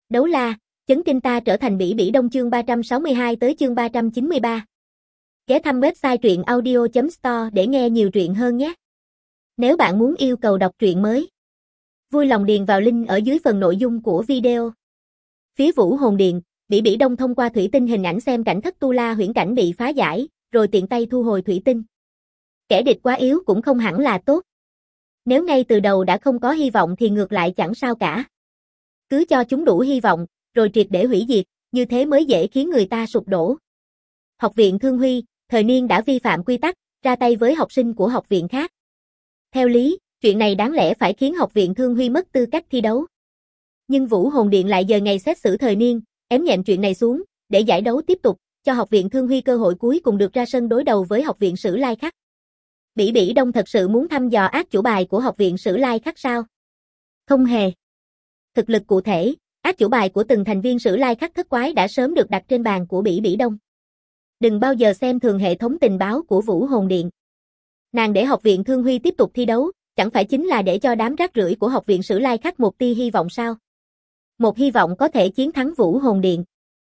Đấu la, chấn kinh ta trở thành Bỉ Bỉ Đông chương 362 tới chương 393. Ghé thăm website truyện audio.store để nghe nhiều truyện hơn nhé. Nếu bạn muốn yêu cầu đọc truyện mới, vui lòng điền vào link ở dưới phần nội dung của video. Phía Vũ Hồn Điện, Bỉ Bỉ Đông thông qua thủy tinh hình ảnh xem cảnh thất tu la huyễn cảnh bị phá giải, rồi tiện tay thu hồi thủy tinh. Kẻ địch quá yếu cũng không hẳn là tốt. Nếu ngay từ đầu đã không có hy vọng thì ngược lại chẳng sao cả. Cứ cho chúng đủ hy vọng, rồi triệt để hủy diệt, như thế mới dễ khiến người ta sụp đổ. Học viện Thương Huy, Thời Niên đã vi phạm quy tắc, ra tay với học sinh của học viện khác. Theo lý, chuyện này đáng lẽ phải khiến học viện Thương Huy mất tư cách thi đấu. Nhưng Vũ Hồn Điện lại dời ngày xét xử Thời Niên, ém nhẹm chuyện này xuống, để giải đấu tiếp tục, cho học viện Thương Huy cơ hội cuối cùng được ra sân đối đầu với học viện Sử Lai Khắc. Bỉ Bỉ Đông thật sự muốn thăm dò át chủ bài của học viện Sử Lai Khắc sao? Không hề. Thực lực cụ thể, át chủ bài của từng thành viên Sử Lai Khắc thất quái đã sớm được đặt trên bàn của Bỉ Bỉ Đông. Đừng bao giờ xem thường hệ thống tình báo của Vũ Hồn Điện. Nàng để học viện Thương Huy tiếp tục thi đấu, chẳng phải chính là để cho đám rác rưởi của học viện Sử Lai Khắc một tia hy vọng sao? Một hy vọng có thể chiến thắng Vũ Hồn Điện.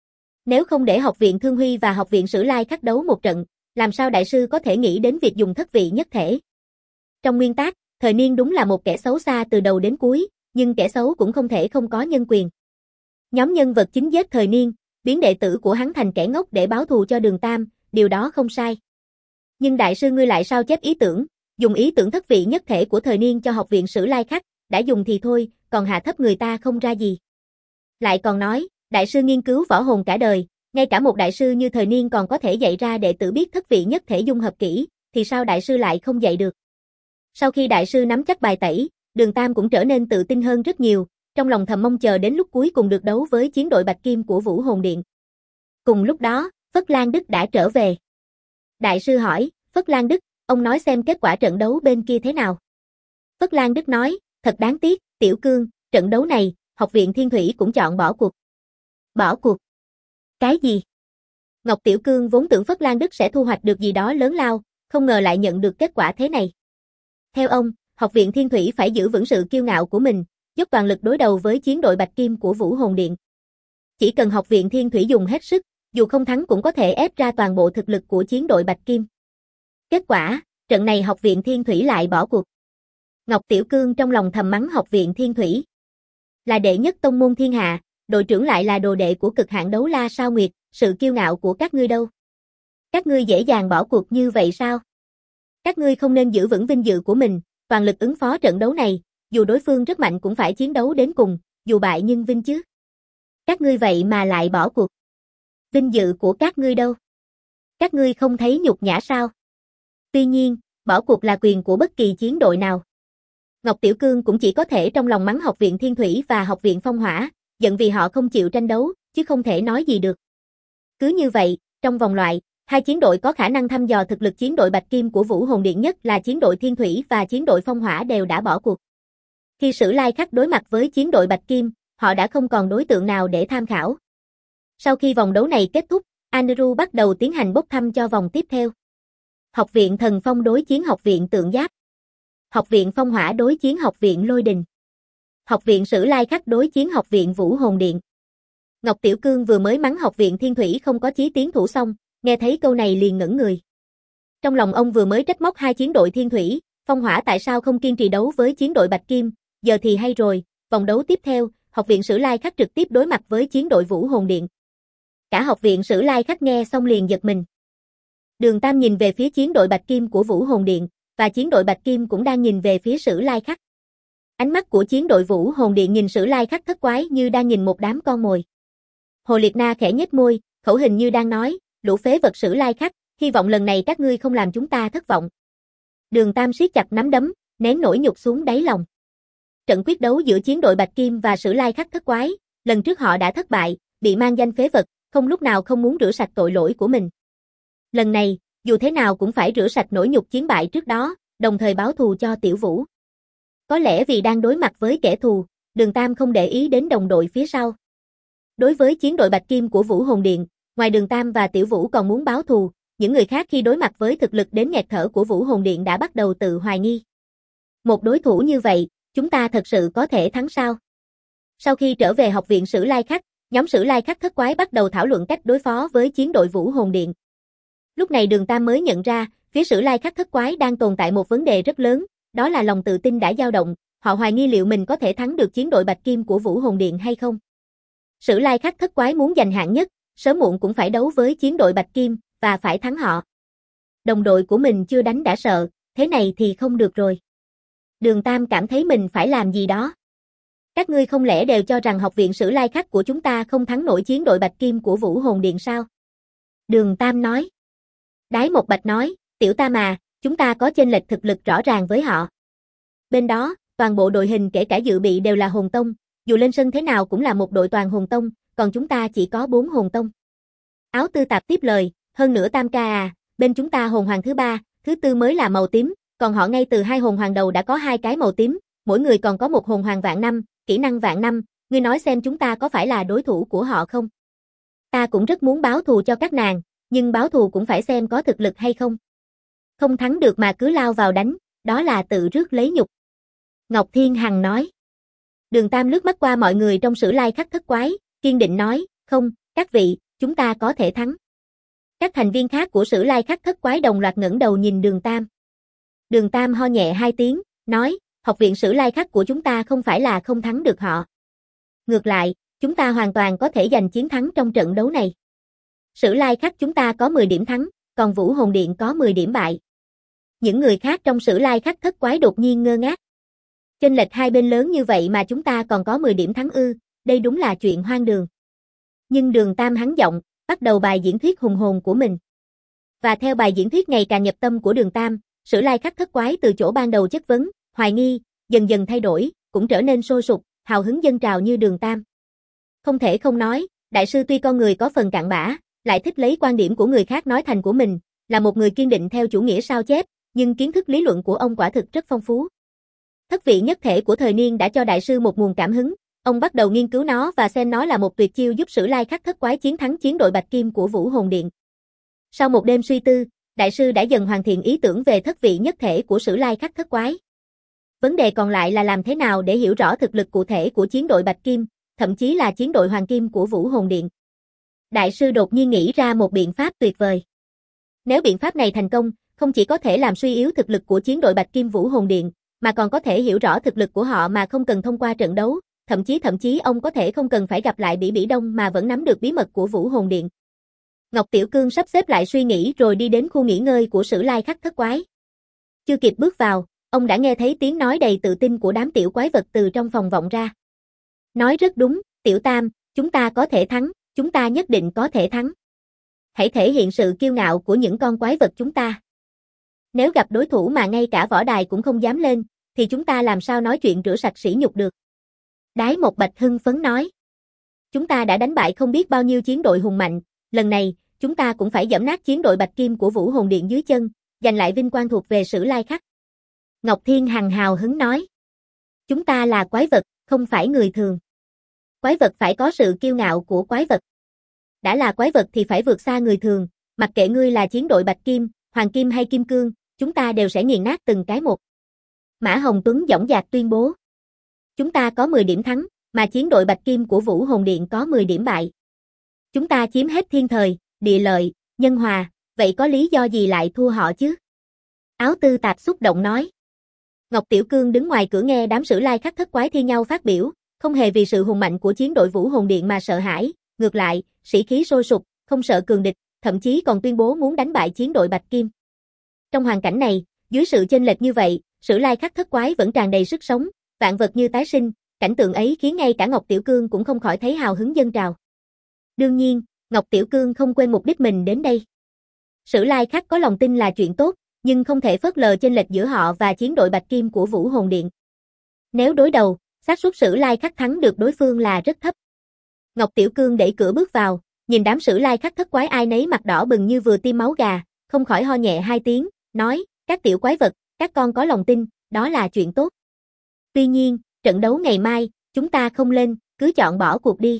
Nếu không để học viện Thương Huy và học viện Sử Lai Khắc đấu một trận, làm sao đại sư có thể nghĩ đến việc dùng thất vị nhất thể? Trong nguyên tắc, Thời Niên đúng là một kẻ xấu xa từ đầu đến cuối, nhưng kẻ xấu cũng không thể không có nhân quyền. Nhóm nhân vật chính giết Thời Niên, biến đệ tử của hắn thành kẻ ngốc để báo thù cho Đường Tam, điều đó không sai. Nhưng đại sư ngươi lại sao chép ý tưởng, dùng ý tưởng thất vị nhất thể của Thời Niên cho học viện Sử Lai Khắc, đã dùng thì thôi, còn hạ thấp người ta không ra gì. Lại còn nói, đại sư nghiên cứu võ hồn cả đời, ngay cả một đại sư như Thời Niên còn có thể dạy ra đệ tử biết thất vị nhất thể dung hợp kỹ, thì sao đại sư lại không dạy được? Sau khi đại sư nắm chắc bài tẩy, Đường Tam cũng trở nên tự tin hơn rất nhiều, trong lòng thầm mong chờ đến lúc cuối cùng được đấu với chiến đội Bạch Kim của Vũ Hồn Điện. Cùng lúc đó, Phất Lan Đức đã trở về. Đại sư hỏi, Phất Lan Đức, ông nói xem kết quả trận đấu bên kia thế nào? Phất Lan Đức nói, thật đáng tiếc, Tiểu Cương, trận đấu này, học viện Thiên Thủy cũng chọn bỏ cuộc. Bỏ cuộc? Cái gì? Ngọc Tiểu Cương vốn tưởng Phất Lan Đức sẽ thu hoạch được gì đó lớn lao, không ngờ lại nhận được kết quả thế này. Theo ông, học viện Thiên Thủy phải giữ vững sự kiêu ngạo của mình, dốc toàn lực đối đầu với chiến đội Bạch Kim của Vũ Hồn Điện. Chỉ cần học viện Thiên Thủy dùng hết sức, dù không thắng cũng có thể ép ra toàn bộ thực lực của chiến đội Bạch Kim. Kết quả, trận này học viện Thiên Thủy lại bỏ cuộc. Ngọc Tiểu Cương trong lòng thầm mắng học viện Thiên Thủy. Là đệ nhất tông môn thiên hạ, đội trưởng lại là đồ đệ của cực hạn đấu la sao Nguyệt, sự kiêu ngạo của các ngươi đâu? Các ngươi dễ dàng bỏ cuộc như vậy sao? Các ngươi không nên giữ vững vinh dự của mình, toàn lực ứng phó trận đấu này, dù đối phương rất mạnh cũng phải chiến đấu đến cùng, dù bại nhưng vinh chứ. Các ngươi vậy mà lại bỏ cuộc. Vinh dự của các ngươi đâu? Các ngươi không thấy nhục nhã sao? Tuy nhiên, bỏ cuộc là quyền của bất kỳ chiến đội nào. Ngọc Tiểu Cương cũng chỉ có thể trong lòng mắng học viện Thiên Thủy và học viện Phong Hỏa, giận vì họ không chịu tranh đấu, chứ không thể nói gì được. Cứ như vậy, trong vòng loại, hai chiến đội có khả năng thăm dò thực lực chiến đội Bạch Kim của Vũ Hồn Điện nhất là chiến đội Thiên Thủy và chiến đội Phong Hỏa đều đã bỏ cuộc. Khi Sử Lai Khắc đối mặt với chiến đội Bạch Kim, họ đã không còn đối tượng nào để tham khảo. Sau khi vòng đấu này kết thúc, Aneru bắt đầu tiến hành bốc thăm cho vòng tiếp theo. Học viện Thần Phong đối chiến học viện Tượng Giáp. Học viện Phong Hỏa đối chiến học viện Lôi Đình. Học viện Sử Lai Khắc đối chiến học viện Vũ Hồn Điện. Ngọc Tiểu Cương vừa mới mắng học viện Thiên Thủy không có chí tiến thủ xong, nghe thấy câu này liền ngẩn người. Trong lòng ông vừa mới trách móc hai chiến đội Thiên Thủy, Phong Hỏa tại sao không kiên trì đấu với chiến đội Bạch Kim, giờ thì hay rồi, vòng đấu tiếp theo, học viện Sử Lai Khắc trực tiếp đối mặt với chiến đội Vũ Hồn Điện. Cả học viện Sử Lai Khắc nghe xong liền giật mình. Đường Tam nhìn về phía chiến đội Bạch Kim của Vũ Hồn Điện, và chiến đội Bạch Kim cũng đang nhìn về phía Sử Lai Khắc. Ánh mắt của chiến đội Vũ Hồn Điện nhìn Sử Lai Khắc thất quái như đang nhìn một đám con mồi. Hồ Liệt Na khẽ nhếch môi, khẩu hình như đang nói, lũ phế vật Sử Lai Khắc, hy vọng lần này các ngươi không làm chúng ta thất vọng. Đường Tam siết chặt nắm đấm, nén nỗi nhục xuống đáy lòng. Trận quyết đấu giữa chiến đội Bạch Kim và Sử Lai Khắc thất quái, lần trước họ đã thất bại, bị mang danh phế vật, không lúc nào không muốn rửa sạch tội lỗi của mình. Lần này, dù thế nào cũng phải rửa sạch nỗi nhục chiến bại trước đó, đồng thời báo thù cho Tiểu Vũ. Có lẽ vì đang đối mặt với kẻ thù, Đường Tam không để ý đến đồng đội phía sau. Đối với chiến đội Bạch Kim của Vũ Hồn Điện, ngoài Đường Tam và Tiểu Vũ còn muốn báo thù, những người khác khi đối mặt với thực lực đến nghẹt thở của Vũ Hồn Điện đã bắt đầu tự hoài nghi. Một đối thủ như vậy, chúng ta thật sự có thể thắng sao? Sau khi trở về học viện Sử Lai Khắc, nhóm Sử Lai Khắc thất quái bắt đầu thảo luận cách đối phó với chiến đội Vũ Hồn Điện. Lúc này Đường Tam mới nhận ra, phía Sử Lai Khắc thất quái đang tồn tại một vấn đề rất lớn, đó là lòng tự tin đã dao động, họ hoài nghi liệu mình có thể thắng được chiến đội Bạch Kim của Vũ Hồn Điện hay không. Sử Lai Khắc thất quái muốn giành hạng nhất, sớm muộn cũng phải đấu với chiến đội Bạch Kim, và phải thắng họ. Đồng đội của mình chưa đánh đã sợ, thế này thì không được rồi. Đường Tam cảm thấy mình phải làm gì đó. Các ngươi không lẽ đều cho rằng học viện Sử Lai Khắc của chúng ta không thắng nổi chiến đội Bạch Kim của Vũ Hồn Điện sao? Đường Tam nói. Đái Một Bạch nói, tiểu Tam à, chúng ta có chênh lệch thực lực rõ ràng với họ. Bên đó, toàn bộ đội hình kể cả dự bị đều là hồn tông, dù lên sân thế nào cũng là một đội toàn hồn tông, còn chúng ta chỉ có 4 hồn tông. Áo Tư Tạp tiếp lời, hơn nữa Tam ca à, bên chúng ta hồn hoàng thứ 3, thứ 4 mới là màu tím, còn họ ngay từ 2 hồn hoàng đầu đã có 2 cái màu tím, mỗi người còn có một hồn hoàng vạn năm, kỹ năng vạn năm, ngươi nói xem chúng ta có phải là đối thủ của họ không? Ta cũng rất muốn báo thù cho các nàng, nhưng báo thù cũng phải xem có thực lực hay không. Không thắng được mà cứ lao vào đánh, đó là tự rước lấy nhục. Ngọc Thiên Hằng nói. Đường Tam lướt mắt qua mọi người trong Sử Lai Khắc thất quái, kiên định nói, không, các vị, chúng ta có thể thắng. Các thành viên khác của Sử Lai Khắc thất quái đồng loạt ngẩng đầu nhìn Đường Tam. Đường Tam ho nhẹ 2 tiếng, nói, học viện Sử Lai Khắc của chúng ta không phải là không thắng được họ. Ngược lại, chúng ta hoàn toàn có thể giành chiến thắng trong trận đấu này. Sử Lai Khắc chúng ta có 10 điểm thắng, còn Vũ Hồn Điện có 10 điểm bại. Những người khác trong Sử Lai Khắc thất quái đột nhiên ngơ ngác. Chênh lệch hai bên lớn như vậy mà chúng ta còn có 10 điểm thắng ư, đây đúng là chuyện hoang đường. Nhưng Đường Tam hắn giọng, bắt đầu bài diễn thuyết hùng hồn của mình. Và theo bài diễn thuyết ngày càng nhập tâm của Đường Tam, Sử Lai Khắc thất quái từ chỗ ban đầu chất vấn, hoài nghi, dần dần thay đổi, cũng trở nên sôi sục, hào hứng dâng trào như Đường Tam. Không thể không nói, đại sư tuy con người có phần cặn bã, lại thích lấy quan điểm của người khác nói thành của mình, là một người kiên định theo chủ nghĩa sao chép, nhưng kiến thức lý luận của ông quả thực rất phong phú. Thất vị nhất thể của thời niên đã cho đại sư một nguồn cảm hứng, ông bắt đầu nghiên cứu nó và xem nó là một tuyệt chiêu giúp Sử Lai Khắc thất quái chiến thắng chiến đội Bạch Kim của Vũ Hồn Điện. Sau một đêm suy tư, đại sư đã dần hoàn thiện ý tưởng về thất vị nhất thể của Sử Lai Khắc thất quái. Vấn đề còn lại là làm thế nào để hiểu rõ thực lực cụ thể của chiến đội Bạch Kim, thậm chí là chiến đội Hoàng Kim của Vũ Hồn Điện. Đại sư đột nhiên nghĩ ra một biện pháp tuyệt vời. Nếu biện pháp này thành công, không chỉ có thể làm suy yếu thực lực của chiến đội Bạch Kim Vũ Hồn Điện, mà còn có thể hiểu rõ thực lực của họ mà không cần thông qua trận đấu, thậm chí ông có thể không cần phải gặp lại Bỉ Bỉ Đông mà vẫn nắm được bí mật của Vũ Hồn Điện. Ngọc Tiểu Cương sắp xếp lại suy nghĩ rồi đi đến khu nghỉ ngơi của Sử Lai Khắc thất quái. Chưa kịp bước vào, ông đã nghe thấy tiếng nói đầy tự tin của đám tiểu quái vật từ trong phòng vọng ra. Nói rất đúng, Tiểu Tam, chúng ta có thể thắng, chúng ta nhất định có thể thắng. Hãy thể hiện sự kiêu ngạo của những con quái vật chúng ta. Nếu gặp đối thủ mà ngay cả võ đài cũng không dám lên, thì chúng ta làm sao nói chuyện rửa sạch sỉ nhục được. Đái Một Bạch hưng phấn nói. Chúng ta đã đánh bại không biết bao nhiêu chiến đội hùng mạnh, lần này, chúng ta cũng phải giẫm nát chiến đội Bạch Kim của Vũ Hồn Điện dưới chân, giành lại vinh quang thuộc về Sử Lai Khắc. Ngọc Thiên Hằng hào hứng nói. Chúng ta là quái vật, không phải người thường. Quái vật phải có sự kiêu ngạo của quái vật. Đã là quái vật thì phải vượt xa người thường, mặc kệ ngươi là chiến đội Bạch Kim, Hoàng Kim hay Kim Cương, chúng ta đều sẽ nghiền nát từng cái một. Mã Hồng Tuấn dõng dạc tuyên bố. Chúng ta có 10 điểm thắng, mà chiến đội Bạch Kim của Vũ Hồn Điện có 10 điểm bại. Chúng ta chiếm hết thiên thời, địa lợi, nhân hòa, vậy có lý do gì lại thua họ chứ? Áo Tư Tạp xúc động nói. Ngọc Tiểu Cương đứng ngoài cửa nghe đám Sử Lai Khắc thất quái thi nhau phát biểu, không hề vì sự hùng mạnh của chiến đội Vũ Hồn Điện mà sợ hãi, ngược lại, sĩ khí sôi sục, không sợ cường địch, thậm chí còn tuyên bố muốn đánh bại chiến đội Bạch Kim. Trong hoàn cảnh này, dưới sự chênh lệch như vậy, Sử Lai Khắc thất quái vẫn tràn đầy sức sống, vạn vật như tái sinh, cảnh tượng ấy khiến ngay cả Ngọc Tiểu Cương cũng không khỏi thấy hào hứng dâng trào. Đương nhiên, Ngọc Tiểu Cương không quên mục đích mình đến đây. Sử Lai Khắc có lòng tin là chuyện tốt, nhưng không thể phớt lờ chênh lệch giữa họ và chiến đội Bạch Kim của Vũ Hồn Điện. Nếu đối đầu, xác suất Sử Lai Khắc thắng được đối phương là rất thấp. Ngọc Tiểu Cương đẩy cửa bước vào, nhìn đám Sử Lai Khắc thất quái ai nấy mặt đỏ bừng như vừa tiêm máu gà, không khỏi ho nhẹ 2 tiếng, nói, các tiểu quái vật, các con có lòng tin, đó là chuyện tốt. Tuy nhiên, trận đấu ngày mai, chúng ta không lên, cứ chọn bỏ cuộc đi.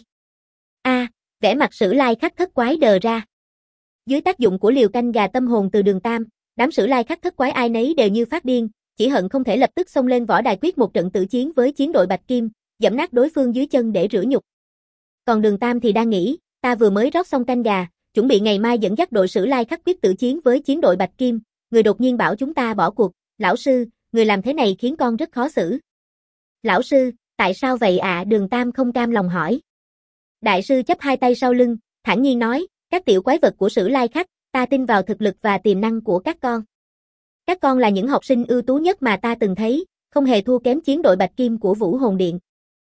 Vẻ mặt Sử Lai Khắc thất quái đờ ra. Dưới tác dụng của liều canh gà tâm hồn từ Đường Tam, đám Sử Lai Khắc thất quái ai nấy đều như phát điên, chỉ hận không thể lập tức xông lên võ đài quyết một trận tử chiến với chiến đội Bạch Kim, giẫm nát đối phương dưới chân để rửa nhục. Còn Đường Tam thì đang nghĩ, ta vừa mới rót xong canh gà, chuẩn bị ngày mai dẫn dắt đội Sử Lai Khắc quyết tử chiến với chiến đội Bạch Kim, người đột nhiên bảo chúng ta bỏ cuộc, lão sư, người làm thế này khiến con rất khó xử. Lão sư, tại sao vậy ạ? Đường Tam không cam lòng hỏi. Đại sư chắp hai tay sau lưng, thản nhiên nói, các tiểu quái vật của Sử Lai Khắc, ta tin vào thực lực và tiềm năng của các con. Các con là những học sinh ưu tú nhất mà ta từng thấy, không hề thua kém chiến đội Bạch Kim của Vũ Hồn Điện.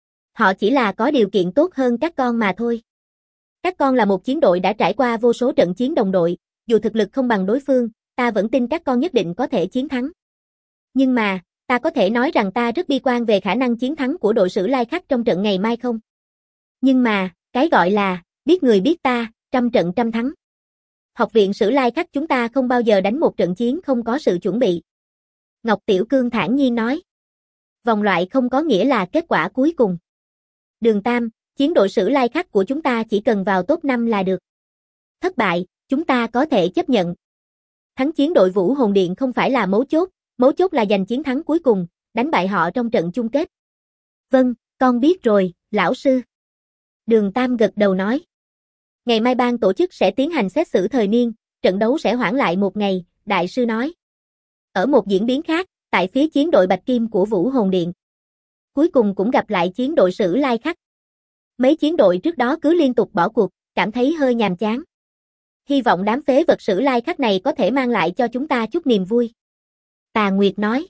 Họ chỉ là có điều kiện tốt hơn các con mà thôi. Các con là một chiến đội đã trải qua vô số trận chiến đồng đội, dù thực lực không bằng đối phương, ta vẫn tin các con nhất định có thể chiến thắng. Nhưng mà, ta có thể nói rằng ta rất bi quan về khả năng chiến thắng của đội Sử Lai Khắc trong trận ngày mai không? Nhưng mà, cái gọi là, biết người biết ta, trăm trận trăm thắng. Học viện Sử Lai Khắc chúng ta không bao giờ đánh một trận chiến không có sự chuẩn bị. Ngọc Tiểu Cương thản nhiên nói. Vòng loại không có nghĩa là kết quả cuối cùng. Đường Tam, chiến đội Sử Lai Khắc của chúng ta chỉ cần vào top 5 là được. Thất bại, chúng ta có thể chấp nhận. Thắng chiến đội Vũ Hồn Điện không phải là mấu chốt là giành chiến thắng cuối cùng, đánh bại họ trong trận chung kết. Vâng, con biết rồi, lão sư. Đường Tam gật đầu nói. Ngày mai ban tổ chức sẽ tiến hành xét xử thời niên, trận đấu sẽ hoãn lại một ngày, đại sư nói. Ở một diễn biến khác, tại phía chiến đội Bạch Kim của Vũ Hồn Điện. Cuối cùng cũng gặp lại chiến đội Sử Lai Khắc. Mấy chiến đội trước đó cứ liên tục bỏ cuộc, cảm thấy hơi nhàm chán. Hy vọng đám phế vật Sử Lai Khắc này có thể mang lại cho chúng ta chút niềm vui. Tà Nguyệt nói.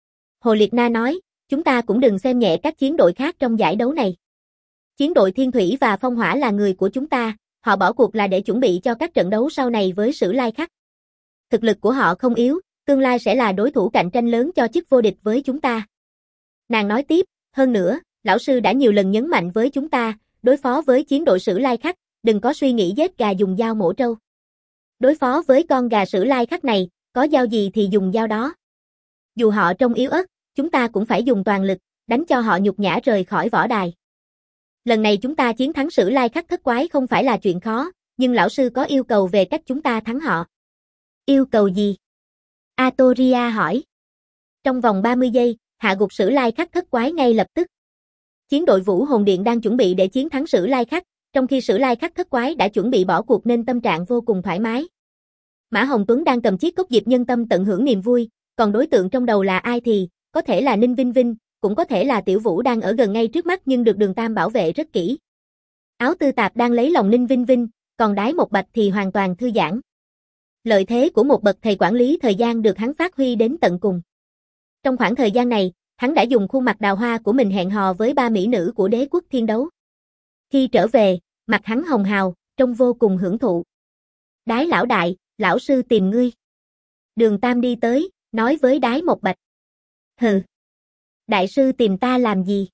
Hồ Liệt Na nói, chúng ta cũng đừng xem nhẹ các chiến đội khác trong giải đấu này. Chiến đội Thiên Thủy và Phong Hỏa là người của chúng ta, họ bỏ cuộc là để chuẩn bị cho các trận đấu sau này với Sử Lai Khắc. Thực lực của họ không yếu, tương lai sẽ là đối thủ cạnh tranh lớn cho chức vô địch với chúng ta. Nàng nói tiếp, hơn nữa, lão sư đã nhiều lần nhấn mạnh với chúng ta, đối phó với chiến đội Sử Lai Khắc, đừng có suy nghĩ giết gà dùng dao mổ trâu. Đối phó với con gà Sử Lai Khắc này, có dao gì thì dùng dao đó. Dù họ trông yếu ớt, chúng ta cũng phải dùng toàn lực, đánh cho họ nhục nhã rời khỏi võ đài. Lần này chúng ta chiến thắng Sử Lai Khắc thất quái không phải là chuyện khó, nhưng lão sư có yêu cầu về cách chúng ta thắng họ. Yêu cầu gì? Atoria hỏi. Trong vòng 30 giây, hạ gục Sử Lai Khắc thất quái ngay lập tức. Chiến đội Vũ Hồn Điện đang chuẩn bị để chiến thắng Sử Lai Khắc, trong khi Sử Lai Khắc thất quái đã chuẩn bị bỏ cuộc nên tâm trạng vô cùng thoải mái. Mã Hồng Tuấn đang cầm chiếc cốc diệp nhân tâm tận hưởng niềm vui, còn đối tượng trong đầu là ai thì, có thể là Ninh Vinh Vinh, cũng có thể là Tiểu Vũ đang ở gần ngay trước mắt nhưng được Đường Tam bảo vệ rất kỹ. Áo Tư Tạp đang lấy lòng Ninh Vinh Vinh, còn Đái Một Bạch thì hoàn toàn thư giãn. Lợi thế của một bậc thầy quản lý thời gian được hắn phát huy đến tận cùng. Trong khoảng thời gian này, hắn đã dùng khuôn mặt đào hoa của mình hẹn hò với 3 mỹ nữ của đế quốc thiên đấu. Khi trở về, mặt hắn hồng hào, trông vô cùng hưởng thụ. Đái lão đại, lão sư tìm ngươi. Đường Tam đi tới, nói với Đái Một Bạch. Hừ. Đại sư tìm ta làm gì?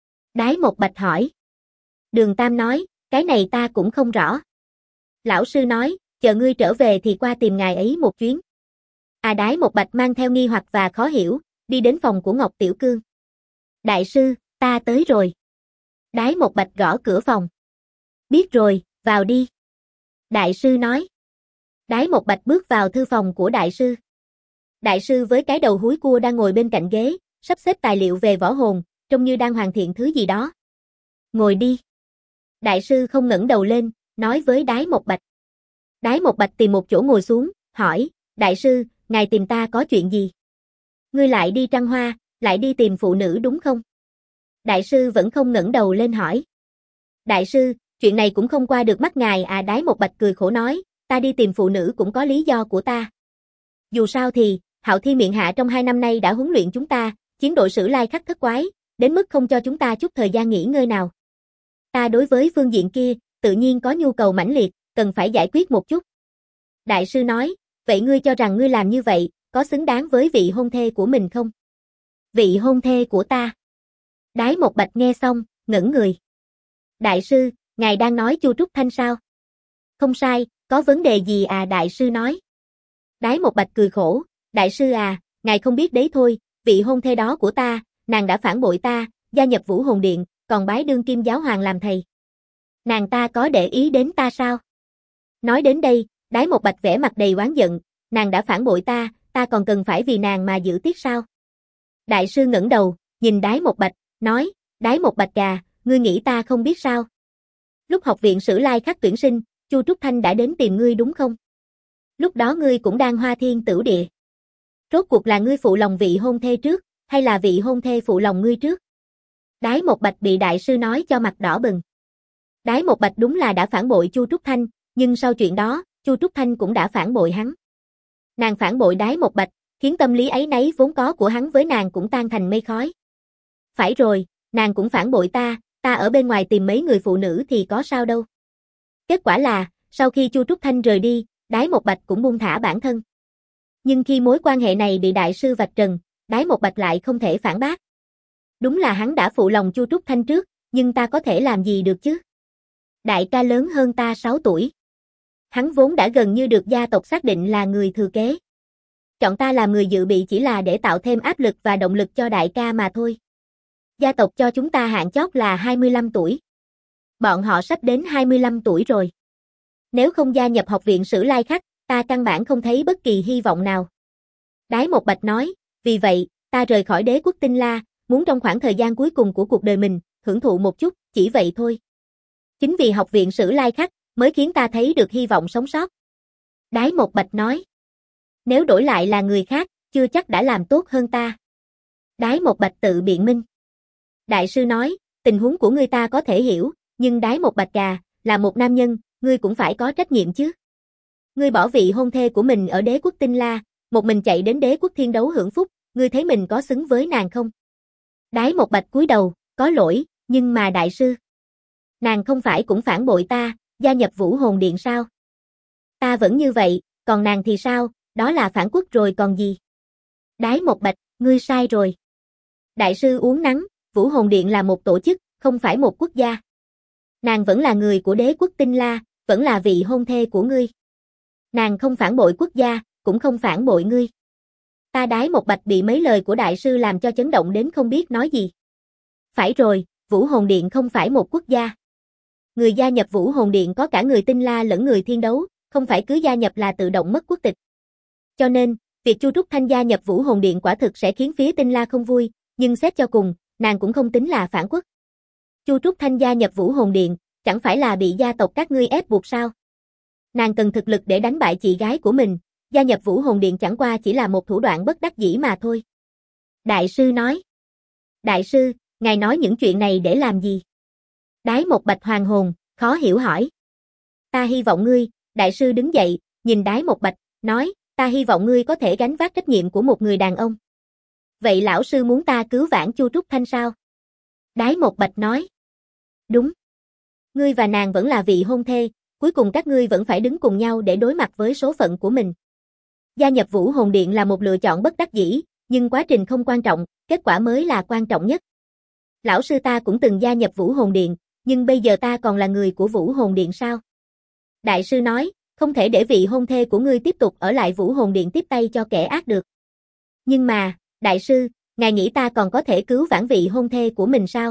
Đái Một Bạch hỏi. Đường Tam nói, cái này ta cũng không rõ. Lão sư nói, chờ ngươi trở về thì qua tìm ngài ấy một chuyến. Đái Một Bạch mang theo nghi hoặc và khó hiểu, đi đến phòng của Ngọc Tiểu Cương. Đại sư, ta tới rồi. Đái Một Bạch gõ cửa phòng. Biết rồi, vào đi. Đại sư nói. Đái Một Bạch bước vào thư phòng của đại sư. Đại sư với cái đầu húi cua đang ngồi bên cạnh ghế, sắp xếp tài liệu về võ hồn, trông như đang hoàn thiện thứ gì đó. Ngồi đi. Đại sư không ngẩng đầu lên, nói với Đái Một Bạch. Đái Một Bạch tìm một chỗ ngồi xuống, hỏi, đại sư, ngài tìm ta có chuyện gì? Ngươi lại đi trăng hoa, lại đi tìm phụ nữ đúng không? Đại sư vẫn không ngẩng đầu lên hỏi. Đại sư, chuyện này cũng không qua được mắt ngài Đái Một Bạch cười khổ nói, ta đi tìm phụ nữ cũng có lý do của ta. Dù sao thì, Hạo Thiên Miện Hạ trong 2 năm nay đã huấn luyện chúng ta, chiến đội Sử Lai Khắc thất quái, đến mức không cho chúng ta chút thời gian nghỉ ngơi nào. Ta đối với phương diện kia, tự nhiên có nhu cầu mãnh liệt, cần phải giải quyết một chút. Đại sư nói, vậy ngươi cho rằng ngươi làm như vậy, có xứng đáng với vị hôn thê của mình không? Vị hôn thê của ta. Đái Một Bạch nghe xong, ngẩn người. Đại sư, ngài đang nói Chu Trúc Thanh sao? Không sai, có vấn đề gì đại sư nói. Đái Một Bạch cười khổ, đại sư ngài không biết đấy thôi, vị hôn thê đó của ta, nàng đã phản bội ta, gia nhập Vũ Hồn Điện, còn bái đương kim giáo hoàng làm thầy. Nàng ta có để ý đến ta sao? Nói đến đây, Đái Một Bạch vẻ mặt đầy oán giận, nàng đã phản bội ta, ta còn cần phải vì nàng mà giữ tiết sao? Đại sư ngẩng đầu, nhìn Đái Một Bạch, nói, Đái một bạch gà, ngươi nghĩ ta không biết sao? Lúc học viện Sử Lai Khắc tuyển sinh, Chu Trúc Thanh đã đến tìm ngươi đúng không? Lúc đó ngươi cũng đang hoa thiên tửu địa. Rốt cuộc là ngươi phụ lòng vị hôn thê trước, hay là vị hôn thê phụ lòng ngươi trước? Đái một bạch bị đại sư nói cho mặt đỏ bừng. Đái một bạch đúng là đã phản bội Chu Trúc Thanh, nhưng sau chuyện đó, Chu Trúc Thanh cũng đã phản bội hắn. Nàng phản bội đái một bạch, khiến tâm lý áy náy vốn có của hắn với nàng cũng tan thành mây khói. Phải rồi, nàng cũng phản bội ta ở bên ngoài tìm mấy người phụ nữ thì có sao đâu. Kết quả là, sau khi Chu Trúc Thanh rời đi, đái một bạch cũng buông thả bản thân. Nhưng khi mối quan hệ này bị đại sư vạch trần, đái một bạch lại không thể phản bác. Đúng là hắn đã phụ lòng Chu Trúc Thanh trước, nhưng ta có thể làm gì được chứ? Đại ca lớn hơn ta 6 tuổi. Hắn vốn đã gần như được gia tộc xác định là người thừa kế. Chọn ta làm người dự bị chỉ là để tạo thêm áp lực và động lực cho đại ca mà thôi. Gia tộc cho chúng ta hạn chót là 25 tuổi. Bọn họ sắp đến 25 tuổi rồi. Nếu không gia nhập học viện Sử Lai Khắc, ta căn bản không thấy bất kỳ hy vọng nào. Đái một bạch nói, vì vậy, ta rời khỏi đế quốc Tinh La, muốn trong khoảng thời gian cuối cùng của cuộc đời mình, hưởng thụ một chút, chỉ vậy thôi. Chính vì học viện Sử Lai Khắc, mới khiến ta thấy được hy vọng sống sót. Đái một bạch nói, nếu đổi lại là người khác, chưa chắc đã làm tốt hơn ta. Đái một bạch tự biện minh. Đại sư nói, tình huống của ngươi ta có thể hiểu, nhưng đái một bạch gà, là một nam nhân, ngươi cũng phải có trách nhiệm chứ. Ngươi bỏ vị hôn thê của mình ở đế quốc Tinh La, một mình chạy đến đế quốc Thiên Đấu hưởng phúc, ngươi thấy mình có xứng với nàng không? Đái một bạch cúi đầu, có lỗi, nhưng mà đại sư. Nàng không phải cũng phản bội ta, gia nhập Vũ Hồn Điện sao? Ta vẫn như vậy, còn nàng thì sao, đó là phản quốc rồi còn gì? Đái một bạch, ngươi sai rồi. Đại sư uống nắng, Vũ Hồn Điện là một tổ chức, không phải một quốc gia. Nàng vẫn là người của đế quốc Tinh La, vẫn là vị hôn thê của ngươi. Nàng không phản bội quốc gia, cũng không phản bội ngươi. Ta đái một bạch bị mấy lời của đại sư làm cho chấn động đến không biết nói gì. Phải rồi, Vũ Hồn Điện không phải một quốc gia. Người gia nhập Vũ Hồn Điện có cả người Tinh La lẫn người Thiên Đấu, không phải cứ gia nhập là tự động mất quốc tịch. Cho nên, việc Chu Trúc Thanh gia nhập Vũ Hồn Điện quả thực sẽ khiến phía Tinh La không vui, nhưng xét cho cùng, nàng cũng không tính là phản quốc. Chu Trúc Thanh gia nhập Vũ Hồn Điện, chẳng phải là bị gia tộc các ngươi ép buộc sao? Nàng cần thực lực để đánh bại chị gái của mình, gia nhập Vũ Hồn Điện chẳng qua chỉ là một thủ đoạn bất đắc dĩ mà thôi. Đại sư nói. Đại sư, ngài nói những chuyện này để làm gì? Đái một bạch hoàng hồn, khó hiểu hỏi. Ta hy vọng ngươi, đại sư đứng dậy, nhìn đái một bạch, nói, ta hy vọng ngươi có thể gánh vác trách nhiệm của một người đàn ông. Vậy lão sư muốn ta cứu vãn Chu Trúc Thanh sao? Đái một bạch nói. Đúng. Ngươi và nàng vẫn là vị hôn thê, cuối cùng các ngươi vẫn phải đứng cùng nhau để đối mặt với số phận của mình. Gia nhập Vũ Hồn Điện là một lựa chọn bất đắc dĩ, nhưng quá trình không quan trọng, kết quả mới là quan trọng nhất. Lão sư ta cũng từng gia nhập Vũ Hồn Điện, nhưng bây giờ ta còn là người của Vũ Hồn Điện sao? Đại sư nói, không thể để vị hôn thê của ngươi tiếp tục ở lại Vũ Hồn Điện tiếp tay cho kẻ ác được. Nhưng mà, đại sư, ngài nghĩ ta còn có thể cứu vãn vị hôn thê của mình sao?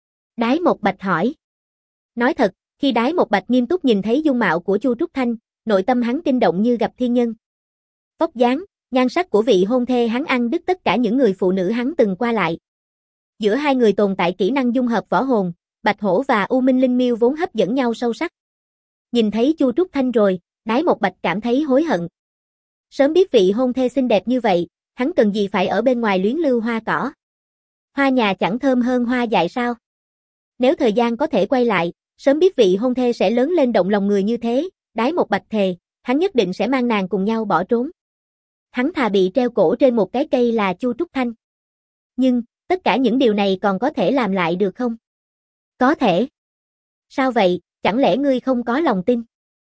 Đái một bạch hỏi. Nói thật, khi đái một bạch nghiêm túc nhìn thấy dung mạo của Chu Trúc Thanh, nội tâm hắn kinh động như gặp thiên nhân. Vóc dáng, nhan sắc của vị hôn thê hắn ăn đứt tất cả những người phụ nữ hắn từng qua lại. Giữa hai người tồn tại kỹ năng dung hợp võ hồn, Bạch Hổ và U Minh Linh Miêu vốn hấp dẫn nhau sâu sắc. Nhìn thấy Chu Trúc Thanh rồi, đái một bạch cảm thấy hối hận. Sớm biết vị hôn thê xinh đẹp như vậy, hắn cần gì phải ở bên ngoài luyến lưu hoa cỏ. Hoa nhà chẳng thơm hơn hoa dại sao? Nếu thời gian có thể quay lại, sớm biết vị hôn thê sẽ lớn lên động lòng người như thế, đái một bạch thề, hắn nhất định sẽ mang nàng cùng nhau bỏ trốn. Hắn thà bị treo cổ trên một cái cây là Chu Trúc Thanh. Nhưng, tất cả những điều này còn có thể làm lại được không? Có thể. Sao vậy, chẳng lẽ ngươi không có lòng tin?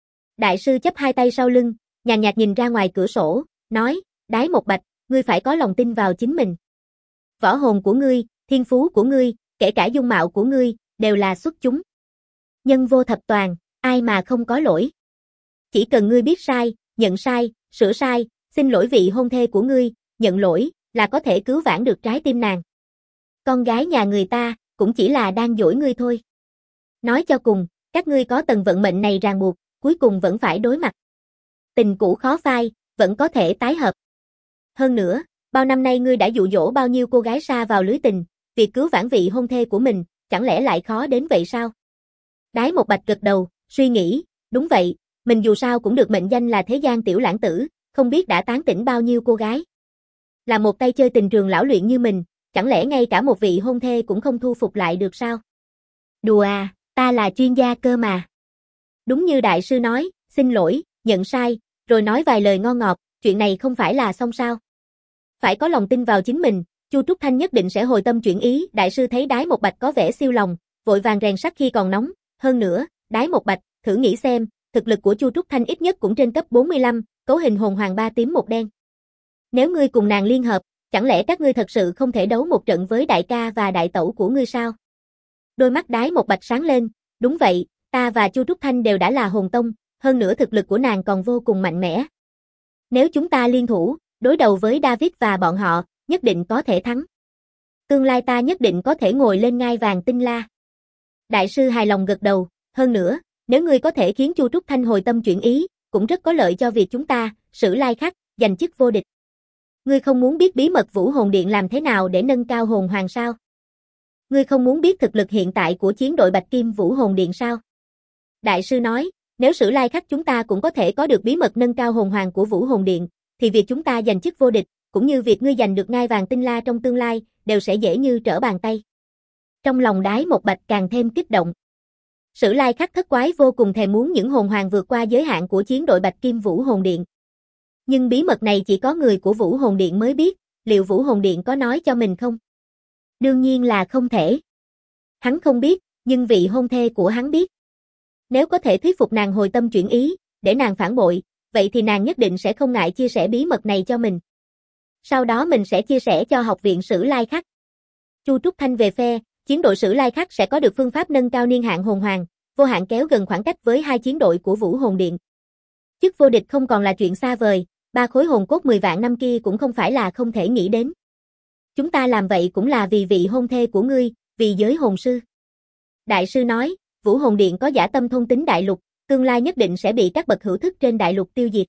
Đại sư chắp hai tay sau lưng, nhàn nhạt nhìn ra ngoài cửa sổ, nói, đái một bạch, ngươi phải có lòng tin vào chính mình. Võ hồn của ngươi, thiên phú của ngươi, kể cả dung mạo của ngươi, đều là xuất chúng. Nhân vô thập toàn, ai mà không có lỗi. Chỉ cần ngươi biết sai, nhận sai, sửa sai, xin lỗi vị hôn thê của ngươi, nhận lỗi, là có thể cứu vãn được trái tim nàng. Con gái nhà người ta, cũng chỉ là đang dỗi ngươi thôi. Nói cho cùng, các ngươi có tầng vận mệnh này ràng buộc, cuối cùng vẫn phải đối mặt. Tình cũ khó phai, vẫn có thể tái hợp. Hơn nữa, bao năm nay ngươi đã dụ dỗ bao nhiêu cô gái sa vào lưới tình, việc cứu vãn vị hôn thê của mình, chẳng lẽ lại khó đến vậy sao? Đái Một Bạch gật đầu, suy nghĩ, đúng vậy, mình dù sao cũng được mệnh danh là thế gian tiểu lãng tử, không biết đã tán tỉnh bao nhiêu cô gái. Là một tay chơi tình trường lão luyện như mình, chẳng lẽ ngay cả một vị hôn thê cũng không thu phục lại được sao? Đùa à, ta là chuyên gia cơ mà. Đúng như đại sư nói, xin lỗi, nhận sai, rồi nói vài lời ngon ngọt, chuyện này không phải là xong sao? Phải có lòng tin vào chính mình, Chu Trúc Thanh nhất định sẽ hồi tâm chuyển ý. Đại sư thấy Đái Một Bạch có vẻ siêu lòng, vội vàng rèn sắt khi còn nóng. Hơn nữa, Đái Một Bạch, thử nghĩ xem, thực lực của Chu Trúc Thanh ít nhất cũng trên cấp 45, cấu hình hồn hoàng 3 tím 1 đen. Nếu ngươi cùng nàng liên hợp, chẳng lẽ các ngươi thật sự không thể đấu một trận với đại ca và đại tẩu của ngươi sao? Đôi mắt Đái Một Bạch sáng lên, đúng vậy, ta và Chu Trúc Thanh đều đã là hồn tông, hơn nữa thực lực của nàng còn vô cùng mạnh mẽ. Nếu chúng ta liên thủ, đối đầu với David và bọn họ, nhất định có thể thắng. Tương lai ta nhất định có thể ngồi lên ngai vàng tinh la. Đại sư hài lòng gật đầu, hơn nữa, nếu ngươi có thể khiến Chu Trúc Thanh hồi tâm chuyển ý, cũng rất có lợi cho việc chúng ta, Sử Lai Khắc, giành chức vô địch. Ngươi không muốn biết bí mật Vũ Hồn Điện làm thế nào để nâng cao hồn hoàng sao? Ngươi không muốn biết thực lực hiện tại của chiến đội Bạch Kim Vũ Hồn Điện sao? Đại sư nói, nếu Sử Lai Khắc chúng ta cũng có thể có được bí mật nâng cao hồn hoàng của Vũ Hồn Điện, thì việc chúng ta giành chức vô địch, cũng như việc ngươi giành được ngai vàng tinh la trong tương lai, đều sẽ dễ như trở bàn tay. Trong lòng Đái Một Bạch càng thêm kích động. Sử Lai Khắc thất quái vô cùng thèm muốn những hồn hoàng vượt qua giới hạn của chiến đội Bạch Kim Vũ Hồn Điện. Nhưng bí mật này chỉ có người của Vũ Hồn Điện mới biết, liệu Vũ Hồn Điện có nói cho mình không? Đương nhiên là không thể. Hắn không biết, nhưng vị hôn thê của hắn biết. Nếu có thể thuyết phục nàng hồi tâm chuyển ý, để nàng phản bội, vậy thì nàng nhất định sẽ không ngại chia sẻ bí mật này cho mình. Sau đó mình sẽ chia sẻ cho học viện Sử Lai Khắc. Chu Trúc Thanh về phe, chiến đội Sử Lai Khắc sẽ có được phương pháp nâng cao niên hạn hồn hoàng, vô hạn kéo gần khoảng cách với hai chiến đội của Vũ Hồn Điện. Chức vô địch không còn là chuyện xa vời, 3 khối hồn cốt 10 vạn năm kia cũng không phải là không thể nghĩ đến. Chúng ta làm vậy cũng là vì vị hôn thê của ngươi, vì giới hồn sư. Đại sư nói, Vũ Hồn Điện có dã tâm thôn tính đại lục, tương lai nhất định sẽ bị các bậc hữu thức trên đại lục tiêu diệt.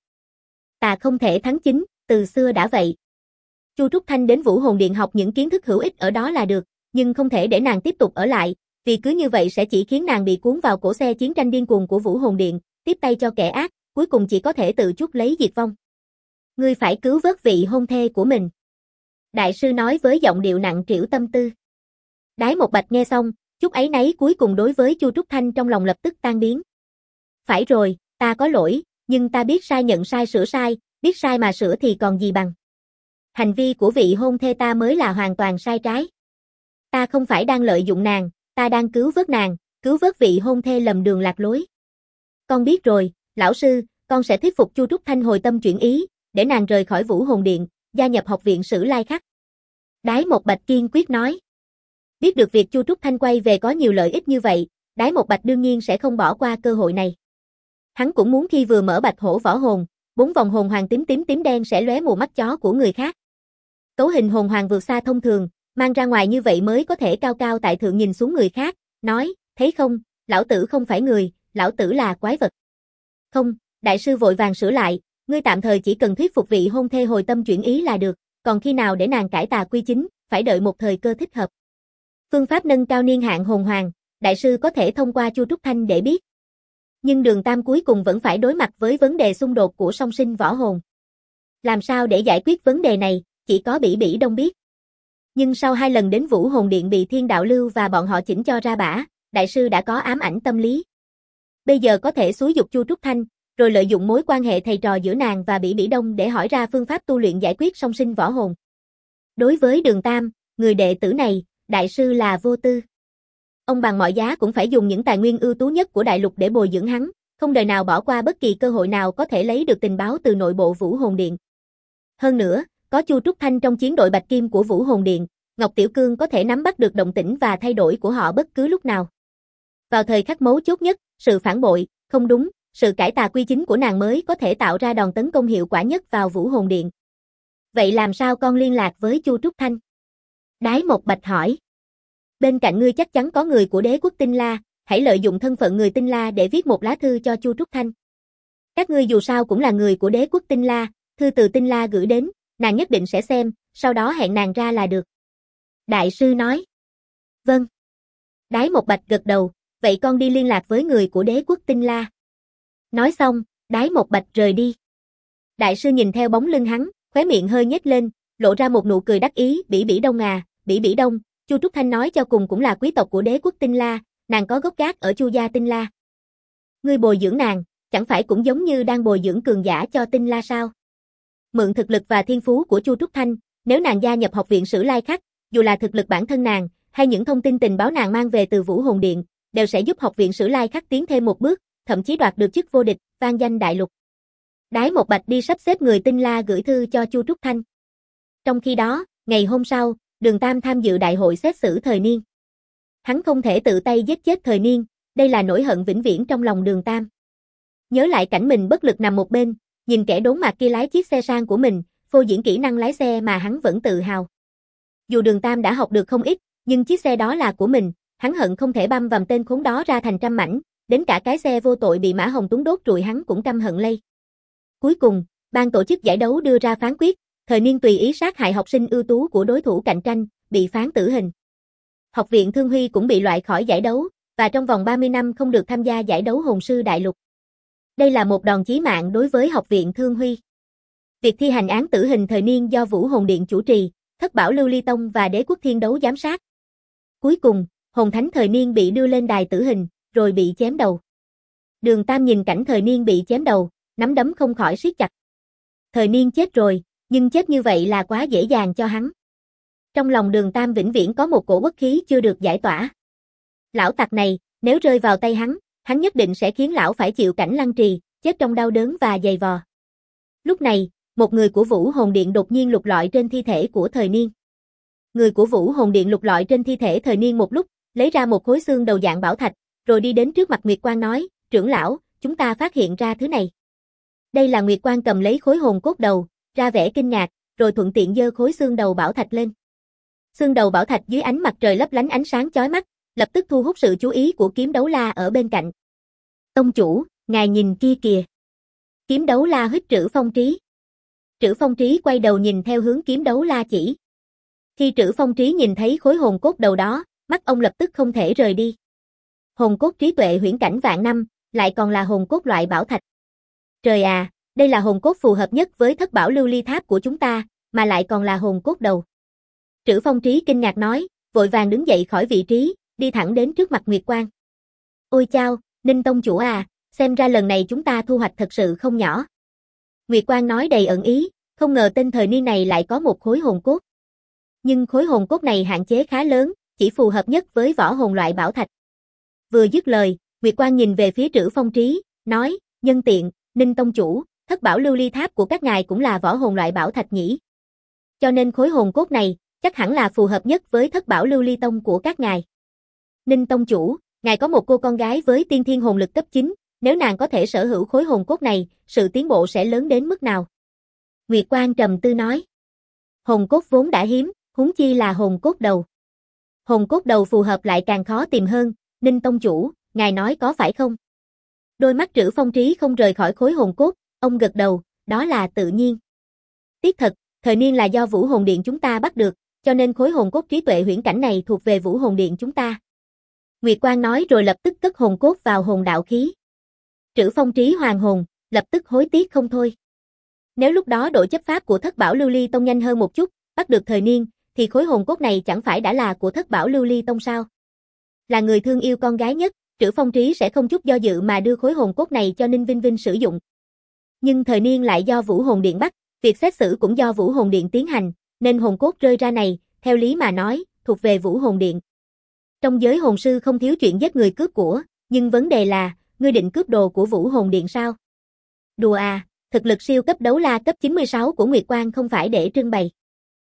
Ta không thể thắng chính, từ xưa đã vậy. Chu Trúc Thanh đến Vũ Hồn Điện học những kiến thức hữu ích ở đó là được, nhưng không thể để nàng tiếp tục ở lại, vì cứ như vậy sẽ chỉ khiến nàng bị cuốn vào cổ xe chiến tranh điên cuồng của Vũ Hồn Điện, tiếp tay cho kẻ ác, cuối cùng chỉ có thể tự chuốc lấy diệt vong. Ngươi phải cứu vớt vị hôn thê của mình. Đại sư nói với giọng điệu nặng trĩu tâm tư. Đái Một Bạch nghe xong, chút áy náy cuối cùng đối với Chu Trúc Thanh trong lòng lập tức tan biến. Phải rồi, ta có lỗi, nhưng ta biết sai nhận sai sửa sai, biết sai mà sửa thì còn gì bằng. Hành vi của vị hôn thê ta mới là hoàn toàn sai trái. Ta không phải đang lợi dụng nàng, ta đang cứu vớt nàng, cứu vớt vị hôn thê lầm đường lạc lối. Con biết rồi, lão sư, con sẽ thuyết phục Chu Trúc Thanh hồi tâm chuyển ý, để nàng rời khỏi Vũ Hồn Điện, gia nhập học viện Sử Lai Khắc. Đái Một Bạch kiên quyết nói. Biết được việc Chu Trúc Thanh quay về có nhiều lợi ích như vậy, Đái Một Bạch đương nhiên sẽ không bỏ qua cơ hội này. Hắn cũng muốn khi vừa mở Bạch Hổ võ hồn, 4 vòng hồn hoàng tím tím tím đen sẽ lóe mù mắt chó của người khác. Cấu hình hồn hoàng vượt xa thông thường, mang ra ngoài như vậy mới có thể cao cao tại thượng nhìn xuống người khác, nói, thấy không, lão tử không phải người, lão tử là quái vật. Không, đại sư vội vàng sửa lại, ngươi tạm thời chỉ cần thuyết phục vị hôn thê hồi tâm chuyển ý là được, còn khi nào để nàng cải tà quy chính, phải đợi một thời cơ thích hợp. Phương pháp nâng cao niên hạn hồn hoàng, đại sư có thể thông qua Chu Trúc Thanh để biết. Nhưng Đường Tam cuối cùng vẫn phải đối mặt với vấn đề xung đột của song sinh võ hồn. Làm sao để giải quyết vấn đề này, chỉ có Bỉ Bỉ Đông biết. Nhưng sau 2 lần đến Vũ Hồn Điện bị Thiên Đạo Lưu và bọn họ chỉnh cho ra bả, đại sư đã có ám ảnh tâm lý. Bây giờ có thể xúi dục Chu Trúc Thanh, rồi lợi dụng mối quan hệ thầy trò giữa nàng và Bỉ Bỉ Đông để hỏi ra phương pháp tu luyện giải quyết song sinh võ hồn. Đối với Đường Tam, người đệ tử này, đại sư là vô tư. Ông bằng mọi giá cũng phải dùng những tài nguyên ưu tú nhất của đại lục để bồi dưỡng hắn, không đời nào bỏ qua bất kỳ cơ hội nào có thể lấy được tình báo từ nội bộ Vũ Hồn Điện. Hơn nữa, có Chu Trúc Thanh trong chiến đội Bạch Kim của Vũ Hồn Điện, Ngọc Tiểu Cương có thể nắm bắt được động tĩnh và thay đổi của họ bất cứ lúc nào. Vào thời khắc mấu chốt nhất, sự phản bội, không đúng, sự cải tà quy chính của nàng mới có thể tạo ra đòn tấn công hiệu quả nhất vào Vũ Hồn Điện. Vậy làm sao con liên lạc với Chu Trúc Thanh? Đái Một Bạch hỏi. Bên cạnh ngươi chắc chắn có người của đế quốc Tinh La, hãy lợi dụng thân phận người Tinh La để viết một lá thư cho Chu Trúc Thanh. Các ngươi dù sao cũng là người của đế quốc Tinh La, thư từ Tinh La gửi đến, nàng nhất định sẽ xem, sau đó hẹn nàng ra là được. Đại sư nói. Vâng. Đái Một Bạch gật đầu, vậy con đi liên lạc với người của đế quốc Tinh La. Nói xong, Đái Một Bạch rời đi. Đại sư nhìn theo bóng lưng hắn, khóe miệng hơi nhếch lên, lộ ra một nụ cười đắc ý, Bỉ Bỉ Đông à, Bỉ Bỉ Đông, Chu Trúc Thanh nói cho cùng cũng là quý tộc của đế quốc Tinh La, nàng có gốc gác ở Chu gia Tinh La. Ngươi bồi dưỡng nàng, chẳng phải cũng giống như đang bồi dưỡng cường giả cho Tinh La sao? Mượn thực lực và thiên phú của Chu Trúc Thanh, nếu nàng gia nhập học viện Sử Lai Khắc, dù là thực lực bản thân nàng, hay những thông tin tình báo nàng mang về từ Vũ Hồn Điện, đều sẽ giúp học viện Sử Lai Khắc tiến thêm một bước, thậm chí đoạt được chức vô địch, vang danh đại lục. Đái Một Bạch đi sắp xếp người Tinh La gửi thư cho Chu Trúc Thanh. Trong khi đó, ngày hôm sau, Đường Tam tham dự đại hội xét xử Thời Niên. Hắn không thể tự tay giết chết Thời Niên, đây là nỗi hận vĩnh viễn trong lòng Đường Tam. Nhớ lại cảnh mình bất lực nằm một bên, nhìn kẻ đốn mặt kia lái chiếc xe sang của mình, phô diễn kỹ năng lái xe mà hắn vẫn tự hào. Dù Đường Tam đã học được không ít, nhưng chiếc xe đó là của mình, hắn hận không thể băm vằm tên khốn đó ra thành trăm mảnh, đến cả cái xe vô tội bị Mã Hồng Tuấn đốt trụi hắn cũng căm hận lây. Cuối cùng, ban tổ chức giải đấu đưa ra phán quyết, Thời Niên tùy ý sát hại học sinh ưu tú của đối thủ cạnh tranh, bị phán tử hình. Học viện Thương Huy cũng bị loại khỏi giải đấu, và trong vòng 30 năm không được tham gia giải đấu hồn sư đại lục. Đây là một đòn chí mạng đối với học viện Thương Huy. Việc thi hành án tử hình Thời Niên do Vũ Hồn Điện chủ trì, Thất Bảo Lưu Ly Tông và Đế Quốc Thiên Đấu giám sát. Cuối cùng, Hồn Thánh Thời Niên bị đưa lên đài tử hình, rồi bị chém đầu. Đường Tam nhìn cảnh Thời Niên bị chém đầu, nắm đấm không khỏi siết chặt. Thời Niên chết rồi, nhưng chết như vậy là quá dễ dàng cho hắn. Trong lòng Đường Tam vĩnh viễn có một cổ uất khí chưa được giải tỏa. Lão tặc này, nếu rơi vào tay hắn nhất định sẽ khiến lão phải chịu cảnh lăng trì, chết trong đau đớn và dày vò. Lúc này, một người của Vũ Hồn Điện đột nhiên lục lọi trên thi thể của Thời Niên. Người của Vũ Hồn Điện lục lọi trên thi thể Thời Niên một lúc, lấy ra một khối xương đầu dạng bảo thạch, rồi đi đến trước mặt Nguyệt Quang nói, trưởng lão, chúng ta phát hiện ra thứ này. Đây là Nguyệt Quang cầm lấy khối hồn cốt đầu, ra vẻ kinh ngạc, rồi thuận tiện giơ khối xương đầu bảo thạch lên. Xương đầu bảo thạch dưới ánh mặt trời lấp lánh ánh sáng chói mắt, lập tức thu hút sự chú ý của Kiếm Đấu La ở bên cạnh. Tông chủ, ngài nhìn kia kìa. Kiếm Đấu La huýt Trữ Phong Trí. Trữ Phong Trí quay đầu nhìn theo hướng Kiếm Đấu La chỉ. Khi Trữ Phong Trí nhìn thấy khối hồn cốt đầu đó, mắt ông lập tức không thể rời đi. Hồn cốt trí tuệ huyễn cảnh vạn năm, lại còn là hồn cốt loại bảo thạch. Trời à, đây là hồn cốt phù hợp nhất với Thất Bảo Lưu Ly Tháp của chúng ta, mà lại còn là hồn cốt đầu. Trữ Phong Trí kinh ngạc nói, vội vàng đứng dậy khỏi vị trí, đi thẳng đến trước mặt Nguyệt Quang. Ôi chao, Ninh tông chủ à, xem ra lần này chúng ta thu hoạch thật sự không nhỏ. Nguyệt Quang nói đầy ẩn ý, không ngờ tên Thời Niên này lại có một khối hồn cốt. Nhưng khối hồn cốt này hạn chế khá lớn, chỉ phù hợp nhất với võ hồn loại bảo thạch. Vừa dứt lời, Nguyệt Quang nhìn về phía Trữ Phong Trí, nói, nhân tiện, Ninh tông chủ, Thất Bảo Lưu Ly Tháp của các ngài cũng là võ hồn loại bảo thạch nhỉ. Cho nên khối hồn cốt này, chắc hẳn là phù hợp nhất với Thất Bảo Lưu Ly Tông của các ngài. Ninh tông chủ, ngài có một cô con gái với tiên thiên hồn lực cấp 9, nếu nàng có thể sở hữu khối hồn cốt này, sự tiến bộ sẽ lớn đến mức nào? Nguyệt Quang trầm tư nói. Hồn cốt vốn đã hiếm, huống chi là hồn cốt đầu. Hồn cốt đầu phù hợp lại càng khó tìm hơn, Ninh tông chủ, ngài nói có phải không? Đôi mắt Trữ Phong Trí không rời khỏi khối hồn cốt, ông gật đầu, đó là tự nhiên. Tiếc thật, Thời Niên là do Vũ Hồn Điện chúng ta bắt được, cho nên khối hồn cốt trí tuệ huyễn cảnh này thuộc về Vũ Hồn Điện chúng ta. Nguyệt Quang nói rồi lập tức cất hồn cốt vào hồn đạo khí. Trữ Phong Trí hoàn hồn, lập tức hối tiếc không thôi. Nếu lúc đó độ chấp pháp của Thất Bảo Lưu Ly Tông nhanh hơn một chút, bắt được Thời Niên, thì khối hồn cốt này chẳng phải đã là của Thất Bảo Lưu Ly Tông sao? Là người thương yêu con gái nhất, Trữ Phong Trí sẽ không chút do dự mà đưa khối hồn cốt này cho Ninh Vinh Vinh sử dụng. Nhưng Thời Niên lại do Vũ Hồn Điện bắt, việc xét xử cũng do Vũ Hồn Điện tiến hành, nên hồn cốt rơi ra này, theo lý mà nói, thuộc về Vũ Hồn Điện. Trong giới hồn sư không thiếu chuyện giết người cướp của, nhưng vấn đề là, ngươi định cướp đồ của Vũ Hồn Điện sao? Đùa à, thực lực siêu cấp đấu la cấp 96 của Nguyệt Quang không phải để trưng bày.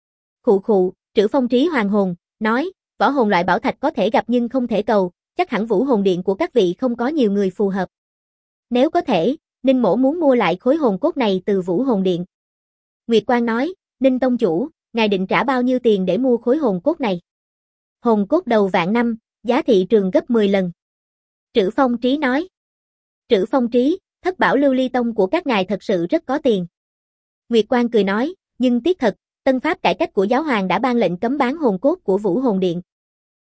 Khụ khụ, Trữ Phong Trí hoàng hồn, nói, võ hồn loại bảo thạch có thể gặp nhưng không thể cầu, chắc hẳn Vũ Hồn Điện của các vị không có nhiều người phù hợp. Nếu có thể, Ninh mỗ muốn mua lại khối hồn cốt này từ Vũ Hồn Điện. Nguyệt Quang nói, Ninh tông chủ, ngài định trả bao nhiêu tiền để mua khối hồn cốt này? Hồn cốt đầu vạn năm, giá thị trường gấp 10 lần. Trữ Phong Trí nói. Trữ Phong Trí, Thất Bảo Lưu Ly Tông của các ngài thật sự rất có tiền. Nguyệt Quang cười nói, nhưng tiếc thật, tân pháp cải cách của giáo hoàng đã ban lệnh cấm bán hồn cốt của Vũ Hồn Điện.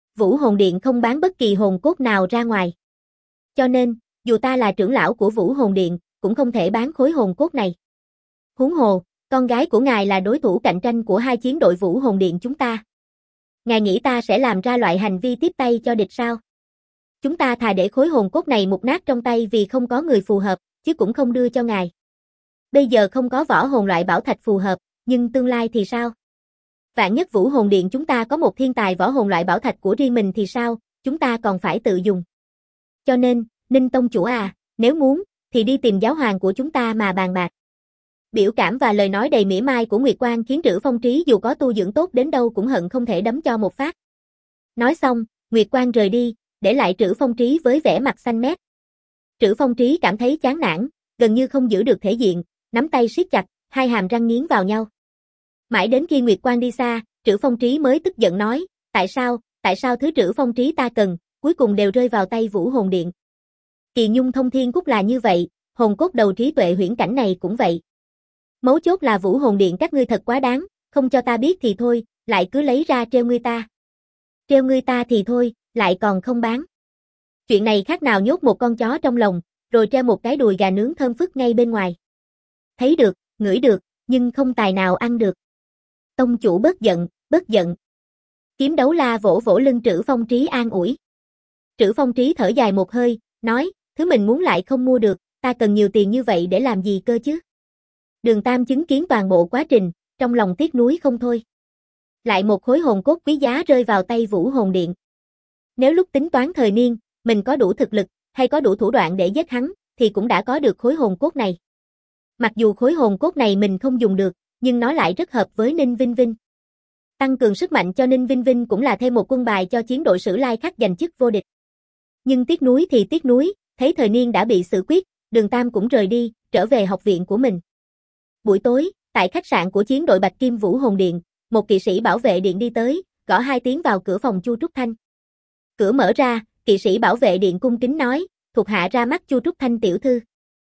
Vũ Hồn Điện không bán bất kỳ hồn cốt nào ra ngoài. Cho nên, dù ta là trưởng lão của Vũ Hồn Điện, cũng không thể bán khối hồn cốt này. Huống hồ, con gái của ngài là đối thủ cạnh tranh của hai chiến đội Vũ Hồn Điện chúng ta. Ngài nghĩ ta sẽ làm ra loại hành vi tiếp tay cho địch sao? Chúng ta thà để khối hồn cốt này mục nát trong tay vì không có người phù hợp, chứ cũng không đưa cho ngài. Bây giờ không có võ hồn loại bảo thạch phù hợp, nhưng tương lai thì sao? Vạn nhất Vũ Hồn Điện chúng ta có một thiên tài võ hồn loại bảo thạch của riêng mình thì sao, chúng ta còn phải tự dùng. Cho nên, Ninh Tông chủ à, nếu muốn, thì đi tìm giáo hoàng của chúng ta mà bàn bạc. Biểu cảm và lời nói đầy mỉa mai của Nguyệt Quang khiến Trữ Phong Trí dù có tu dưỡng tốt đến đâu cũng hận không thể đấm cho một phát. Nói xong, Nguyệt Quang rời đi, để lại Trữ Phong Trí với vẻ mặt xanh mét. Trữ Phong Trí cảm thấy chán nản, gần như không giữ được thể diện, nắm tay siết chặt, hai hàm răng nghiến vào nhau. Mãi đến khi Nguyệt Quang đi xa, Trữ Phong Trí mới tức giận nói, tại sao thứ Trữ Phong Trí ta cần, cuối cùng đều rơi vào tay Vũ Hồn Điện. Kỳ Nhung Thông Thiên Cúc là như vậy, hồn cốt đầu trí tuệ huyễn cảnh này cũng vậy. Mấu chốt là Vũ Hồn Điện các ngươi thật quá đáng, không cho ta biết thì thôi, lại cứ lấy ra treo ngươi ta. Treo ngươi ta thì thôi, lại còn không bán. Chuyện này khác nào nhốt một con chó trong lồng, rồi treo một cái đùi gà nướng thơm phức ngay bên ngoài. Thấy được, ngửi được, nhưng không tài nào ăn được. Tông chủ bớt giận, bớt giận. Kiếm Đấu La vỗ vỗ lưng Trữ Phong Trí an ủi. Trữ Phong Trí thở dài một hơi, nói, thứ mình muốn lại không mua được, ta cần nhiều tiền như vậy để làm gì cơ chứ? Đường Tam chứng kiến toàn bộ quá trình, trong lòng tiếc nuối không thôi. Lại một khối hồn cốt quý giá rơi vào tay Vũ Hồn Điện. Nếu lúc tính toán thời niên, mình có đủ thực lực, hay có đủ thủ đoạn để giết hắn, thì cũng đã có được khối hồn cốt này. Mặc dù khối hồn cốt này mình không dùng được, nhưng nó lại rất hợp với Ninh Vinh Vinh. Tăng cường sức mạnh cho Ninh Vinh Vinh cũng là thêm một quân bài cho chiến đội Sử Lai Khắc giành chức vô địch. Nhưng tiếc nuối thì tiếc nuối, thấy thời niên đã bị xử quyết, Đường Tam cũng rời đi, trở về học viện của mình. Buổi tối, tại khách sạn của chiến đội Bạch Kim Vũ Hồn Điện, một kỵ sĩ bảo vệ điện đi tới, gõ 2 tiếng vào cửa phòng Chu Trúc Thanh. Cửa mở ra, kỵ sĩ bảo vệ điện cung kính nói, thuộc hạ ra mắt Chu Trúc Thanh tiểu thư.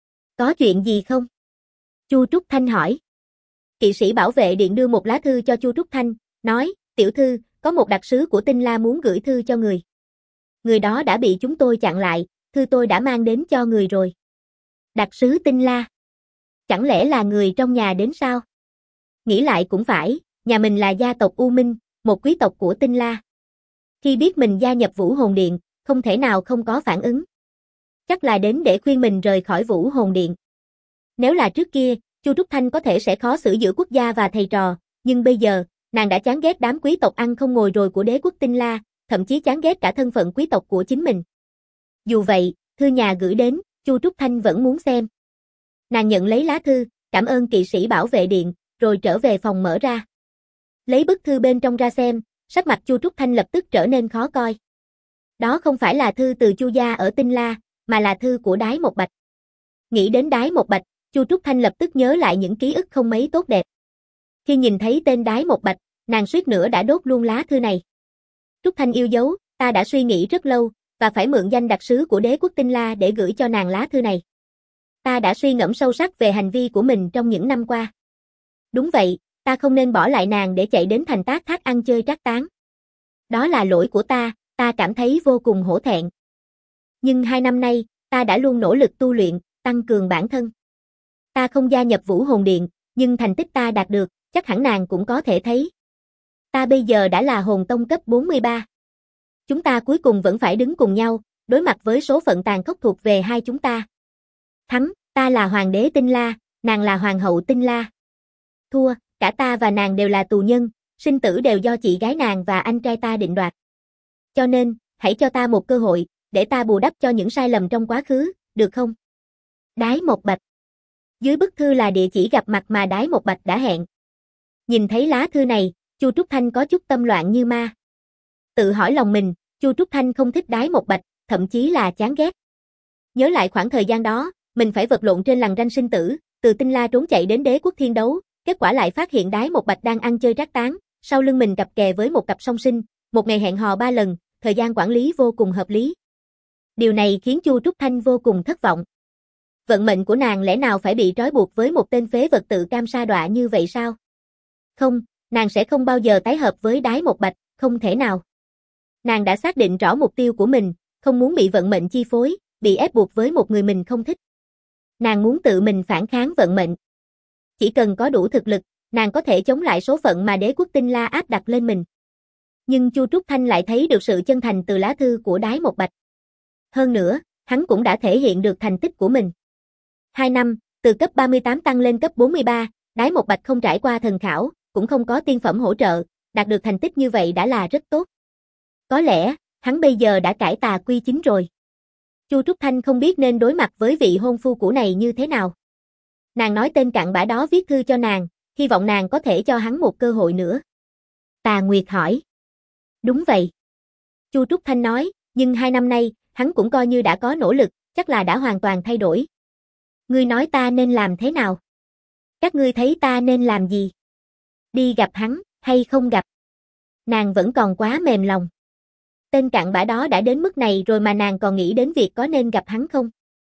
Có chuyện gì không? Chu Trúc Thanh hỏi. Kỵ sĩ bảo vệ điện đưa một lá thư cho Chu Trúc Thanh, nói, tiểu thư, có một đặc sứ của Tinh La muốn gửi thư cho người. Người đó đã bị chúng tôi chặn lại, thư tôi đã mang đến cho người rồi. Đặc sứ Tinh La? Chẳng lẽ là người trong nhà đến sao? Nghĩ lại cũng phải, nhà mình là gia tộc U Minh, một quý tộc của Tinh La. Khi biết mình gia nhập Vũ Hồn Điện, không thể nào không có phản ứng. Chắc là đến để khuyên mình rời khỏi Vũ Hồn Điện. Nếu là trước kia, Chu Trúc Thanh có thể sẽ khó xử giữa quốc gia và thầy trò, nhưng bây giờ, nàng đã chán ghét đám quý tộc ăn không ngồi rồi của đế quốc Tinh La, thậm chí chán ghét cả thân phận quý tộc của chính mình. Dù vậy, thư nhà gửi đến, Chu Trúc Thanh vẫn muốn xem. Nàng nhận lấy lá thư, cảm ơn kỵ sĩ bảo vệ điện, rồi trở về phòng mở ra. Lấy bức thư bên trong ra xem, sắc mặt Chu Trúc Thanh lập tức trở nên khó coi. Đó không phải là thư từ Chu gia ở Tinh La, mà là thư của Đái Một Bạch. Nghĩ đến Đái Một Bạch, Chu Trúc Thanh lập tức nhớ lại những ký ức không mấy tốt đẹp. Khi nhìn thấy tên Đái Một Bạch, nàng suýt nữa đã đốt luôn lá thư này. Trúc Thanh yêu dấu, ta đã suy nghĩ rất lâu, và phải mượn danh đặc sứ của đế quốc Tinh La để gửi cho nàng lá thư này. Ta đã suy ngẫm sâu sắc về hành vi của mình trong những năm qua. Đúng vậy, ta không nên bỏ lại nàng để chạy đến thành Tác Thác ăn chơi trác tán. Đó là lỗi của ta cảm thấy vô cùng hổ thẹn. Nhưng 2 năm nay, ta đã luôn nỗ lực tu luyện, tăng cường bản thân. Ta không gia nhập Vũ Hồn Điện, nhưng thành tích ta đạt được, chắc hẳn nàng cũng có thể thấy. Ta bây giờ đã là hồn tông cấp 43. Chúng ta cuối cùng vẫn phải đứng cùng nhau, đối mặt với số phận tàn khốc thuộc về hai chúng ta. Thắng, ta là hoàng đế Tinh La, nàng là hoàng hậu Tinh La. Thua, cả ta và nàng đều là tù nhân, sinh tử đều do chị gái nàng và anh trai ta định đoạt. Cho nên, hãy cho ta một cơ hội, để ta bù đắp cho những sai lầm trong quá khứ, được không? Đái Một Bạch. Dưới bức thư là địa chỉ gặp mặt mà Đái Một Bạch đã hẹn. Nhìn thấy lá thư này, Chu Trúc Thanh có chút tâm loạn như ma. Tự hỏi lòng mình, Chu Trúc Thanh không thích Đái Một Bạch, thậm chí là chán ghét. Nhớ lại khoảng thời gian đó, mình phải vật lộn trên lằn ranh sinh tử, từ Tinh La trốn chạy đến đế quốc thiên đấu, kết quả lại phát hiện Đái Một Bạch đang ăn chơi trác tán, sau lưng mình cặp kè với một cặp song sinh, một ngày hẹn hò 3 lần, thời gian quản lý vô cùng hợp lý. Điều này khiến Chu Trúc Thanh vô cùng thất vọng. Vận mệnh của nàng lẽ nào phải bị trói buộc với một tên phế vật tự cam sa đọa như vậy sao? Không, nàng sẽ không bao giờ tái hợp với Đái Một Bạch, không thể nào. Nàng đã xác định rõ mục tiêu của mình, không muốn bị vận mệnh chi phối, bị ép buộc với một người mình không thích. Nàng muốn tự mình phản kháng vận mệnh. Chỉ cần có đủ thực lực, nàng có thể chống lại số phận mà đế quốc Tinh La áp đặt lên mình. Nhưng Chu Trúc Thanh lại thấy được sự chân thành từ lá thư của Đái Một Bạch. Hơn nữa, hắn cũng đã thể hiện được thành tích của mình. 2 năm, từ cấp 38 tăng lên cấp 43, Đái Một Bạch không trải qua thần khảo, cũng không có tiên phẩm hỗ trợ, đạt được thành tích như vậy đã là rất tốt. Có lẽ, hắn bây giờ đã cải tà quy chính rồi. Chu Trúc Thanh không biết nên đối mặt với vị hôn phu cũ này như thế nào. Nàng nói tên cặn bã đó viết thư cho nàng, hy vọng nàng có thể cho hắn một cơ hội nữa. Tà Nguyệt hỏi. Đúng vậy. Chu Trúc Thanh nói, nhưng 2 năm nay, hắn cũng coi như đã có nỗ lực, chắc là đã hoàn toàn thay đổi. Ngươi nói ta nên làm thế nào? Các ngươi thấy ta nên làm gì? Đi gặp hắn, hay không gặp? Nàng vẫn còn quá mềm lòng. Tên cặn bã đó đã đến mức này rồi mà nàng còn nghĩ đến việc có nên gặp hắn không?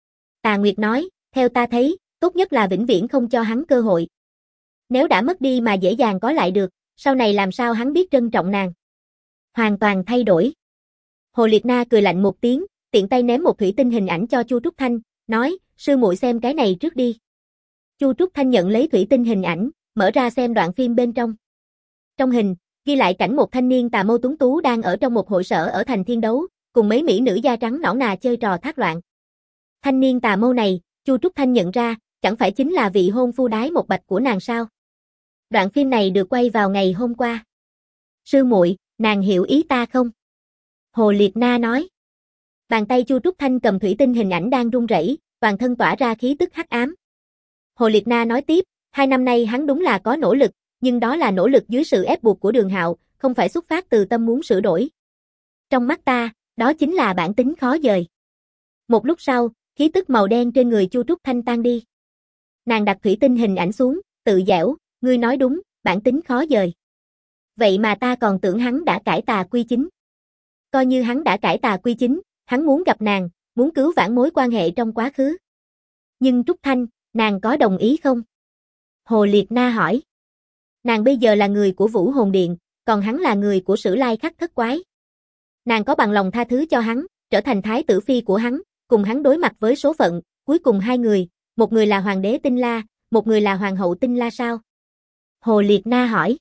Tà Nguyệt nói, theo ta thấy, tốt nhất là vĩnh viễn không cho hắn cơ hội. Nếu đã mất đi mà dễ dàng có lại được, sau này làm sao hắn biết trân trọng nàng? Hoàn toàn thay đổi. Hồ Liệt Na cười lạnh một tiếng, tiện tay ném một thủy tinh hình ảnh cho Chu Trúc Thanh, nói, sư muội xem cái này trước đi. Chu Trúc Thanh nhận lấy thủy tinh hình ảnh, mở ra xem đoạn phim bên trong. Trong hình, ghi lại cảnh một thanh niên tà mâu tuấn tú đang ở trong một hội sở ở thành Thiên Đấu, cùng mấy mỹ nữ da trắng nõn nà chơi trò thác loạn. Thanh niên tà mâu này, Chu Trúc Thanh nhận ra, chẳng phải chính là vị hôn phu Đái Một Bạch của nàng sao? Đoạn phim này được quay vào ngày hôm qua. Sư muội, nàng hiểu ý ta không? Hồ Liệt Na nói. Bàn tay Chu Trúc Thanh cầm thủy tinh hình ảnh đang run rẩy, toàn thân tỏa ra khí tức hắc ám. Hồ Liệt Na nói tiếp, 2 năm nay hắn đúng là có nỗ lực, nhưng đó là nỗ lực dưới sự ép buộc của Đường Hạo, không phải xuất phát từ tâm muốn sửa đổi. Trong mắt ta, đó chính là bản tính khó dời. Một lúc sau, khí tức màu đen trên người Chu Trúc Thanh tan đi. Nàng đặt thủy tinh hình ảnh xuống, tự giễu, ngươi nói đúng, bản tính khó dời. Vậy mà ta còn tưởng hắn đã cải tà quy chính. Coi như hắn đã cải tà quy chính, hắn muốn gặp nàng, muốn cứu vãn mối quan hệ trong quá khứ. Nhưng Trúc Thanh, nàng có đồng ý không? Hồ Liệt Na hỏi. Nàng bây giờ là người của Vũ Hồn Điện, còn hắn là người của Sử Lai Khắc Thất Quái. Nàng có bằng lòng tha thứ cho hắn, trở thành thái tử phi của hắn, cùng hắn đối mặt với số phận, cuối cùng 2 người, một người là hoàng đế Tinh La, một người là hoàng hậu Tinh La sao? Hồ Liệt Na hỏi.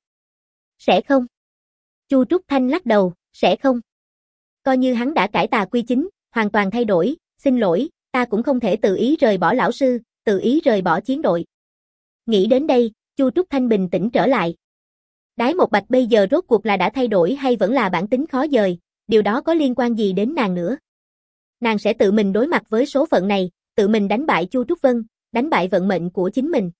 Sẽ không. Chu Trúc Thanh lắc đầu, sẽ không. Coi như hắn đã cải tà quy chính, hoàn toàn thay đổi, xin lỗi, ta cũng không thể tự ý rời bỏ lão sư, tự ý rời bỏ chiến đội. Nghĩ đến đây, Chu Trúc Thanh bình tĩnh trở lại. Đái Một Bạch bây giờ rốt cuộc là đã thay đổi hay vẫn là bản tính khó dời, điều đó có liên quan gì đến nàng nữa. Nàng sẽ tự mình đối mặt với số phận này, tự mình đánh bại Chu Trúc Vân, đánh bại vận mệnh của chính mình.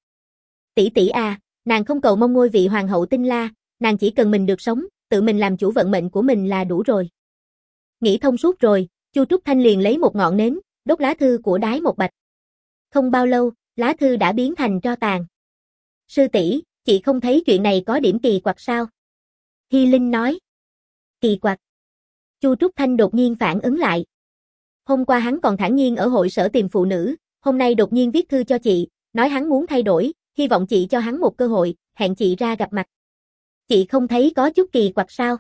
Tỷ tỷ à, nàng không cầu mong ngôi vị hoàng hậu Tinh La, nàng chỉ cần mình được sống, tự mình làm chủ vận mệnh của mình là đủ rồi. Nghĩ thông suốt rồi, Chu Trúc Thanh liền lấy một ngọn nến, đốt lá thư của Đái Một Bạch. Không bao lâu, lá thư đã biến thành tro tàn. Sư tỷ, chị không thấy chuyện này có điểm kỳ quặc sao? Hy Linh nói. Kỳ quặc. Chu Trúc Thanh đột nhiên phản ứng lại. Hôm qua hắn còn thản nhiên ở hội sở tìm phụ nữ, hôm nay đột nhiên viết thư cho chị, nói hắn muốn thay đổi, hy vọng chị cho hắn một cơ hội, hẹn chị ra gặp mặt. Chị không thấy có chút kỳ quặc sao?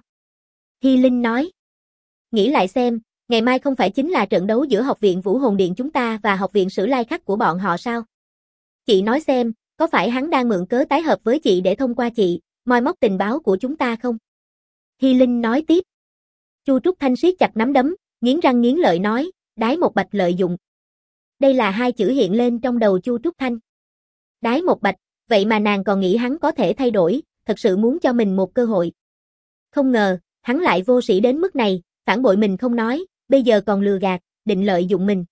Hy Linh nói. Nghĩ lại xem, ngày mai không phải chính là trận đấu giữa học viện Vũ Hồn Điện chúng ta và học viện Sử Lai Khắc của bọn họ sao? Chị nói xem, có phải hắn đang mượn cớ tái hợp với chị để thông qua chị, moi móc tình báo của chúng ta không? Hy Linh nói tiếp. Chu Trúc Thanh siết chặt nắm đấm, nghiến răng nghiến lợi nói, Đái Một Bạch lợi dụng. Đây là 2 chữ hiện lên trong đầu Chu Trúc Thanh. Đái Một Bạch, vậy mà nàng còn nghĩ hắn có thể thay đổi, thật sự muốn cho mình một cơ hội. Không ngờ, hắn lại vô sĩ đến mức này, phản bội mình không nói, bây giờ còn lừa gạt, định lợi dụng mình.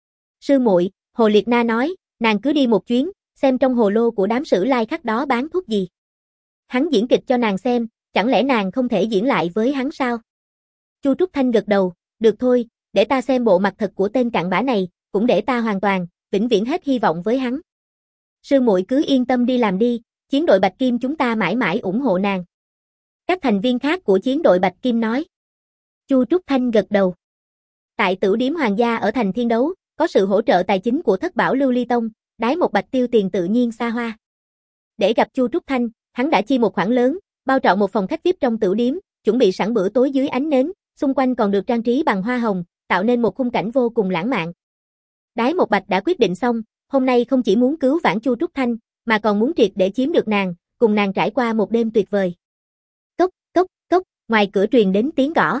Sư muội, Hồ Liệt Na nói, nàng cứ đi một chuyến, xem trong hồ lô của đám Sử Lai Khắc đó bán thuốc gì. Hắn diễn kịch cho nàng xem, chẳng lẽ nàng không thể diễn lại với hắn sao? Chu Trúc Thanh gật đầu, được thôi, để ta xem bộ mặt thật của tên cặn bã này, cũng để ta hoàn toàn, vĩnh viễn hết hy vọng với hắn. Sư muội cứ yên tâm đi làm đi, chiến đội Bạch Kim chúng ta mãi mãi ủng hộ nàng. Các thành viên khác của chiến đội Bạch Kim nói. Chu Trúc Thanh gật đầu. Tại Tửu Điếm Hoàng gia ở thành Thiên Đấu, có sự hỗ trợ tài chính của Thất Bảo Lưu Ly Tông, Đái Một Bạch tiêu tiền tự nhiên xa hoa. Để gặp Chu Trúc Thanh, hắn đã chi một khoản lớn, bao trọn một phòng khách VIP trong Tửu Điếm, chuẩn bị sẵn bữa tối dưới ánh nến, xung quanh còn được trang trí bằng hoa hồng, tạo nên một khung cảnh vô cùng lãng mạn. Đái Một Bạch đã quyết định xong, hôm nay không chỉ muốn cứu vãn Chu Trúc Thanh, mà còn muốn triệt để chiếm được nàng, cùng nàng trải qua một đêm tuyệt vời. Cốc, cốc, cốc, ngoài cửa truyền đến tiếng gõ.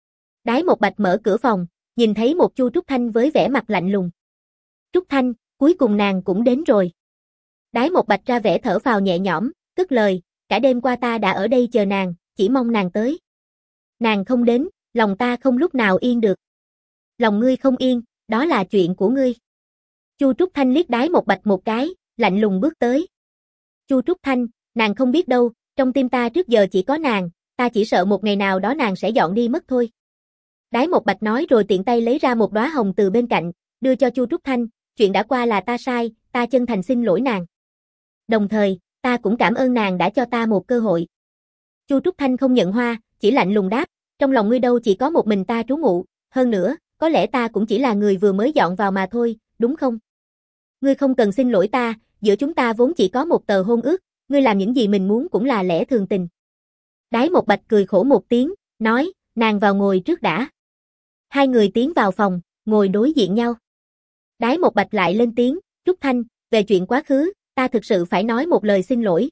Đái Một Bạch mở cửa phòng, nhìn thấy một Chu Trúc Thanh với vẻ mặt lạnh lùng. Trúc Thanh, cuối cùng nàng cũng đến rồi. Đái Một Bạch ra vẻ thở phào nhẹ nhõm, cất lời, cả đêm qua ta đã ở đây chờ nàng, chỉ mong nàng tới. Nàng không đến, lòng ta không lúc nào yên được. Lòng ngươi không yên, đó là chuyện của ngươi. Chu Trúc Thanh liếc Đái Một Bạch một cái, lạnh lùng bước tới. Chu Trúc Thanh, nàng không biết đâu, trong tim ta trước giờ chỉ có nàng, ta chỉ sợ một ngày nào đó nàng sẽ dọn đi mất thôi. Đái Một Bạch nói rồi tiện tay lấy ra một đóa hồng từ bên cạnh, đưa cho Chu Trúc Thanh, chuyện đã qua là ta sai, ta chân thành xin lỗi nàng. Đồng thời, ta cũng cảm ơn nàng đã cho ta một cơ hội. Chu Trúc Thanh không nhận hoa, chỉ lạnh lùng đáp, trong lòng ngươi đâu chỉ có một mình ta trú ngụ, hơn nữa, có lẽ ta cũng chỉ là người vừa mới dọn vào mà thôi, đúng không? Ngươi không cần xin lỗi ta, giữa chúng ta vốn chỉ có một tờ hôn ước, ngươi làm những gì mình muốn cũng là lẽ thường tình. Đái Một Bạch cười khổ một tiếng, nói, nàng vào ngồi trước đã. Hai người tiến vào phòng, ngồi đối diện nhau. Đái Một Bạch lại lên tiếng, Trúc Thanh, về chuyện quá khứ, ta thực sự phải nói một lời xin lỗi.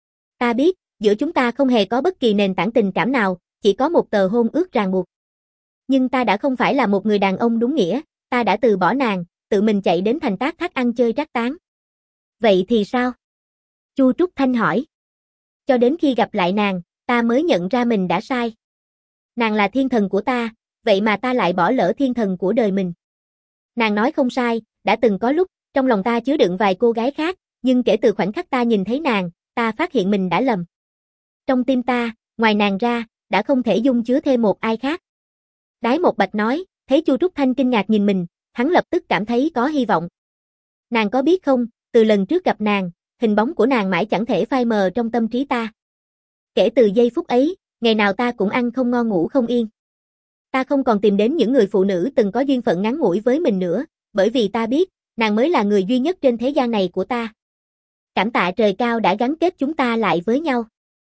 Ta biết, giữa chúng ta không hề có bất kỳ nền tảng tình cảm nào, chỉ có một tờ hôn ước ràng buộc. Nhưng ta đã không phải là một người đàn ông đúng nghĩa, ta đã từ bỏ nàng, tự mình chạy đến thành Tác Thác ăn chơi trác tán. Vậy thì sao? Chu Trúc Thanh hỏi. Cho đến khi gặp lại nàng, ta mới nhận ra mình đã sai. Nàng là thiên thần của ta, vậy mà ta lại bỏ lỡ thiên thần của đời mình. Nàng nói không sai, đã từng có lúc, trong lòng ta chứa đựng vài cô gái khác, nhưng kể từ khoảnh khắc ta nhìn thấy nàng, ta phát hiện mình đã lầm. Trong tim ta, ngoài nàng ra, đã không thể dung chứa thêm một ai khác. Đái Một Bạch nói, thấy Chu Trúc Thanh kinh ngạc nhìn mình, hắn lập tức cảm thấy có hy vọng. Nàng có biết không, từ lần trước gặp nàng, hình bóng của nàng mãi chẳng thể phai mờ trong tâm trí ta. Kể từ giây phút ấy, ngày nào ta cũng ăn không ngon ngủ không yên. Ta không còn tìm đến những người phụ nữ từng có duyên phận ngắn ngủi với mình nữa, bởi vì ta biết, nàng mới là người duy nhất trên thế gian này của ta. Cảm tạ trời cao đã gắn kết chúng ta lại với nhau.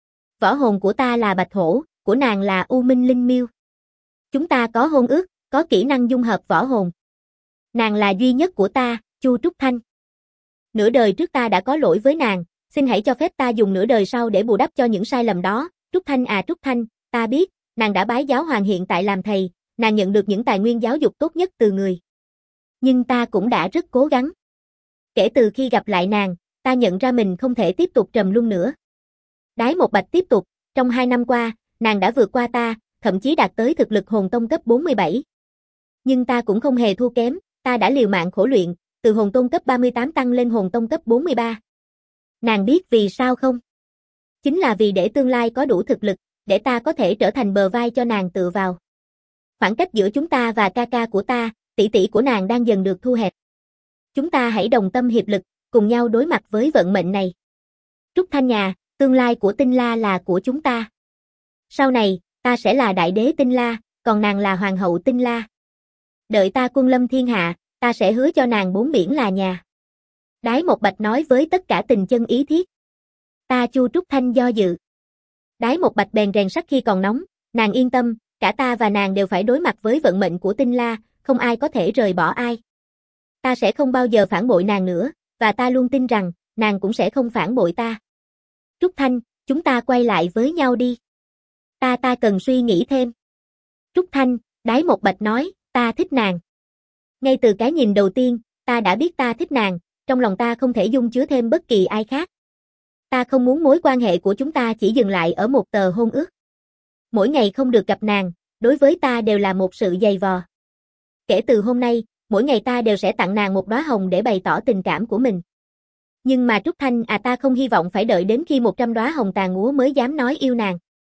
Võ hồn của ta là Bạch Hổ, của nàng là U Minh Linh Miêu. Chúng ta có hôn ước, có kỹ năng dung hợp võ hồn. Nàng là duy nhất của ta, Chu Trúc Thanh. Nửa đời trước ta đã có lỗi với nàng, xin hãy cho phép ta dùng nửa đời sau để bù đắp cho những sai lầm đó. Trúc Thanh à Trúc Thanh, ta biết, nàng đã bái giáo hoàng hiện tại làm thầy, nàng nhận được những tài nguyên giáo dục tốt nhất từ người. Nhưng ta cũng đã rất cố gắng. Kể từ khi gặp lại nàng, ta nhận ra mình không thể tiếp tục trầm luân nữa. Đái Một Bạch tiếp tục, trong 2 năm qua, nàng đã vượt qua ta, thậm chí đạt tới thực lực hồn tông cấp 47. Nhưng ta cũng không hề thua kém, ta đã liều mạng khổ luyện, từ hồn tôn cấp 38 tăng lên hồn tông cấp 43. Nàng biết vì sao không? Chính là vì để tương lai có đủ thực lực, để ta có thể trở thành bờ vai cho nàng tựa vào. Khoảng cách giữa chúng ta và ca ca của ta, tỷ tỷ của nàng đang dần được thu hẹp. Chúng ta hãy đồng tâm hiệp lực, cùng nhau đối mặt với vận mệnh này. Trúc Thanh nhà, tương lai của Tinh La là của chúng ta. Sau này, ta sẽ là đại đế Tinh La, còn nàng là hoàng hậu Tinh La. Đợi ta quân lâm thiên hạ, ta sẽ hứa cho nàng 4 biển là nhà. Đái Một Bạch nói với tất cả tình chân ý thiết. Ta Chu Trúc Thanh do dự. Đái Một Bạch bèn rèn sắt khi còn nóng, nàng yên tâm, cả ta và nàng đều phải đối mặt với vận mệnh của Tinh La, không ai có thể rời bỏ ai. Ta sẽ không bao giờ phản bội nàng nữa, và ta luôn tin rằng, nàng cũng sẽ không phản bội ta. Trúc Thanh, chúng ta quay lại với nhau đi. Ta cần suy nghĩ thêm. Trúc Thanh, Đái Một Bạch nói, ta thích nàng. Ngay từ cái nhìn đầu tiên, ta đã biết ta thích nàng, trong lòng ta không thể dung chứa thêm bất kỳ ai khác. Ta không muốn mối quan hệ của chúng ta chỉ dừng lại ở một tờ hôn ước. Mỗi ngày không được gặp nàng, đối với ta đều là một sự dày vò. Kể từ hôm nay, mỗi ngày ta đều sẽ tặng nàng một đóa hồng để bày tỏ tình cảm của mình. Nhưng mà Trúc Thanh à, ta không hy vọng phải đợi đến khi 100 đóa hồng tàn úa mới dám nói yêu nàng.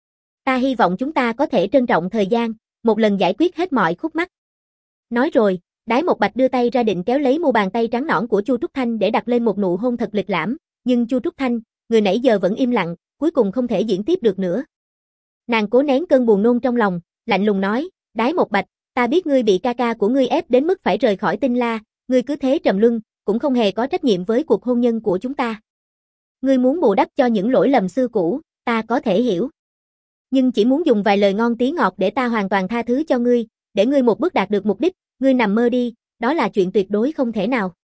Ta hy vọng chúng ta có thể trân trọng thời gian, một lần giải quyết hết mọi khúc mắc. Nói rồi, Đái Một Bạch đưa tay ra định kéo lấy mu bàn tay trắng nõn của Chu Trúc Thanh để đặt lên một nụ hôn thật lịch lãm, nhưng Chu Trúc Thanh, người nãy giờ vẫn im lặng, cuối cùng không thể diễn tiếp được nữa. Nàng cố nén cơn buồn nôn trong lòng, lạnh lùng nói, Đái Một Bạch, ta biết ngươi bị ca ca của ngươi ép đến mức phải rời khỏi Tinh La, ngươi cứ thế trầm luân, cũng không hề có trách nhiệm với cuộc hôn nhân của chúng ta. Ngươi muốn bù đắp cho những lỗi lầm xưa cũ, ta có thể hiểu. Nhưng chỉ muốn dùng vài lời ngon tiếng ngọt để ta hoàn toàn tha thứ cho ngươi, để ngươi một bước đạt được mục đích, ngươi nằm mơ đi, đó là chuyện tuyệt đối không thể nào.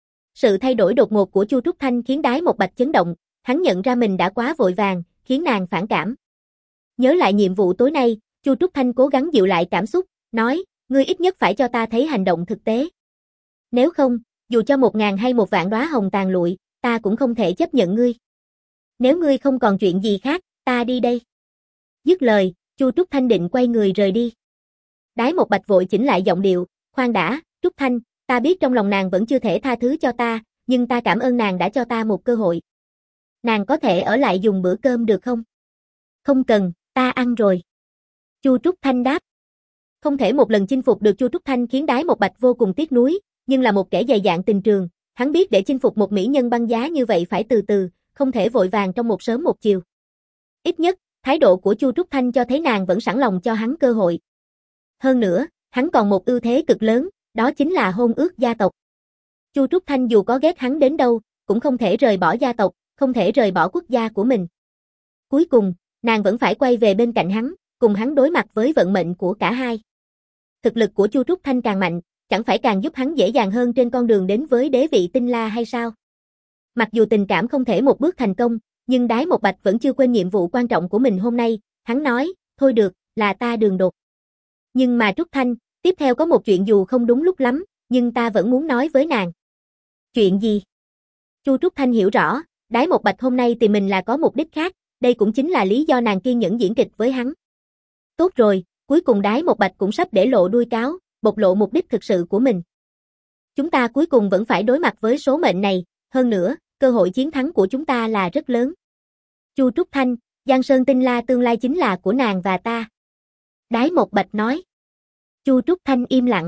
Sự thay đổi đột ngột của Chu Trúc Thanh khiến Đái Một Bạch chấn động, hắn nhận ra mình đã quá vội vàng, khiến nàng phản cảm. Nhớ lại nhiệm vụ tối nay, Chu Trúc Thanh cố gắng dịu lại cảm xúc, nói, ngươi ít nhất phải cho ta thấy hành động thực tế. Nếu không, dù cho 1.000 hay 1.000.000 đóa hồng tàn lụi, ta cũng không thể chấp nhận ngươi. Nếu ngươi không còn chuyện gì khác, ta đi đây. Dứt lời, Chu Trúc Thanh định quay người rời đi. Đái Một Bạch vội chỉnh lại giọng điệu, khoan đã, Trúc Thanh, ta biết trong lòng nàng vẫn chưa thể tha thứ cho ta, nhưng ta cảm ơn nàng đã cho ta một cơ hội. Nàng có thể ở lại dùng bữa cơm được không? Không cần, ta ăn rồi. Chu Trúc Thanh đáp. Không thể một lần chinh phục được Chu Trúc Thanh khiến Đái Một Bạch vô cùng tiếc nuối, nhưng là một kẻ dày dạn tình trường, hắn biết để chinh phục một mỹ nhân băng giá như vậy phải từ từ, không thể vội vàng trong một sớm một chiều. Ít nhất, thái độ của Chu Trúc Thanh cho thấy nàng vẫn sẵn lòng cho hắn cơ hội. Hơn nữa, hắn còn một ưu thế cực lớn, đó chính là hôn ước gia tộc. Chu Trúc Thanh dù có ghét hắn đến đâu, cũng không thể rời bỏ gia tộc, không thể rời bỏ quốc gia của mình. Cuối cùng, nàng vẫn phải quay về bên cạnh hắn, cùng hắn đối mặt với vận mệnh của cả hai. Thực lực của Chu Trúc Thanh càng mạnh, chẳng phải càng giúp hắn dễ dàng hơn trên con đường đến với đế vị Tinh La hay sao? Mặc dù tình cảm không thể một bước thành công, nhưng Đái Một Bạch vẫn chưa quên nhiệm vụ quan trọng của mình hôm nay, hắn nói, thôi được, là ta đường đột. Nhưng mà Trúc Thanh, tiếp theo có một chuyện dù không đúng lúc lắm, nhưng ta vẫn muốn nói với nàng. Chuyện gì? Chu Trúc Thanh hiểu rõ, Đái Một Bạch hôm nay tìm mình là có mục đích khác, đây cũng chính là lý do nàng kiên nhẫn diễn kịch với hắn. Tốt rồi, cuối cùng Đái Một Bạch cũng sắp để lộ đuôi cáo, bộc lộ mục đích thực sự của mình. Chúng ta cuối cùng vẫn phải đối mặt với số mệnh này, hơn nữa, cơ hội chiến thắng của chúng ta là rất lớn. Chu Trúc Thanh, Giang Sơn Tinh La tương lai chính là của nàng và ta. Đái Một Bạch nói. Chu Trúc Thanh im lặng.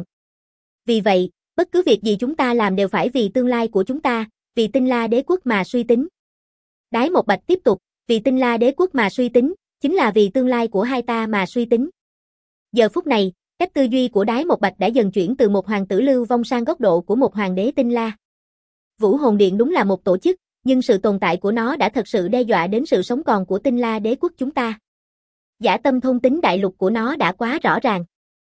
Vì vậy, bất cứ việc gì chúng ta làm đều phải vì tương lai của chúng ta, vì Tinh La đế quốc mà suy tính. Đái Một Bạch tiếp tục, vì Tinh La đế quốc mà suy tính, chính là vì tương lai của hai ta mà suy tính. Giờ phút này, cách tư duy của Đái Một Bạch đã dần chuyển từ một hoàng tử lưu vong sang góc độ của một hoàng đế Tinh La. Vũ Hồn Điện đúng là một tổ chức, nhưng sự tồn tại của nó đã thật sự đe dọa đến sự sống còn của Tinh La đế quốc chúng ta. Dã tâm thôn tính đại lục của nó đã quá rõ ràng.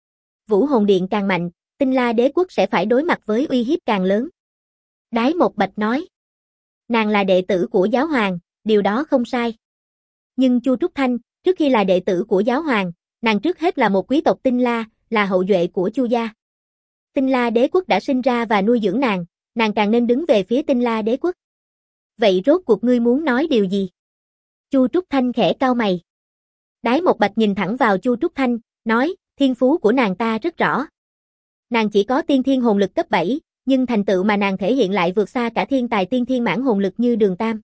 Vũ Hồn Điện càng mạnh, Tinh La đế quốc sẽ phải đối mặt với uy hiếp càng lớn. Đái Một Bạch nói. Nàng là đệ tử của giáo hoàng, điều đó không sai. Nhưng Chu Trúc Thanh, trước khi là đệ tử của giáo hoàng, nàng trước hết là một quý tộc Tinh La, là hậu duệ của Chu gia. Tinh La đế quốc đã sinh ra và nuôi dưỡng nàng càng nên đứng về phía Tinh La đế quốc. Vậy rốt cuộc ngươi muốn nói điều gì? Chu Trúc Thanh khẽ cau mày. Đái Một Bạch nhìn thẳng vào Chu Trúc Thanh, nói, thiên phú của nàng ta rất rõ. Nàng chỉ có tiên thiên hồn lực cấp 7, nhưng thành tựu mà nàng thể hiện lại vượt xa cả thiên tài tiên thiên mãn hồn lực như Đường Tam.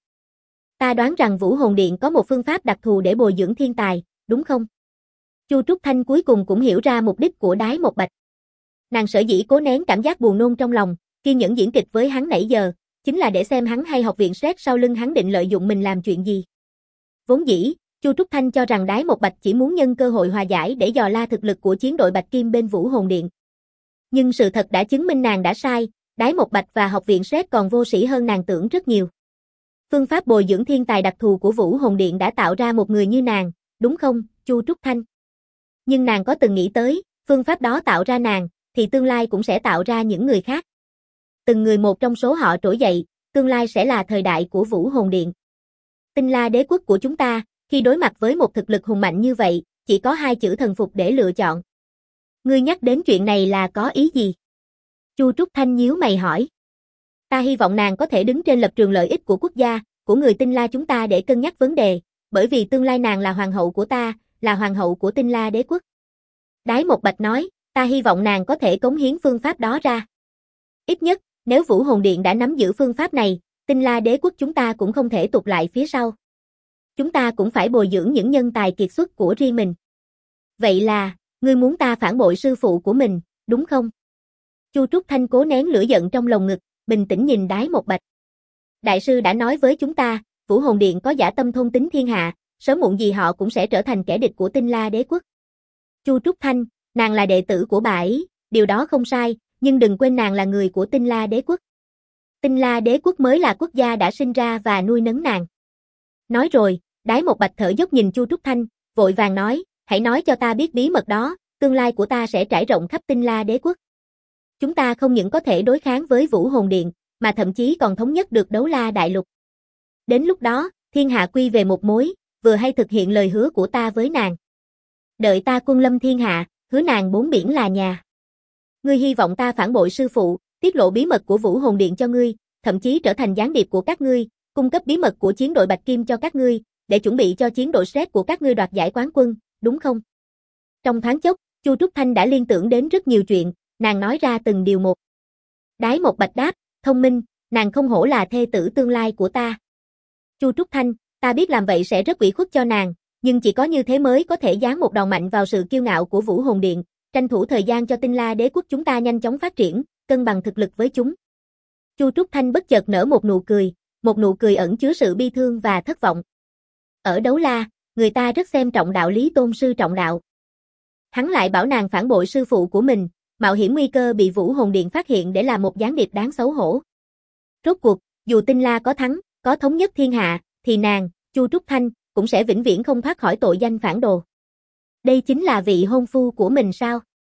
Ta đoán rằng Vũ Hồn Điện có một phương pháp đặc thù để bồi dưỡng thiên tài, đúng không? Chu Trúc Thanh cuối cùng cũng hiểu ra mục đích của Đái Một Bạch. Nàng sở dĩ cố nén cảm giác buồn nôn trong lòng, kiên nhẫn diễn kịch với hắn nãy giờ, chính là để xem hắn hay học viện Sret sau lưng hắn định lợi dụng mình làm chuyện gì. Vốn dĩ, Chu Trúc Thanh cho rằng Đái Một Bạch chỉ muốn nhân cơ hội hòa giải để dò la thực lực của chiến đội Bạch Kim bên Vũ Hồn Điện. Nhưng sự thật đã chứng minh nàng đã sai, Đái Một Bạch và học viện Sret còn vô sĩ hơn nàng tưởng rất nhiều. Phương pháp bồi dưỡng thiên tài đặc thù của Vũ Hồn Điện đã tạo ra một người như nàng, đúng không, Chu Trúc Thanh? Nhưng nàng có từng nghĩ tới, phương pháp đó tạo ra nàng, thì tương lai cũng sẽ tạo ra những người khác. Từng người một trong số họ trỗi dậy, tương lai sẽ là thời đại của Vũ Hồn Điện. Tinh La đế quốc của chúng ta, khi đối mặt với một thực lực hùng mạnh như vậy, chỉ có hai chữ thần phục để lựa chọn. Ngươi nhắc đến chuyện này là có ý gì? Chu Trúc Thanh nhíu mày hỏi. Ta hy vọng nàng có thể đứng trên lập trường lợi ích của quốc gia, của người Tinh La chúng ta để cân nhắc vấn đề, bởi vì tương lai nàng là hoàng hậu của ta, là hoàng hậu của Tinh La đế quốc. Đái Một Bạch nói, ta hy vọng nàng có thể cống hiến phương pháp đó ra. Ít nhất, nếu Vũ Hồn Điện đã nắm giữ phương pháp này, Tinh La đế quốc chúng ta cũng không thể tụt lại phía sau. Chúng ta cũng phải bồi dưỡng những nhân tài kiệt xuất của riêng mình. Vậy là, ngươi muốn ta phản bội sư phụ của mình, đúng không? Chu Trúc Thanh cố nén lửa giận trong lồng ngực, bình tĩnh nhìn Đái Một Bạch. Đại sư đã nói với chúng ta, Vũ Hồn Điện có dã tâm thôn tính thiên hạ, sớm muộn gì họ cũng sẽ trở thành kẻ địch của Tinh La đế quốc. Chu Trúc Thanh, nàng là đệ tử của bà ấy, điều đó không sai, nhưng đừng quên nàng là người của Tinh La đế quốc. Tinh La đế quốc mới là quốc gia đã sinh ra và nuôi nấng nàng. Nói rồi, Đái Một Bạch thở dốc nhìn Chu Trúc Thanh, vội vàng nói, hãy nói cho ta biết bí mật đó, tương lai của ta sẽ trải rộng khắp Tinh La Đế quốc. Chúng ta không những có thể đối kháng với Vũ Hồn Điện, mà thậm chí còn thống nhất được Đấu La Đại Lục. Đến lúc đó, thiên hạ quy về một mối, vừa hay thực hiện lời hứa của ta với nàng. Đợi ta quân lâm thiên hạ, hứa nàng bốn biển là nhà. Ngươi hy vọng ta phản bội sư phụ, tiết lộ bí mật của Vũ Hồn Điện cho ngươi, thậm chí trở thành gián điệp của các ngươi, cung cấp bí mật của chiến đội Bạch Kim cho các ngươi, để chuẩn bị cho chiến đội Red của các ngươi đoạt giải quán quân, đúng không? Trong thoáng chốc, Chu Trúc Thanh đã liên tưởng đến rất nhiều chuyện, nàng nói ra từng điều một. Đái Một Bạch đáp, thông minh, nàng không hổ là thê tử tương lai của ta. Chu Trúc Thanh, ta biết làm vậy sẽ rất ủy khuất cho nàng, nhưng chỉ có như thế mới có thể giáng một đòn mạnh vào sự kiêu ngạo của Vũ Hồn Điện, tranh thủ thời gian cho Tinh La Đế quốc chúng ta nhanh chóng phát triển, cân bằng thực lực với chúng. Chu Trúc Thanh bất chợt nở một nụ cười ẩn chứa sự bi thương và thất vọng. Ở Đấu La, người ta rất xem trọng đạo lý tôn sư trọng đạo. Hắn lại bảo nàng phản bội sư phụ của mình, mạo hiểm nguy cơ bị Vũ Hồn Điện phát hiện để làm một gián điệp đáng xấu hổ. Rốt cuộc, dù Tinh La có thắng, có thống nhất thiên hạ, thì nàng, Chu Trúc Thanh, cũng sẽ vĩnh viễn không thoát khỏi tội danh phản đồ. Đây chính là vị hôn phu của mình sao?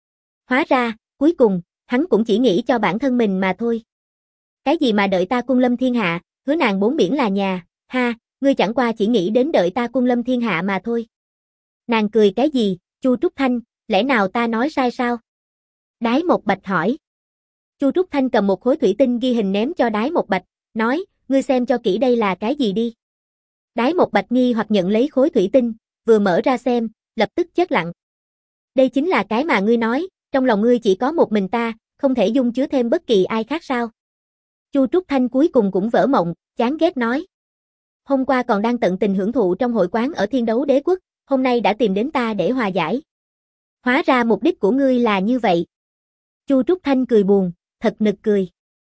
Hóa ra, cuối cùng, hắn cũng chỉ nghĩ cho bản thân mình mà thôi. Cái gì mà đợi ta quân lâm thiên hạ, hứa nàng bốn biển là nhà, ha, ngươi chẳng qua chỉ nghĩ đến đợi ta quân lâm thiên hạ mà thôi. Nàng cười cái gì, Chu Trúc Thanh, lẽ nào ta nói sai sao? Đái Một Bạch hỏi. Chu Trúc Thanh cầm một khối thủy tinh ghi hình ném cho Đái Một Bạch, nói, ngươi xem cho kỹ đây là cái gì đi. Đái Một Bạch nghi hoặc nhận lấy khối thủy tinh, vừa mở ra xem, lập tức chết lặng. Đây chính là cái mà ngươi nói, trong lòng ngươi chỉ có một mình ta, không thể dung chứa thêm bất kỳ ai khác sao? Chu Trúc Thanh cuối cùng cũng vỡ mộng, chán ghét nói. Hôm qua còn đang tận tình hưởng thụ trong hội quán ở Thiên Đấu Đế quốc, hôm nay đã tìm đến ta để hòa giải. Hóa ra mục đích của ngươi là như vậy. Chu Trúc Thanh cười buồn, thật nực cười.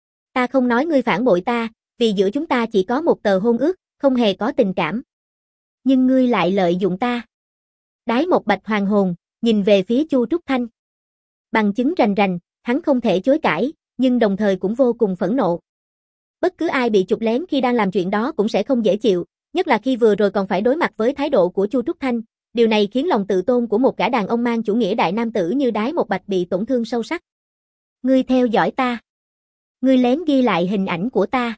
Ta không nói ngươi phản bội ta, vì giữa chúng ta chỉ có một tờ hôn ước, không hề có tình cảm. Nhưng ngươi lại lợi dụng ta. Đái Một Bạch hoàng hồn, nhìn về phía Chu Trúc Thanh. Bằng chứng rành rành, hắn không thể chối cãi, nhưng đồng thời cũng vô cùng phẫn nộ. Bất cứ ai bị chụp lén khi đang làm chuyện đó cũng sẽ không dễ chịu, nhất là khi vừa rồi còn phải đối mặt với thái độ của Chu Trúc Thanh, điều này khiến lòng tự tôn của một gã đàn ông mang chủ nghĩa đại nam tử như Đái Một Bạch bị tổn thương sâu sắc. Ngươi theo dõi ta. Ngươi lén ghi lại hình ảnh của ta.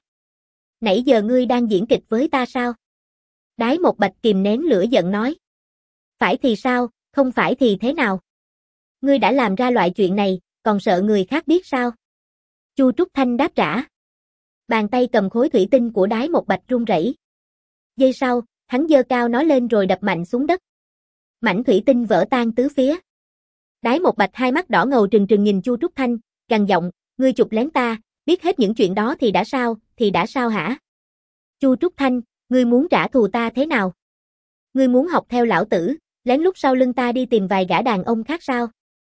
Nãy giờ ngươi đang diễn kịch với ta sao? Đái Một Bạch kìm nén lửa giận nói. Phải thì sao, không phải thì thế nào? Ngươi đã làm ra loại chuyện này, còn sợ người khác biết sao? Chu Trúc Thanh đáp trả. Bàn tay cầm khối thủy tinh của Đái Một Bạch run rẩy. Giây sau, hắn giơ cao nó lên rồi đập mạnh xuống đất. Mảnh thủy tinh vỡ tan tứ phía. Đái Một Bạch hai mắt đỏ ngầu trừng trừng nhìn Chu Trúc Thanh, gằn giọng, ngươi chụp lén ta, biết hết những chuyện đó thì đã sao hả? Chu Trúc Thanh, ngươi muốn trả thù ta thế nào? Ngươi muốn học theo lão tử, lén lút sau lưng ta đi tìm vài gã đàn ông khác sao?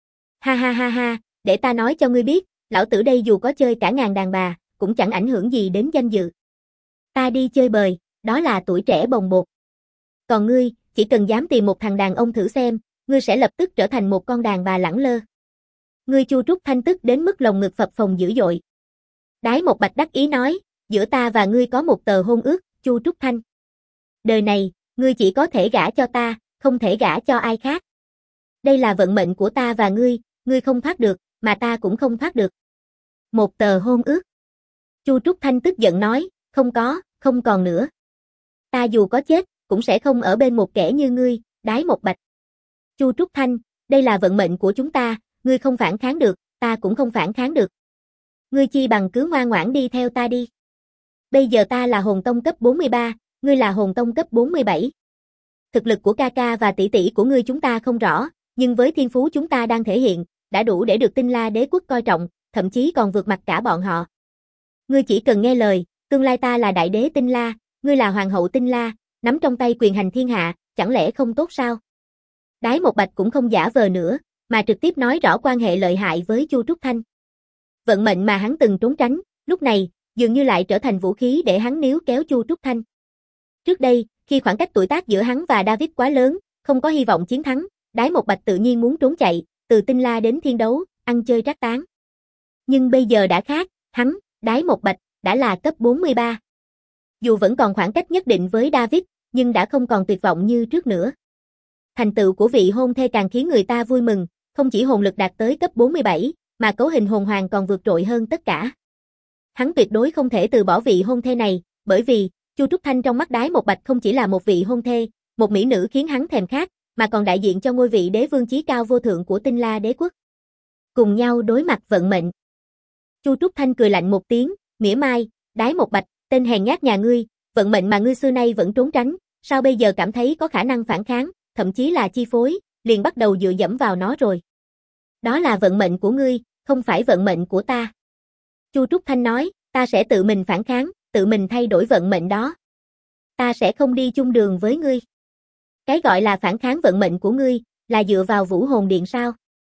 Ha ha ha ha, để ta nói cho ngươi biết, lão tử đây dù có chơi cả ngàn đàn bà, cũng chẳng ảnh hưởng gì đến danh dự. Ta đi chơi bời, đó là tuổi trẻ bồng bột. Còn ngươi, chỉ cần dám tìm một thằng đàn ông thử xem, ngươi sẽ lập tức trở thành một con đàn bà lẳng lơ. Ngươi Chu Trúc Thanh tức đến mức lồng ngực phập phồng dữ dội. Đái Một Bạch đắc ý nói, giữa ta và ngươi có một tờ hôn ước, Chu Trúc Thanh. Đời này, ngươi chỉ có thể gả cho ta, không thể gả cho ai khác. Đây là vận mệnh của ta và ngươi không thoát được, mà ta cũng không thoát được. Một tờ hôn ước. Chu Trúc Thanh tức giận nói, không còn nữa. Ta dù có chết, cũng sẽ không ở bên một kẻ như ngươi, Đái Một Bạch. Chu Trúc Thanh, đây là vận mệnh của chúng ta, ngươi không phản kháng được, ta cũng không phản kháng được. Ngươi chi bằng cứ ngoan ngoãn đi theo ta đi. Bây giờ ta là hồn tông cấp 43, ngươi là hồn tông cấp 47. Thực lực của ca ca và tỷ tỷ của ngươi chúng ta không rõ, nhưng với thiên phú chúng ta đang thể hiện, đã đủ để được Tinh La Đế quốc coi trọng, thậm chí còn vượt mặt cả bọn họ. Ngươi chỉ cần nghe lời, tương lai ta là đại đế Tinh La, ngươi là hoàng hậu Tinh La, nắm trong tay quyền hành thiên hạ, chẳng lẽ không tốt sao? Đái Một Bạch cũng không giả vờ nữa, mà trực tiếp nói rõ quan hệ lợi hại với Chu Trúc Thanh. Vận mệnh mà hắn từng trốn tránh, lúc này, dường như lại trở thành vũ khí để hắn níu kéo Chu Trúc Thanh. Trước đây, khi khoảng cách tuổi tác giữa hắn và David quá lớn, không có hy vọng chiến thắng, Đái Một Bạch tự nhiên muốn trốn chạy, từ Tinh La đến Thiên Đấu, ăn chơi trác tán. Nhưng bây giờ đã khác, hắn, Đái Một Bạch, đã là cấp 43. Dù vẫn còn khoảng cách nhất định với David, nhưng đã không còn tuyệt vọng như trước nữa. Thành tựu của vị hôn thê càng khiến người ta vui mừng, không chỉ hồn lực đạt tới cấp 47, mà cấu hình hồn hoàng còn vượt trội hơn tất cả. Hắn tuyệt đối không thể từ bỏ vị hôn thê này, bởi vì, Chu Trúc Thanh trong mắt Đái Một Bạch không chỉ là một vị hôn thê, một mỹ nữ khiến hắn thèm khát, mà còn đại diện cho ngôi vị đế vương chí cao vô thượng của Tinh La Đế quốc. Cùng nhau đối mặt vận mệnh. Chu Trúc Thanh cười lạnh một tiếng, mỉa mai, Đái Một Bạch, tên hèn nhát nhà ngươi, vận mệnh mà ngươi xưa nay vẫn trốn tránh, sao bây giờ cảm thấy có khả năng phản kháng, thậm chí là chi phối, liền bắt đầu dựa dẫm vào nó rồi. Đó là vận mệnh của ngươi, không phải vận mệnh của ta. Chu Trúc Thanh nói, ta sẽ tự mình phản kháng, tự mình thay đổi vận mệnh đó. Ta sẽ không đi chung đường với ngươi. Cái gọi là phản kháng vận mệnh của ngươi, là dựa vào Vũ Hồn Điện sao?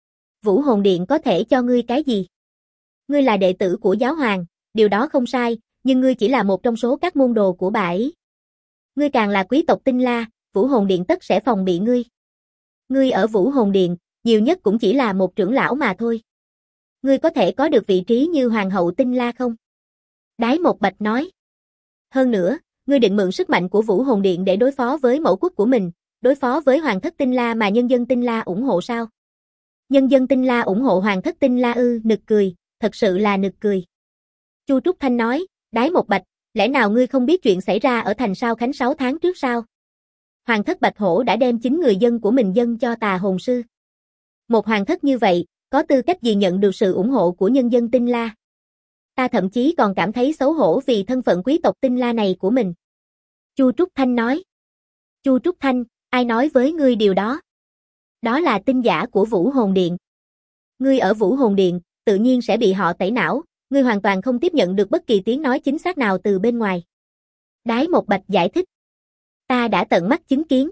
Vũ Hồn Điện có thể cho ngươi cái gì? Ngươi là đệ tử của giáo hoàng, điều đó không sai, nhưng ngươi chỉ là một trong số các môn đồ của bà ấy. Ngươi càng là quý tộc Tinh La, Vũ Hồn Điện tất sẽ phòng bị ngươi. Ngươi ở Vũ Hồn Điện, nhiều nhất cũng chỉ là một trưởng lão mà thôi. Ngươi có thể có được vị trí như Hoàng hậu Tinh La không? Đái Một Bạch nói. Hơn nữa, ngươi định mượn sức mạnh của Vũ Hồn Điện để đối phó với mẫu quốc của mình, đối phó với Hoàng thất Tinh La mà nhân dân Tinh La ủng hộ sao? Nhân dân Tinh La ủng hộ Hoàng thất Tinh La ư? Nực cười, thật sự là nực cười. Chu Trúc Thanh nói, Đái Một Bạch, lẽ nào ngươi không biết chuyện xảy ra ở thành Sao Khánh 6 tháng trước sao? Hoàng thất Bạch Hổ đã đem chính người dân của mình dâng cho Tà Hồn Sư. Một hoàng thất như vậy, có tư cách gì nhận được sự ủng hộ của nhân dân Tinh La? Ta thậm chí còn cảm thấy xấu hổ vì thân phận quý tộc Tinh La này của mình. Chu Trúc Thanh nói. Chu Trúc Thanh, ai nói với ngươi điều đó? Đó là tin giả của Vũ Hồn Điện. Ngươi ở Vũ Hồn Điện, tự nhiên sẽ bị họ tẩy não, ngươi hoàn toàn không tiếp nhận được bất kỳ tiếng nói chính xác nào từ bên ngoài. Đái Một Bạch giải thích. Ta đã tận mắt chứng kiến.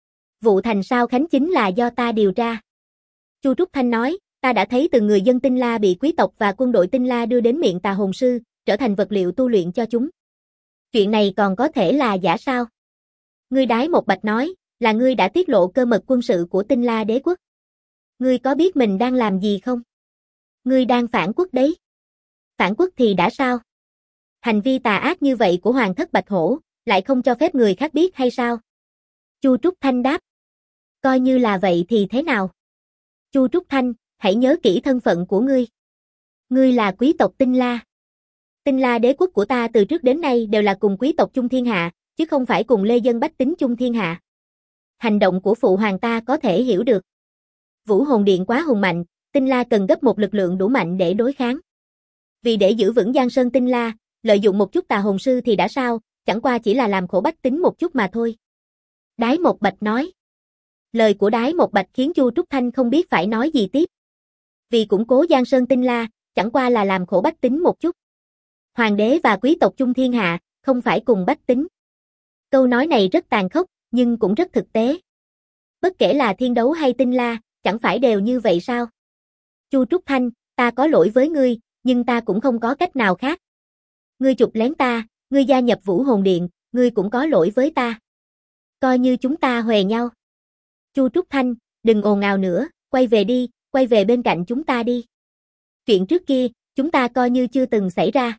Vụ thành Sao Khánh chính là do ta điều tra. Chu Trúc Thanh nói, ta đã thấy từng người dân Tinh La bị quý tộc và quân đội Tinh La đưa đến miệng Tà Hồn Sư, trở thành vật liệu tu luyện cho chúng. Chuyện này còn có thể là giả sao? Ngươi Đái Một Bạch nói, là ngươi đã tiết lộ cơ mật quân sự của Tinh La Đế quốc. Ngươi có biết mình đang làm gì không? Ngươi đang phản quốc đấy. Phản quốc thì đã sao? Hành vi tà ác như vậy của Hoàng thất Bạch Hổ, lại không cho phép người khác biết hay sao? Chu Trúc Thanh đáp. Coi như là vậy thì thế nào? Chu Trúc Thanh, hãy nhớ kỹ thân phận của ngươi. Ngươi là quý tộc Tinh La. Tinh La Đế quốc của ta từ trước đến nay đều là cùng quý tộc chung thiên hạ, chứ không phải cùng lê dân bách tính chung thiên hạ. Hành động của phụ hoàng ta có thể hiểu được. Vũ Hồn Điện quá hùng mạnh, Tinh La cần gấp một lực lượng đủ mạnh để đối kháng. Vì để giữ vững Giang Sơn Tinh La, lợi dụng một chút Tà Hồn Sư thì đã sao, chẳng qua chỉ là làm khổ bách tính một chút mà thôi. Đái Một Bạch nói. Lời của Đái Một Bạch khiến Chu Trúc Thanh không biết phải nói gì tiếp. Vì củng cố Giang Sơn Tinh La, chẳng qua là làm khổ bách tính một chút. Hoàng đế và quý tộc chung thiên hạ, không phải cùng bách tính. Câu nói này rất tàn khốc, nhưng cũng rất thực tế. Bất kể là Thiên Đấu hay Tinh La, chẳng phải đều như vậy sao? Chu Trúc Thanh, ta có lỗi với ngươi, nhưng ta cũng không có cách nào khác. Ngươi chụp lén ta, ngươi gia nhập Vũ Hồn Điện, ngươi cũng có lỗi với ta. Coi như chúng ta huề nhau. Chu Trúc Thanh, đừng ồn ào nữa, quay về đi, quay về bên cạnh chúng ta đi. Chuyện trước kia, chúng ta coi như chưa từng xảy ra.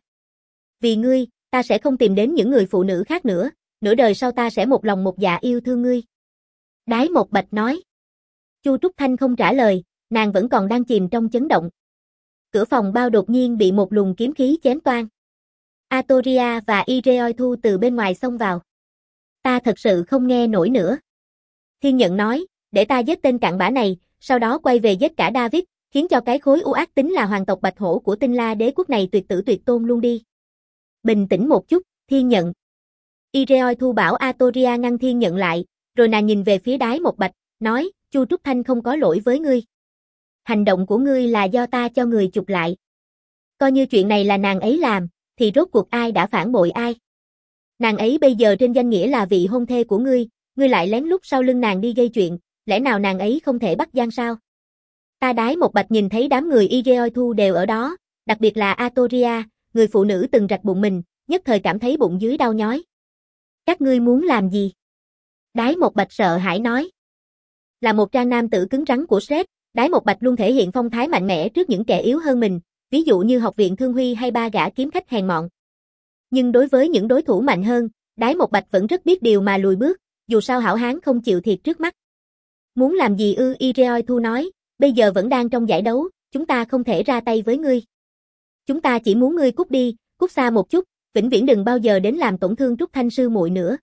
Vì ngươi, ta sẽ không tìm đến những người phụ nữ khác nữa, nửa đời sau ta sẽ một lòng một dạ yêu thương ngươi. Đái Một Bạch nói. Chu Trúc Thanh không trả lời, nàng vẫn còn đang chìm trong chấn động. Cửa phòng bao đột nhiên bị một luồng kiếm khí chém toang. Atoria và Ireoithu từ bên ngoài xông vào. Ta thật sự không nghe nổi nữa. Thiên Nhận nói, để ta giết tên cặn bã này, sau đó quay về giết cả David, khiến cho cái khối u ác tính là hoàng tộc Bạch Hổ của Tinh La Đế quốc này tuyệt tử tuyệt tôn luôn đi. Bình tĩnh một chút, Thiên Nhận. Ireoithu bảo Atoria ngăn Thiên Nhận lại, rồi nàng nhìn về phía Đái Một Bạch, nói, Chu Trúc Thanh không có lỗi với ngươi. Hành động của ngươi là do ta cho người chụp lại. Coi như chuyện này là nàng ấy làm, thì rốt cuộc ai đã phản bội ai? Nàng ấy bây giờ trên danh nghĩa là vị hôn thê của ngươi lại lén lút sau lưng nàng đi gây chuyện, lẽ nào nàng ấy không thể bắt gian sao? Ta Đái Một Bạch nhìn thấy đám người Ireoithu đều ở đó, đặc biệt là Atoria, người phụ nữ từng rạch bụng mình, nhất thời cảm thấy bụng dưới đau nhói. Các ngươi muốn làm gì? Đái Một Bạch sợ hãi nói. Là một trang nam tử cứng rắn của Shrek, Đái Một Bạch luôn thể hiện phong thái mạnh mẽ trước những kẻ yếu hơn mình, ví dụ như học viện Thương Huy hay ba gã kiếm khách hèn mọn. Nhưng đối với những đối thủ mạnh hơn, Đái Một Bạch vẫn rất biết điều mà lùi bước, dù sao hảo hán không chịu thiệt trước mắt. Muốn làm gì ư? Ireoi Thu nói, bây giờ vẫn đang trong giải đấu, chúng ta không thể ra tay với ngươi. Chúng ta chỉ muốn ngươi cút đi, cút xa một chút, vĩnh viễn đừng bao giờ đến làm tổn thương Trúc Thanh sư muội nữa.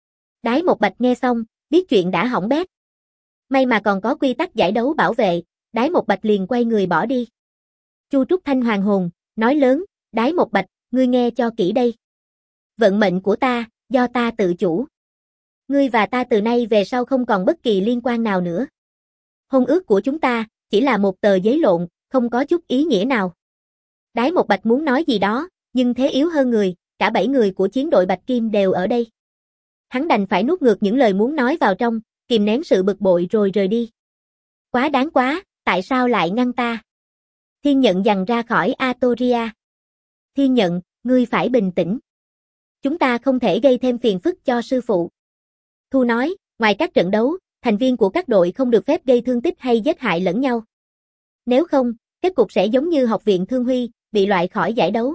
Đái Một Bạch nghe xong, biết chuyện đã hỏng bét. May mà còn có quy tắc giải đấu bảo vệ, Đái Một Bạch liền quay người bỏ đi. Chu Trúc Thanh hoàng hồn, nói lớn, Đái Một Bạch, ngươi nghe cho kỹ đây. Vận mệnh của ta, do ta tự chủ. Ngươi và ta từ nay về sau không còn bất kỳ liên quan nào nữa. Hôn ước của chúng ta, chỉ là một tờ giấy lộn, không có chút ý nghĩa nào. Đái Một Bạch muốn nói gì đó, nhưng thế yếu hơn người, cả 7 người của chiến đội Bạch Kim đều ở đây. Hắn đành phải nuốt ngược những lời muốn nói vào trong, kìm nén sự bực bội rồi rời đi. Quá đáng quá, tại sao lại ngăn ta? Thiên Nhận giằng ra khỏi Atoria. Thiên Nhận, ngươi phải bình tĩnh. Chúng ta không thể gây thêm phiền phức cho sư phụ. Thu nói, ngoài các trận đấu, thành viên của các đội không được phép gây thương tích hay giết hại lẫn nhau. Nếu không, kết cục sẽ giống như học viện Thương Huy, bị loại khỏi giải đấu.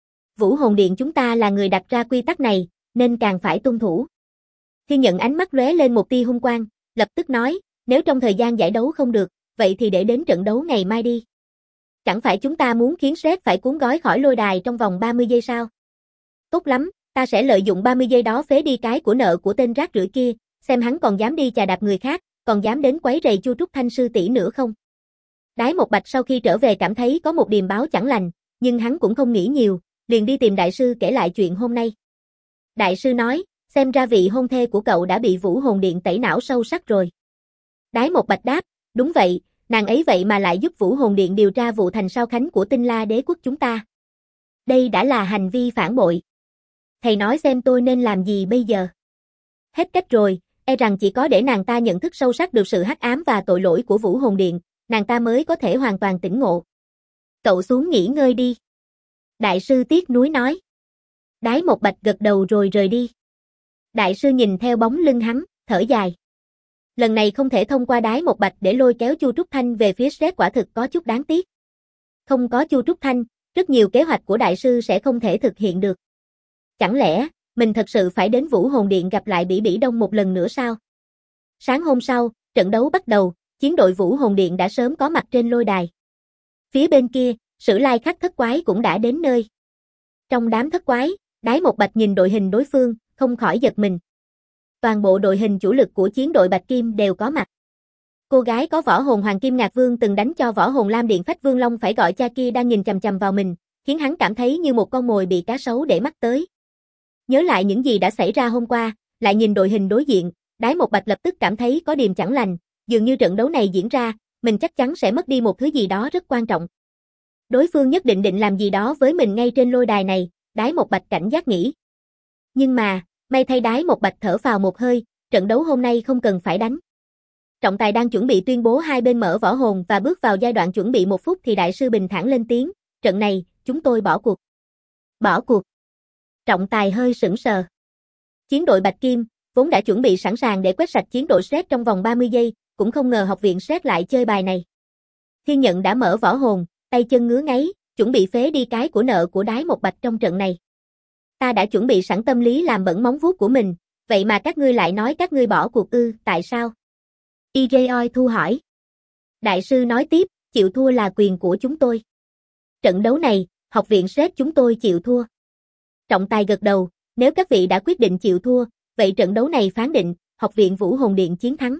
Vũ Hồn Điện chúng ta là người đặt ra quy tắc này, nên càng phải tuân thủ. Thiên Nhận ánh mắt lóe lên một tia hung quang, lập tức nói, nếu trong thời gian giải đấu không được, vậy thì để đến trận đấu ngày mai đi. Chẳng phải chúng ta muốn khiến Shrek phải cuốn gói khỏi lôi đài trong vòng 30 giây sao? Tốt lắm, ta sẽ lợi dụng 30 giây đó phế đi cái của nợ của tên rác rưởi kia, xem hắn còn dám đi chà đạp người khác, còn dám đến quấy rầy Chu Trúc Thanh sư tỷ nữa không? Đái Một Bạch sau khi trở về cảm thấy có một điềm báo chẳng lành, nhưng hắn cũng không nghĩ nhiều, liền đi tìm đại sư kể lại chuyện hôm nay. Đại sư nói, xem ra vị hôn thê của cậu đã bị Vũ Hồn Điện tẩy não sâu sắc rồi. Đái Một Bạch đáp, đúng vậy, nàng ấy vậy mà lại giúp Vũ Hồn Điện điều tra vụ thành sao khánh của Tinh La Đế quốc chúng ta. Đây đã là hành vi phản bội. Thầy nói xem tôi nên làm gì bây giờ? Hết cách rồi, e rằng chỉ có để nàng ta nhận thức sâu sắc được sự hắc ám và tội lỗi của Vũ Hồn Điện, nàng ta mới có thể hoàn toàn tỉnh ngộ. Cậu xuống nghỉ ngơi đi. Đại sư tiếc nuối nói. Đái Một Bạch gật đầu rồi rời đi. Đại sư nhìn theo bóng lưng hắn, thở dài. Lần này không thể thông qua Đái Một Bạch để lôi kéo Chu Trúc Thanh về phía Shrek quả thực có chút đáng tiếc. Không có Chu Trúc Thanh, rất nhiều kế hoạch của đại sư sẽ không thể thực hiện được. Chẳng lẽ, mình thật sự phải đến Vũ Hồn Điện gặp lại Bỉ Bỉ Đông một lần nữa sao? Sáng hôm sau, trận đấu bắt đầu, chiến đội Vũ Hồn Điện đã sớm có mặt trên lôi đài. Phía bên kia, Sử Lai Khắc thất quái cũng đã đến nơi. Trong đám thất quái, Đái Một Bạch nhìn đội hình đối phương, không khỏi giật mình. Toàn bộ đội hình chủ lực của chiến đội Bạch Kim đều có mặt. Cô gái có võ hồn Hoàng Kim Ngạc Vương từng đánh cho võ hồn Lam Điện Phách Vương Long phải gọi cha kia đang nhìn chằm chằm vào mình, khiến hắn cảm thấy như một con mồi bị cá sấu để mắt tới. Nhớ lại những gì đã xảy ra hôm qua, lại nhìn đội hình đối diện, Đái Một Bạch lập tức cảm thấy có điềm chẳng lành, dường như trận đấu này diễn ra, mình chắc chắn sẽ mất đi một thứ gì đó rất quan trọng. Đối phương nhất định định làm gì đó với mình ngay trên lôi đài này, Đái Một Bạch cảnh giác nghĩ. Nhưng mà, may thay Đái Một Bạch thở phào một hơi, trận đấu hôm nay không cần phải đánh. Trọng tài đang chuẩn bị tuyên bố hai bên mở võ hồn và bước vào giai đoạn chuẩn bị 1 phút thì đại sư bình thản lên tiếng, trận này, chúng tôi bỏ cuộc. Bỏ cuộc. Trọng tài hơi sững sờ. Chiến đội Bạch Kim, vốn đã chuẩn bị sẵn sàng để quét sạch chiến đội Shrek trong vòng 30 giây, cũng không ngờ học viện Shrek lại chơi bài này. Thiên Nhận đã mở võ hồn, tay chân ngứa ngáy, chuẩn bị phế đi cái của nợ của Đái Một Bạch trong trận này. Ta đã chuẩn bị sẵn tâm lý làm bẩn móng vuốt của mình, vậy mà các ngươi lại nói các ngươi bỏ cuộc ư, tại sao? Ireoi Thu hỏi. Đại sư nói tiếp, chịu thua là quyền của chúng tôi. Trận đấu này, học viện Shrek chúng tôi chịu thua. Trọng tài gật đầu, nếu các vị đã quyết định chịu thua, vậy trận đấu này phán định, học viện Vũ Hồn Điện chiến thắng.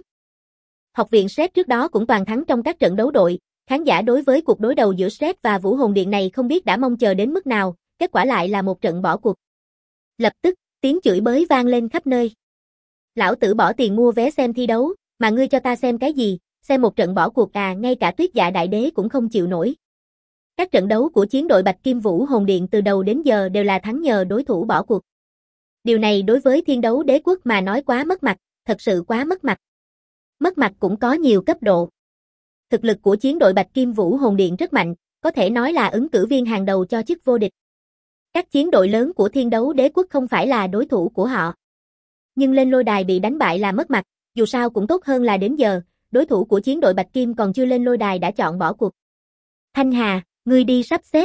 Học viện Shrek trước đó cũng toàn thắng trong các trận đấu đội, khán giả đối với cuộc đối đầu giữa Shrek và Vũ Hồn Điện này không biết đã mong chờ đến mức nào, kết quả lại là một trận bỏ cuộc. Lập tức, tiếng chửi bới vang lên khắp nơi. Lão tử bỏ tiền mua vé xem thi đấu, mà ngươi cho ta xem cái gì, xem một trận bỏ cuộc à, ngay cả Tuyết Dạ Đại Đế cũng không chịu nổi. Các trận đấu của chiến đội Bạch Kim Vũ Hồn Điện từ đầu đến giờ đều là thắng nhờ đối thủ bỏ cuộc. Điều này đối với Thiên Đấu Đế Quốc mà nói quá mất mặt, thật sự quá mất mặt. Mất mặt cũng có nhiều cấp độ. Thực lực của chiến đội Bạch Kim Vũ Hồn Điện rất mạnh, có thể nói là ứng cử viên hàng đầu cho chức vô địch. Các chiến đội lớn của Thiên Đấu Đế Quốc không phải là đối thủ của họ. Nhưng lên lôi đài bị đánh bại là mất mặt, dù sao cũng tốt hơn là đến giờ, đối thủ của chiến đội Bạch Kim còn chưa lên lôi đài đã chọn bỏ cuộc. Thanh Hà, ngươi đi sắp xếp.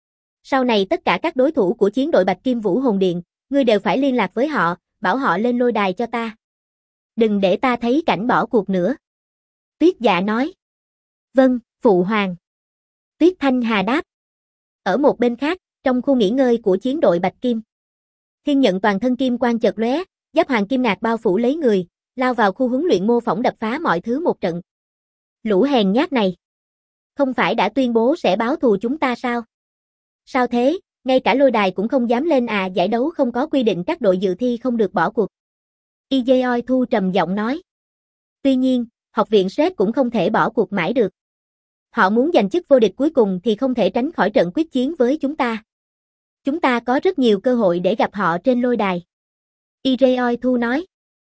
Sau này tất cả các đối thủ của chiến đội Bạch Kim Vũ Hồn Điện, ngươi đều phải liên lạc với họ, bảo họ lên lôi đài cho ta. Đừng để ta thấy cảnh bỏ cuộc nữa. Tuyết Dạ nói. Vâng, phụ hoàng. Tuyết Thanh Hà đáp. Ở một bên khác, trong khu nghỉ ngơi của chiến đội Bạch Kim. Thiên Nhận toàn thân kim quang chợt lóe, giáp hoàng kim ngạc bao phủ lấy người, lao vào khu huấn luyện mô phỏng đập phá mọi thứ một trận. Lũ hèn nhát này. Không phải đã tuyên bố sẽ báo thù chúng ta sao? Sao thế, ngay cả lôi đài cũng không dám lên à? Giải đấu không có quy định các đội dự thi không được bỏ cuộc. Ijoi Thu trầm giọng nói. Tuy nhiên, học viện SET cũng không thể bỏ cuộc mãi được. Họ muốn giành chức vô địch cuối cùng thì không thể tránh khỏi trận quyết chiến với chúng ta. Chúng ta có rất nhiều cơ hội để gặp họ trên lôi đài. Ijoi Thu nói.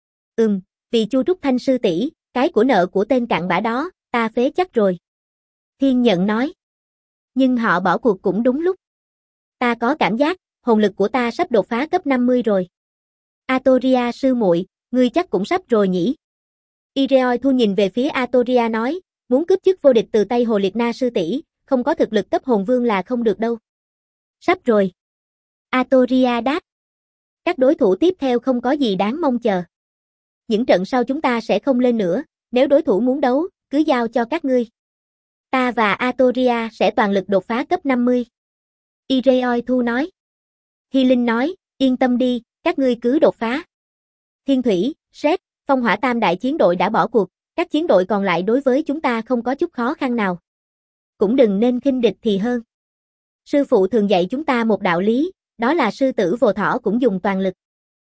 Vì Chu Trúc Thanh sư tỷ, cái của nợ của tên cặn bã đó, ta phế chắc rồi. Thiên Nhận nói. Nhưng họ bỏ cuộc cũng đúng lúc. Ta có cảm giác, hồn lực của ta sắp đột phá cấp 50 rồi. Atoria sư muội, ngươi chắc cũng sắp rồi nhỉ? Ijoi Thu nhìn về phía Atoria nói, muốn cướp chức vô địch từ tay Hồ Liệt Na sư tỷ, không có thực lực cấp hồn vương là không được đâu. Sắp rồi. Atoria đáp. Các đối thủ tiếp theo không có gì đáng mong chờ. Những trận sau chúng ta sẽ không lên nữa, nếu đối thủ muốn đấu, cứ giao cho các ngươi. Ta và Atoria sẽ toàn lực đột phá cấp 50. Ijoi Thu nói. Hy Linh nói, yên tâm đi, các ngươi cứ đột phá. Thiên Thủy, SET, Phong Hỏa tam đại chiến đội đã bỏ cuộc, các chiến đội còn lại đối với chúng ta không có chút khó khăn nào. Cũng đừng nên khinh địch thì hơn. Sư phụ thường dạy chúng ta một đạo lý, đó là sư tử vồ thỏ cũng dùng toàn lực.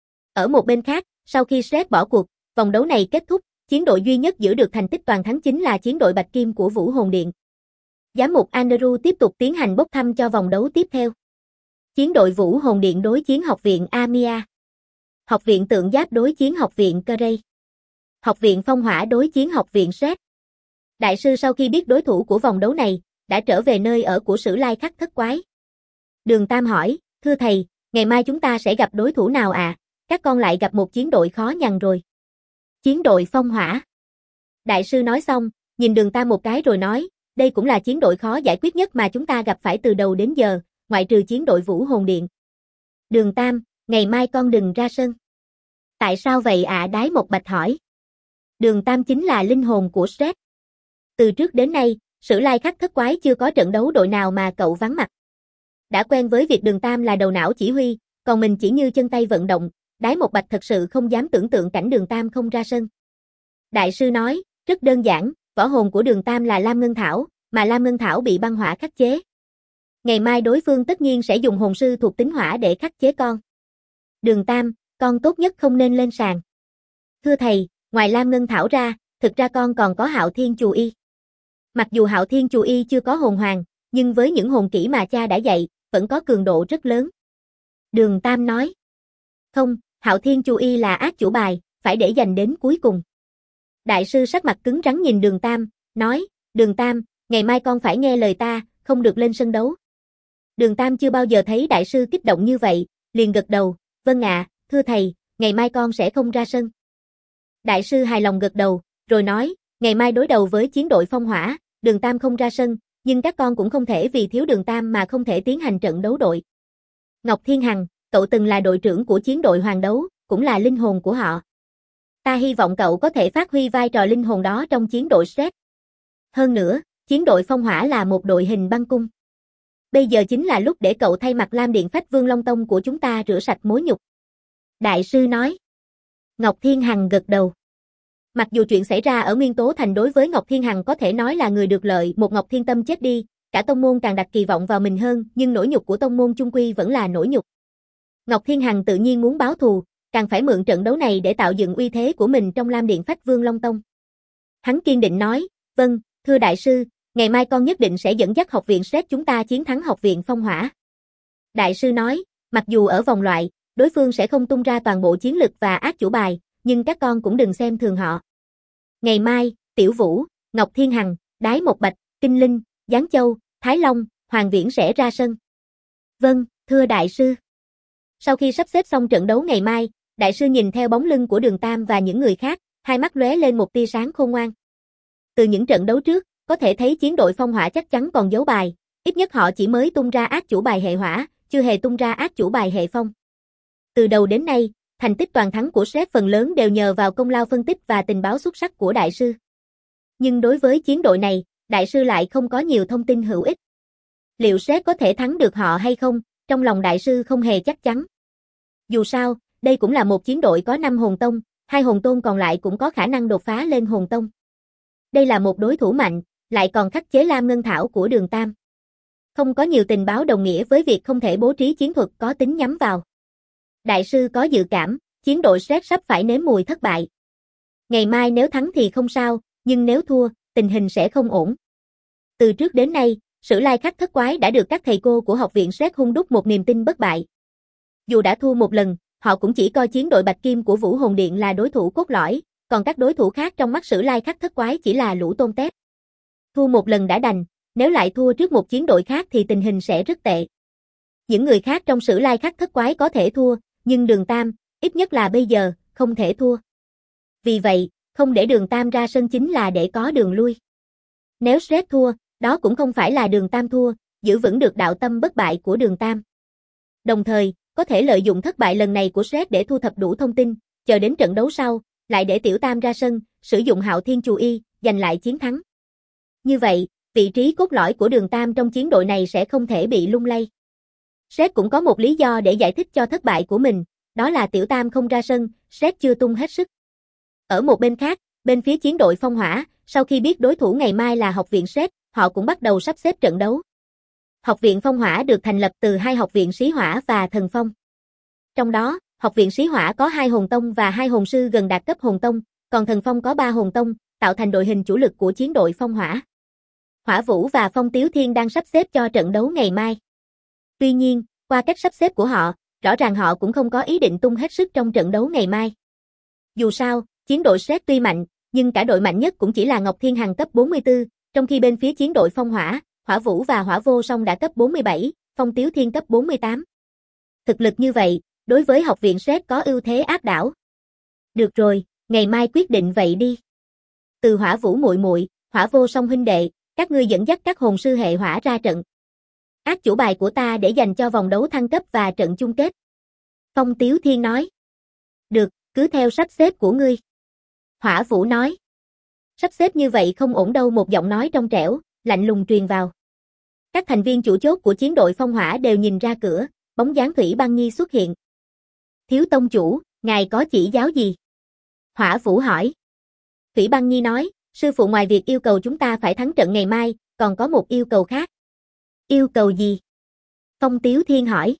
Ở một bên khác, sau khi SET bỏ cuộc, vòng đấu này kết thúc, chiến đội duy nhất giữ được thành tích toàn thắng chính là chiến đội Bạch Kim của Vũ Hồn Điện. Giám mục Andrew tiếp tục tiến hành bốc thăm cho vòng đấu tiếp theo. Chiến đội Vũ Hồn Điện đối chiến học viện Amia. Học viện Tượng Giáp đối chiến học viện Curey. Học viện Phong Hỏa đối chiến học viện SET. Đại sư sau khi biết đối thủ của vòng đấu này, đã trở về nơi ở của Sử Lai Khắc Thất Quái. Đường Tam hỏi, thưa thầy, ngày mai chúng ta sẽ gặp đối thủ nào à? Các con lại gặp một chiến đội khó nhằn rồi. Chiến đội Phong Hỏa. Đại sư nói xong, nhìn Đường Tam một cái rồi nói, đây cũng là chiến đội khó giải quyết nhất mà chúng ta gặp phải từ đầu đến giờ, ngoại trừ chiến đội Vũ Hồn Điện. Đường Tam, ngày mai con đừng ra sân. Tại sao vậy ạ? Đái Một Bạch hỏi. Đường Tam chính là linh hồn của SET. Từ trước đến nay, Sử Lai Khắc Thất Quái chưa có trận đấu đội nào mà cậu vắng mặt. Đã quen với việc Đường Tam là đầu não chỉ huy, còn mình chỉ như chân tay vận động, Đái Một Bạch thật sự không dám tưởng tượng cảnh Đường Tam không ra sân. Đại sư nói, rất đơn giản, võ hồn của Đường Tam là Lam Ngân Thảo, mà Lam Ngân Thảo bị băng hỏa khắc chế. Ngày mai đối phương tất nhiên sẽ dùng hồn sư thuộc tính hỏa để khắc chế con. Đường Tam, con tốt nhất không nên lên sàn. Thưa thầy, ngoài Lam Ngân Thảo ra, thực ra con còn có Hạo Thiên Chù Y. Mặc dù Hạo Thiên Chù Y chưa có hồn hoàng, nhưng với những hồn kỹ mà cha đã dạy, vẫn có cường độ rất lớn. Đường Tam nói. Không, Hạo Thiên Chù Y là ác chủ bài, phải để dành đến cuối cùng. Đại sư sắc mặt cứng rắn nhìn Đường Tam, nói, Đường Tam, ngày mai con phải nghe lời ta, không được lên sân đấu. Đường Tam chưa bao giờ thấy đại sư kích động như vậy, liền gật đầu, vâng ạ, thưa thầy, ngày mai con sẽ không ra sân. Đại sư hài lòng gật đầu, rồi nói, ngày mai đối đầu với chiến đội Phong Hỏa, Đường Tam không ra sân, nhưng các con cũng không thể vì thiếu Đường Tam mà không thể tiến hành trận đấu đội. Ngọc Thiên Hằng, cậu từng là đội trưởng của chiến đội Hoàng Đấu, cũng là linh hồn của họ. Ta hy vọng cậu có thể phát huy vai trò linh hồn đó trong chiến đội SET. Hơn nữa, chiến đội Phong Hỏa là một đội hình băng cung. Bây giờ chính là lúc để cậu thay mặt Lam Điện Phách Vương Long Tông của chúng ta rửa sạch mối nhục. Đại sư nói. Ngọc Thiên Hằng gật đầu. Mặc dù chuyện xảy ra ở Nguyên Tố Thành đối với Ngọc Thiên Hằng có thể nói là người được lợi, một Ngọc Thiên Tâm chết đi, cả tông môn càng đặt kỳ vọng vào mình hơn, nhưng nỗi nhục của tông môn chung quy vẫn là nỗi nhục. Ngọc Thiên Hằng tự nhiên muốn báo thù, càng phải mượn trận đấu này để tạo dựng uy thế của mình trong Lam Điện Phách Vương Long Tông. Hắn kiên định nói, vâng, thưa đại sư, ngày mai con nhất định sẽ dẫn dắt học viện SET chúng ta chiến thắng học viện Phong Hỏa. Đại sư nói, mặc dù ở vòng loại, đối phương sẽ không tung ra toàn bộ chiến lực và ác chủ bài, nhưng các con cũng đừng xem thường họ. Ngày mai, Tiểu Vũ, Ngọc Thiên Hằng, Đái Một Bạch, Kinh Linh, Giáng Châu, Thái Long, Hoàng Viễn sẽ ra sân. Vâng, thưa đại sư. Sau khi sắp xếp xong trận đấu ngày mai, đại sư nhìn theo bóng lưng của Đường Tam và những người khác, hai mắt lóe lên một tia sáng khôn ngoan. Từ những trận đấu trước, có thể thấy chiến đội Phong Hỏa chắc chắn còn giấu bài, ít nhất họ chỉ mới tung ra ác chủ bài hệ hỏa, chưa hề tung ra ác chủ bài hệ phong. Từ đầu đến nay, thành tích toàn thắng của SET phần lớn đều nhờ vào công lao phân tích và tình báo xuất sắc của đại sư. Nhưng đối với chiến đội này, đại sư lại không có nhiều thông tin hữu ích. Liệu Sret có thể thắng được họ hay không, trong lòng đại sư không hề chắc chắn. Dù sao, đây cũng là một chiến đội có 5 hồn tông, 2 hồn tôn còn lại cũng có khả năng đột phá lên hồn tông. Đây là một đối thủ mạnh, lại còn khắc chế Lam Ngân Thảo của Đường Tam. Không có nhiều tình báo đồng nghĩa với việc không thể bố trí chiến thuật có tính nhắm vào. Đại sư có dự cảm, chiến đội Sret sắp phải nếm mùi thất bại. Ngày mai nếu thắng thì không sao, nhưng nếu thua, tình hình sẽ không ổn. Từ trước đến nay, Sử Lai Khắc Thất Quái đã được các thầy cô của học viện Sret hun đúc một niềm tin bất bại. Dù đã thua một lần, họ cũng chỉ coi chiến đội Bạch Kim của Vũ Hồn Điện là đối thủ cốt lõi, còn các đối thủ khác trong mắt Sử Lai Khắc Thất Quái chỉ là lũ tôm tép. Thua một lần đã đành, nếu lại thua trước một chiến đội khác thì tình hình sẽ rất tệ. Những người khác trong Sử Lai Khắc Thất Quái có thể thua, nhưng Đường Tam, ít nhất là bây giờ, không thể thua. Vì vậy, không để Đường Tam ra sân chính là để có đường lui. Nếu Sret thua, đó cũng không phải là Đường Tam thua, giữ vững được đạo tâm bất bại của Đường Tam. Đồng thời, có thể lợi dụng thất bại lần này của Sret để thu thập đủ thông tin, chờ đến trận đấu sau, lại để Tiểu Tam ra sân, sử dụng Hạo Thiên Chù Y, giành lại chiến thắng. Như vậy, vị trí cốt lõi của Đường Tam trong chiến đội này sẽ không thể bị lung lay. Sret cũng có một lý do để giải thích cho thất bại của mình, đó là Tiểu Tam không ra sân, Sret chưa tung hết sức. Ở một bên khác, bên phía chiến đội Phong Hỏa, sau khi biết đối thủ ngày mai là học viện Sret, họ cũng bắt đầu sắp xếp trận đấu. Học viện Phong Hỏa được thành lập từ 2 học viện Xí Hỏa và Thần Phong. Trong đó, học viện Xí Hỏa có 2 hồn tông và 2 hồn sư gần đạt cấp hồn tông, còn Thần Phong có 3 hồn tông, tạo thành đội hình chủ lực của chiến đội Phong Hỏa. Hỏa Vũ và Phong Tiếu Thiên đang sắp xếp cho trận đấu ngày mai. Tuy nhiên, qua cách sắp xếp của họ, rõ ràng họ cũng không có ý định tung hết sức trong trận đấu ngày mai. Dù sao, chiến đội Sret tuy mạnh, nhưng cả đội mạnh nhất cũng chỉ là Ngọc Thiên Hằng cấp 44, trong khi bên phía chiến đội Phong Hỏa, Hỏa Vũ và Hỏa Vô Song đã cấp 47, Phong Tiếu Thiên cấp 48. Thực lực như vậy, đối với học viện Sret có ưu thế áp đảo. Được rồi, ngày mai quyết định vậy đi. Từ Hỏa Vũ muội muội, Hỏa Vô Song huynh đệ, các ngươi dẫn dắt các hồn sư hệ hỏa ra trận. Ác chủ bài của ta để dành cho vòng đấu thăng cấp và trận chung kết. Phong Tiếu Thiên nói. Được, cứ theo sắp xếp của ngươi. Hỏa Vũ nói. Sắp xếp như vậy không ổn đâu, một giọng nói trong trẻo, lạnh lùng truyền vào. Các thành viên chủ chốt của chiến đội Phong Hỏa đều nhìn ra cửa, bóng dáng Thủy Băng Nhi xuất hiện. Thiếu tông chủ, ngài có chỉ giáo gì? Hỏa Vũ hỏi. Thủy Băng Nhi nói, sư phụ ngoài việc yêu cầu chúng ta phải thắng trận ngày mai, còn có một yêu cầu khác. Yêu cầu gì? Phong Tiếu Thiên hỏi.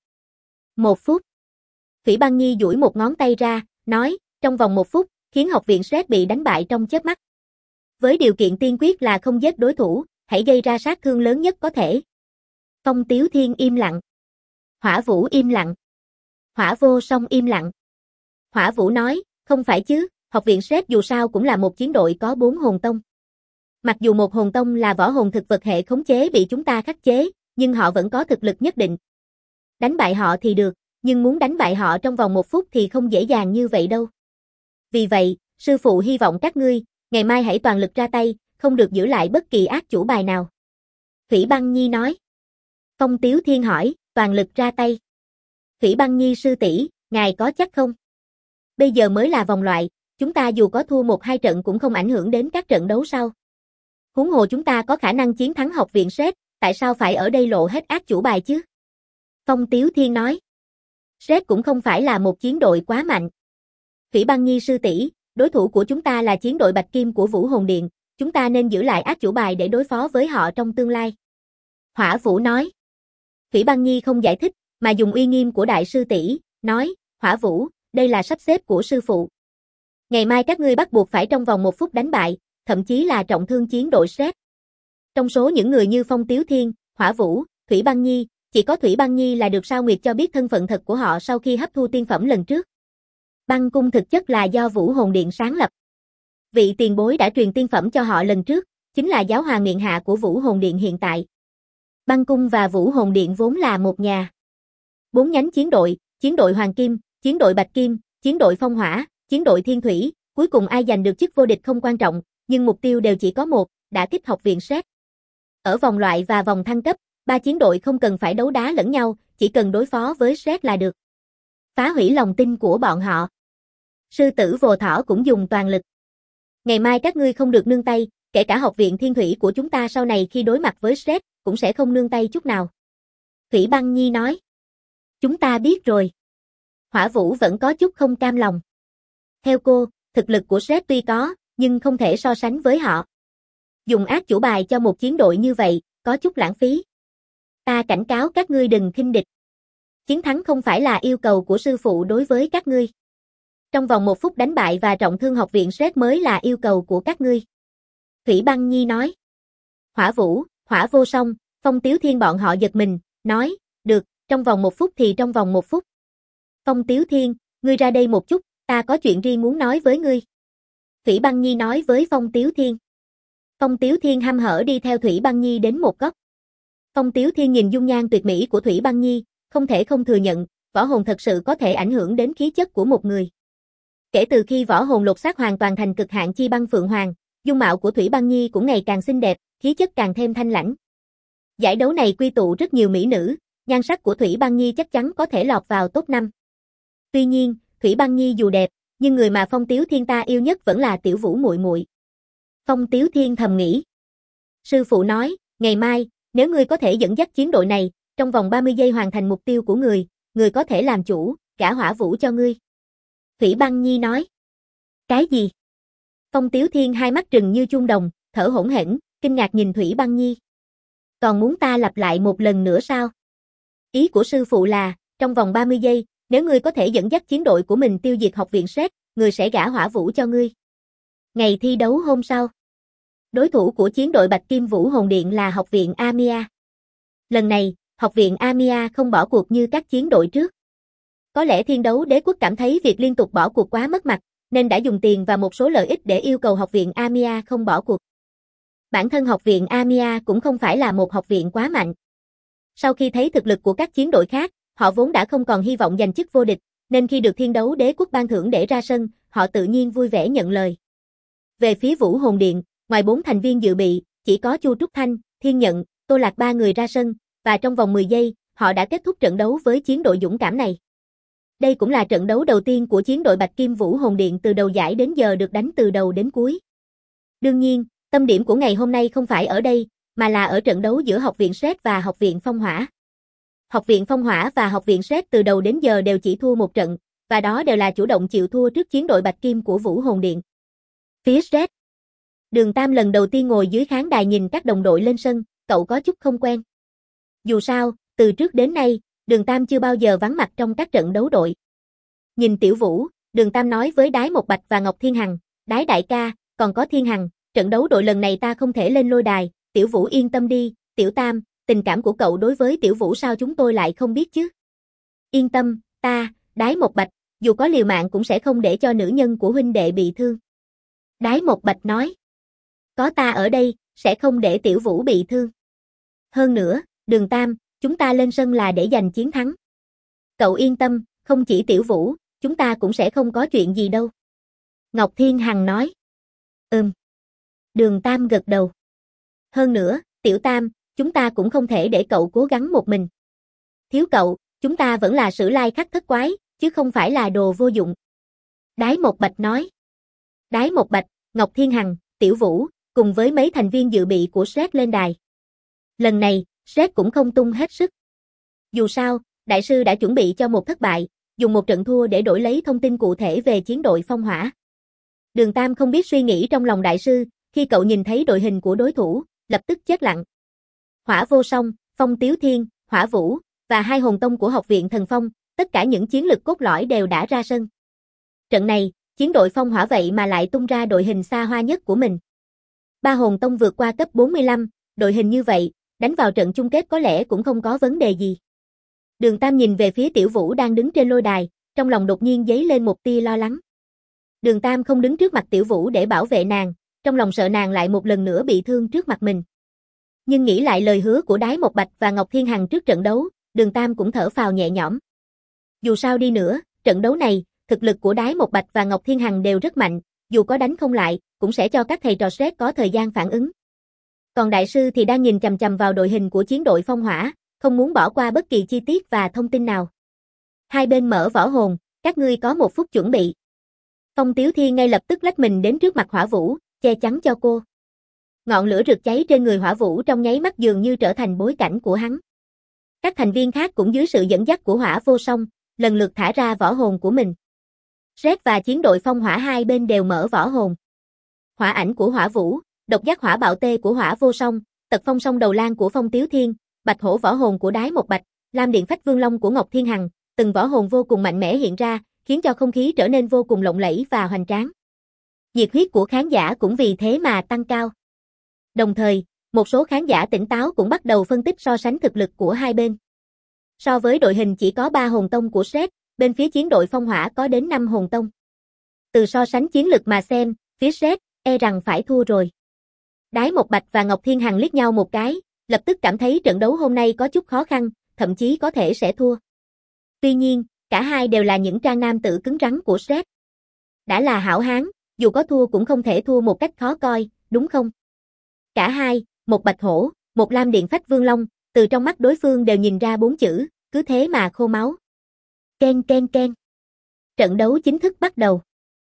1 phút. Thủy Băng Nhi duỗi một ngón tay ra, nói, trong vòng 1 phút, khiến học viện Sret bị đánh bại trong chớp mắt. Với điều kiện tiên quyết là không giết đối thủ, hãy gây ra sát thương lớn nhất có thể. Phong Tiếu Thiên im lặng. Hỏa Vũ im lặng. Hỏa Vô Song im lặng. Hỏa Vũ nói, không phải chứ, học viện Sret dù sao cũng là một chiến đội có 4 hồn tông. Mặc dù một hồn tông là võ hồn thực vật hệ khống chế bị chúng ta khắc chế, nhưng họ vẫn có thực lực nhất định. Đánh bại họ thì được, nhưng muốn đánh bại họ trong vòng 1 phút thì không dễ dàng như vậy đâu. Vì vậy, sư phụ hy vọng các ngươi, ngày mai hãy toàn lực ra tay, không được giữ lại bất kỳ ác chủ bài nào. Thủy Băng Nhi nói. Phong Tiếu Thiên hỏi, toàn lực ra tay. Thủy Băng Nhi sư tỷ, ngài có chắc không? Bây giờ mới là vòng loại, chúng ta dù có thua 1-2 trận cũng không ảnh hưởng đến các trận đấu sau. Huống hồ chúng ta có khả năng chiến thắng học viện Sret, tại sao phải ở đây lộ hết ác chủ bài chứ? Phong Tiếu Thiên nói. Sret cũng không phải là một chiến đội quá mạnh. Thủy Băng Nhi sư tỷ, đối thủ của chúng ta là chiến đội Bạch Kim của Vũ Hồn Điện, chúng ta nên giữ lại ác chủ bài để đối phó với họ trong tương lai. Hỏa Vũ nói. Thủy Băng Nhi không giải thích, mà dùng uy nghiêm của đại sư tỷ, nói, Hỏa Vũ, đây là sắp xếp của sư phụ. Ngày mai các ngươi bắt buộc phải trong vòng 1 phút đánh bại, thậm chí là trọng thương chiến đội Sret. Trong số những người như Phong Tiếu Thiên, Hỏa Vũ, Thủy Băng Nhi, chỉ có Thủy Băng Nhi là được Sao Nguyệt cho biết thân phận thật của họ sau khi hấp thu tiên phẩm lần trước. Băng cung thực chất là do Vũ Hồn Điện sáng lập. Vị tiền bối đã truyền tiên phẩm cho họ lần trước, chính là giáo hoàng miện hạ của Vũ Hồn Điện hiện tại. Băng cung và Vũ Hồn Điện vốn là một nhà. 4 nhánh chiến đội Hoàng Kim, chiến đội Bạch Kim, chiến đội Phong Hỏa, chiến đội Thiên Thủy, cuối cùng ai giành được chức vô địch không quan trọng, nhưng mục tiêu đều chỉ có một, đã kích học viện Sret. Ở vòng loại và vòng thăng cấp, 3 chiến đội không cần phải đấu đá lẫn nhau, chỉ cần đối phó với Sret là được. Phá hủy lòng tin của bọn họ. Sư tử Vồ Thỏ cũng dùng toàn lực. Ngày mai các ngươi không được nương tay, Kể cả học viện thiên thủy của chúng ta sau này khi đối mặt với stress, cũng sẽ không nương tay chút nào. Thủy Băng Nhi nói. Chúng ta biết rồi. Hỏa Vũ vẫn có chút không cam lòng. Theo cô, thực lực của stress tuy có, nhưng không thể so sánh với họ. Dùng ác chủ bài cho một chiến đội như vậy, có chút lãng phí. Ta cảnh cáo các ngươi đừng khinh địch. Chiến thắng không phải là yêu cầu của sư phụ đối với các ngươi. Trong vòng 1 phút đánh bại và trọng thương học viện stress mới là yêu cầu của các ngươi. Thủy Băng Nhi nói. Hỏa Vũ, Hỏa Vô Song, Phong Tiếu Thiên bọn họ giật mình, nói, được, trong vòng 1 phút thì trong vòng 1 phút. Phong Tiếu Thiên, ngươi ra đây một chút, ta có chuyện riêng muốn nói với ngươi. Thủy Băng Nhi nói với Phong Tiếu Thiên. Phong Tiếu Thiên hăm hở đi theo Thủy Băng Nhi đến một góc. Phong Tiếu Thiên nhìn dung nhan tuyệt mỹ của Thủy Băng Nhi, không thể không thừa nhận, võ hồn thật sự có thể ảnh hưởng đến khí chất của một người. Kể từ khi võ hồn lột xác hoàn toàn thành cực hạn chi băng phượng hoàng, dung mạo của Thủy Băng Nhi cũng ngày càng xinh đẹp, khí chất càng thêm thanh lãnh. Giải đấu này quy tụ rất nhiều mỹ nữ, nhan sắc của Thủy Băng Nhi chắc chắn có thể lọt vào top 5. Tuy nhiên, Thủy Băng Nhi dù đẹp, nhưng người mà Phong Tiếu Thiên ta yêu nhất vẫn là Tiểu Vũ muội muội. Phong Tiếu Thiên thầm nghĩ. Sư phụ nói, ngày mai, nếu ngươi có thể dẫn dắt chiến đội này, trong vòng 30 giây hoàn thành mục tiêu của người có thể làm chủ, gả Hỏa Vũ cho ngươi. Thủy Băng Nhi nói. Cái gì? Phong Tiếu Thiên hai mắt trừng như chuông đồng, thở hổn hển, kinh ngạc nhìn Thủy Băng Nhi. Còn muốn ta lặp lại một lần nữa sao? Ý của sư phụ là, trong vòng 30 giây, nếu ngươi có thể dẫn dắt chiến đội của mình tiêu diệt học viện stress, người sẽ gả Hỏa Vũ cho ngươi. Ngày thi đấu hôm sau, đối thủ của chiến đội Bạch Kim Vũ Hồn Điện là học viện Amiya. Lần này, học viện Amiya không bỏ cuộc như các chiến đội trước. Có lẽ Thiên Đấu Đế Quốc cảm thấy việc liên tục bỏ cuộc quá mất mặt, nên đã dùng tiền và một số lợi ích để yêu cầu học viện Amiya không bỏ cuộc. Bản thân học viện Amiya cũng không phải là một học viện quá mạnh. Sau khi thấy thực lực của các chiến đội khác, họ vốn đã không còn hy vọng giành chức vô địch, nên khi được Thiên Đấu Đế Quốc ban thưởng để ra sân, họ tự nhiên vui vẻ nhận lời. Về phía Vũ Hồn Điện, ngoài 4 thành viên dự bị, chỉ có Chu Trúc Thanh, Thiên Nhận, Tô Lạc 3 người ra sân, và trong vòng 10 giây, họ đã kết thúc trận đấu với chiến đội dũng cảm này. Đây cũng là trận đấu đầu tiên của chiến đội Bạch Kim Vũ Hồn Điện từ đầu giải đến giờ được đánh từ đầu đến cuối. Đương nhiên, tâm điểm của ngày hôm nay không phải ở đây, mà là ở trận đấu giữa học viện Sét và học viện Phong Hỏa. Học viện Phong Hỏa và học viện Sét từ đầu đến giờ đều chỉ thua một trận, và đó đều là chủ động chịu thua trước chiến đội Bạch Kim của Vũ Hồn Điện. Phía Sét, Đường Tam lần đầu tiên ngồi dưới khán đài nhìn các đồng đội lên sân, cậu có chút không quen. Dù sao, từ trước đến nay, Đường Tam chưa bao giờ vắng mặt trong các trận đấu đội. Nhìn Tiểu Vũ, Đường Tam nói với Đái Một Bạch và Ngọc Thiên Hằng, Đái đại ca, còn có Thiên Hằng, trận đấu đội lần này ta không thể lên lôi đài, Tiểu Vũ yên tâm đi, Tiểu Tam, tình cảm của cậu đối với Tiểu Vũ sao chúng tôi lại không biết chứ? Yên tâm, ta, Đái Một Bạch, dù có liều mạng cũng sẽ không để cho nữ nhân của huynh đệ bị thương. Đái Một Bạch nói, có ta ở đây, sẽ không để Tiểu Vũ bị thương. Hơn nữa, Đường Tam, chúng ta lên sân là để giành chiến thắng. Cậu yên tâm, không chỉ Tiểu Vũ, chúng ta cũng sẽ không có chuyện gì đâu. Ngọc Thiên Hằng nói. Đường Tam gật đầu. Hơn nữa, Tiểu Tam, chúng ta cũng không thể để cậu cố gắng một mình. Thiếu cậu, chúng ta vẫn là Sử Lai Khắc Thất Quái, chứ không phải là đồ vô dụng. Đái Một Bạch nói. Đái Một Bạch, Ngọc Thiên Hằng, Tiểu Vũ, cùng với mấy thành viên dự bị của Sét lên đài. Lần này, Sét cũng không tung hết sức. Dù sao, đại sư đã chuẩn bị cho một thất bại, dùng một trận thua để đổi lấy thông tin cụ thể về chiến đội Phong Hỏa. Đường Tam không biết suy nghĩ trong lòng đại sư, khi cậu nhìn thấy đội hình của đối thủ, lập tức chết lặng. Hỏa Vô Song, Phong Tiếu Thiên, Hỏa Vũ, và 2 hồn tông của học viện Thần Phong, tất cả những chiến lực cốt lõi đều đã ra sân. Trận này, chiến đội Phong Hỏa vậy mà lại tung ra đội hình xa hoa nhất của mình. 3 hồn tông vượt qua cấp 45, đội hình như vậy, đánh vào trận chung kết có lẽ cũng không có vấn đề gì. Đường Tam nhìn về phía Tiểu Vũ đang đứng trên lôi đài, trong lòng đột nhiên dấy lên một tia lo lắng. Đường Tam không đứng trước mặt Tiểu Vũ để bảo vệ nàng, trong lòng sợ nàng lại một lần nữa bị thương trước mặt mình. Nhưng nghĩ lại lời hứa của Đái Một Bạch và Ngọc Thiên Hằng trước trận đấu, Đường Tam cũng thở phào nhẹ nhõm. Dù sao đi nữa, trận đấu này, thực lực của Đái Một Bạch và Ngọc Thiên Hằng đều rất mạnh, dù có đánh không lại, cũng sẽ cho các thầy trò Sét có thời gian phản ứng. Còn đại sư thì đang nhìn chằm chằm vào đội hình của chiến đội Phong Hỏa, không muốn bỏ qua bất kỳ chi tiết và thông tin nào. Hai bên mở võ hồn, các ngươi có 1 phút chuẩn bị. Phong Tiếu Thiên ngay lập tức lách mình đến trước mặt Hỏa Vũ, che chắn cho cô. Ngọn lửa rực cháy trên người Hỏa Vũ trong nháy mắt dường như trở thành bối cảnh của hắn. Các thành viên khác cũng dưới sự dẫn dắt của Hỏa Vô Song, lần lượt thả ra võ hồn của mình. Red và chiến đội phong hỏa hai bên đều mở võ hồn. Hỏa ảnh của Hỏa Vũ, độc giác hỏa bạo tê của Hỏa Vô Song, tật phong song đầu lan của Phong Tiếu Thiên, bạch hổ võ hồn của Đái Một Bạch, lam điện phách vương long của Ngọc Thiên Hằng, từng võ hồn vô cùng mạnh mẽ hiện ra, khiến cho không khí trở nên vô cùng lộng lẫy và hoành tráng. Nhiệt huyết của khán giả cũng vì thế mà tăng cao. Đồng thời, một số khán giả tỉnh táo cũng bắt đầu phân tích so sánh thực lực của hai bên. So với đội hình chỉ có 3 hồn tông của Red, bên phía chiến đội phong hỏa có đến 5 hồn tông. Từ so sánh chiến lực mà xem, phía Red e rằng phải thua rồi. Đái Một Bạch và Ngọc Thiên Hằng liếc nhau một cái, lập tức cảm thấy trận đấu hôm nay có chút khó khăn, thậm chí có thể sẽ thua. Tuy nhiên, cả hai đều là những trang nam tử cứng rắn của Red. Đã là hảo hán, dù có thua cũng không thể thua một cách khó coi, đúng không? Cả hai, một bạch hổ, một lam điện phách vương long, từ trong mắt đối phương đều nhìn ra 4 chữ, cứ thế mà khô máu. Ken ken ken. Trận đấu chính thức bắt đầu.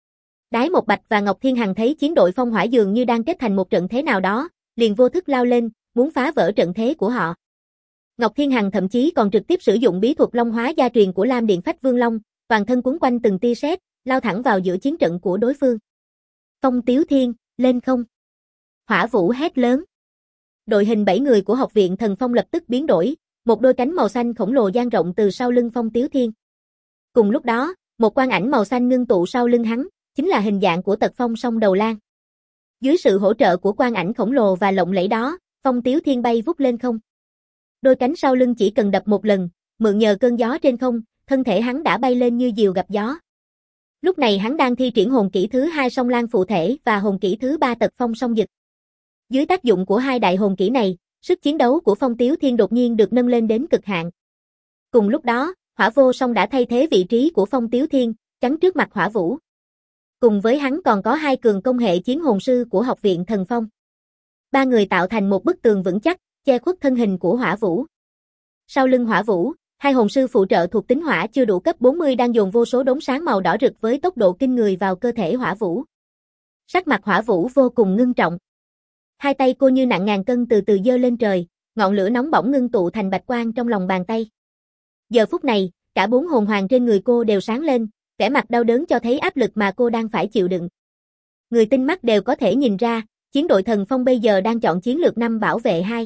Đái Một Bạch và Ngọc Thiên Hằng thấy chiến đội phong hỏa dường như đang kết thành một trận thế nào đó, liền vô thức lao lên, muốn phá vỡ trận thế của họ. Ngọc Thiên Hằng thậm chí còn trực tiếp sử dụng bí thuật long hóa gia truyền của lam điện phách vương long, toàn thân quấn quanh từng tia sét, lao thẳng vào giữa chiến trận của đối phương. Phong Tiếu Thiên, lên không. Hỏa Vũ hét lớn. Đội hình 7 người của học viện Thần Phong lập tức biến đổi, một đôi cánh màu xanh khổng lồ dang rộng từ sau lưng Phong Tiếu Thiên. Cùng lúc đó, một quang ảnh màu xanh ngưng tụ sau lưng hắn, chính là hình dạng của tật phong song đầu lan. Dưới sự hỗ trợ của quang ảnh khổng lồ và lộng lẫy đó, Phong Tiếu Thiên bay vút lên không. Đôi cánh sau lưng chỉ cần đập một lần, mượn nhờ cơn gió trên không, thân thể hắn đã bay lên như diều gặp gió. Lúc này hắn đang thi triển hồn kỹ thứ 2 song lan phụ thể và hồn kỹ thứ 3 tật phong song dực. Dưới tác dụng của hai đại hồn kỹ này, sức chiến đấu của Phong Tiếu Thiên đột nhiên được nâng lên đến cực hạn. Cùng lúc đó, Hỏa Vô Song đã thay thế vị trí của Phong Tiếu Thiên, chắn trước mặt Hỏa Vũ. Cùng với hắn còn có 2 cường công hệ chiến hồn sư của học viện Thần Phong. 3 người tạo thành một bức tường vững chắc, che khuất thân hình của Hỏa Vũ. Sau lưng Hỏa Vũ, 2 hồn sư phụ trợ thuộc tính hỏa chưa đủ cấp 40 đang dồn vô số đốm sáng màu đỏ rực với tốc độ kinh người vào cơ thể Hỏa Vũ. Sắc mặt Hỏa Vũ vô cùng ngưng trọng. Hai tay cô như nặng ngàn cân từ từ giơ lên trời, ngọn lửa nóng bỏng ngưng tụ thành bạch quang trong lòng bàn tay. Giờ phút này, cả 4 hồn hoàng trên người cô đều sáng lên, vẻ mặt đau đớn cho thấy áp lực mà cô đang phải chịu đựng. Người tinh mắt đều có thể nhìn ra, chiến đội Thần Phong bây giờ đang chọn chiến lược 5 bảo vệ 2.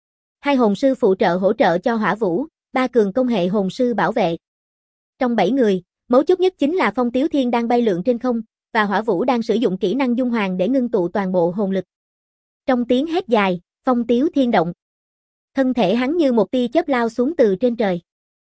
2 hồn sư phụ trợ hỗ trợ cho Hỏa Vũ, 3 cường công hệ hồn sư bảo vệ. Trong 7 người, mấu chốt nhất chính là Phong Tiếu Thiên đang bay lượn trên không, và Hỏa Vũ đang sử dụng kỹ năng dung hoàng để ngưng tụ toàn bộ hồn lực. Trong tiếng hét dài, Phong Tiếu Thiên động. Thân thể hắn như một tia chớp lao xuống từ trên trời.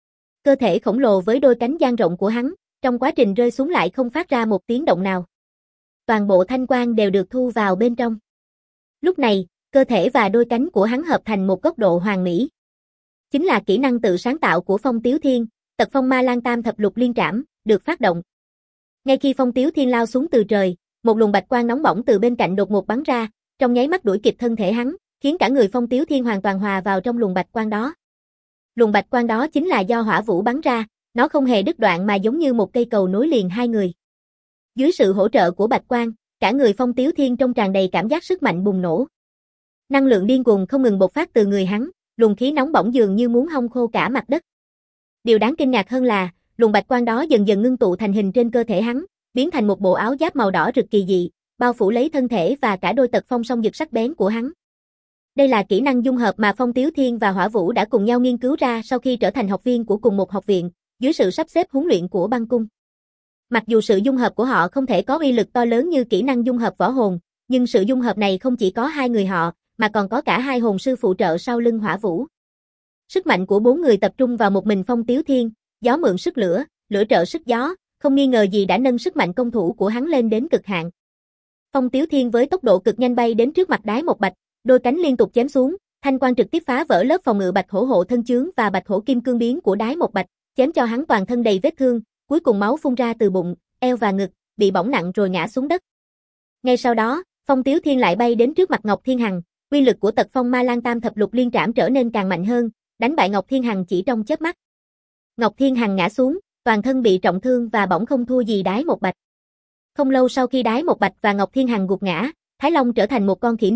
Cơ thể khổng lồ với đôi cánh dang rộng của hắn, trong quá trình rơi xuống lại không phát ra một tiếng động nào. Toàn bộ thanh quang đều được thu vào bên trong. Lúc này, cơ thể và đôi cánh của hắn hợp thành một góc độ hoàn mỹ. Chính là kỹ năng tự sáng tạo của Phong Tiếu Thiên, tật phong ma lan tam thập lục liên trảm, được phát động. Ngay khi Phong Tiếu Thiên lao xuống từ trời, một luồng bạch quang nóng bỏng từ bên cạnh đột ngột bắn ra, trong nháy mắt đuổi kịp thân thể hắn, khiến cả người Phong Tiếu Thiên hoàn toàn hòa vào trong luồng bạch quang đó. Luồng bạch quang đó chính là do Hỏa Vũ bắn ra, nó không hề đứt đoạn mà giống như một cây cầu nối liền hai người. Dưới sự hỗ trợ của bạch quang, cả người Phong Tiếu Thiên trông tràn đầy cảm giác sức mạnh bùng nổ. Năng lượng điên cuồng không ngừng bộc phát từ người hắn, luồng khí nóng bỏng dường như muốn hong khô cả mặt đất. Điều đáng kinh ngạc hơn là, luồng bạch quang đó dần dần ngưng tụ thành hình trên cơ thể hắn, biến thành một bộ áo giáp màu đỏ rực kỳ dị, bao phủ lấy thân thể và cả đôi tật phong song dực sắc bén của hắn. Đây là kỹ năng dung hợp mà Phong Tiếu Thiên và Hỏa Vũ đã cùng nhau nghiên cứu ra sau khi trở thành học viên của cùng một học viện, dưới sự sắp xếp huấn luyện của băng cung. Mặc dù sự dung hợp của họ không thể có uy lực to lớn như kỹ năng dung hợp võ hồn, nhưng sự dung hợp này không chỉ có hai người họ, mà còn có cả 2 hồn sư phụ trợ sau lưng Hỏa Vũ. Sức mạnh của 4 người tập trung vào một mình Phong Tiếu Thiên, gió mượn sức lửa, lửa trợ sức gió, không nghi ngờ gì đã nâng sức mạnh công thủ của hắn lên đến cực hạn. Phong Tiếu Thiên với tốc độ cực nhanh bay đến trước mặt Đái Một Bạch, đôi cánh liên tục chém xuống, thanh quang trực tiếp phá vỡ lớp phòng ngự bạch hổ hộ thân chướng và bạch hổ kim cương biến của Đái Một Bạch, chém cho hắn toàn thân đầy vết thương, cuối cùng máu phun ra từ bụng, eo và ngực, bị bỏng nặng rồi ngã xuống đất. Ngay sau đó, Phong Tiếu Thiên lại bay đến trước mặt Ngọc Thiên Hằng, uy lực của tật phong ma lan tam thập lục liên trảm trở nên càng mạnh hơn, đánh bại Ngọc Thiên Hằng chỉ trong chớp mắt. Ngọc Thiên Hằng ngã xuống, toàn thân bị trọng thương và bỏng không thua gì Đái Một Bạch. Không lâu sau khi Đái Một Bạch và Ngọc Thiên Hằng gục ngã, Thái Long trở thành một con khỉ nướng,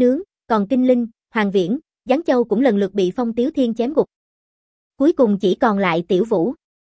còn Kinh Linh, Hoàng Viễn, Giáng Châu cũng lần lượt bị Phong Tiếu Thiên chém gục. Cuối cùng chỉ còn lại Tiểu Vũ.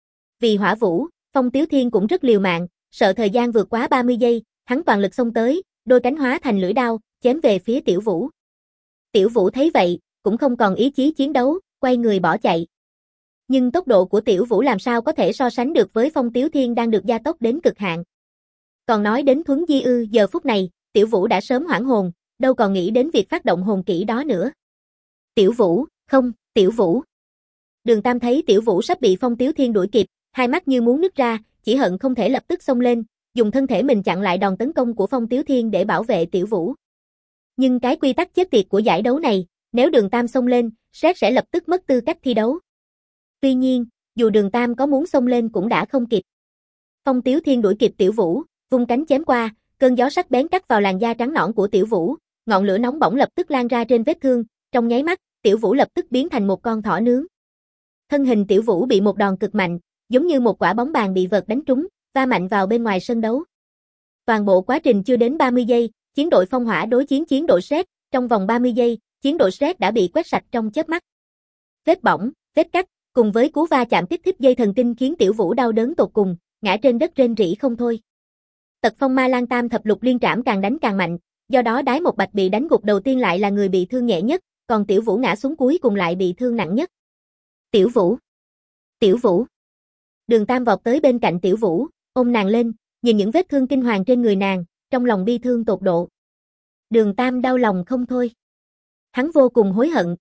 Vì hỏa vũ, Phong Tiếu Thiên cũng rất liều mạng, sợ thời gian vượt quá 30 giây, hắn toàn lực xông tới, đôi cánh hóa thành lưỡi đao, chém về phía Tiểu Vũ. Tiểu Vũ thấy vậy, cũng không còn ý chí chiến đấu, quay người bỏ chạy. Nhưng tốc độ của Tiểu Vũ làm sao có thể so sánh được với Phong Tiếu Thiên đang được gia tốc đến cực hạn. Còn nói đến thuấn di ư, giờ phút này, Tiểu Vũ đã sớm hoảng hồn, đâu còn nghĩ đến việc phát động hồn kỹ đó nữa. Tiểu Vũ, không, Tiểu Vũ. Đường Tam thấy Tiểu Vũ sắp bị Phong Tiếu Thiên đuổi kịp, hai mắt như muốn nứt ra, chỉ hận không thể lập tức xông lên, dùng thân thể mình chặn lại đòn tấn công của Phong Tiếu Thiên để bảo vệ Tiểu Vũ. Nhưng cái quy tắc chết tiệt của giải đấu này, nếu Đường Tam xông lên, Sét sẽ lập tức mất tư cách thi đấu. Tuy nhiên, dù Đường Tam có muốn xông lên cũng đã không kịp. Phong Tiếu Thiên đuổi kịp Tiểu Vũ, vung cánh chém qua, cơn gió sắc bén cắt vào làn da trắng nõn của Tiểu Vũ, ngọn lửa nóng bỏng lập tức lan ra trên vết thương, trong nháy mắt, Tiểu Vũ lập tức biến thành một con thỏ nướng. Thân hình Tiểu Vũ bị một đòn cực mạnh, giống như một quả bóng bàn bị vợt đánh trúng, va mạnh vào bên ngoài sân đấu. Toàn bộ quá trình chưa đến 30 giây, chiến đội Phong Hỏa đối chiến chiến đội Sét, trong vòng 30 giây, chiến đội Sét đã bị quét sạch trong chớp mắt. Vết bỏng, vết cắt, cùng với cú va chạm kích thích dây thần kinh khiến Tiểu Vũ đau đớn tột cùng, ngã trên đất rên rỉ không thôi. Tật phong ma lan tam thập lục liên trảm càng đánh càng mạnh, do đó Đái Một Bạch bị đánh gục đầu tiên lại là người bị thương nhẹ nhất, còn Tiểu Vũ ngã xuống cuối cùng lại bị thương nặng nhất. Tiểu Vũ! Tiểu Vũ! Đường Tam vọt tới bên cạnh Tiểu Vũ, ôm nàng lên, nhìn những vết thương kinh hoàng trên người nàng, trong lòng bi thương tột độ. Đường Tam đau lòng không thôi. Hắn vô cùng hối hận,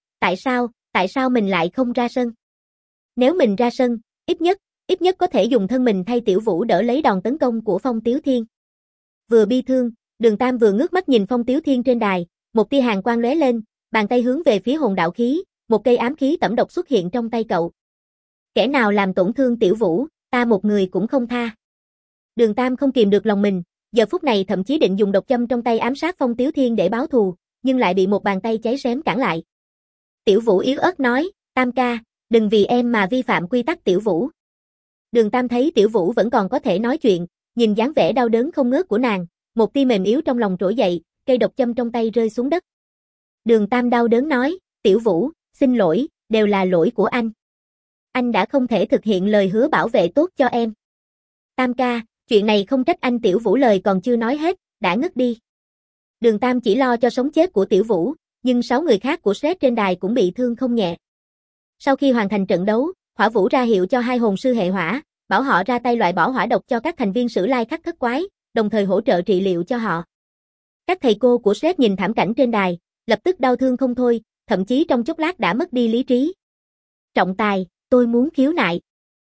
tại sao mình lại không ra sân? Nếu mình ra sân, ít nhất có thể dùng thân mình thay Tiểu Vũ đỡ lấy đòn tấn công của Phong Tiếu Thiên. Vừa bi thương, Đường Tam vừa ngước mắt nhìn Phong Tiếu Thiên trên đài, một tia hàn quang lóe lên, bàn tay hướng về phía hồn đạo khí, một cây ám khí tẩm độc xuất hiện trong tay cậu. Kẻ nào làm tổn thương Tiểu Vũ, ta một người cũng không tha. Đường Tam không kìm được lòng mình, giờ phút này thậm chí định dùng độc châm trong tay ám sát Phong Tiếu Thiên để báo thù, nhưng lại bị một bàn tay cháy xém cản lại. Tiểu Vũ yếu ớt nói, Tam ca, đừng vì em mà vi phạm quy tắc Tiểu Vũ. Đường Tam thấy Tiểu Vũ vẫn còn có thể nói chuyện, nhìn dáng vẻ đau đớn không ngớt của nàng, một tia mềm yếu trong lòng trỗi dậy, cây độc châm trong tay rơi xuống đất. Đường Tam đau đớn nói, Tiểu Vũ, xin lỗi, đều là lỗi của anh. Anh đã không thể thực hiện lời hứa bảo vệ tốt cho em. Tam ca, chuyện này không trách anh. Tiểu Vũ lời còn chưa nói hết, đã ngất đi. Đường Tam chỉ lo cho sống chết của Tiểu Vũ, nhưng 6 người khác của Sét trên đài cũng bị thương không nhẹ. Sau khi hoàn thành trận đấu, Hỏa Vũ ra hiệu cho hai hồn sư hệ hỏa, bảo họ ra tay loại bỏ hỏa độc cho các thành viên Sử Lai Khắc Thất Quái, đồng thời hỗ trợ trị liệu cho họ. Các thầy cô của Sét nhìn thảm cảnh trên đài, lập tức đau thương không thôi, thậm chí trong chốc lát đã mất đi lý trí. Trọng tài, tôi muốn khiếu nại.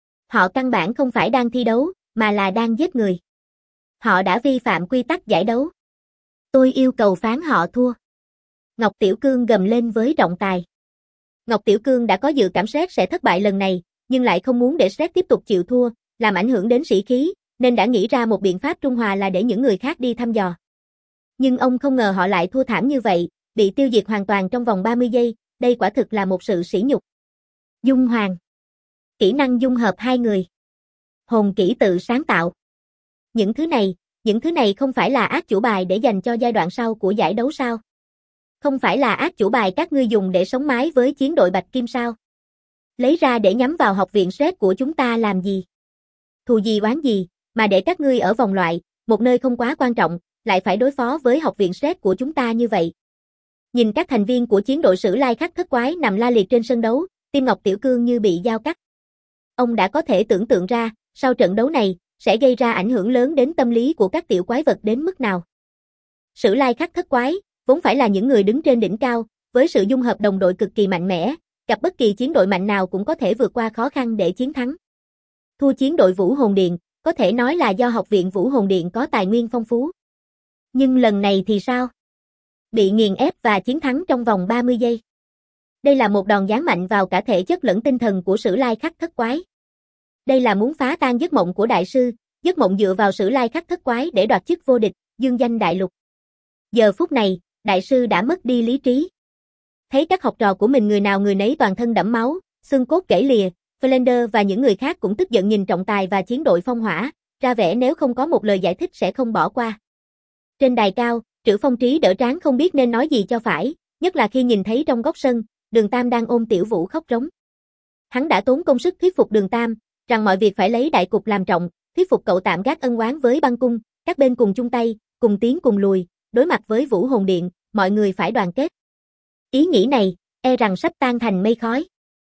Họ căn bản không phải đang thi đấu, mà là đang giết người. Họ đã vi phạm quy tắc giải đấu. Tôi yêu cầu phán họ thua. Ngọc Tiểu Cương gầm lên với trọng tài. Ngọc Tiểu Cương đã có dự cảm Sét sẽ thất bại lần này, nhưng lại không muốn để Sét tiếp tục chịu thua, làm ảnh hưởng đến sĩ khí, nên đã nghĩ ra một biện pháp trung hòa là để những người khác đi thăm dò. Nhưng ông không ngờ họ lại thua thảm như vậy, bị tiêu diệt hoàn toàn trong vòng 30 giây, đây quả thực là một sự sỉ nhục. Dung Hoàng. Kỹ năng dung hợp hai người. Hồn kỹ tự sáng tạo. Những thứ này không phải là ác chủ bài để dành cho giai đoạn sau của giải đấu sao? Không phải là ác chủ bài các ngươi dùng để sống mái với chiến đội Bạch Kim sao? Lấy ra để nhắm vào học viện Sét của chúng ta làm gì? Thù gì oán gì, mà để các ngươi ở vòng loại, một nơi không quá quan trọng, lại phải đối phó với học viện Sét của chúng ta như vậy. Nhìn các thành viên của chiến đội Sử Lai Khắc Thất Quái nằm la liệt trên sân đấu, tim Ngọc Tiểu Cương như bị dao cắt. Ông đã có thể tưởng tượng ra, sau trận đấu này, sẽ gây ra ảnh hưởng lớn đến tâm lý của các tiểu quái vật đến mức nào. Sử Lai Khắc Thất Quái, vốn phải là những người đứng trên đỉnh cao, với sự dung hợp đồng đội cực kỳ mạnh mẽ, gặp bất kỳ chiến đội mạnh nào cũng có thể vượt qua khó khăn để chiến thắng. Thua chiến đội Vũ Hồn Điện, có thể nói là do học viện Vũ Hồn Điện có tài nguyên phong phú. Nhưng lần này thì sao? Bị nghiền ép và chiến thắng trong vòng 30 giây. Đây là một đòn giáng mạnh vào cả thể chất lẫn tinh thần của Sử Lai Khắc Thất Quái. Đây là muốn phá tan giấc mộng của đại sư, giấc mộng dựa vào Sử Lai Khắc Thất Quái để đoạt chức vô địch, dương danh đại lục. Giờ phút này, đại sư đã mất đi lý trí. Thấy các học trò của mình người nào người nấy toàn thân đẫm máu, xương cốt gãy lìa, Flander và những người khác cũng tức giận nhìn trọng tài và chiến đội Phong Hỏa, ra vẻ nếu không có một lời giải thích sẽ không bỏ qua. Trên đài cao, Trữ Phong Trí đỡ trán không biết nên nói gì cho phải, nhất là khi nhìn thấy trong góc sân, Đường Tam đang ôm Tiểu Vũ khóc rống. Hắn đã tốn công sức thuyết phục Đường Tam, rằng mọi việc phải lấy đại cục làm trọng, thuyết phục cậu tạm gác ân oán với băng cung, các bên cùng chung tay, cùng tiến cùng lùi, đối mặt với Vũ Hồn Điện, mọi người phải đoàn kết. Ý nghĩ này, e rằng sắp tan thành mây khói.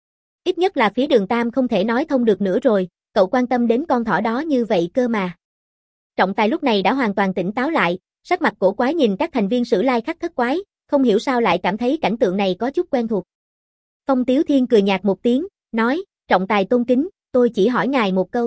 Ít nhất là phía Đường Tam không thể nói thông được nữa rồi, cậu quan tâm đến con thỏ đó như vậy cơ mà. Trọng Tài lúc này đã hoàn toàn tỉnh táo lại, sắc mặt cổ quái nhìn các thành viên Sử Lai Khắc Thất Quái, không hiểu sao lại cảm thấy cảnh tượng này có chút quen thuộc. Phong Tiếu Thiên cười nhạt một tiếng, nói, Trọng Tài tôn kính, tôi chỉ hỏi ngài một câu.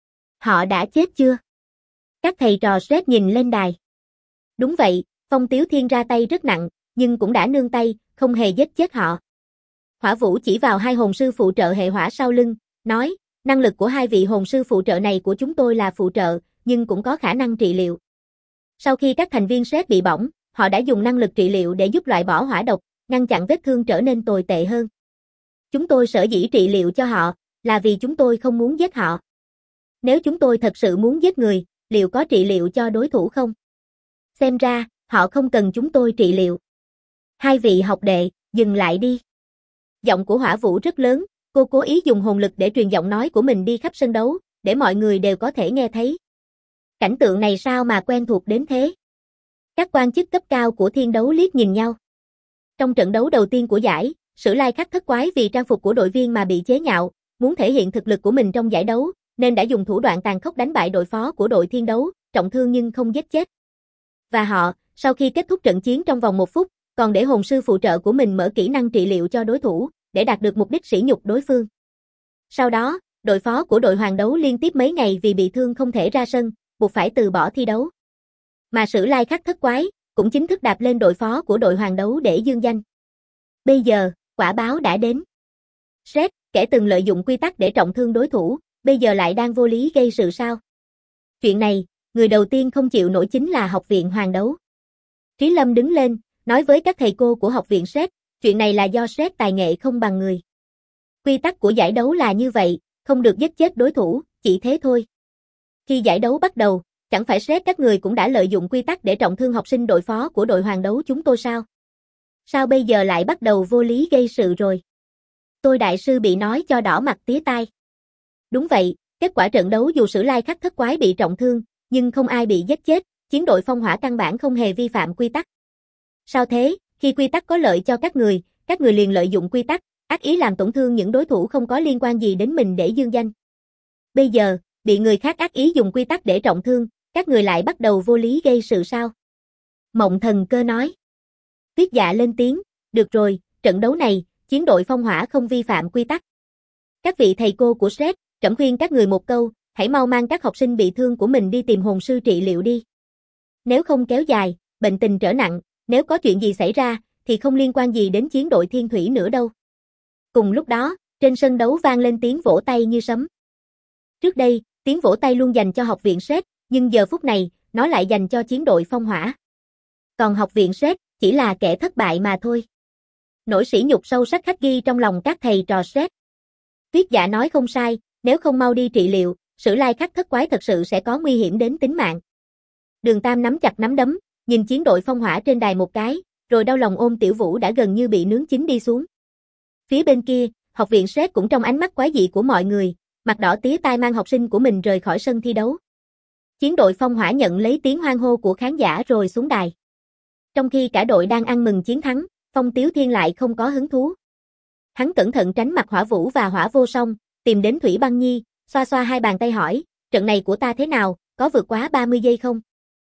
Họ đã chết chưa? Các thầy trò Shrek nhìn lên đài. Đúng vậy, Phong Tiếu Thiên ra tay rất nặng, nhưng cũng đã nương tay, không hề giết chết họ. Hỏa Vũ chỉ vào hai hồn sư phụ trợ hệ hỏa sau lưng, nói, năng lực của hai vị hồn sư phụ trợ này của chúng tôi là phụ trợ, nhưng cũng có khả năng trị liệu. Sau khi các thành viên Shrek bị bỏng, họ đã dùng năng lực trị liệu để giúp loại bỏ hỏa độc, ngăn chặn vết thương trở nên tồi tệ hơn. Chúng tôi sở dĩ trị liệu cho họ, là vì chúng tôi không muốn giết họ. Nếu chúng tôi thật sự muốn giết người, liệu có trị liệu cho đối thủ không? Xem ra, họ không cần chúng tôi trị liệu. Hai vị học đệ, dừng lại đi. Giọng của Hỏa Vũ rất lớn, cô cố ý dùng hồn lực để truyền giọng nói của mình đi khắp sân đấu, để mọi người đều có thể nghe thấy. Cảnh tượng này sao mà quen thuộc đến thế? Các quan chức cấp cao của thiên đấu liếc nhìn nhau. Trong trận đấu đầu tiên của giải, Sử Lai Khắc Thất Quái vì trang phục của đội viên mà bị chế nhạo, muốn thể hiện thực lực của mình trong giải đấu, nên đã dùng thủ đoạn tàn khốc đánh bại đội phó của đội thiên đấu, trọng thương nhưng không giết chết. Và họ, sau khi kết thúc trận chiến trong vòng 1 phút, còn để hồn sư phụ trợ của mình mở kỹ năng trị liệu cho đối thủ, để đạt được mục đích sỉ nhục đối phương. Sau đó, đội phó của đội hoàng đấu liên tiếp mấy ngày vì bị thương không thể ra sân, buộc phải từ bỏ thi đấu. Mà Sử Lai Khắc Thất Quái cũng chính thức đạp lên đội phó của đội hoàng đấu để dương danh. Bây giờ, quả báo đã đến. Shrek, kẻ từng lợi dụng quy tắc để trọng thương đối thủ, bây giờ lại đang vô lý gây sự sao? Chuyện này, người đầu tiên không chịu nổi chính là học viện hoàng đấu. Trí Lâm đứng lên, nói với các thầy cô của học viện Shrek, chuyện này là do Shrek tài nghệ không bằng người. Quy tắc của giải đấu là như vậy, không được giết chết đối thủ, chỉ thế thôi. Khi giải đấu bắt đầu, chẳng phải Shrek các người cũng đã lợi dụng quy tắc để trọng thương học sinh đội phó của đội hoàng đấu chúng tôi sao? Sao bây giờ lại bắt đầu vô lý gây sự rồi? Tôi đại sư bị nói cho đỏ mặt tía tai. Đúng vậy, kết quả trận đấu dù Sử Lai Khắc Thất Quái bị trọng thương, nhưng không ai bị giết chết, chiến đội phong hỏa căn bản không hề vi phạm quy tắc. Sao thế, khi quy tắc có lợi cho các người liền lợi dụng quy tắc, ác ý làm tổn thương những đối thủ không có liên quan gì đến mình để dương danh. Bây giờ, bị người khác ác ý dùng quy tắc để trọng thương, các người lại bắt đầu vô lý gây sự sao? Mộng Thần Cơ nói. Tuyết Dạ lên tiếng, được rồi, trận đấu này, chiến đội phong hỏa không vi phạm quy tắc. Các vị thầy cô của Shrek, trẫm khuyên các người một câu, hãy mau mang các học sinh bị thương của mình đi tìm hồn sư trị liệu đi. Nếu không kéo dài, bệnh tình trở nặng, nếu có chuyện gì xảy ra, thì không liên quan gì đến chiến đội thiên thủy nữa đâu. Cùng lúc đó, trên sân đấu vang lên tiếng vỗ tay như sấm. Trước đây, tiếng vỗ tay luôn dành cho học viện Shrek, nhưng giờ phút này, nó lại dành cho chiến đội phong hỏa. Còn học viện Shrek, chỉ là kẻ thất bại mà thôi. Nỗi sỉ nhục sâu sắc khắc ghi trong lòng các thầy trò Shrek. Tuyết Dạ nói không sai, nếu không mau đi trị liệu, Sử Lai Khắc Thất Quái thật sự sẽ có nguy hiểm đến tính mạng. Đường Tam nắm chặt nắm đấm, nhìn chiến đội phong hỏa trên đài một cái, rồi đau lòng ôm Tiểu Vũ đã gần như bị nướng chín đi xuống. Phía bên kia, học viện Shrek cũng trong ánh mắt quái dị của mọi người, mặt đỏ tía tai mang học sinh của mình rời khỏi sân thi đấu. Chiến đội phong hỏa nhận lấy tiếng hoan hô của khán giả rồi xuống đài. Trong khi cả đội đang ăn mừng chiến thắng, Phong Tiếu Thiên lại không có hứng thú. Hắn cẩn thận tránh mặt Hỏa Vũ và Hỏa Vô Song, tìm đến Thủy Băng Nhi, xoa xoa hai bàn tay hỏi, trận này của ta thế nào, có vượt quá 30 giây không?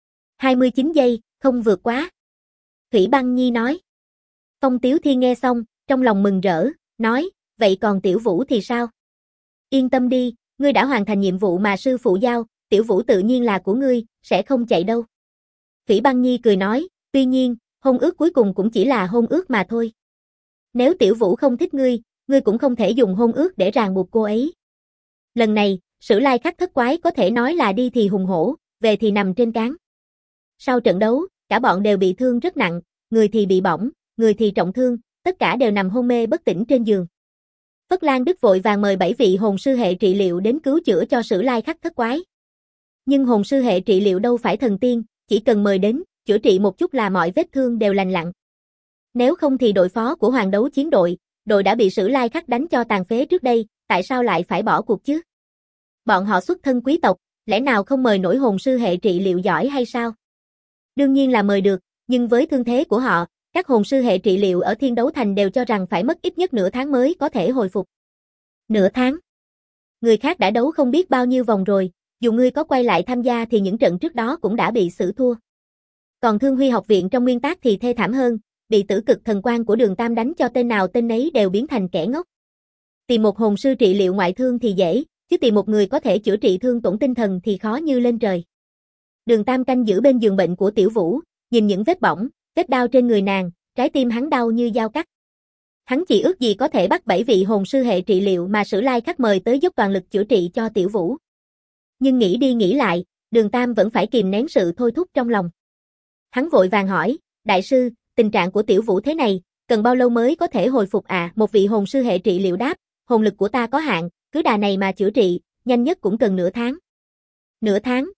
29 giây, không vượt quá. Thủy Băng Nhi nói. Phong Tiếu Thiên nghe xong, trong lòng mừng rỡ, nói, vậy còn Tiểu Vũ thì sao? Yên tâm đi, ngươi đã hoàn thành nhiệm vụ mà sư phụ giao, Tiểu Vũ tự nhiên là của ngươi, sẽ không chạy đâu. Thủy Băng Nhi cười nói, tuy nhiên, hôn ước cuối cùng cũng chỉ là hôn ước mà thôi. Nếu Tiểu Vũ không thích ngươi cũng không thể dùng hôn ước để ràng buộc cô ấy. Lần này, Sử Lai Khắc Thất Quái có thể nói là đi thì hùng hổ, về thì nằm trên cán. Sau trận đấu, cả bọn đều bị thương rất nặng, người thì bị bỏng, người thì trọng thương, tất cả đều nằm hôn mê bất tỉnh trên giường. Phất Lan Đức vội vàng mời 7 vị hồn sư hệ trị liệu đến cứu chữa cho Sử Lai Khắc Thất Quái. Nhưng hồn sư hệ trị liệu đâu phải thần tiên, chỉ cần mời đến, chữa trị một chút là mọi vết thương đều lành lặn. Nếu không thì đội phó của Hoàng Đấu Chiến đội đã bị Sử Lai Khắc đánh cho tàn phế trước đây, tại sao lại phải bỏ cuộc chứ? Bọn họ xuất thân quý tộc, lẽ nào không mời nổi hồn sư hệ trị liệu giỏi hay sao? Đương nhiên là mời được, nhưng với thương thế của họ, các hồn sư hệ trị liệu ở Thiên Đấu Thành đều cho rằng phải mất ít nhất nửa tháng mới có thể hồi phục. Nửa tháng? Người khác đã đấu không biết bao nhiêu vòng rồi, dù ngươi có quay lại tham gia thì những trận trước đó cũng đã bị xử thua. Còn Thương Huy học viện trong nguyên tác thì thê thảm hơn, bị tử cực thần quang của Đường Tam đánh cho tên nào tên nấy đều biến thành kẻ ngốc. Tìm một hồn sư trị liệu ngoại thương thì dễ, chứ tìm một người có thể chữa trị thương tổn tinh thần thì khó như lên trời. Đường Tam canh giữ bên giường bệnh của Tiểu Vũ, nhìn những vết bỏng, vết đau trên người nàng, trái tim hắn đau như dao cắt. Hắn chỉ ước gì có thể bắt 7 vị hồn sư hệ trị liệu mà Sử Lai Khắc mời tới dốc toàn lực chữa trị cho Tiểu Vũ. Nhưng nghĩ đi nghĩ lại, Đường Tam vẫn phải kìm nén sự thôi thúc trong lòng. Hắn vội vàng hỏi, đại sư, tình trạng của Tiểu Vũ thế này, cần bao lâu mới có thể hồi phục à? Một vị hồn sư hệ trị liệu đáp, hồn lực của ta có hạn, cứ đà này mà chữa trị, nhanh nhất cũng cần nửa tháng. Nửa tháng,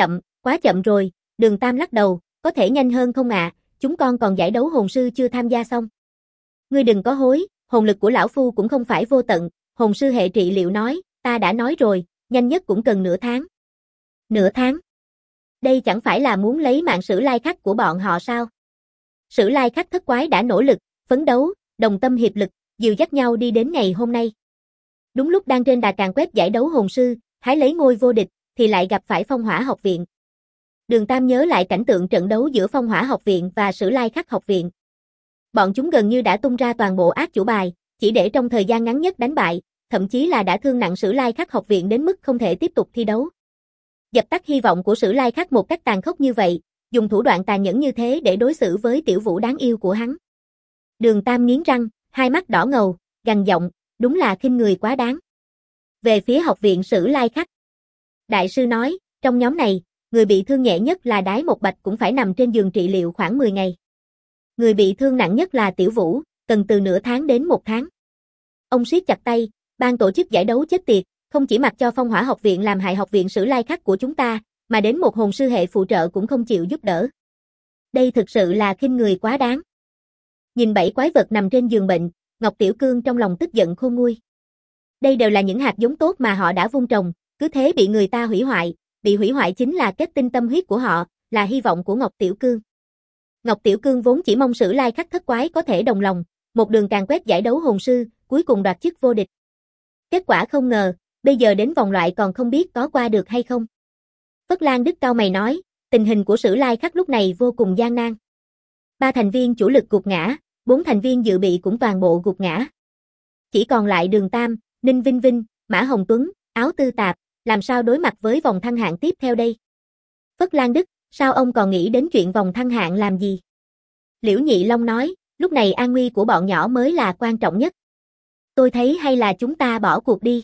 quá chậm rồi, Đường Tam lắc đầu, có thể nhanh hơn không ạ? Chúng con còn giải đấu hồn sư chưa tham gia xong. Ngươi đừng có hối, hồn lực của lão phu cũng không phải vô tận, hồn sư hệ trị liệu nói, ta đã nói rồi, nhanh nhất cũng cần nửa tháng. Nửa tháng? Đây chẳng phải là muốn lấy mạng Sử Lai Khắc của bọn họ sao? Sử Lai Khắc thất quái đã nỗ lực, phấn đấu, đồng tâm hiệp lực, dìu dắt nhau đi đến ngày hôm nay. Đúng lúc đang trên đà càn quét giải đấu hồn sư, hái lấy ngôi vô địch, thì lại gặp phải Phong Hỏa học viện. Đường Tam nhớ lại cảnh tượng trận đấu giữa Phong Hỏa học viện và Sử Lai Khắc học viện. Bọn chúng gần như đã tung ra toàn bộ át chủ bài, chỉ để trong thời gian ngắn nhất đánh bại, thậm chí là đã thương nặng Sử Lai Khắc học viện đến mức không thể tiếp tục thi đấu. Dập tắt hy vọng của Sử Lai Khắc một cách tàn khốc như vậy, dùng thủ đoạn tàn nhẫn như thế để đối xử với Tiểu Vũ đáng yêu của hắn. Đường Tam nghiến răng, hai mắt đỏ ngầu, gằn giọng, đúng là khinh người quá đáng. Về phía học viện Sử Lai Khắc, đại sư nói, trong nhóm này, người bị thương nhẹ nhất là Đái Một Bạch cũng phải nằm trên giường trị liệu khoảng 10 ngày. Người bị thương nặng nhất là Tiểu Vũ, cần từ nửa tháng đến 1 tháng. Ông siết chặt tay, ban tổ chức giải đấu chết tiệt, không chỉ mặc cho Phong Hỏa học viện làm hại học viện Sử Lai Khắc của chúng ta, mà đến một hồn sư hệ phụ trợ cũng không chịu giúp đỡ. Đây thực sự là khinh người quá đáng. Nhìn 7 quái vật nằm trên giường bệnh, Ngọc Tiểu Cương trong lòng tức giận khôn nguôi. Đây đều là những hạt giống tốt mà họ đã vun trồng, cứ thế bị người ta hủy hoại, bị hủy hoại chính là kết tinh tâm huyết của họ, là hy vọng của Ngọc Tiểu Cương. Ngọc Tiểu Cương vốn chỉ mong Sử Lai Khắc thất quái có thể đồng lòng, một đường càn quét giải đấu hồn sư, cuối cùng đoạt chức vô địch. Kết quả không ngờ, bây giờ đến vòng loại còn không biết có qua được hay không. Phất Lan Đức cau mày nói, tình hình của Sử Lai Khắc lúc này vô cùng gian nan. 3 thành viên chủ lực gục ngã, 4 thành viên dự bị cũng toàn bộ gục ngã. Chỉ còn lại Đường Tam, Ninh Vinh Vinh, Mã Hồng Tuấn, Áo Tư Tạp, làm sao đối mặt với vòng thăng hạng tiếp theo đây? Phất Lan Đức, sao ông còn nghĩ đến chuyện vòng thăng hạng làm gì? Liễu Nhị Long nói, lúc này an nguy của bọn nhỏ mới là quan trọng nhất. Tôi thấy hay là chúng ta bỏ cuộc đi.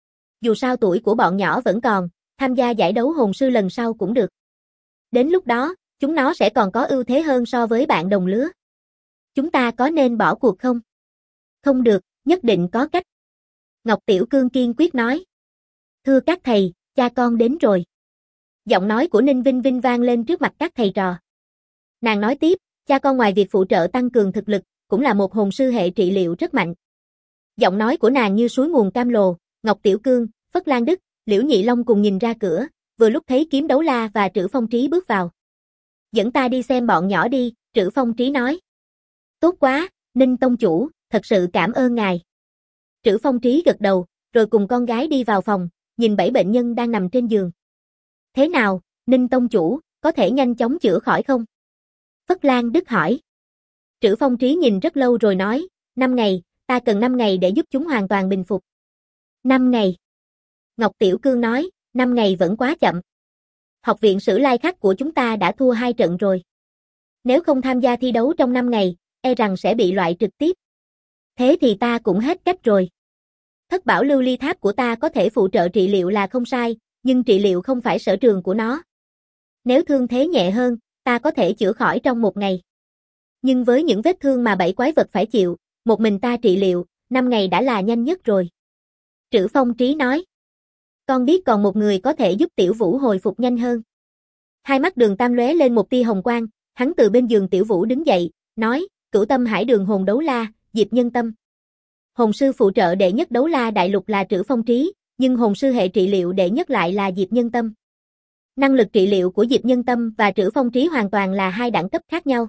Dù sao tuổi của bọn nhỏ vẫn còn, tham gia giải đấu hồn sư lần sau cũng được. Đến lúc đó, chúng nó sẽ còn có ưu thế hơn so với bạn đồng lứa. Chúng ta có nên bỏ cuộc không? Không được, nhất định có cách. Ngọc Tiểu Cương kiên quyết nói. Thưa các thầy, cha con đến rồi. Giọng nói của Ninh Vinh Vinh vang lên trước mặt các thầy trò. Nàng nói tiếp, cha con ngoài việc phụ trợ tăng cường thực lực, cũng là một hồn sư hệ trị liệu rất mạnh. Giọng nói của nàng như suối nguồn cam lồ, Ngọc Tiểu Cương, Phất Lan Đức, Liễu Nhị Long cùng nhìn ra cửa, vừa lúc thấy Kiếm Đấu La và Trữ Phong Trí bước vào. Dẫn ta đi xem bọn nhỏ đi, Trữ Phong Trí nói. Tốt quá, Ninh tông chủ, thật sự cảm ơn ngài. Trữ Phong Trí gật đầu, rồi cùng con gái đi vào phòng, nhìn 7 bệnh nhân đang nằm trên giường. Thế nào, Ninh tông chủ, có thể nhanh chóng chữa khỏi không? Phất Lan Đức hỏi. Trữ Phong Trí nhìn rất lâu rồi nói, 5 ngày, ta cần 5 ngày để giúp chúng hoàn toàn bình phục. 5 ngày. Ngọc Tiểu Cương nói, 5 ngày vẫn quá chậm. Học viện Sử Lai Khắc của chúng ta đã thua 2 trận rồi. Nếu không tham gia thi đấu trong 5 ngày, e rằng sẽ bị loại trực tiếp. Thế thì ta cũng hết cách rồi. Thất bảo lưu ly tháp của ta có thể phụ trợ trị liệu là không sai, nhưng trị liệu không phải sở trường của nó. Nếu thương thế nhẹ hơn, ta có thể chữa khỏi trong 1 ngày. Nhưng với những vết thương mà 7 quái vật phải chịu, một mình ta trị liệu, 5 ngày đã là nhanh nhất rồi. Trữ Phong Trí nói. Con biết còn một người có thể giúp Tiểu Vũ hồi phục nhanh hơn. Hai mắt Đường Tam lóe lên một tia hồng quang, hắn từ bên giường Tiểu Vũ đứng dậy, nói, Cửu Tâm Hải Đường Hồn Đấu La, Diệp Nhân Tâm. Hồn sư phụ trợ đệ nhất Đấu La đại lục là Trử Phong Trí, nhưng hồn sư hệ trị liệu đệ nhất lại là Diệp Nhân Tâm. Năng lực trị liệu của Diệp Nhân Tâm và Trử Phong Trí hoàn toàn là hai đẳng cấp khác nhau.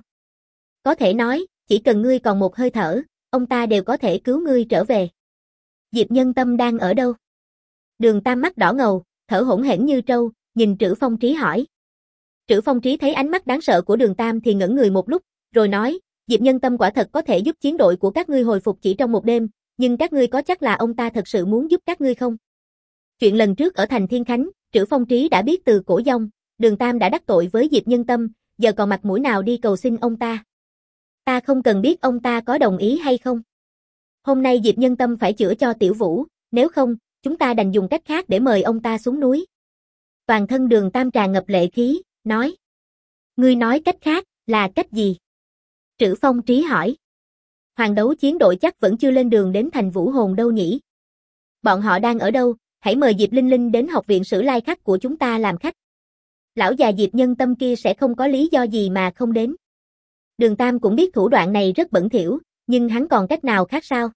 Có thể nói, chỉ cần ngươi còn một hơi thở, ông ta đều có thể cứu ngươi trở về. Diệp Nhân Tâm đang ở đâu? Đường Tam mắt đỏ ngầu, thở hổn hển như trâu, nhìn Trử Phong Trí hỏi. Trử Phong Trí thấy ánh mắt đáng sợ của Đường Tam thì ngẩn người một lúc, rồi nói, Diệp Nhân Tâm quả thật có thể giúp chiến đội của các ngươi hồi phục chỉ trong một đêm, nhưng các ngươi có chắc là ông ta thật sự muốn giúp các ngươi không? Chuyện lần trước ở thành Thiên Khánh, Trử Phong Trí đã biết từ cổ dông, Đường Tam đã đắc tội với Diệp Nhân Tâm, giờ còn mặt mũi nào đi cầu xin ông ta? Ta không cần biết ông ta có đồng ý hay không. Hôm nay Diệp Nhân Tâm phải chữa cho Tiểu Vũ, nếu không, chúng ta đành dùng cách khác để mời ông ta xuống núi. Toàn thân Đường Tam tràn ngập lệ khí, nói. Ngươi nói cách khác, là cách gì? Trử Phong Trí hỏi. Hoàng đấu chiến đội chắc vẫn chưa lên đường đến thành Vũ Hồn đâu nhỉ? Bọn họ đang ở đâu? Hãy mời Diệp Linh Linh đến học viện Sử Lai Khắc của chúng ta làm khách. Lão già Diệp Nhân Tâm kia sẽ không có lý do gì mà không đến. Đường Tam cũng biết thủ đoạn này rất bẩn thỉu, nhưng hắn còn cách nào khác sao?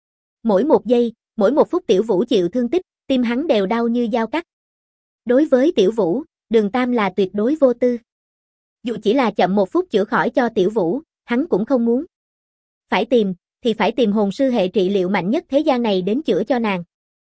Mỗi một giây, mỗi một phút Tiểu Vũ chịu thương tích, tim hắn đều đau như dao cắt. Đối với Tiểu Vũ, Đường Tam là tuyệt đối vô tư. Dù chỉ là chậm một phút chữa khỏi cho Tiểu Vũ, hắn cũng không muốn. Phải tìm, thì phải tìm hồn sư hệ trị liệu mạnh nhất thế gian này đến chữa cho nàng.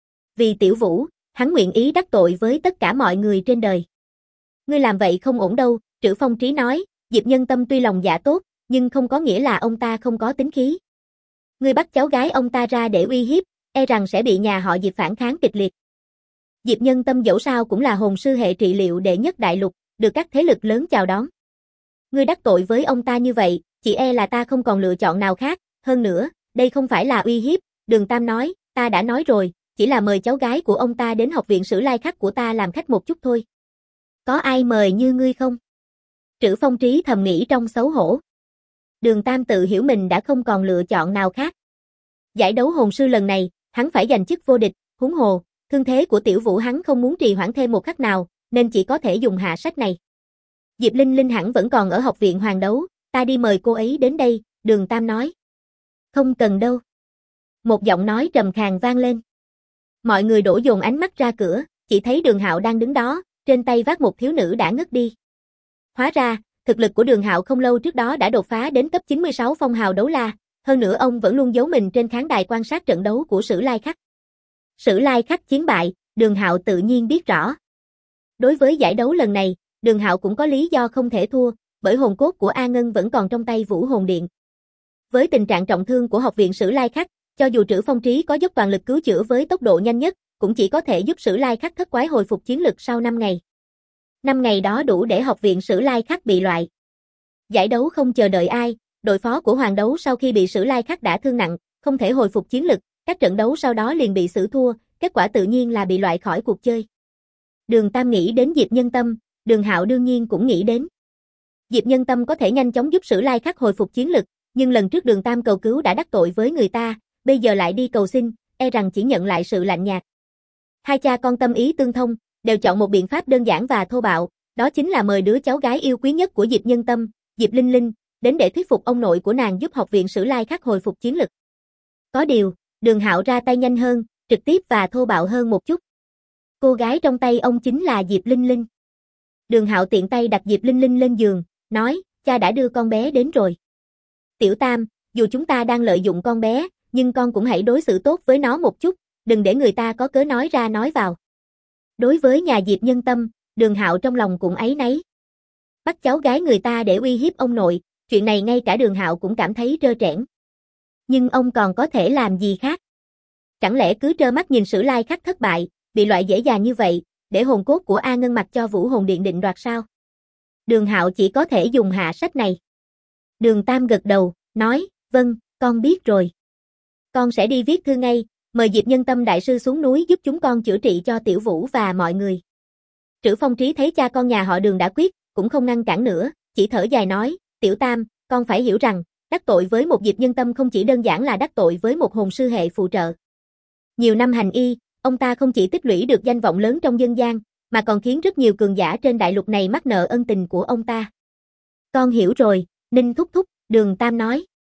Vì Tiểu Vũ, hắn nguyện ý đắc tội với tất cả mọi người trên đời. Ngươi làm vậy không ổn đâu, Trử Phong Trí nói, Diệp Nhân Tâm tuy lòng dạ tốt, nhưng không có nghĩa là ông ta không có tính khí. Ngươi bắt cháu gái ông ta ra để uy hiếp, e rằng sẽ bị nhà họ Diệp phản kháng kịch liệt. Diệp Nhân Tâm dẫu sao cũng là hồn sư hệ trị liệu đệ nhất đại lục, được các thế lực lớn chào đón. Ngươi đắc tội với ông ta như vậy, chỉ e là ta không còn lựa chọn nào khác, hơn nữa, đây không phải là uy hiếp, Đường Tam nói, ta đã nói rồi, chỉ là mời cháu gái của ông ta đến học viện Sử Lai Khắc của ta làm khách một chút thôi. Có ai mời như ngươi không? Trử Phong Trí thầm nghĩ trong xấu hổ. Đường Tam tự hiểu mình đã không còn lựa chọn nào khác. Giải đấu hồn sư lần này, hắn phải giành chức vô địch, huống hồ, thương thế của Tiểu Vũ hắn không muốn trì hoãn thêm một khắc nào, nên chỉ có thể dùng hạ sách này. Diệp Linh Linh hẳn vẫn còn ở học viện Hoàng đấu, ta đi mời cô ấy đến đây, Đường Tam nói. Không cần đâu. Một giọng nói trầm khàn vang lên. Mọi người đổ dồn ánh mắt ra cửa, chỉ thấy Đường Hạo đang đứng đó, trên tay vác một thiếu nữ đã ngất đi. Hóa ra, thực lực của Đường Hạo không lâu trước đó đã đột phá đến cấp 96 phong hào đấu la, hơn nữa ông vẫn luôn giấu mình trên khán đài quan sát trận đấu của Sử Lai Khắc. Sử Lai Khắc chiến bại, Đường Hạo tự nhiên biết rõ. Đối với giải đấu lần này, Đường Hạo cũng có lý do không thể thua, bởi hồn cốt của A Ngân vẫn còn trong tay Vũ Hồn Điện. Với tình trạng trọng thương của học viện Sử Lai Khắc, cho dù Trử Phong Trí có dốc toàn lực cứu chữa với tốc độ nhanh nhất, cũng chỉ có thể giúp Sử Lai Khắc thất quái hồi phục chiến lực sau 5 ngày. 5 ngày đó đủ để học viện Sử Lai Khắc bị loại. Giải đấu không chờ đợi ai, đội phó của Hoàng đấu sau khi bị Sử Lai Khắc đã thương nặng, không thể hồi phục chiến lực, các trận đấu sau đó liền bị xử thua, kết quả tự nhiên là bị loại khỏi cuộc chơi. Đường Tam nghĩ đến Diệp Nhân Tâm, Đường Hạo đương nhiên cũng nghĩ đến. Diệp Nhân Tâm có thể nhanh chóng giúp Sử Lai Khắc hồi phục chiến lực, nhưng lần trước Đường Tam cầu cứu đã đắc tội với người ta, bây giờ lại đi cầu xin, e rằng chỉ nhận lại sự lạnh nhạt. Hai cha con tâm ý tương thông, đều chọn một biện pháp đơn giản và thô bạo, đó chính là mời đứa cháu gái yêu quý nhất của Diệp Nhân Tâm, Diệp Linh Linh, đến để thuyết phục ông nội của nàng giúp học viện Sử Lai Khắc hồi phục chiến lực. Có điều, Đường Hạo ra tay nhanh hơn, trực tiếp và thô bạo hơn một chút. Cô gái trong tay ông chính là Diệp Linh Linh. Đường Hạo tiện tay đặt Diệp Linh Linh lên giường, nói, cha đã đưa con bé đến rồi. Tiểu Tam, dù chúng ta đang lợi dụng con bé, nhưng con cũng hãy đối xử tốt với nó một chút, đừng để người ta có cớ nói ra nói vào. Đối với nhà Diệp Nhân Tâm, Đường Hạo trong lòng cũng áy náy. Bắt cháu gái người ta để uy hiếp ông nội, chuyện này ngay cả Đường Hạo cũng cảm thấy trơ trẽn. Nhưng ông còn có thể làm gì khác? Chẳng lẽ cứ trơ mắt nhìn Sử Lai Khắc thất bại, bị loại dễ dàng như vậy, để hồn cốt của A Ngân mặc cho Vũ Hồn Điện định đoạt sao? Đường Hạo chỉ có thể dùng hạ sách này. Đường Tam gật đầu, nói, vâng, con biết rồi. Con sẽ đi viết thư ngay, mời Diệp Nhân Tâm đại sư xuống núi giúp chúng con chữa trị cho Tiểu Vũ và mọi người. Trử Phong Trí thấy cha con nhà họ Đường đã quyết, cũng không ngăn cản nữa, chỉ thở dài nói, Tiểu Tam, con phải hiểu rằng, đắc tội với một Diệp Nhân Tâm không chỉ đơn giản là đắc tội với một hồn sư hệ phụ trợ. Nhiều năm hành y, ông ta không chỉ tích lũy được danh vọng lớn trong dân gian, mà còn khiến rất nhiều cường giả trên đại lục này mắc nợ ân tình của ông ta. Con hiểu rồi, Ninh thúc thúc, Đường Tam nói.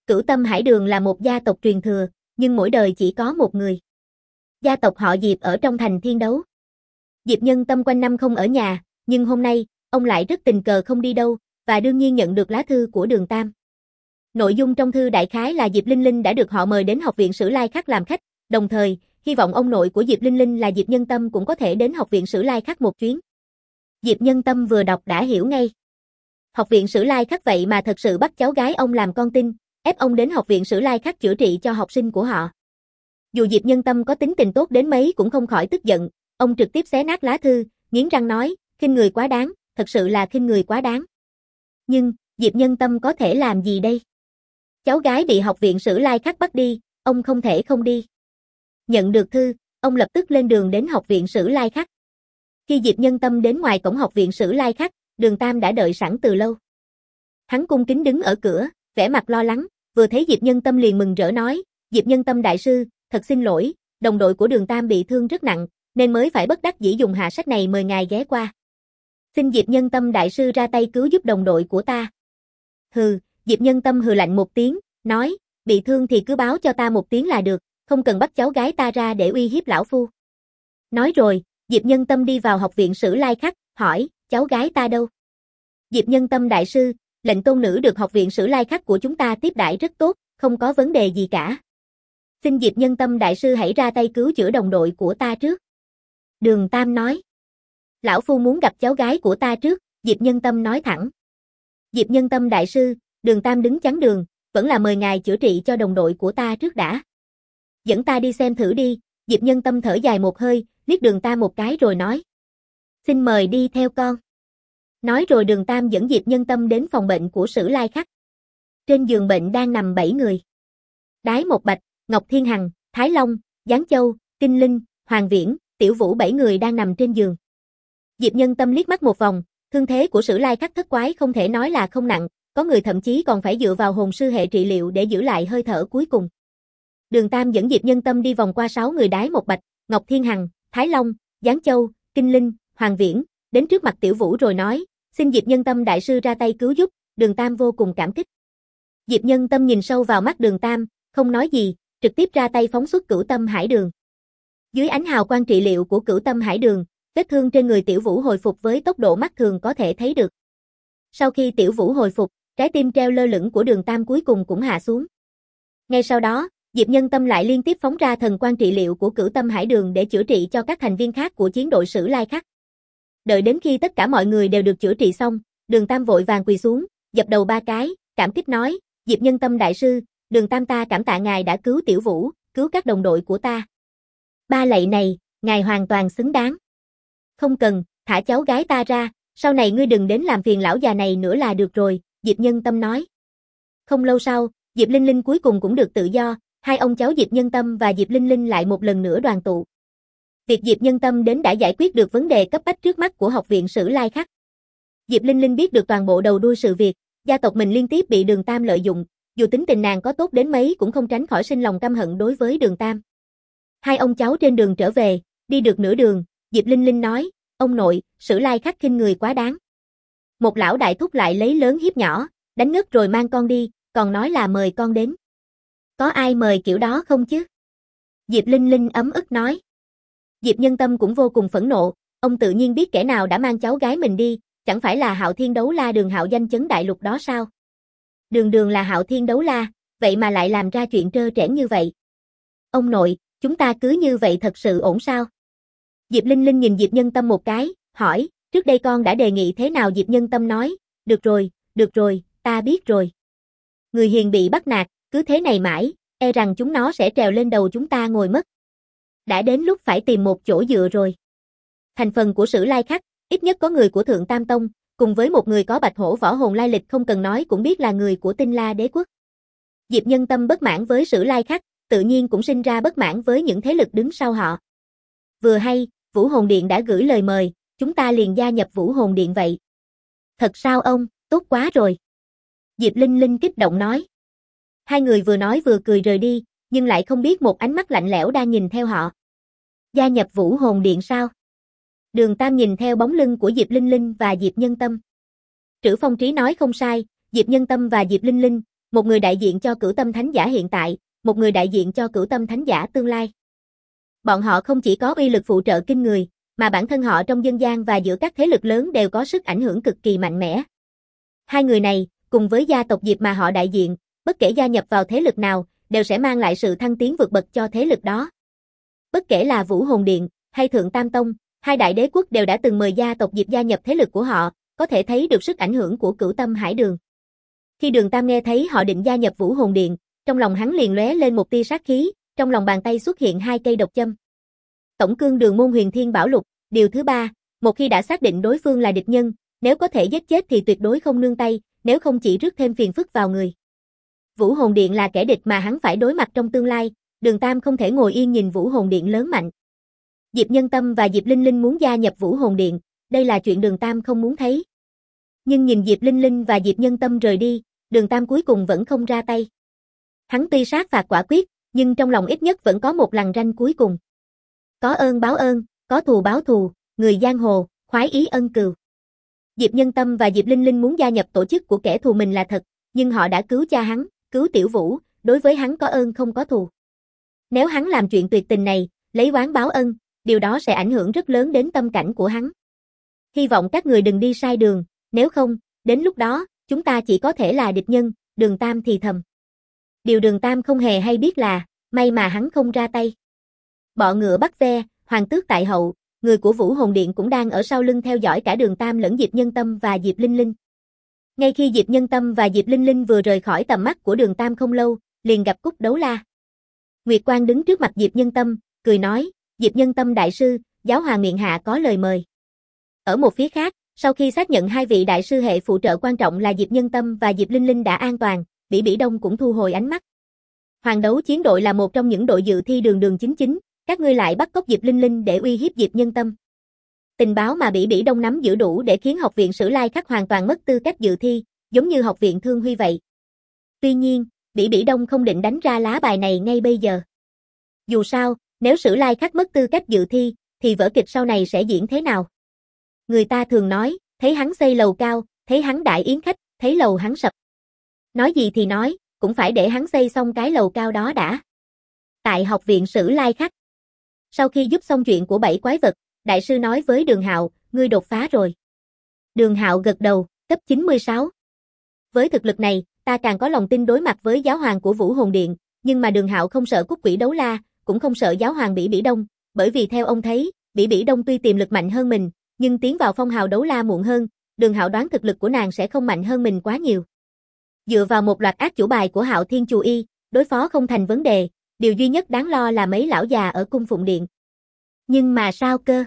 Cửu Tâm Hải Đường là một gia tộc truyền thừa, nhưng mỗi đời chỉ có một người. Gia tộc họ Diệp ở trong thành Thiên Đấu. Diệp Nhân Tâm quanh năm không ở nhà, nhưng hôm nay, ông lại rất tình cờ không đi đâu, và đương nhiên nhận được lá thư của Đường Tam. Nội dung trong thư đại khái là Diệp Linh Linh đã được họ mời đến Học viện Sử Lai Khắc làm khách, đồng thời, hy vọng ông nội của Diệp Linh Linh là Diệp Nhân Tâm cũng có thể đến Học viện Sử Lai Khắc một chuyến. Diệp Nhân Tâm vừa đọc đã hiểu ngay. Học viện Sử Lai Khắc vậy mà thật sự bắt cháu gái ông làm con tin, ép ông đến Học viện Sử Lai Khắc chữa trị cho học sinh của họ. Dù Diệp Nhân Tâm có tính tình tốt đến mấy cũng không khỏi tức giận, ông trực tiếp xé nát lá thư, nghiến răng nói, khinh người quá đáng, thật sự là khinh người quá đáng. Nhưng, Diệp Nhân Tâm có thể làm gì đây? Cháu gái bị Học viện Sử Lai Khắc bắt đi, ông không thể không đi. Nhận được thư, ông lập tức lên đường đến Học viện Sử Lai Khắc. Khi Diệp Nhân Tâm đến ngoài cổng Học viện Sử Lai Khắc, Đường Tam đã đợi sẵn từ lâu. Hắn cung kính đứng ở cửa, vẻ mặt lo lắng, vừa thấy Diệp Nhân Tâm liền mừng rỡ nói, Diệp Nhân Tâm đại sư, thật xin lỗi, đồng đội của Đường Tam bị thương rất nặng, nên mới phải bất đắc dĩ dùng hạ sách này mời ngài ghé qua. Xin Diệp Nhân Tâm đại sư ra tay cứu giúp đồng đội của ta. Hừ, Diệp Nhân Tâm hừ lạnh một tiếng, nói, bị thương thì cứ báo cho ta một tiếng là được, không cần bắt cháu gái ta ra để uy hiếp lão phu. Nói rồi, Diệp Nhân Tâm đi vào Học viện Sử Lai Khắc, hỏi, cháu gái ta đâu? Diệp Nhân Tâm đại sư, lệnh tôn nữ được Học viện Sử Lai Khắc của chúng ta tiếp đãi rất tốt, không có vấn đề gì cả. Xin Diệp Nhân Tâm đại sư hãy ra tay cứu chữa đồng đội của ta trước. Đường Tam nói. Lão phu muốn gặp cháu gái của ta trước, Diệp Nhân Tâm nói thẳng. Diệp Nhân Tâm đại sư, Đường Tam đứng chắn đường, vẫn là mời ngài chữa trị cho đồng đội của ta trước đã. Dẫn ta đi xem thử đi, Diệp Nhân Tâm thở dài một hơi, liếc Đường Tam một cái rồi nói. Xin mời đi theo con. Nói rồi Đường Tam dẫn Diệp Nhân Tâm đến phòng bệnh của Sử Lai Khắc. Trên giường bệnh đang nằm 7 người. Đái Một Bạch, Ngọc Thiên Hằng, Thái Long, Giáng Châu, Kinh Linh, Hoàng Viễn, Tiểu Vũ 7 người đang nằm trên giường. Diệp Nhân Tâm liếc mắt một vòng, thương thế của Sử Lai Khắc thất quái không thể nói là không nặng, có người thậm chí còn phải dựa vào hồn sư hệ trị liệu để giữ lại hơi thở cuối cùng. Đường Tam dẫn Diệp Nhân Tâm đi vòng qua 6 người Đái Một Bạch, Ngọc Thiên Hằng, Thái Long, Giáng Châu, Kinh Linh, Hoàng Viễn, đến trước mặt Tiểu Vũ rồi nói, xin Diệp Nhân Tâm đại sư ra tay cứu giúp, Đường Tam vô cùng cảm kích. Diệp Nhân Tâm nhìn sâu vào mắt Đường Tam, không nói gì, trực tiếp ra tay phóng xuất Cửu Tâm Hải Đường. Dưới ánh hào quang trị liệu của Cửu Tâm Hải Đường, vết thương trên người Tiểu Vũ hồi phục với tốc độ mắt thường có thể thấy được. Sau khi Tiểu Vũ hồi phục, trái tim treo lơ lửng của Đường Tam cuối cùng cũng hạ xuống. Ngay sau đó, Diệp Nhân Tâm lại liên tiếp phóng ra thần quang trị liệu của Cửu Tâm Hải Đường để chữa trị cho các thành viên khác của chiến đội Sử Lai Khắc. Đợi đến khi tất cả mọi người đều được chữa trị xong, Đường Tam vội vàng quỳ xuống, dập đầu 3 cái, cảm kích nói, Diệp Nhân Tâm đại sư, Đường Tam ta cảm tạ ngài đã cứu Tiểu Vũ, cứu các đồng đội của ta. 3 lạy này, ngài hoàn toàn xứng đáng. Không cần, thả cháu gái ta ra, sau này ngươi đừng đến làm phiền lão già này nữa là được rồi, Diệp Nhân Tâm nói. Không lâu sau, Diệp Linh Linh cuối cùng cũng được tự do, hai ông cháu Diệp Nhân Tâm và Diệp Linh Linh lại một lần nữa đoàn tụ. Việc Diệp Nhân Tâm đến đã giải quyết được vấn đề cấp bách trước mắt của Học viện Sử Lai Khắc. Diệp Linh Linh biết được toàn bộ đầu đuôi sự việc, gia tộc mình liên tiếp bị Đường Tam lợi dụng, dù tính tình nàng có tốt đến mấy cũng không tránh khỏi sinh lòng căm hận đối với Đường Tam. Hai ông cháu trên đường trở về, đi được nửa đường, Diệp Linh Linh nói, ông nội, Sử Lai Khắc khinh người quá đáng. Một lão đại thúc lại lấy lớn hiếp nhỏ, đánh ngất rồi mang con đi, còn nói là mời con đến. Có ai mời kiểu đó không chứ? Diệp Linh Linh ấm ức nói. Diệp Nhân Tâm cũng vô cùng phẫn nộ, ông tự nhiên biết kẻ nào đã mang cháu gái mình đi, chẳng phải là Hạo Thiên Đấu La Đường Hạo danh chấn đại lục đó sao? Đường đường là Hạo Thiên Đấu La, vậy mà lại làm ra chuyện trơ trẽn như vậy. Ông nội, chúng ta cứ như vậy thật sự ổn sao? Diệp Linh Linh nhìn Diệp Nhân Tâm một cái, hỏi, trước đây con đã đề nghị thế nào? Diệp Nhân Tâm nói, được rồi, ta biết rồi. Người hiền bị bắt nạt, cứ thế này mãi, e rằng chúng nó sẽ trèo lên đầu chúng ta ngồi mất. Đã đến lúc phải tìm một chỗ dựa rồi. Thành phần của Sử Lai Khắc, ít nhất có người của Thượng Tam Tông, cùng với một người có bạch hổ võ hồn lai lịch không cần nói cũng biết là người của Tinh La Đế Quốc. Diệp Nhân Tâm bất mãn với Sử Lai Khắc, tự nhiên cũng sinh ra bất mãn với những thế lực đứng sau họ. Vừa hay, Vũ Hồn Điện đã gửi lời mời, chúng ta liền gia nhập Vũ Hồn Điện vậy. Thật sao ông, tốt quá rồi. Diệp Linh Linh kích động nói. Hai người vừa nói vừa cười rời đi, nhưng lại không biết một ánh mắt lạnh lẽo đang nhìn theo họ. Gia nhập Vũ Hồn Điện sao? Đường Tam nhìn theo bóng lưng của Diệp Linh Linh và Diệp Nhân Tâm. Trữ Phong Trí nói không sai, Diệp Nhân Tâm và Diệp Linh Linh, một người đại diện cho Cửu Tâm Thánh Giả hiện tại, một người đại diện cho Cửu Tâm Thánh Giả tương lai. Bọn họ không chỉ có uy lực phụ trợ kinh người, mà bản thân họ trong dân gian và giữa các thế lực lớn đều có sức ảnh hưởng cực kỳ mạnh mẽ. Hai người này, cùng với gia tộc Diệp mà họ đại diện, bất kể gia nhập vào thế lực nào, đều sẽ mang lại sự thăng tiến vượt bậc cho thế lực đó. Bất kể là Vũ Hồn Điện hay Thượng Tam Tông, hai đại đế quốc đều đã từng mời gia tộc Diệp gia nhập thế lực của họ, có thể thấy được sức ảnh hưởng của Cửu Tâm Hải Đường. Khi Đường Tam nghe thấy họ định gia nhập Vũ Hồn Điện, trong lòng hắn liền lóe lên một tia sát khí, trong lòng bàn tay xuất hiện 2 cây độc châm. Tổng cương Đường môn Huyền Thiên Bảo Lục, điều thứ 3, một khi đã xác định đối phương là địch nhân, nếu có thể giết chết thì tuyệt đối không nương tay, nếu không chỉ rước thêm phiền phức vào người. Vũ Hồn Điện là kẻ địch mà hắn phải đối mặt trong tương lai, Đường Tam không thể ngồi yên nhìn Vũ Hồn Điện lớn mạnh. Diệp Nhân Tâm và Diệp Linh Linh muốn gia nhập Vũ Hồn Điện, đây là chuyện Đường Tam không muốn thấy. Nhưng nhìn Diệp Linh Linh và Diệp Nhân Tâm rời đi, Đường Tam cuối cùng vẫn không ra tay. Hắn tuy sát phạt quả quyết, nhưng trong lòng ít nhất vẫn có một lằn ranh cuối cùng. Có ơn báo ơn, có thù báo thù, người giang hồ, khoái ý ân cừu. Diệp Nhân Tâm và Diệp Linh Linh muốn gia nhập tổ chức của kẻ thù mình là thật, nhưng họ đã cứu cha hắn, cứu Tiểu Vũ, đối với hắn có ơn không có thù. Nếu hắn làm chuyện tuyệt tình này, lấy oán báo ân, điều đó sẽ ảnh hưởng rất lớn đến tâm cảnh của hắn. Hy vọng các người đừng đi sai đường, nếu không, đến lúc đó, chúng ta chỉ có thể là địch nhân, Đường Tam thì thầm. Điều Đường Tam không hề hay biết là, may mà hắn không ra tay. Bọ ngựa bắt ve, hoàng tước tại hậu, người của Vũ Hồn Điện cũng đang ở sau lưng theo dõi cả Đường Tam lẫn Diệp Nhân Tâm và Diệp Linh Linh. Ngay khi Diệp Nhân Tâm và Diệp Linh Linh vừa rời khỏi tầm mắt của Đường Tam không lâu, liền gặp Cúc Đấu La. Nguyệt Quang đứng trước mặt Diệp Nhân Tâm, cười nói, Diệp Nhân Tâm đại sư, giáo hoàng miện hạ có lời mời. Ở một phía khác, sau khi xác nhận hai vị đại sư hệ phụ trợ quan trọng là Diệp Nhân Tâm và Diệp Linh Linh đã an toàn, Bỉ Bỉ Đông cũng thu hồi ánh mắt. Hoàng đấu chiến đội là một trong những đội dự thi đường chính chính, các ngươi lại bắt cóc Diệp Linh Linh để uy hiếp Diệp Nhân Tâm. Tình báo mà Bỉ Bỉ Đông nắm giữ đủ để khiến học viện Sử Lai Khắc hoàn toàn mất tư cách dự thi, giống như học viện Thương Huy vậy. Tuy nhiên, Bỉ Bỉ Đông không định đánh ra lá bài này ngay bây giờ. Dù sao, nếu Sử Lai Khắc mất tư cách dự thi, thì vở kịch sau này sẽ diễn thế nào? Người ta thường nói, thấy hắn xây lầu cao, thấy hắn đãi yến khách, thấy lầu hắn sập. Nói gì thì nói, cũng phải để hắn xây xong cái lầu cao đó đã. Tại học viện Sử Lai Khắc. Sau khi giúp xong chuyện của 7 quái vật, đại sư nói với Đường Hạo, ngươi đột phá rồi. Đường Hạo gật đầu, cấp 96. Với thực lực này, ta càng có lòng tin đối mặt với giáo hoàng của Vũ Hồn Điện, nhưng mà Đường Hạo không sợ Cúc Quỷ Đấu La, cũng không sợ giáo hoàng Bỉ Bỉ Đông, bởi vì theo ông thấy, Bỉ Bỉ Đông tuy tiềm lực mạnh hơn mình, nhưng tiến vào phong hào đấu la muộn hơn, Đường Hạo đoán thực lực của nàng sẽ không mạnh hơn mình quá nhiều. Dựa vào một loạt ác chủ bài của Hạo Thiên Chù Y, đối phó không thành vấn đề, điều duy nhất đáng lo là mấy lão già ở cung phụng điện. Nhưng mà sao cơ?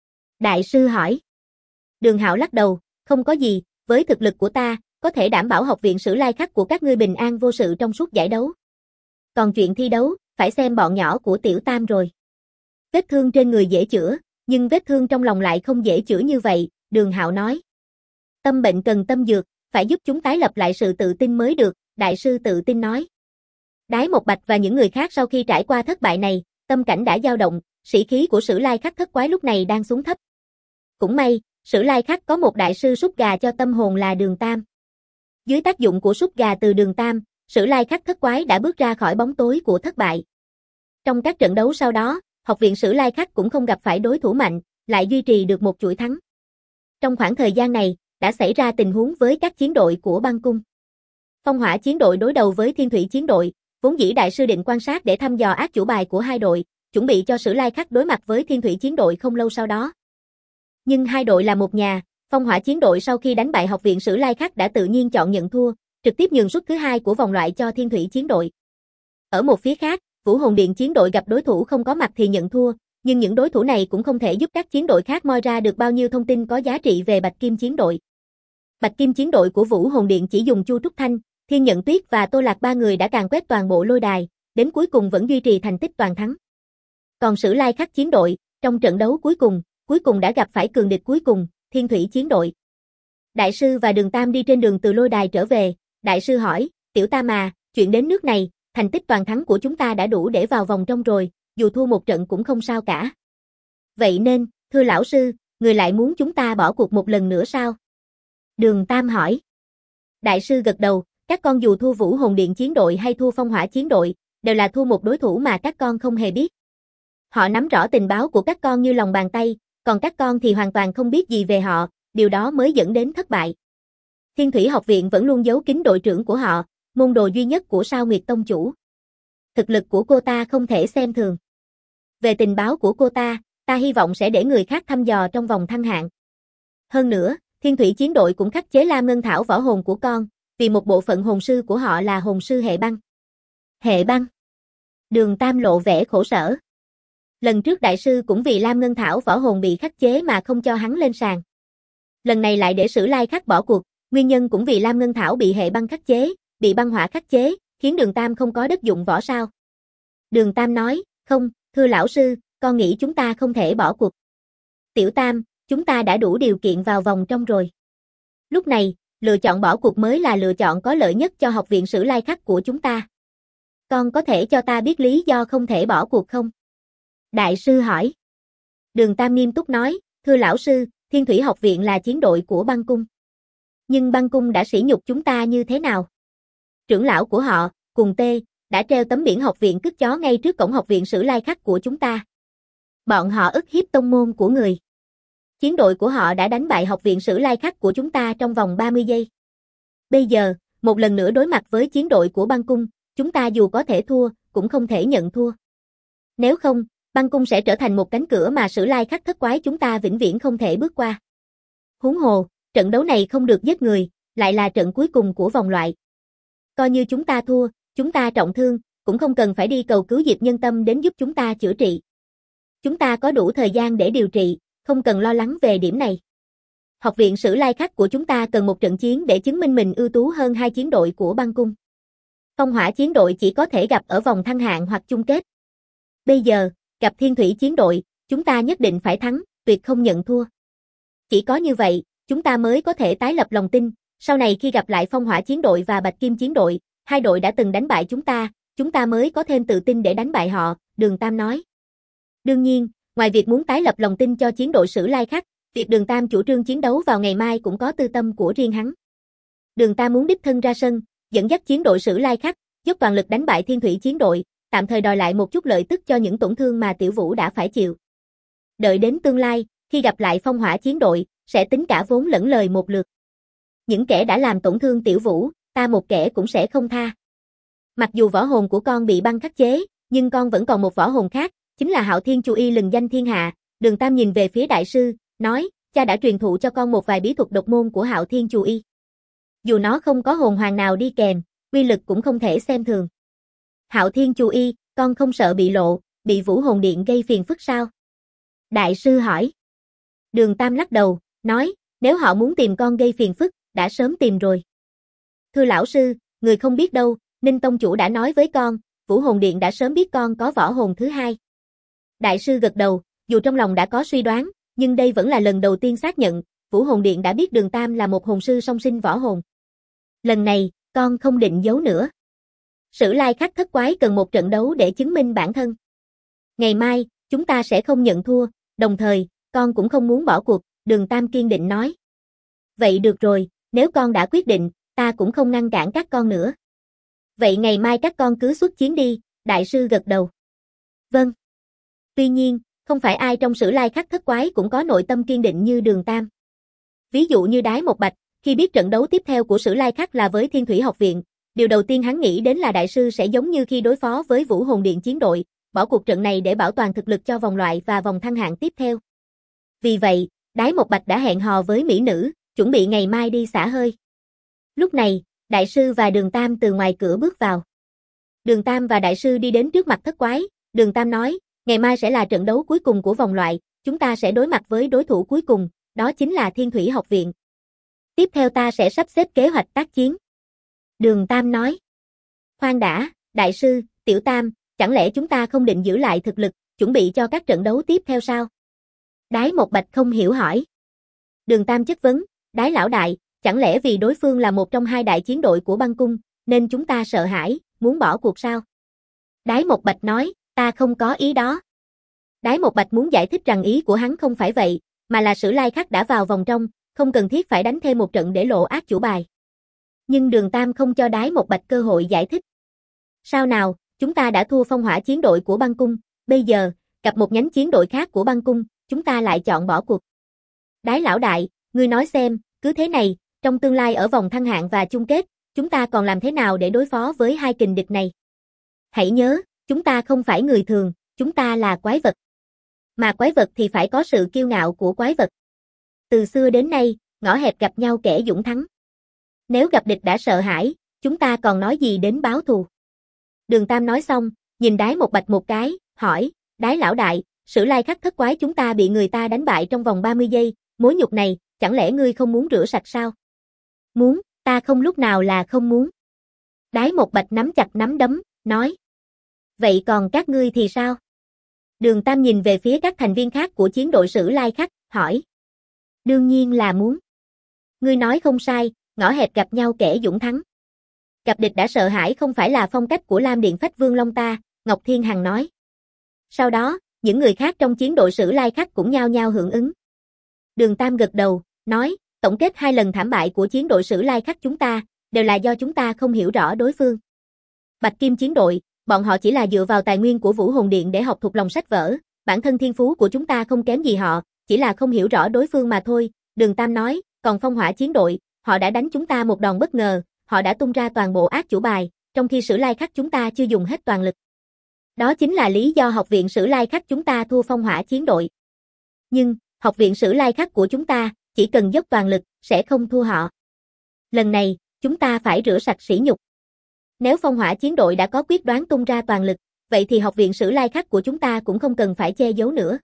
Đại sư hỏi. Đường Hạo lắc đầu, không có gì, với thực lực của ta, có thể đảm bảo học viện Sử Lai Khắc của các ngươi bình an vô sự trong suốt giải đấu. Còn chuyện thi đấu, phải xem bọn nhỏ của Tiểu Tam rồi. Vết thương trên người dễ chữa, nhưng vết thương trong lòng lại không dễ chữa như vậy, Đường Hạo nói. Tâm bệnh cần tâm dược, phải giúp chúng tái lập lại sự tự tin mới được, đại sư tự tin nói. Đái Một Bạch và những người khác sau khi trải qua thất bại này, tâm cảnh đã dao động, sĩ khí của Sử Lai Khắc thất quái lúc này đang xuống thấp. Cũng may, Sử Lai Khắc có một đại sư sút gà cho tâm hồn là Đường Tam. Dưới tác dụng của sút gà từ Đường Tam, Sử Lai Khắc thất quái đã bước ra khỏi bóng tối của thất bại. Trong các trận đấu sau đó, học viện Sử Lai Khắc cũng không gặp phải đối thủ mạnh, lại duy trì được một chuỗi thắng. Trong khoảng thời gian này, đã xảy ra tình huống với các chiến đội của băng cung. Phong Hỏa chiến đội đối đầu với Thiên Thủy chiến đội, vốn dĩ đại sư định quan sát để thăm dò ác chủ bài của hai đội, chuẩn bị cho Sử Lai Khắc đối mặt với Thiên Thủy chiến đội không lâu sau đó. Nhưng hai đội là một nhà, Phong Hỏa chiến đội sau khi đánh bại học viện Sử Lai Khắc đã tự nhiên chọn nhận thua, trực tiếp nhường suất thứ 2 của vòng loại cho Thiên Thủy chiến đội. Ở một phía khác, Vũ Hồn Điện chiến đội gặp đối thủ không có mặt thì nhận thua, nhưng những đối thủ này cũng không thể giúp các chiến đội khác moi ra được bao nhiêu thông tin có giá trị về Bạch Kim chiến đội. Bạch Kim chiến đội của Vũ Hồn Điện chỉ dùng Chu Trúc Thanh, Thiên Nhận Tuyết và Tô Lạc ba người đã càn quét toàn bộ lôi đài, đến cuối cùng vẫn duy trì thành tích toàn thắng. Còn Sử Lai Khắc chiến đội, trong trận đấu cuối cùng đã gặp phải cường địch cuối cùng, Thiên Thủy chiến đội. Đại sư và Đường Tam đi trên đường từ lôi đài trở về, đại sư hỏi, Tiểu Tam à, chuyện đến nước này, thành tích toàn thắng của chúng ta đã đủ để vào vòng trong rồi, dù thua một trận cũng không sao cả. Vậy nên, thưa lão sư, người lại muốn chúng ta bỏ cuộc một lần nữa sao? Đường Tam hỏi. Đại sư gật đầu, các con dù thua Vũ Hồn Điện chiến đội hay thua Phong Hỏa chiến đội, đều là thua một đối thủ mà các con không hề biết. Họ nắm rõ tình báo của các con như lòng bàn tay, còn các con thì hoàn toàn không biết gì về họ, điều đó mới dẫn đến thất bại. Thiên Thủy Học viện vẫn luôn giấu kín đội trưởng của họ, môn đồ duy nhất của Sao Nguyệt Tông chủ. Thực lực của cô ta không thể xem thường. Về tình báo của cô ta hy vọng sẽ để người khác thăm dò trong vòng thăng hạng. Hơn nữa, Thiên Thủy chiến đội cũng khắc chế Lam Ngân Thảo võ hồn của con, vì một bộ phận hồn sư của họ là hồn sư hệ băng. Hệ băng? Đường Tam lộ vẻ khổ sở. Lần trước đại sư cũng vì Lam Ngân Thảo võ hồn bị khắc chế mà không cho hắn lên sàn. Lần này lại để Sử Lai Khắc bỏ cuộc, nguyên nhân cũng vì Lam Ngân Thảo bị hệ băng khắc chế, bị băng hỏa khắc chế, khiến Đường Tam không có đất dụng võ sao. Đường Tam nói, không, thưa lão sư, con nghĩ chúng ta không thể bỏ cuộc. Tiểu Tam, chúng ta đã đủ điều kiện vào vòng trong rồi. Lúc này, lựa chọn bỏ cuộc mới là lựa chọn có lợi nhất cho học viện Sử Lai Khắc của chúng ta. Con có thể cho ta biết lý do không thể bỏ cuộc không? Đại sư hỏi. Đường Tam nghiêm túc nói, thưa lão sư, Thiên Thủy học viện là chiến đội của băng cung. Nhưng băng cung đã sỉ nhục chúng ta như thế nào? Trưởng lão của họ, Cùng Tê, đã treo tấm biển học viện cứt chó ngay trước cổng học viện Sử Lai Khắc của chúng ta. Bọn họ ức hiếp tông môn của người. Chiến đội của họ đã đánh bại học viện Sử Lai Khắc của chúng ta trong vòng 30 giây. Bây giờ, một lần nữa đối mặt với chiến đội của băng cung, chúng ta dù có thể thua, cũng không thể nhận thua. Nếu không, băng cung sẽ trở thành một cánh cửa mà Sử Lai Khắc thất quái chúng ta vĩnh viễn không thể bước qua. Huống hồ, trận đấu này không được giết người, lại là trận cuối cùng của vòng loại. Coi như chúng ta thua, chúng ta trọng thương, cũng không cần phải đi cầu cứu Diệp Nhân Tâm đến giúp chúng ta chữa trị. Chúng ta có đủ thời gian để điều trị, không cần lo lắng về điểm này. Học viện Sử Lai Khắc của chúng ta cần một trận chiến để chứng minh mình ưu tú hơn hai chiến đội của băng cung. Phong Hỏa chiến đội chỉ có thể gặp ở vòng thăng hạng hoặc chung kết. Bây giờ, gặp Thiên Thủy chiến đội, chúng ta nhất định phải thắng, tuyệt không nhận thua. Chỉ có như vậy, chúng ta mới có thể tái lập lòng tin, sau này khi gặp lại Phong Hỏa chiến đội và Bạch Kim chiến đội, hai đội đã từng đánh bại chúng ta mới có thêm tự tin để đánh bại họ, Đường Tam nói. Đương nhiên, ngoài việc muốn tái lập lòng tin cho chiến đội Sử Lai Khắc, việc Đường Tam chủ trương chiến đấu vào ngày mai cũng có tư tâm của riêng hắn. Đường Tam muốn đích thân ra sân, dẫn dắt chiến đội Sử Lai Khắc, dốc toàn lực đánh bại Thiên Thủy chiến đội, tạm thời đòi lại một chút lợi tức cho những tổn thương mà Tiểu Vũ đã phải chịu. Đợi đến tương lai, khi gặp lại Phong Hỏa chiến đội, sẽ tính cả vốn lẫn lời một lượt. Những kẻ đã làm tổn thương Tiểu Vũ, ta một kẻ cũng sẽ không tha. Mặc dù võ hồn của con bị băng khắc chế, nhưng con vẫn còn một võ hồn khác, chính là Hạo Thiên Chu Y lừng danh thiên hạ. Đường Tam nhìn về phía đại sư, nói, cha đã truyền thụ cho con một vài bí thuật độc môn của Hạo Thiên Chu Y. Dù nó không có hồn hoàng nào đi kèm, uy lực cũng không thể xem thường. Hạo Thiên Chu Y, con không sợ bị lộ, bị Vũ Hồn Điện gây phiền phức sao? Đại sư hỏi. Đường Tam lắc đầu, nói, nếu họ muốn tìm con gây phiền phức, đã sớm tìm rồi. Thưa lão sư, người không biết đâu, Ninh Tông chủ đã nói với con, Vũ Hồn Điện đã sớm biết con có võ hồn thứ hai. Đại sư gật đầu, dù trong lòng đã có suy đoán, nhưng đây vẫn là lần đầu tiên xác nhận, Vũ Hồn Điện đã biết Đường Tam là một hồn sư song sinh võ hồn. Lần này, con không định giấu nữa. Sử Lai Khắc thất quái cần một trận đấu để chứng minh bản thân. Ngày mai, chúng ta sẽ không nhận thua, đồng thời, con cũng không muốn bỏ cuộc, Đường Tam kiên định nói. Vậy được rồi, nếu con đã quyết định, ta cũng không ngăn cản các con nữa. Vậy ngày mai các con cứ xuất chiến đi, đại sư gật đầu. Vâng. Tuy nhiên, không phải ai trong Sử Lai Khắc thất quái cũng có nội tâm kiên định như Đường Tam. Ví dụ như Đái Một Bạch, khi biết trận đấu tiếp theo của Sử Lai Khắc là với Thiên Thủy học viện, điều đầu tiên hắn nghĩ đến là đại sư sẽ giống như khi đối phó với Vũ Hồn Điện chiến đội, bỏ cuộc trận này để bảo toàn thực lực cho vòng loại và vòng thăng hạng tiếp theo. Vì vậy, Đái Một Bạch đã hẹn hò với mỹ nữ, chuẩn bị ngày mai đi xả hơi. Lúc này, đại sư và Đường Tam từ ngoài cửa bước vào. Đường Tam và đại sư đi đến trước mặt thất quái, Đường Tam nói, ngày mai sẽ là trận đấu cuối cùng của vòng loại, chúng ta sẽ đối mặt với đối thủ cuối cùng, đó chính là Thiên Thủy học viện. Tiếp theo ta sẽ sắp xếp kế hoạch tác chiến. Đường Tam nói. Khoan đã, đại sư, Tiểu Tam, chẳng lẽ chúng ta không định giữ lại thực lực, chuẩn bị cho các trận đấu tiếp theo sao? Đái Một Bạch không hiểu hỏi. Đường Tam chất vấn, Đái lão đại, chẳng lẽ vì đối phương là một trong hai đại chiến đội của băng cung, nên chúng ta sợ hãi, muốn bỏ cuộc sao? Đái Một Bạch nói, ta không có ý đó. Đái Một Bạch muốn giải thích rằng ý của hắn không phải vậy, mà là Sử Lai Khắc đã vào vòng trong, không cần thiết phải đánh thêm một trận để lộ át chủ bài. Nhưng Đường Tam không cho Đái Một Bạch cơ hội giải thích. Sao nào, chúng ta đã thua phong hỏa chiến đội của băng cung, bây giờ, gặp một nhánh chiến đội khác của băng cung, chúng ta lại chọn bỏ cuộc. Đái lão đại, ngươi nói xem, cứ thế này, trong tương lai ở vòng thăng hạng và chung kết, chúng ta còn làm thế nào để đối phó với hai kình địch này? Hãy nhớ, chúng ta không phải người thường, chúng ta là quái vật. Mà quái vật thì phải có sự kiêu ngạo của quái vật. Từ xưa đến nay, ngõ hẹp gặp nhau kẻ dũng thắng. Nếu gặp địch đã sợ hãi, chúng ta còn nói gì đến báo thù? Đường Tam nói xong, nhìn Đái Một Bạch một cái, hỏi, Đái lão đại, Sử Lai Khắc thất quái chúng ta bị người ta đánh bại trong vòng 30 giây, mối nhục này, chẳng lẽ ngươi không muốn rửa sạch sao? Muốn, ta không lúc nào là không muốn. Đái Một Bạch nắm chặt nắm đấm, nói. Vậy còn các ngươi thì sao? Đường Tam nhìn về phía các thành viên khác của chiến đội Sử Lai Khắc, hỏi. Đương nhiên là muốn. Ngươi nói không sai, ngõ hẹp gặp nhau kẻ dũng thắng. Gặp địch đã sợ hãi không phải là phong cách của Lam Điện Phách Vương Long ta, Ngọc Thiên Hằng nói. Sau đó, những người khác trong chiến đội Sử Lai Khắc cũng nhao nhao hưởng ứng. Đường Tam gật đầu, nói, tổng kết 2 lần thảm bại của chiến đội Sử Lai Khắc chúng ta, đều là do chúng ta không hiểu rõ đối phương. Bạch Kim chiến đội, bọn họ chỉ là dựa vào tài nguyên của Vũ Hồn Điện để học thuộc lòng sách vở, bản thân thiên phú của chúng ta không kém gì họ, chỉ là không hiểu rõ đối phương mà thôi, Đường Tam nói, còn Phong Hỏa chiến đội, họ đã đánh chúng ta một đòn bất ngờ, họ đã tung ra toàn bộ ác chủ bài, trong khi Sử Lai Khắc chúng ta chưa dùng hết toàn lực. Đó chính là lý do học viện Sử Lai Khắc chúng ta thua Phong Hỏa chiến đội. Nhưng, học viện Sử Lai Khắc của chúng ta, chỉ cần dốc toàn lực, sẽ không thua họ. Lần này, chúng ta phải rửa sạch sỉ nhục. Nếu Phong Hỏa chiến đội đã có quyết đoán tung ra toàn lực, vậy thì học viện Sử Lai Khắc của chúng ta cũng không cần phải che giấu nữa.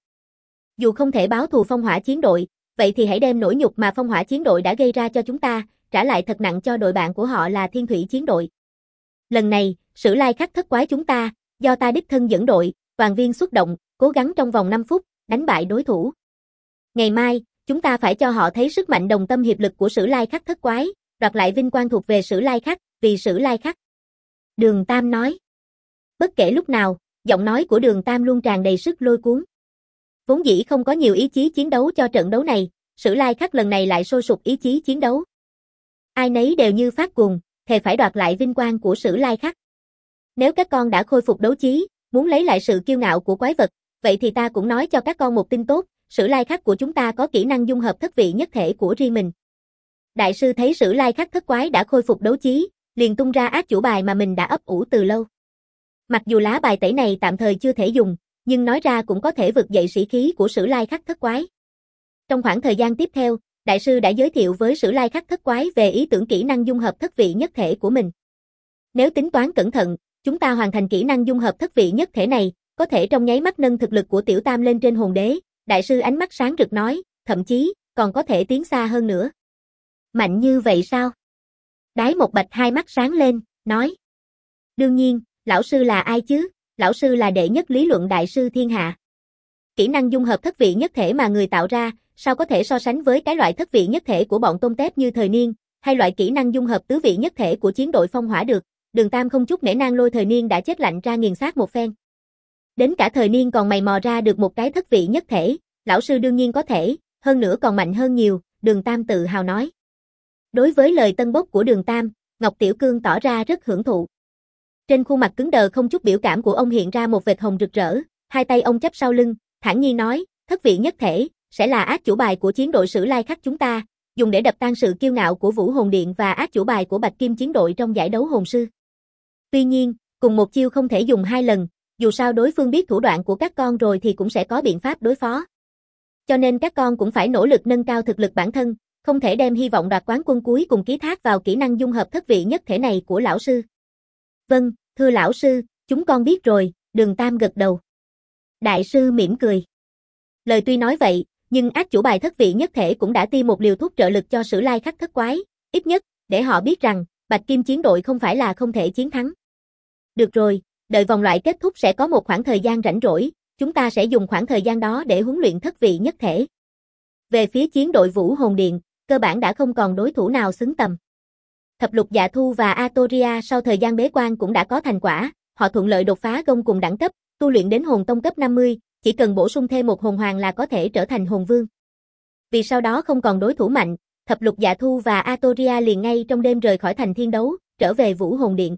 Dù không thể báo thù Phong Hỏa chiến đội, vậy thì hãy đem nỗi nhục mà Phong Hỏa chiến đội đã gây ra cho chúng ta, trả lại thật nặng cho đội bạn của họ là Thiên Thủy chiến đội. Lần này, Sử Lai Khắc thất quái chúng ta, do ta đích thân dẫn đội, toàn viên xuất động, cố gắng trong vòng 5 phút, đánh bại đối thủ. Ngày mai, chúng ta phải cho họ thấy sức mạnh đồng tâm hiệp lực của Sử Lai Khắc thất quái, đoạt lại vinh quang thuộc về Sử Lai Khắc, vì Sử Lai Khắc. Đường Tam nói. Bất kể lúc nào, giọng nói của Đường Tam luôn tràn đầy sức lôi cuốn. Vốn dĩ không có nhiều ý chí chiến đấu cho trận đấu này, Sử Lai Khắc lần này lại sôi sục ý chí chiến đấu. Ai nấy đều như phát cuồng, thề phải đoạt lại vinh quang của Sử Lai Khắc. Nếu các con đã khôi phục đấu trí, muốn lấy lại sự kiêu ngạo của quái vật, vậy thì ta cũng nói cho các con một tin tốt, Sử Lai Khắc của chúng ta có kỹ năng dung hợp thất vị nhất thể của riêng mình. Đại sư thấy Sử Lai Khắc thất quái đã khôi phục đấu trí, liền tung ra ác chủ bài mà mình đã ấp ủ từ lâu. Mặc dù lá bài tẩy này tạm thời chưa thể dùng, nhưng nói ra cũng có thể vực dậy sĩ khí của Sử Lai Khắc thất quái. Trong khoảng thời gian tiếp theo, đại sư đã giới thiệu với Sử Lai Khắc thất quái về ý tưởng kỹ năng dung hợp thất vị nhất thể của mình. Nếu tính toán cẩn thận, chúng ta hoàn thành kỹ năng dung hợp thất vị nhất thể này, có thể trong nháy mắt nâng thực lực của Tiểu Tam lên trên hồn đế, đại sư ánh mắt sáng rực nói, thậm chí, còn có thể tiến xa hơn nữa. Mạnh như vậy sao? Đái Một Bạch hai mắt sáng lên, nói. Đương nhiên, lão sư là ai chứ? Lão sư là đệ nhất lý luận đại sư thiên hạ. Kỹ năng dung hợp thất vị nhất thể mà người tạo ra, sao có thể so sánh với cái loại thất vị nhất thể của bọn tôm tép như Thời Niên, hay loại kỹ năng dung hợp tứ vị nhất thể của chiến đội Phong Hỏa được. Đường Tam không chút nể nang lôi Thời Niên đã chết lạnh ra nghiền xác một phen. Đến cả Thời Niên còn mày mò ra được một cái thất vị nhất thể, lão sư đương nhiên có thể, hơn nữa còn mạnh hơn nhiều, Đường Tam tự hào nói. Đối với lời tân bốc của Đường Tam, Ngọc Tiểu Cương tỏ ra rất hưởng thụ. Trên khuôn mặt cứng đờ không chút biểu cảm của ông hiện ra một vệt hồng rực rỡ, hai tay ông chắp sau lưng, thản nhiên nói, thất vị nhất thể, sẽ là ác chủ bài của chiến đội Sử Lai Khắc chúng ta, dùng để đập tan sự kiêu ngạo của Vũ Hồn Điện và ác chủ bài của Bạch Kim chiến đội trong giải đấu hồn sư. Tuy nhiên, cùng một chiêu không thể dùng 2 lần, dù sao đối phương biết thủ đoạn của các con rồi thì cũng sẽ có biện pháp đối phó. Cho nên các con cũng phải nỗ lực nâng cao thực lực bản thân, không thể đem hy vọng đoạt quán quân cuối cùng ký thác vào kỹ năng dung hợp thất vị nhất thể này của lão sư. Vâng, thưa lão sư, chúng con biết rồi, Đường Tam gật đầu. Đại sư mỉm cười. Lời tuy nói vậy, nhưng ác chủ bài thất vị nhất thể cũng đã tiêm một liều thuốc trợ lực cho Sử Lai Khắc thất quái, ít nhất, để họ biết rằng, Bạch Kim chiến đội không phải là không thể chiến thắng. Được rồi, đợi vòng loại kết thúc sẽ có một khoảng thời gian rảnh rỗi, chúng ta sẽ dùng khoảng thời gian đó để huấn luyện thất vị nhất thể. Về phía chiến đội Vũ Hồn Điện, cơ bản đã không còn đối thủ nào xứng tầm. Thập Lục Dạ Thu và Atoria sau thời gian bế quan cũng đã có thành quả, họ thuận lợi đột phá gông cùng đẳng cấp, tu luyện đến hồn tông cấp 50, chỉ cần bổ sung thêm một hồn hoàng là có thể trở thành hồn vương. Vì sau đó không còn đối thủ mạnh, Thập lục dạ thu và Atoria liền ngay trong đêm rời khỏi thành thiên đấu, trở về Vũ Hồn Điện.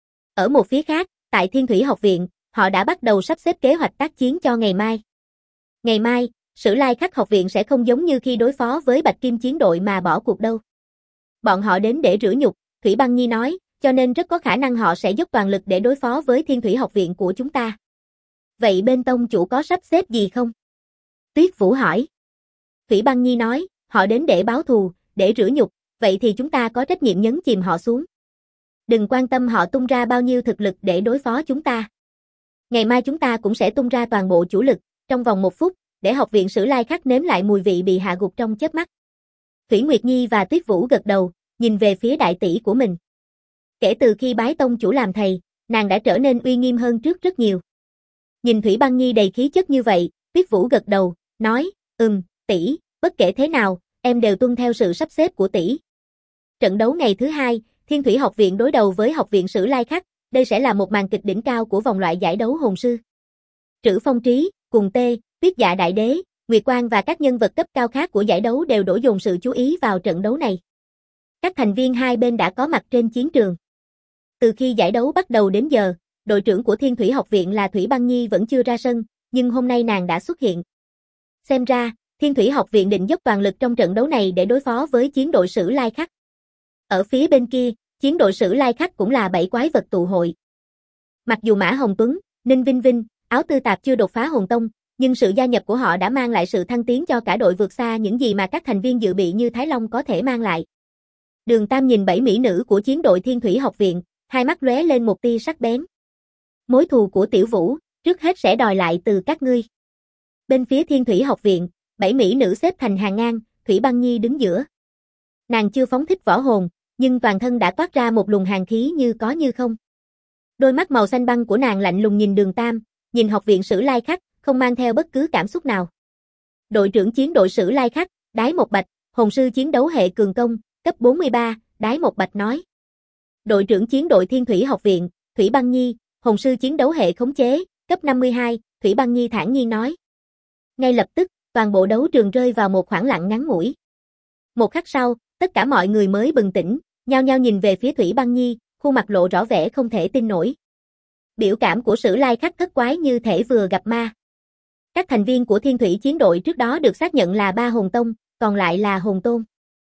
Ở một phía khác, tại Thiên Thủy Học Viện, họ đã bắt đầu sắp xếp kế hoạch tác chiến cho ngày mai. Ngày mai, Sử Lai Khắc học viện sẽ không giống như khi đối phó với Bạch Kim chiến đội mà bỏ cuộc đâu. Bọn họ đến để rửa nhục, Thủy Băng Nhi nói, cho nên rất có khả năng họ sẽ dốc toàn lực để đối phó với Thiên Thủy Học viện của chúng ta. Vậy bên tông chủ có sắp xếp gì không? Tuyết Vũ hỏi. Thủy Băng Nhi nói, họ đến để báo thù, để rửa nhục, vậy thì chúng ta có trách nhiệm nhấn chìm họ xuống. Đừng quan tâm họ tung ra bao nhiêu thực lực để đối phó chúng ta. Ngày mai chúng ta cũng sẽ tung ra toàn bộ chủ lực, trong vòng 1 phút, để học viện Sử Lai Khắc nếm lại mùi vị bị hạ gục trong chớp mắt. Thủy Nguyệt Nhi và Tuyết Vũ gật đầu, nhìn về phía đại tỷ của mình. Kể từ khi bái tông chủ làm thầy, nàng đã trở nên uy nghiêm hơn trước rất nhiều. Nhìn Thủy Băng Nhi đầy khí chất như vậy, Tuyết Vũ gật đầu, nói, tỷ, bất kể thế nào, em đều tuân theo sự sắp xếp của tỷ. Trận đấu ngày thứ 2, Thiên Thủy Học viện đối đầu với học viện Sử Lai Khắc, đây sẽ là một màn kịch đỉnh cao của vòng loại giải đấu hồn sư. Trữ Phong Trí, Cùng Tê, Tuyết Dạ Đại Đế, Nguyệt Quang và các nhân vật cấp cao khác của giải đấu đều đổ dồn sự chú ý vào trận đấu này. Các thành viên hai bên đã có mặt trên chiến trường. Từ khi giải đấu bắt đầu đến giờ, đội trưởng của Thiên Thủy Học viện là Thủy Băng Nhi vẫn chưa ra sân, nhưng hôm nay nàng đã xuất hiện. Xem ra, Thiên Thủy Học viện định dốc toàn lực trong trận đấu này để đối phó với chiến đội Sử Lai Khắc. Ở phía bên kia, chiến đội Sử Lai Khắc cũng là 7 quái vật tụ hội. Mặc dù Mã Hồng Tuấn, Ninh Vinh Vinh, Áo Tư Tạp chưa đột phá hồn tông, nhưng sự gia nhập của họ đã mang lại sự thăng tiến cho cả đội vượt xa những gì mà các thành viên dự bị như Thái Long có thể mang lại. Đường Tam nhìn 7 mỹ nữ của chiến đội Thiên Thủy Học viện, hai mắt lóe lên một tia sắc bén. Mối thù của Tiểu Vũ, trước hết sẽ đòi lại từ các ngươi. Bên phía Thiên Thủy Học viện, 7 mỹ nữ xếp thành hàng ngang, Thủy Băng Nhi đứng giữa. Nàng chưa phóng thích võ hồn, nhưng toàn thân đã toát ra một luồng hàn khí như có như không. Đôi mắt màu xanh băng của nàng lạnh lùng nhìn Đường Tam, nhìn học viện Sử Lai Khắc, không mang theo bất cứ cảm xúc nào. Đội trưởng chiến đội Sử Lai Khắc, Đái Một Bạch, hồn sư chiến đấu hệ cường công, cấp 43, Đái Một Bạch nói. Đội trưởng chiến đội Thiên Thủy Học viện, Thủy Băng Nhi, hồn sư chiến đấu hệ khống chế, cấp 52, Thủy Băng Nhi thản nhiên nói. Ngay lập tức, toàn bộ đấu trường rơi vào một khoảng lặng ngắn ngủi. Một khắc sau, tất cả mọi người mới bừng tỉnh, nhao nhao nhìn về phía Thủy Băng Nhi, khuôn mặt lộ rõ vẻ không thể tin nổi. Biểu cảm của Sử Lai Khắc thất quái như thể vừa gặp ma. Các thành viên của Thiên Thủy chiến đội trước đó được xác nhận là 3 hồn tông, còn lại là hồn tôn.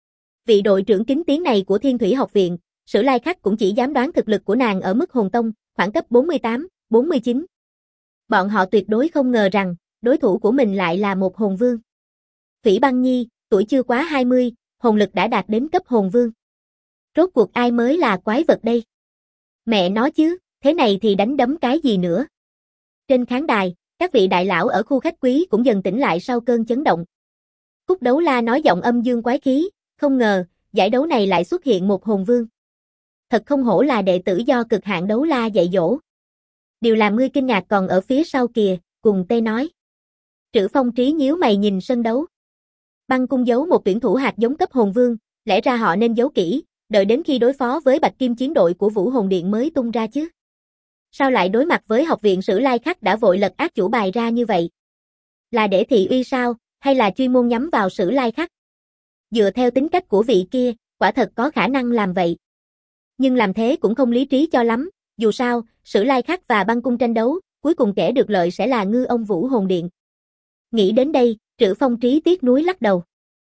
Vị đội trưởng kính tiếng này của Thiên Thủy Học viện, Sử Lai Khắc cũng chỉ dám đoán thực lực của nàng ở mức hồn tông, khoảng cấp 48, 49. Bọn họ tuyệt đối không ngờ rằng, đối thủ của mình lại là một hồn vương. Thủy Băng Nhi, tuổi chưa quá 20, hồn lực đã đạt đến cấp hồn vương. Rốt cuộc ai mới là quái vật đây? Mẹ nói chứ, thế này thì đánh đấm cái gì nữa? Trên khán đài, các vị đại lão ở khu khách quý cũng dần tỉnh lại sau cơn chấn động. Cúc Đấu La nói giọng âm dương quái khí, không ngờ, giải đấu này lại xuất hiện một hồn vương. Thật không hổ là đệ tử do Cực Hạn Đấu La dạy dỗ. Điều làm ngươi kinh ngạc còn ở phía sau kìa, Cùng Tê nói. Trữ Phong Trí nhíu mày nhìn sân đấu. Băng Cung giấu một tuyển thủ hạt giống cấp hồn vương, lẽ ra họ nên giấu kỹ, đợi đến khi đối phó với Bạch Kim chiến đội của Vũ Hồn Điện mới tung ra chứ. Sao lại đối mặt với học viện Sử Lai Khắc đã vội lật ác chủ bài ra như vậy? Là để thị uy sao, hay là chuyên môn nhắm vào Sử Lai Khắc? Dựa theo tính cách của vị kia, quả thật có khả năng làm vậy. Nhưng làm thế cũng không lý trí cho lắm, dù sao, Sử Lai Khắc và Băng Cung tranh đấu, cuối cùng kẻ được lợi sẽ là ngư ông Vũ Hồn Điện. Nghĩ đến đây, Trữ Phong Trí tiếc nuối lắc đầu.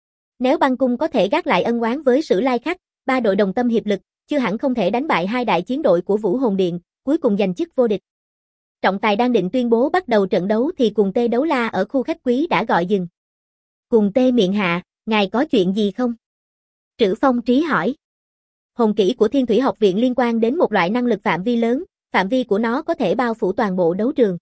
Nếu Băng Cung có thể gác lại ân oán với Sử Lai Khắc, 3 đội đồng tâm hiệp lực, chưa hẳn không thể đánh bại 2 đại chiến đội của Vũ Hồn Điện, cuối cùng giành chức vô địch. Trọng tài đang định tuyên bố bắt đầu trận đấu thì Cùng Tê Đấu La ở khu khách quý đã gọi dừng. Cùng Tê miệng hạ, ngài có chuyện gì không? Trữ Phong Trí hỏi. Hồn kỹ của Thiên Thủy Học viện liên quan đến một loại năng lực phạm vi lớn, phạm vi của nó có thể bao phủ toàn bộ đấu trường.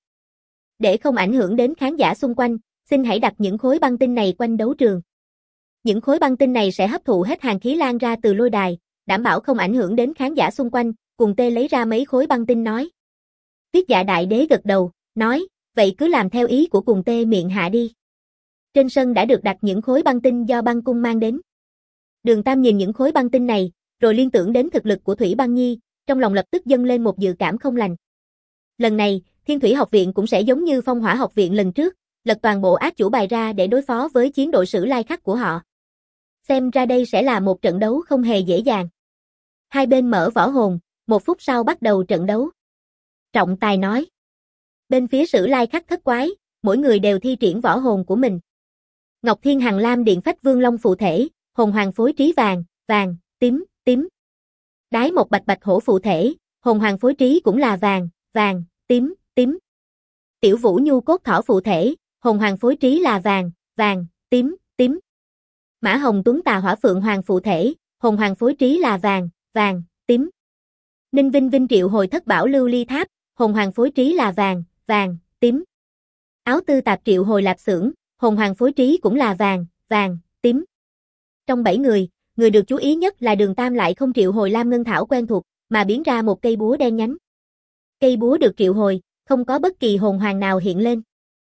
Để không ảnh hưởng đến khán giả xung quanh, xin hãy đặt những khối băng tinh này quanh đấu trường. Những khối băng tinh này sẽ hấp thụ hết hàn khí lan ra từ lôi đài, đảm bảo không ảnh hưởng đến khán giả xung quanh. Cùng Tê lấy ra mấy khối băng tinh nói. Tuyết Dạ Đại Đế gật đầu, nói, vậy cứ làm theo ý của Cùng Tê miệng hạ đi. Trên sân đã được đặt những khối băng tinh do Băng Cung mang đến. Đường Tam nhìn những khối băng tinh này, rồi liên tưởng đến thực lực của Thủy Băng Nhi, trong lòng lập tức dâng lên một dự cảm không lành. Lần này, Thiên Thủy Học viện cũng sẽ giống như Phong Hỏa Học viện lần trước, lật toàn bộ ác chủ bài ra để đối phó với chiến đội Sử Lai Khắc của họ. Xem ra đây sẽ là một trận đấu không hề dễ dàng. Hai bên mở võ hồn, 1 phút sau bắt đầu trận đấu. Trọng tài nói. Bên phía Sử Lai Khắc Thất Quái, mỗi người đều thi triển võ hồn của mình. Ngọc Thiên Hằng Lam Điện Phách Vương Long phụ thể, hồn hoàng phối trí vàng, vàng, tím, tím. Đái một Bạch Bạch Hổ phụ thể, hồn hoàng phối trí cũng là vàng, vàng, tím, tím. Tiểu Vũ Nhu Cốt Thỏ phụ thể, hồn hoàng phối trí là vàng, vàng, tím, tím. Mã Hồng Tuấn Tà Hỏa Phượng Hoàng phụ thể, hồn hoàng phối trí là vàng, vàng, tím. Ninh Vinh Vinh Triệu Hồi Thất Bảo Lưu Ly Tháp, hồn hoàng phối trí là vàng, vàng, tím. Áo Tư Tạp Triệu Hồi Lạp Xưởng, hồn hoàng phối trí cũng là vàng, vàng, tím. Trong 7 người, người được chú ý nhất là Đường Tam lại không triệu hồi Lam Ngân Thảo quen thuộc, mà biến ra một cây búa đen nhánh. Cây búa được triệu hồi, không có bất kỳ hồn hoàng nào hiện lên.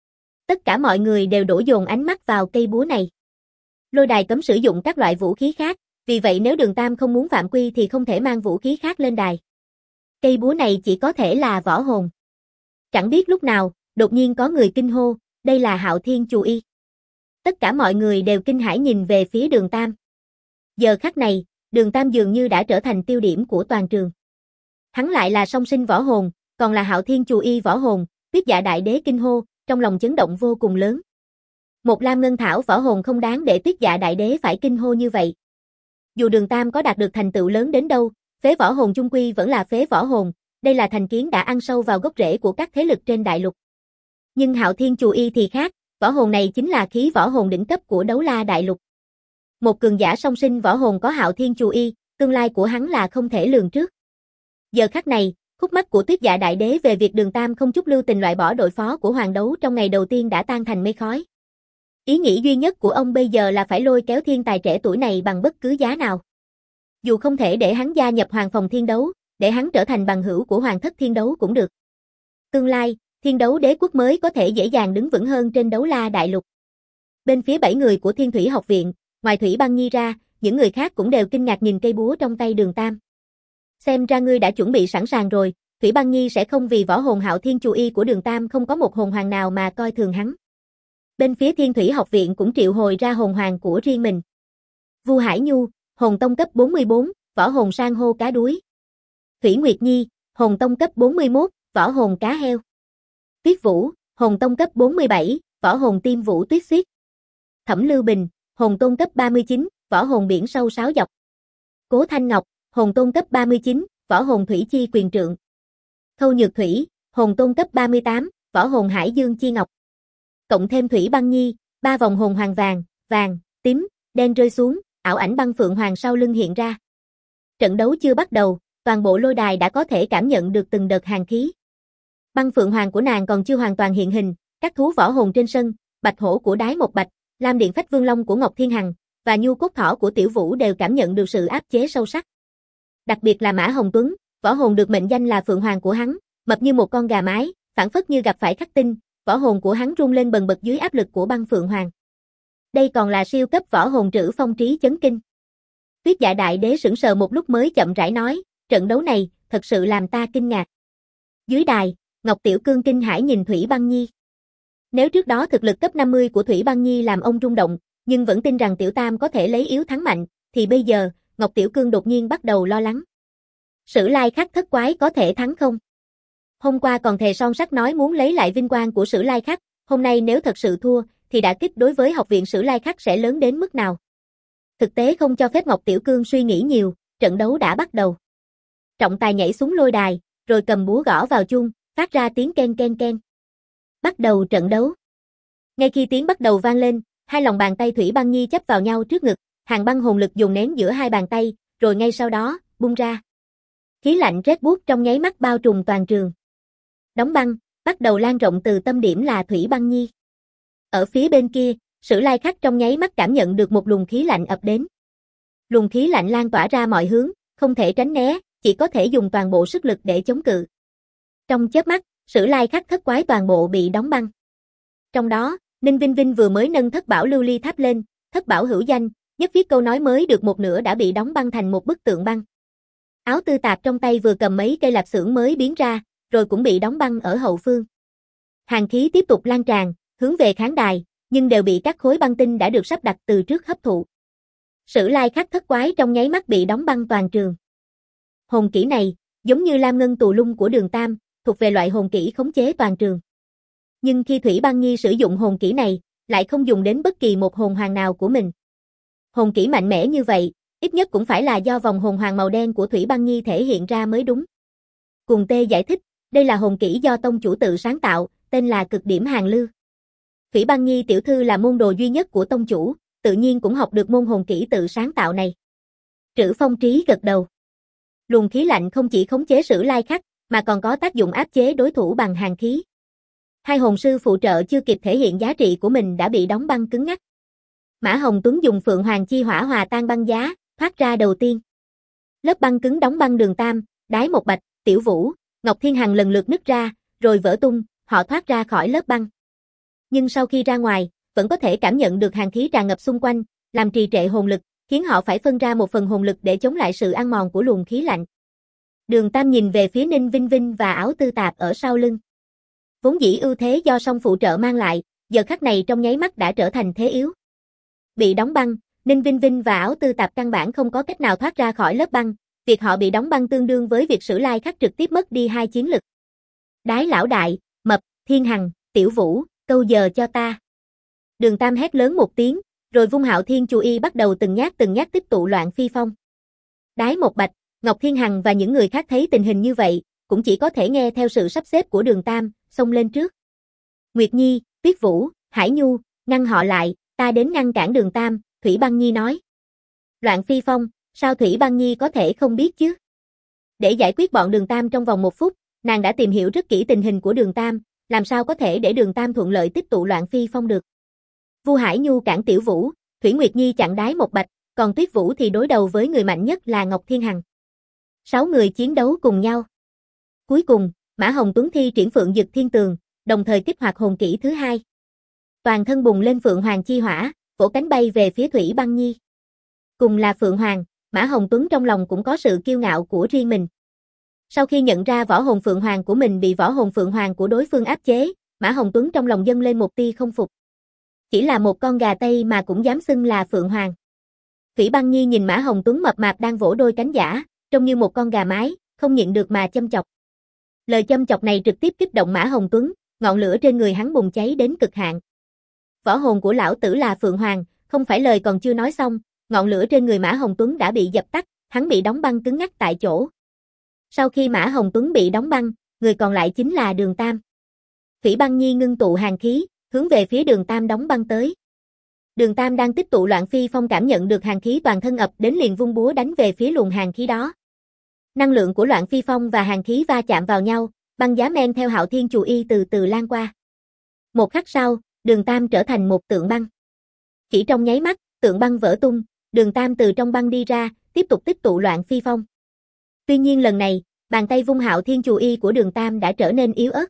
Tất cả mọi người đều đổ dồn ánh mắt vào cây búa này. Lôi đài cấm sử dụng các loại vũ khí khác, vì vậy nếu Đường Tam không muốn phạm quy thì không thể mang vũ khí khác lên đài. Cây búa này chỉ có thể là võ hồn. Chẳng biết lúc nào, đột nhiên có người kinh hô, đây là Hạo Thiên Chù Y. Tất cả mọi người đều kinh hãi nhìn về phía Đường Tam. Giờ khắc này, Đường Tam dường như đã trở thành tiêu điểm của toàn trường. Hắn lại là song sinh võ hồn, còn là Hạo Thiên Chù Y võ hồn, Tuyết Dạ Đại Đế kinh hô, trong lòng chấn động vô cùng lớn. Một Lam Ngân Thảo võ hồn không đáng để Tuyết Dạ Đại Đế phải kinh hô như vậy. Dù Đường Tam có đạt được thành tựu lớn đến đâu, phế võ hồn chung quy vẫn là phế võ hồn, đây là thành kiến đã ăn sâu vào gốc rễ của các thế lực trên đại lục. Nhưng Hạo Thiên Chù Y thì khác, võ hồn này chính là khí võ hồn đỉnh cấp của Đấu La đại lục. Một cường giả song sinh võ hồn có Hạo Thiên Chù Y, tương lai của hắn là không thể lường trước. Giờ khắc này, khúc mắc của Tuyết Dạ Đại Đế về việc Đường Tam không chút lưu tình loại bỏ đội phó của Hoàng Đấu trong ngày đầu tiên đã tan thành mây khói. Ý nghĩ duy nhất của ông bây giờ là phải lôi kéo thiên tài trẻ tuổi này bằng bất cứ giá nào. Dù không thể để hắn gia nhập Hoàng Phòng Thiên Đấu, để hắn trở thành bằng hữu của Hoàng Thất Thiên Đấu cũng được. Tương lai, Thiên Đấu Đế quốc mới có thể dễ dàng đứng vững hơn trên Đấu La đại lục. Bên phía 7 người của Thiên Thủy học viện, ngoài Thủy Băng Nhi ra, những người khác cũng đều kinh ngạc nhìn cây búa trong tay Đường Tam. Xem ra ngươi đã chuẩn bị sẵn sàng rồi, Thủy Băng Nhi sẽ không vì võ hồn Hạo Thiên Chù Y của Đường Tam không có một hồn hoàng nào mà coi thường hắn. Bên phía Thiên Thủy học viện cũng triệu hồi ra hồn hoàng của riêng mình. Vu Hải Nhu, hồn tông cấp 44, võ hồn san hô cá đuối. Thủy Nguyệt Nhi, hồn tông cấp 41, võ hồn cá heo. Tuyết Vũ, hồn tông cấp 47, võ hồn tim vũ tuyết xiết. Thẩm Lưu Bình, hồn tôn cấp 39, võ hồn biển sâu sáo dọc. Cố Thanh Ngọc, hồn tôn cấp 39, võ hồn thủy chi quyền trượng. Khâu Nhược Thủy, hồn tôn cấp 38, võ hồn hải dương chi ngọc. Cộng thêm Thủy Băng Nhi, 3 vòng hồn hoàng vàng, vàng, tím, đen rơi xuống, ảo ảnh băng phượng hoàng sau lưng hiện ra. Trận đấu chưa bắt đầu, toàn bộ lôi đài đã có thể cảm nhận được từng đợt hàn khí. Băng phượng hoàng của nàng còn chưa hoàn toàn hiện hình, các thú võ hồn trên sân, bạch hổ của Đái Một Bạch, Lam Điện Phách Vương Long của Ngọc Thiên Hằng và Nhu Cốt Thỏ của Tiểu Vũ đều cảm nhận được sự áp chế sâu sắc. Đặc biệt là Mã Hồng Tuấn, võ hồn được mệnh danh là phượng hoàng của hắn, mập như một con gà mái, phảng phất như gặp phải khắc tinh, võ hồn của hắn rung lên bần bật dưới áp lực của băng phượng hoàng. Đây còn là siêu cấp võ hồn trữ phong trí chấn kinh. Tuyết Dạ Đại Đế sững sờ một lúc mới chậm rãi nói, trận đấu này thật sự làm ta kinh ngạc. Dưới đài, Ngọc Tiểu Cương kinh hãi nhìn Thủy Băng Nhi. Nếu trước đó thực lực cấp 50 của Thủy Băng Nhi làm ông rung động, nhưng vẫn tin rằng Tiểu Tam có thể lấy yếu thắng mạnh, thì bây giờ, Ngọc Tiểu Cương đột nhiên bắt đầu lo lắng. Sử Lai Khắc Thất Quái có thể thắng không? Hôm qua còn thề son sắt nói muốn lấy lại vinh quang của Sử Lai Khắc, hôm nay nếu thật sự thua, thì đả kích đối với học viện Sử Lai Khắc sẽ lớn đến mức nào? Thực tế không cho phép Ngọc Tiểu Cương suy nghĩ nhiều, trận đấu đã bắt đầu. Trọng tài nhảy xuống lôi đài, rồi cầm búa gõ vào chuông, phát ra tiếng ken ken ken. Bắt đầu trận đấu. Ngay khi tiếng bắt đầu vang lên, hai lòng bàn tay Thủy Băng Nhi chấp vào nhau trước ngực, hàng băng hồn lực dồn nén giữa hai bàn tay, rồi ngay sau đó, bung ra. Khí lạnh rét buốt trong nháy mắt bao trùm toàn trường. Đóng băng, bắt đầu lan rộng từ tâm điểm là Thủy Băng Nhi. Ở phía bên kia, Sử Lai Khắc trong nháy mắt cảm nhận được một luồng khí lạnh ập đến. Luồng khí lạnh lan tỏa ra mọi hướng, không thể tránh né, chỉ có thể dùng toàn bộ sức lực để chống cự. Trong chớp mắt, Sử Lai Khắc Thất Quái toàn bộ bị đóng băng. Trong đó, Ninh Vinh Vinh vừa mới nâng Thất Bảo Lưu Ly Tháp lên, Thất Bảo hữu danh, nhất viết câu nói mới được một nửa đã bị đóng băng thành một bức tượng băng. Áo Tư Tạp trong tay vừa cầm mấy cây lạp xưởng mới biến ra, rồi cũng bị đóng băng ở hậu phương. Hàn khí tiếp tục lan tràn, hướng về khán đài, nhưng đều bị các khối băng tinh đã được sắp đặt từ trước hấp thụ. Sử lai khắc thất quái trong nháy mắt bị đóng băng toàn trường. Hồn kỹ này, giống như Lam Ngân Tù Lung của Đường Tam, thuộc về loại hồn kỹ khống chế toàn trường. Nhưng khi Thủy Băng Nhi sử dụng hồn kỹ này, lại không dùng đến bất kỳ một hồn hoàng nào của mình. Hồn kỹ mạnh mẽ như vậy, ít nhất cũng phải là do vòng hồn hoàng màu đen của Thủy Băng Nhi thể hiện ra mới đúng. Cùng Tê giải thích, đây là hồn kỹ do tông chủ tự sáng tạo, tên là Cực Điểm Hàng Lưu. Thủy Băng Nhi tiểu thư là môn đồ duy nhất của tông chủ, tự nhiên cũng học được môn hồn kỹ tự sáng tạo này. Trữ Phong Trí gật đầu. Luồng khí lạnh không chỉ khống chế Sử Lai Khắc, mà còn có tác dụng áp chế đối thủ bằng hàn khí. Hai hồn sư phụ trợ chưa kịp thể hiện giá trị của mình đã bị đóng băng cứng ngắc. Mã Hồng Tuấn dùng Phượng Hoàng chi hỏa hòa tan băng giá, thoát ra đầu tiên. Lớp băng cứng đóng băng Đường Tam, Đái Một Bạch, Tiểu Vũ, Ngọc Thiên Hằng lần lượt nứt ra, rồi vỡ tung, họ thoát ra khỏi lớp băng. Nhưng sau khi ra ngoài, vẫn có thể cảm nhận được hàn khí tràn ngập xung quanh, làm trì trệ hồn lực, khiến họ phải phân ra một phần hồn lực để chống lại sự ăn mòn của luồng khí lạnh. Đường Tam nhìn về phía Ninh Vinh Vinh và Ảo Tư Tạp ở sau lưng. Vốn dĩ ưu thế do song phụ trợ mang lại, giờ khắc này trong nháy mắt đã trở thành thế yếu. Bị đóng băng, Ninh Vinh Vinh và Ảo Tư Tạp căn bản không có cách nào thoát ra khỏi lớp băng, việc họ bị đóng băng tương đương với việc Sử Lai Khắc trực tiếp mất đi hai chiến lực. Đái lão đại, Mập, Thiên Hằng, Tiểu Vũ, câu giờ cho ta. Đường Tam hét lớn một tiếng, rồi vung Hạo Thiên Chu Y bắt đầu từng nhát tích tụ loạn phi phong. Đái Một Bạch, Ngọc Thiên Hằng và những người khác thấy tình hình như vậy, cũng chỉ có thể nghe theo sự sắp xếp của Đường Tam, xông lên trước. Nguyệt Nhi, Tuyết Vũ, Hải Nhu, ngăn họ lại, ta đến ngăn cản Đường Tam, Thủy Băng Nhi nói. Loạn phi phong, sao Thủy Băng Nhi có thể không biết chứ? Để giải quyết bọn Đường Tam trong vòng 1 phút, nàng đã tìm hiểu rất kỹ tình hình của Đường Tam, làm sao có thể để Đường Tam thuận lợi tích tụ loạn phi phong được. Vu Hải Nhu cản Tiểu Vũ, Thủy Nguyệt Nhi chặn Đái Một Bạch, còn Tuyết Vũ thì đối đầu với người mạnh nhất là Ngọc Thiên Hằng. 6 người chiến đấu cùng nhau. Cuối cùng, Mã Hồng Tuấn thi triển Phượng Dực Thiên Tường, đồng thời kích hoạt hồn kỹ thứ 2. Toàn thân bùng lên Phượng Hoàng chi hỏa, vỗ cánh bay về phía Thủy Băng Nhi. Cùng là Phượng Hoàng, Mã Hồng Tuấn trong lòng cũng có sự kiêu ngạo của riêng mình. Sau khi nhận ra võ hồn Phượng Hoàng của mình bị võ hồn Phượng Hoàng của đối phương áp chế, Mã Hồng Tuấn trong lòng dâng lên một tia không phục. Chỉ là một con gà Tây mà cũng dám xưng là Phượng Hoàng. Thủy Băng Nhi nhìn Mã Hồng Tuấn mập mạp đang vỗ đôi cánh giả, trông như một con gà mái, không nhịn được mà châm chọc. Lời châm chọc này trực tiếp kích động Mã Hồng Tuấn, ngọn lửa trên người hắn bùng cháy đến cực hạn. Võ hồn của lão tử là Phượng Hoàng, không phải lời còn chưa nói xong, ngọn lửa trên người Mã Hồng Tuấn đã bị dập tắt, hắn bị đóng băng cứng ngắc tại chỗ. Sau khi Mã Hồng Tuấn bị đóng băng, người còn lại chính là Đường Tam. Thủy Băng Nhi ngưng tụ hàn khí, hướng về phía Đường Tam đóng băng tới. Đường Tam đang tích tụ loạn phi phong cảm nhận được hàn khí toàn thân ập đến liền vung búa đánh về phía luồng hàn khí đó. Năng lượng của loạn phi phong và hàn khí va chạm vào nhau, băng giá men theo Hạo Thiên Chu Y từ từ lan qua. Một khắc sau, Đường Tam trở thành một tượng băng. Chỉ trong nháy mắt, tượng băng vỡ tung, Đường Tam từ trong băng đi ra, tiếp tục tích tụ loạn phi phong. Tuy nhiên lần này, bàn tay vung Hạo Thiên Chu Y của Đường Tam đã trở nên yếu ớt.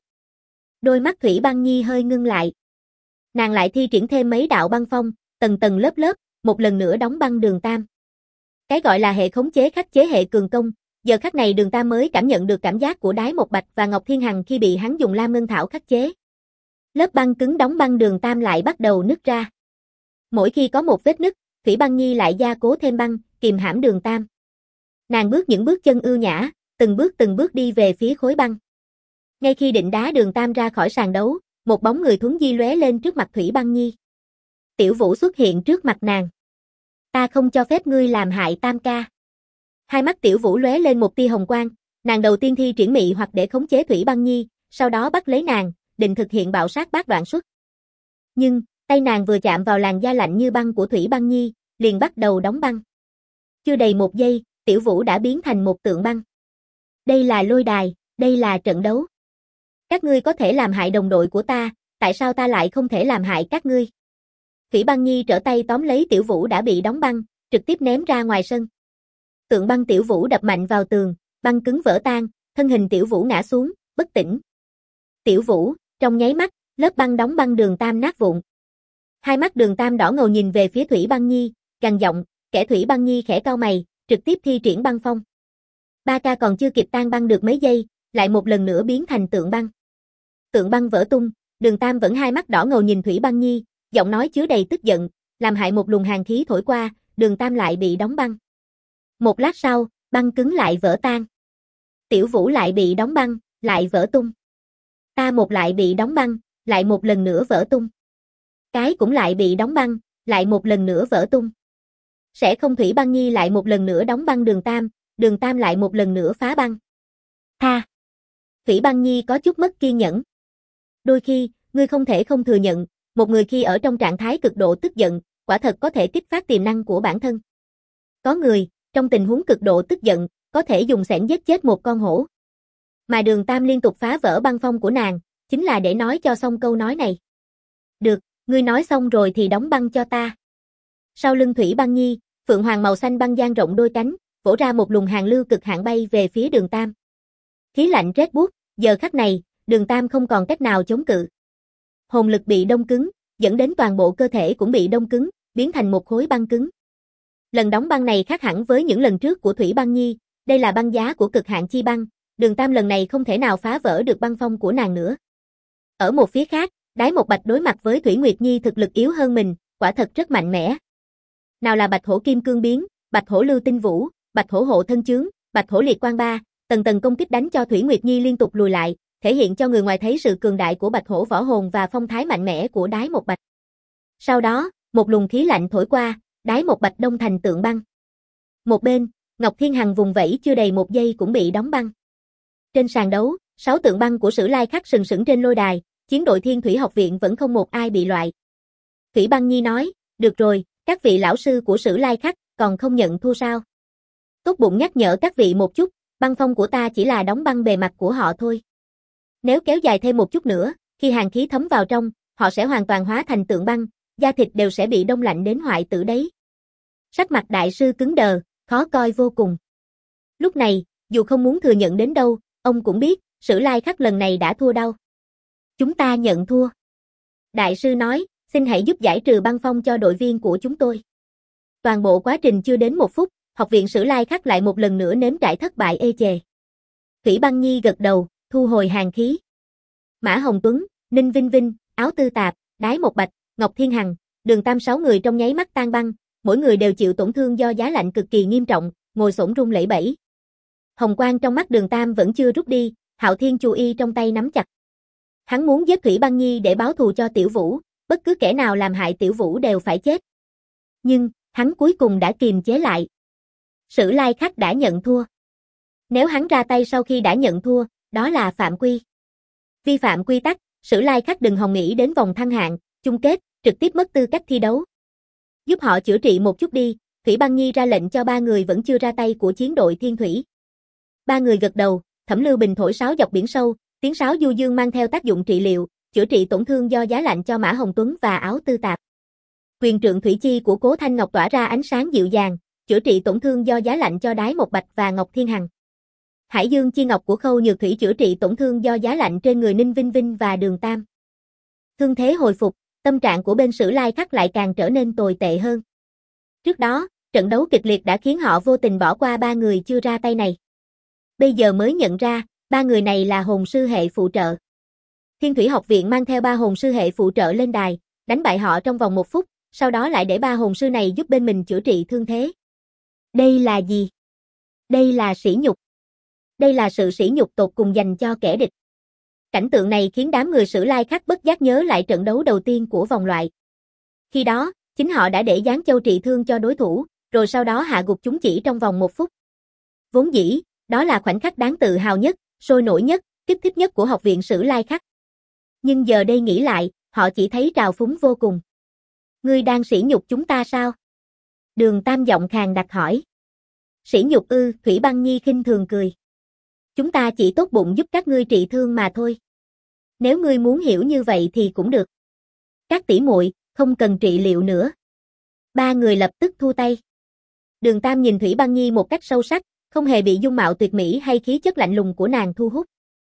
Đôi mắt Thủy Băng Nhi hơi ngưng lại. Nàng lại thi triển thêm mấy đạo băng phong, tầng tầng lớp lớp, một lần nữa đóng băng Đường Tam. Cái gọi là hệ khống chế khắc chế hệ cường công, giờ khắc này Đường Tam mới cảm nhận được cảm giác của Đái Một Bạch và Ngọc Thiên Hằng khi bị hắn dùng Lam Ngân Thảo khắc chế. Lớp băng cứng đóng băng Đường Tam lại bắt đầu nứt ra. Mỗi khi có một vết nứt, Thủy Băng Nhi lại gia cố thêm băng, kìm hãm Đường Tam. Nàng bước những bước chân ưu nhã, từng bước đi về phía khối băng. Ngay khi định đá Đường Tam ra khỏi sàn đấu, một bóng người thuấn di lóe lên trước mặt Thủy Băng Nhi. Tiểu Vũ xuất hiện trước mặt nàng. Ta không cho phép ngươi làm hại Tam ca. Hai mắt Tiểu Vũ lóe lên một tia hồng quang, nàng đầu tiên thi triển mị hoặc để khống chế Thủy Băng Nhi, sau đó bắt lấy nàng, định thực hiện bạo sát bát đoạn xuất. Nhưng, tay nàng vừa chạm vào làn da lạnh như băng của Thủy Băng Nhi, liền bắt đầu đóng băng. Chưa đầy 1 giây, Tiểu Vũ đã biến thành một tượng băng. Đây là lôi đài, đây là trận đấu. Các ngươi có thể làm hại đồng đội của ta, tại sao ta lại không thể làm hại các ngươi? Thủy Băng Nhi trở tay tóm lấy Tiểu Vũ đã bị đóng băng, trực tiếp ném ra ngoài sân. Tượng băng Tiểu Vũ đập mạnh vào tường, băng cứng vỡ tan, thân hình Tiểu Vũ ngã xuống, bất tỉnh. Tiểu Vũ, trong nháy mắt, lớp băng đóng băng Đường Tam nát vụn. Hai mắt Đường Tam đỏ ngầu nhìn về phía Thủy Băng Nhi, gằn giọng, kẻ Thủy Băng Nhi khẽ cau mày, trực tiếp thi triển băng phong. Ba ca còn chưa kịp tan băng được mấy giây, lại một lần nữa biến thành tượng băng. Tượng băng vỡ tung, Đường Tam vẫn hai mắt đỏ ngầu nhìn Thủy Băng Nhi, giọng nói chứa đầy tức giận, làm hại một luồng hàn khí thổi qua, Đường Tam lại bị đóng băng. Một lát sau, băng cứng lại vỡ tan. Tiểu Vũ lại bị đóng băng, lại vỡ tung. Ta một lại bị đóng băng, lại một lần nữa vỡ tung. Cái cũng lại bị đóng băng, lại một lần nữa vỡ tung. Sẽ không Thủy Băng Nhi lại một lần nữa đóng băng Đường Tam lại một lần nữa phá băng. Tha. Thủy Băng Nhi có chút mất kiên nhẫn. Đôi khi, ngươi không thể không thừa nhận, một người khi ở trong trạng thái cực độ tức giận, quả thật có thể kích phát tiềm năng của bản thân. Có người, trong tình huống cực độ tức giận, có thể dùng xẻng giết chết một con hổ. Mà Đường Tam liên tục phá vỡ băng phong của nàng, chính là để nói cho xong câu nói này. Được, ngươi nói xong rồi thì đóng băng cho ta. Sau lưng Thủy Băng Nhi, phượng hoàng màu xanh băng dang rộng đôi cánh, vỗ ra một luồng hàn lưu cực hạn bay về phía Đường Tam. Khí lạnh rét buốt, giờ khắc này, Đường Tam không còn cách nào chống cự. Hồn lực bị đông cứng, dẫn đến toàn bộ cơ thể cũng bị đông cứng, biến thành một khối băng cứng. Lần đóng băng này khác hẳn với những lần trước của Thủy Băng Nhi, đây là băng giá của cực hạn chi băng, Đường Tam lần này không thể nào phá vỡ được băng phong của nàng nữa. Ở một phía khác, Đái Một Bạch đối mặt với Thủy Nguyệt Nhi thực lực yếu hơn mình, quả thật rất mạnh mẽ. Nào là Bạch Hổ Kim Cương Biến, Bạch Hổ Lưu Tinh Vũ, Bạch Hổ Hộ Thân Chướng, Bạch Hổ Liệt Quang Ba, tầng tầng công kích đánh cho Thủy Nguyệt Nhi liên tục lùi lại, thể hiện cho người ngoài thấy sự cường đại của Bạch Hổ võ hồn và phong thái mạnh mẽ của Đái Một Bạch. Sau đó, một luồng khí lạnh thổi qua, Đái Một Bạch đông thành tượng băng. Một bên, Ngọc Thiên Hằng vùng vẫy chưa đầy một giây cũng bị đóng băng. Trên sàn đấu, 6 tượng băng của Sử Lai Khắc sừng sững trên lôi đài, chiến đội Thiên Thủy học viện vẫn không một ai bị loại. Thủy Băng Nhi nói, được rồi, các vị lão sư của Sử Lai Khắc, còn không nhận thua sao? Tốt bụng nhắc nhở các vị một chút, băng phong của ta chỉ là đóng băng bề mặt của họ thôi. Nếu kéo dài thêm một chút nữa, khi hàn khí thấm vào trong, họ sẽ hoàn toàn hóa thành tượng băng, da thịt đều sẽ bị đông lạnh đến hoại tử đấy. Sắc mặt đại sư cứng đờ, khó coi vô cùng. Lúc này, dù không muốn thừa nhận đến đâu, ông cũng biết, Sử Lai Khắc lần này đã thua đau. Chúng ta nhận thua. Đại sư nói, xin hãy giúp giải trừ băng phong cho đội viên của chúng tôi. Toàn bộ quá trình chưa đến 1 phút, học viện Sử Lai Khắc lại một lần nữa nếm trải thất bại ê chề. Thủy Băng Nhi gật đầu, thu hồi hàn khí. Mã Hồng Tuấn, Ninh Vinh Vinh, Áo Tư Tạp, Đái Một Bạch, Ngọc Thiên Hằng, Đường Tam 6 người trong nháy mắt tan băng, mỗi người đều chịu tổn thương do giá lạnh cực kỳ nghiêm trọng, ngồi xổm run lẩy bẩy. Hồng quang trong mắt Đường Tam vẫn chưa rút đi, Hạo Thiên Chu Y trong tay nắm chặt. Hắn muốn giết Thủy Băng Nhi để báo thù cho Tiểu Vũ, bất cứ kẻ nào làm hại Tiểu Vũ đều phải chết. Nhưng, hắn cuối cùng đã kiềm chế lại. Sử Lai Khắc đã nhận thua. Nếu hắn ra tay sau khi đã nhận thua, đó là phạm quy. Vi phạm quy tắc, Sử Lai Khắc đừng hòng nghĩ đến vòng thăng hạng, chung kết, trực tiếp mất tư cách thi đấu. Giúp họ chữa trị một chút đi, Thủy Băng Nhi ra lệnh cho 3 người vẫn chưa ra tay của chiến đội Thiên Thủy. 3 người gật đầu, Thẩm Lưu Bình thổi sáo dọc biển sâu, tiếng sáo du dương mang theo tác dụng trị liệu, chữa trị tổn thương do giá lạnh cho Mã Hồng Tuấn và Áo Tư Tạp. Quyền trượng thủy chi của Cố Thanh Ngọc tỏa ra ánh sáng dịu dàng, chữa trị tổn thương do giá lạnh cho Đái Một Bạch và Ngọc Thiên Hằng. Hải Dương chi ngọc của Khâu Nhược Thủy chữa trị tổn thương do giá lạnh trên người Ninh Vinh Vinh và Đường Tam. Thương thế hồi phục, tâm trạng của bên Sử Lai Khắc lại càng trở nên tồi tệ hơn. Trước đó, trận đấu kịch liệt đã khiến họ vô tình bỏ qua 3 người chưa ra tay này. Bây giờ mới nhận ra, 3 người này là hồn sư hệ phụ trợ. Thiên Thủy học viện mang theo 3 hồn sư hệ phụ trợ lên đài, đánh bại họ trong vòng 1 phút, sau đó lại để 3 hồn sư này giúp bên mình chữa trị thương thế. Đây là gì? Đây là sỉ nhục. Đây là sự sỉ nhục tột cùng dành cho kẻ địch. Cảnh tượng này khiến đám người Sử Lai Khắc bất giác nhớ lại trận đấu đầu tiên của vòng loại. Khi đó, chính họ đã để Giáng Châu trị thương cho đối thủ, rồi sau đó hạ gục chúng chỉ trong vòng 1 phút. Vốn dĩ, đó là khoảnh khắc đáng tự hào nhất, sôi nổi nhất, kích thích nhất của học viện Sử Lai Khắc. Nhưng giờ đây nghĩ lại, họ chỉ thấy trào phúng vô cùng. Ngươi đang sỉ nhục chúng ta sao? Đường Tam giọng khàn đặc hỏi. Sỉ nhục ư? Thủy Băng Nhi khinh thường cười. Chúng ta chỉ tốt bụng giúp các ngươi trị thương mà thôi. Nếu ngươi muốn hiểu như vậy thì cũng được. Các tỷ muội, không cần trị liệu nữa. 3 người lập tức thu tay. Đường Tam nhìn Thủy Băng Nhi một cách sâu sắc, không hề bị dung mạo tuyệt mỹ hay khí chất lạnh lùng của nàng thu hút.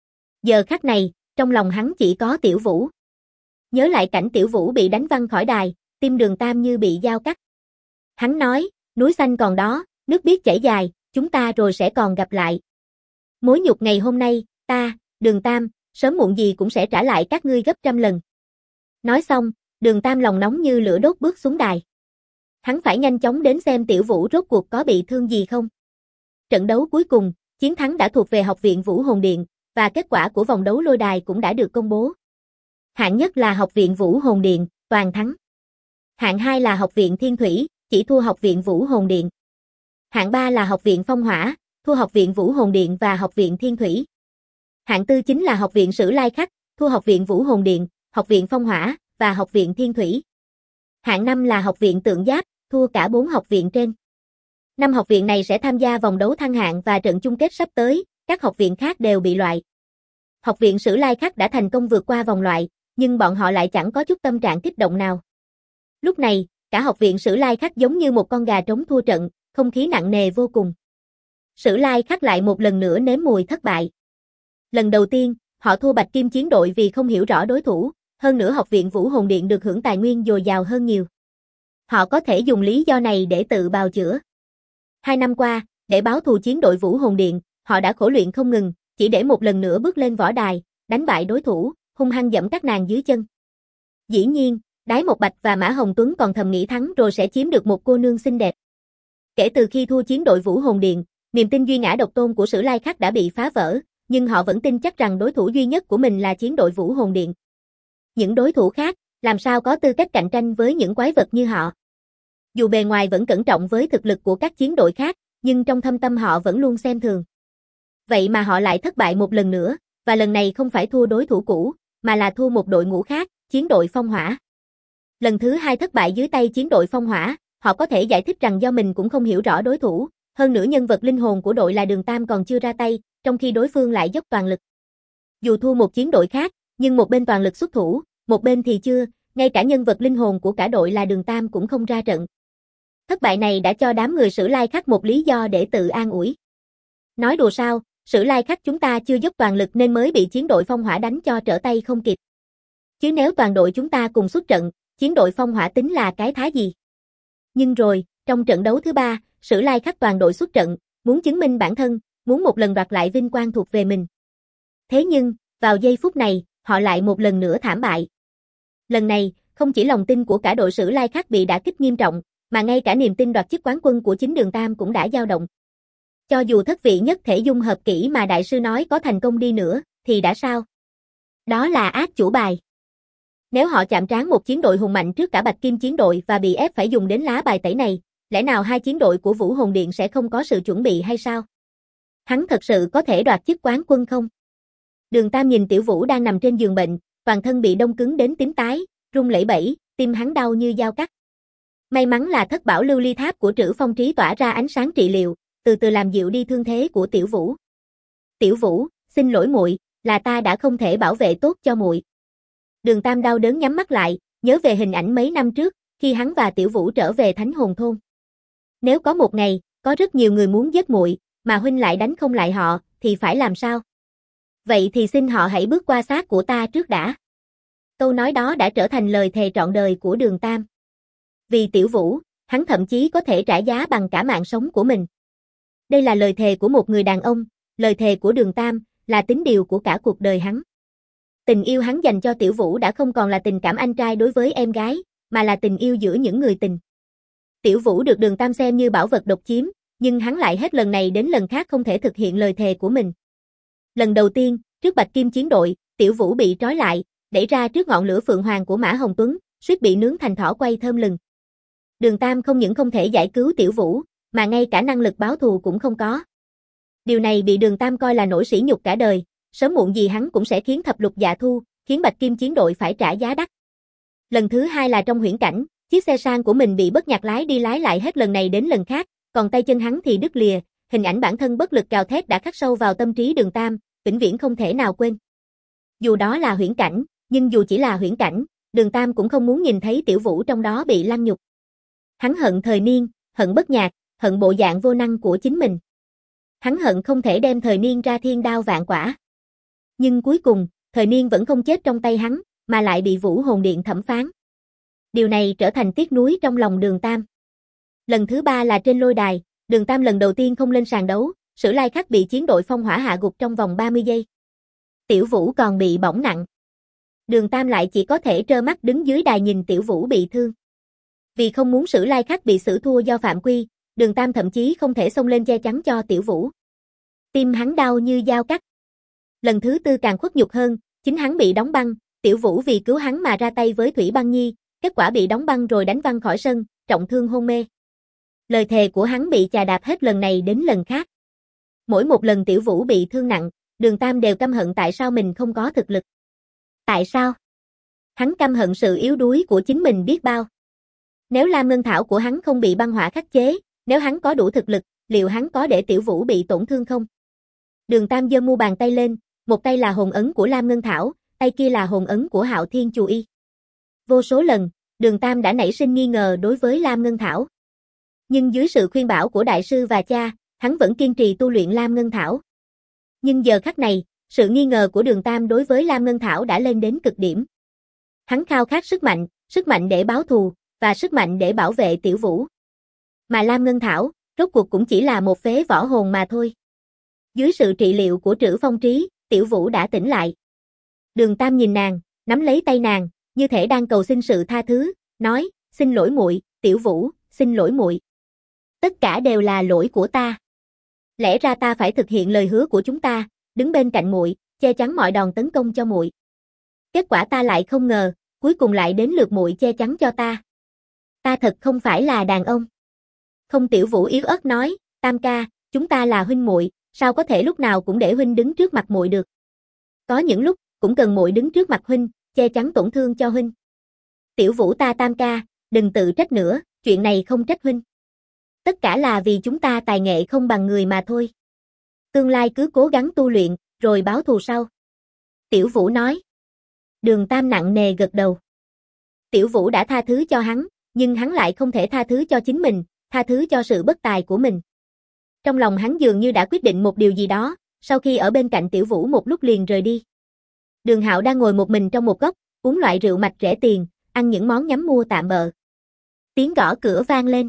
Giờ khắc này, trong lòng hắn chỉ có Tiểu Vũ. Nhớ lại cảnh Tiểu Vũ bị đánh văng khỏi đài, tim Đường Tam như bị dao cắt. Hắn nói, núi xanh còn đó, nước biếc chảy dài, chúng ta rồi sẽ còn gặp lại. Mối nhục ngày hôm nay, ta, Đường Tam, sớm muộn gì cũng sẽ trả lại các ngươi gấp trăm lần. Nói xong, Đường Tam lòng nóng như lửa đốt bước xuống đài. Hắn phải nhanh chóng đến xem Tiểu Vũ rốt cuộc có bị thương gì không. Trận đấu cuối cùng, chiến thắng đã thuộc về Học viện Vũ Hồn Điện, và kết quả của vòng đấu lôi đài cũng đã được công bố. Hạng nhất là Học viện Vũ Hồn Điện, toàn thắng. Hạng 2 là Học viện Thiên Thủy, chỉ thua Học viện Vũ Hồn Điện. Hạng 3 là Học viện Phong Hỏa, thua Học viện Vũ Hồn Điện và Học viện Thiên Thủy. Hạng 4 chính là Học viện Sử Lai Khắc, thua Học viện Vũ Hồn Điện, Học viện Phong Hỏa và Học viện Thiên Thủy. Hạng 5 là Học viện Tượng Giáp, thua cả 4 học viện trên. 5 học viện này sẽ tham gia vòng đấu thăng hạng và trận chung kết sắp tới, các học viện khác đều bị loại. Học viện Sử Lai Khắc đã thành công vượt qua vòng loại, nhưng bọn họ lại chẳng có chút tâm trạng kích động nào. Lúc này, cả học viện Sử Lai Khắc giống như một con gà trống thua trận, không khí nặng nề vô cùng. Sử Lai Khắc lại một lần nữa nếm mùi thất bại. Lần đầu tiên, họ thua Bạch Kim Chiến đội vì không hiểu rõ đối thủ, hơn nữa học viện Vũ Hồn Điện được hưởng tài nguyên dồi dào hơn nhiều. Họ có thể dùng lý do này để tự bào chữa. 2 năm qua, để báo thù chiến đội Vũ Hồn Điện, họ đã khổ luyện không ngừng, chỉ để một lần nữa bước lên võ đài, đánh bại đối thủ, hung hăng giẫm các nàng dưới chân. Dĩ nhiên, Đái Một Bạch và Mã Hồng Tuấn còn thầm nghĩ thắng rồi sẽ chiếm được một cô nương xinh đẹp. Kể từ khi thua chiến đội Vũ Hồn Điện, niềm tin duy ngã độc tôn của Sử Lai Khắc đã bị phá vỡ, nhưng họ vẫn tin chắc rằng đối thủ duy nhất của mình là chiến đội Vũ Hồn Điện. Những đối thủ khác, làm sao có tư cách cạnh tranh với những quái vật như họ. Dù bề ngoài vẫn cẩn trọng với thực lực của các chiến đội khác, nhưng trong thâm tâm họ vẫn luôn xem thường. Vậy mà họ lại thất bại một lần nữa, và lần này không phải thua đối thủ cũ, mà là thua một đội ngũ khác, chiến đội Phong Hỏa. Lần thứ 2 thất bại dưới tay chiến đội Phong Hỏa, họ có thể giải thích rằng do mình cũng không hiểu rõ đối thủ, hơn nữa nhân vật linh hồn của đội là Đường Tam còn chưa ra tay, trong khi đối phương lại dốc toàn lực. Dù thua một chiến đội khác, nhưng một bên toàn lực xuất thủ, một bên thì chưa, ngay cả nhân vật linh hồn của cả đội là Đường Tam cũng không ra trận. Thất bại này đã cho đám người Sử Lai Khắc một lý do để tự an ủi. Nói đùa sao, Sử Lai Khắc chúng ta chưa dốc toàn lực nên mới bị chiến đội Phong Hỏa đánh cho trở tay không kịp. Chứ nếu toàn đội chúng ta cùng xuất trận, chiến đội Phong Hỏa tính là cái thá gì? Nhưng rồi, trong trận đấu thứ 3, Sử Lai Khắc toàn đội xuất trận, muốn chứng minh bản thân, muốn một lần đoạt lại vinh quang thuộc về mình. Thế nhưng, vào giây phút này, họ lại một lần nữa thảm bại. Lần này, không chỉ lòng tin của cả đội Sử Lai Khắc bị đả kích nghiêm trọng, mà ngay cả niềm tin đoạt chức quán quân của chính Đường Tam cũng đã dao động. Cho dù thất vị nhất thể dung hợp kỹ mà đại sư nói có thành công đi nữa, thì đã sao? Đó là ác chủ bài. Nếu họ chạm trán một chiến đội hùng mạnh trước cả Bạch Kim Chiến đội và bị ép phải dùng đến lá bài tẩy này, lẽ nào hai chiến đội của Vũ Hồn Điện sẽ không có sự chuẩn bị hay sao? Hắn thật sự có thể đoạt chức quán quân không? Đường Tam nhìn Tiểu Vũ đang nằm trên giường bệnh, toàn thân bị đông cứng đến tím tái, run lẩy bẩy, tim hắn đau như dao cắt. May mắn là thất bảo lưu ly tháp của Trữ Phong Trí tỏa ra ánh sáng trị liệu, từ từ làm dịu đi thương thế của Tiểu Vũ. Tiểu Vũ, xin lỗi muội, là ta đã không thể bảo vệ tốt cho muội. Đường Tam đau đớn nhắm mắt lại, nhớ về hình ảnh mấy năm trước, khi hắn và Tiểu Vũ trở về Thánh Hồn Thôn. Nếu có một ngày, có rất nhiều người muốn giết muội, mà huynh lại đánh không lại họ, thì phải làm sao? Vậy thì xin họ hãy bước qua xác của ta trước đã. Câu nói đó đã trở thành lời thề trọn đời của Đường Tam. Vì Tiểu Vũ, hắn thậm chí có thể trả giá bằng cả mạng sống của mình. Đây là lời thề của một người đàn ông, lời thề của Đường Tam, là tín điều của cả cuộc đời hắn. Tình yêu hắn dành cho Tiểu Vũ đã không còn là tình cảm anh trai đối với em gái, mà là tình yêu giữa những người tình. Tiểu Vũ được Đường Tam xem như bảo vật độc chiếm, nhưng hắn lại hết lần này đến lần khác không thể thực hiện lời thề của mình. Lần đầu tiên, trước Bạch Kim Chiến đội, Tiểu Vũ bị trói lại, đẩy ra trước ngọn lửa phượng hoàng của Mã Hồng Tuấn, suýt bị nướng thành thỏ quay thơm lừng. Đường Tam không những không thể giải cứu Tiểu Vũ, mà ngay cả năng lực báo thù cũng không có. Điều này bị Đường Tam coi là nỗi sỉ nhục cả đời, sớm muộn gì hắn cũng sẽ khiến thập lục dạ thu, khiến Bạch Kim Chiến đội phải trả giá đắt. Lần thứ 2 là trong huyễn cảnh, chiếc xe sang của mình bị bất nhạc lái đi lái lại hết lần này đến lần khác, còn tay chân hắn thì đứt lìa, hình ảnh bản thân bất lực cào thét đã khắc sâu vào tâm trí Đường Tam, vĩnh viễn không thể nào quên. Dù đó là huyễn cảnh, nhưng dù chỉ là huyễn cảnh, Đường Tam cũng không muốn nhìn thấy Tiểu Vũ trong đó bị lăng nhục. Hắn hận thời niên, hận bất nhạc, hận bộ dạng vô năng của chính mình. Hắn hận không thể đem thời niên ra thiên đao vạn quả. Nhưng cuối cùng, thời niên vẫn không chết trong tay hắn, mà lại bị Vũ Hồn Điện thẩm phán. Điều này trở thành tiếc nuối trong lòng Đường Tam. Lần thứ 3 là trên lôi đài, Đường Tam lần đầu tiên không lên sàn đấu, Sử Lai Khắc bị chiến đội Phong Hỏa hạ gục trong vòng 30 giây. Tiểu Vũ còn bị bỏng nặng. Đường Tam lại chỉ có thể trơ mắt đứng dưới đài nhìn Tiểu Vũ bị thương. Vì không muốn Sử Lai Khắc bị xử thua do phạm quy, Đường Tam thậm chí không thể xông lên che chắn cho Tiểu Vũ. Tim hắn đau như dao cắt. Lần thứ tư càng khuất nhục hơn, chính hắn bị đóng băng, Tiểu Vũ vì cứu hắn mà ra tay với Thủy Băng Nhi, kết quả bị đóng băng rồi đánh văng khỏi sân, trọng thương hôn mê. Lời thề của hắn bị chà đạp hết lần này đến lần khác. Mỗi một lần Tiểu Vũ bị thương nặng, Đường Tam đều căm hận tại sao mình không có thực lực. Tại sao? Hắn căm hận sự yếu đuối của chính mình biết bao. Nếu Lam Ngân Thảo của hắn không bị băng hỏa khắc chế, nếu hắn có đủ thực lực, liệu hắn có để Tiểu Vũ bị tổn thương không? Đường Tam giơ mu bàn tay lên, một tay là hồn ấn của Lam Ngân Thảo, tay kia là hồn ấn của Hạo Thiên Chù Y. Vô số lần, Đường Tam đã nảy sinh nghi ngờ đối với Lam Ngân Thảo. Nhưng dưới sự khuyên bảo của đại sư và cha, hắn vẫn kiên trì tu luyện Lam Ngân Thảo. Nhưng giờ khắc này, sự nghi ngờ của Đường Tam đối với Lam Ngân Thảo đã lên đến cực điểm. Hắn khao khát sức mạnh để báo thù, và sức mạnh để bảo vệ Tiểu Vũ. Mà Lam Ngân Thảo, rốt cuộc cũng chỉ là một phế võ hồn mà thôi. Dưới sự trị liệu của Trữ Phong Trí, Tiểu Vũ đã tỉnh lại. Đường Tam nhìn nàng, nắm lấy tay nàng, như thể đang cầu xin sự tha thứ, nói, xin lỗi muội, Tiểu Vũ, xin lỗi muội. Tất cả đều là lỗi của ta. Lẽ ra ta phải thực hiện lời hứa của chúng ta, đứng bên cạnh muội, che chắn mọi đòn tấn công cho muội. Kết quả ta lại không ngờ, cuối cùng lại đến lượt muội che chắn cho ta. Ta thật không phải là đàn ông. Không, Tiểu Vũ yếu ớt nói, Tam ca, chúng ta là huynh muội, sao có thể lúc nào cũng để huynh đứng trước mặt muội được. Có những lúc, cũng cần muội đứng trước mặt huynh, che chắn tổn thương cho huynh. Tiểu Vũ ta Tam ca, đừng tự trách nữa, chuyện này không trách huynh. Tất cả là vì chúng ta tài nghệ không bằng người mà thôi. Tương lai cứ cố gắng tu luyện, rồi báo thù sau. Tiểu Vũ nói. Đường Tam nặng nề gật đầu. Tiểu Vũ đã tha thứ cho hắn, nhưng hắn lại không thể tha thứ cho chính mình, tha thứ cho sự bất tài của mình. Trong lòng hắn dường như đã quyết định một điều gì đó, sau khi ở bên cạnh Tiểu Vũ một lúc liền rời đi. Đường Hạo đang ngồi một mình trong một góc, uống loại rượu mạch rẻ tiền, ăn những món nhắm mua tạm bợ. Tiếng gõ cửa vang lên.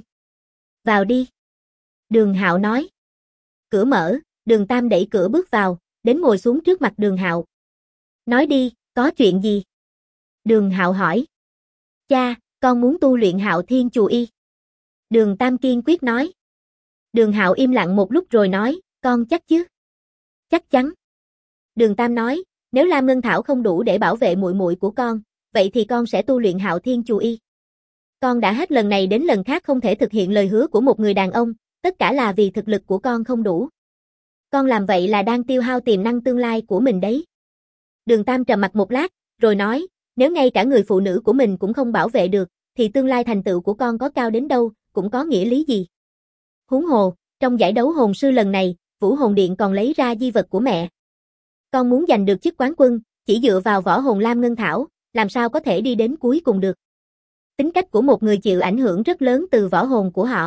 Vào đi. Đường Hạo nói. Cửa mở, Đường Tam đẩy cửa bước vào, đến ngồi xuống trước mặt Đường Hạo. Nói đi, có chuyện gì? Đường Hạo hỏi. Cha, con muốn tu luyện Hạo Thiên Chù Y. Đường Tam kiên quyết nói. Đường Hạo im lặng một lúc rồi nói, con chắc chứ? Chắc chắn. Đường Tam nói, nếu Lam Ngân Thảo không đủ để bảo vệ muội muội của con, vậy thì con sẽ tu luyện Hạo Thiên Chù Y. Con đã hết lần này đến lần khác không thể thực hiện lời hứa của một người đàn ông, tất cả là vì thực lực của con không đủ. Con làm vậy là đang tiêu hao tiềm năng tương lai của mình đấy. Đường Tam trầm mặc một lát, rồi nói, nếu ngay cả người phụ nữ của mình cũng không bảo vệ được, thì tương lai thành tựu của con có cao đến đâu, cũng có nghĩa lý gì. Huống hồ, trong giải đấu hồn sư lần này, Vũ Hồn Điện còn lấy ra di vật của mẹ. Con muốn giành được chức quán quân, chỉ dựa vào võ hồn Lam Ngân Thảo, làm sao có thể đi đến cuối cùng được. Tính cách của một người chịu ảnh hưởng rất lớn từ võ hồn của họ.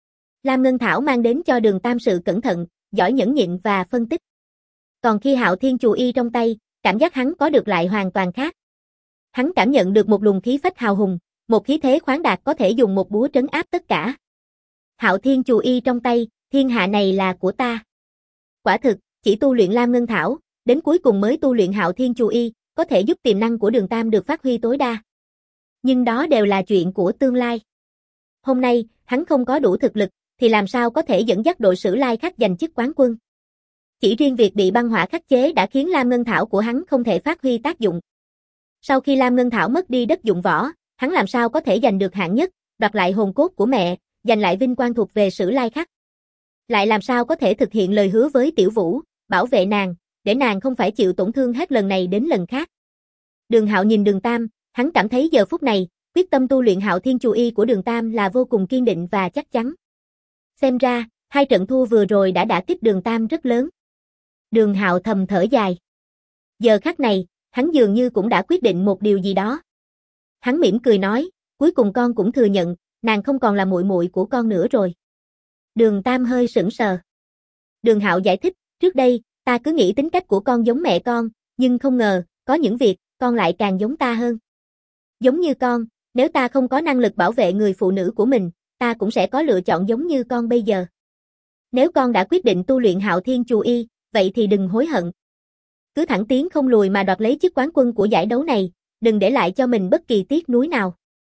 Lam Ngân Thảo mang đến cho Đường Tam sự cẩn thận, giỏi nhẫn nhịn và phân tích. Còn khi Hạo Thiên Chù Y trong tay, cảm giác hắn có được lại hoàn toàn khác. Hắn cảm nhận được một luồng khí phách hào hùng, một khí thế khoáng đạt có thể dùng một búa trấn áp tất cả. Hạo Thiên Chù Y trong tay, thiên hạ này là của ta. Quả thực, chỉ tu luyện Lam Ngân Thảo, đến cuối cùng mới tu luyện Hạo Thiên Chù Y, có thể giúp tiềm năng của Đường Tam được phát huy tối đa. Nhưng đó đều là chuyện của tương lai. Hôm nay, hắn không có đủ thực lực, thì làm sao có thể dẫn dắt đội Sử Lai Khắc giành chức quán quân. Chỉ riêng việc bị băng hỏa khắc chế đã khiến Lam Ngân Thảo của hắn không thể phát huy tác dụng. Sau khi Lam Ngân Thảo mất đi đất dụng võ, hắn làm sao có thể giành được hạng nhất, đoạt lại hồn cốt của mẹ, giành lại vinh quang thuộc về Sử Lai Khắc. Lại làm sao có thể thực hiện lời hứa với Tiểu Vũ, bảo vệ nàng, để nàng không phải chịu tổn thương hết lần này đến lần khác. Đường Hạo nhìn Đường Tam, hắn cảm thấy giờ phút này, quyết tâm tu luyện Hạo Thiên Chù Y của Đường Tam là vô cùng kiên định và chắc chắn. Xem ra, hai trận thua vừa rồi đã đả kích Đường Tam rất lớn. Đường Hạo thầm thở dài. Giờ khắc này, hắn dường như cũng đã quyết định một điều gì đó. Hắn mỉm cười nói, cuối cùng con cũng thừa nhận, nàng không còn là muội muội của con nữa rồi. Đường Tam hơi sững sờ. Đường Hạo giải thích, trước đây, ta cứ nghĩ tính cách của con giống mẹ con, nhưng không ngờ, có những việc, con lại càng giống ta hơn. Giống như con, nếu ta không có năng lực bảo vệ người phụ nữ của mình, ta cũng sẽ có lựa chọn giống như con bây giờ. Nếu con đã quyết định tu luyện Hạo Thiên Chù Y, vậy thì đừng hối hận. Cứ thẳng tiến không lùi mà đoạt lấy chức quán quân của giải đấu này, đừng để lại cho mình bất kỳ tiếc nuối nào.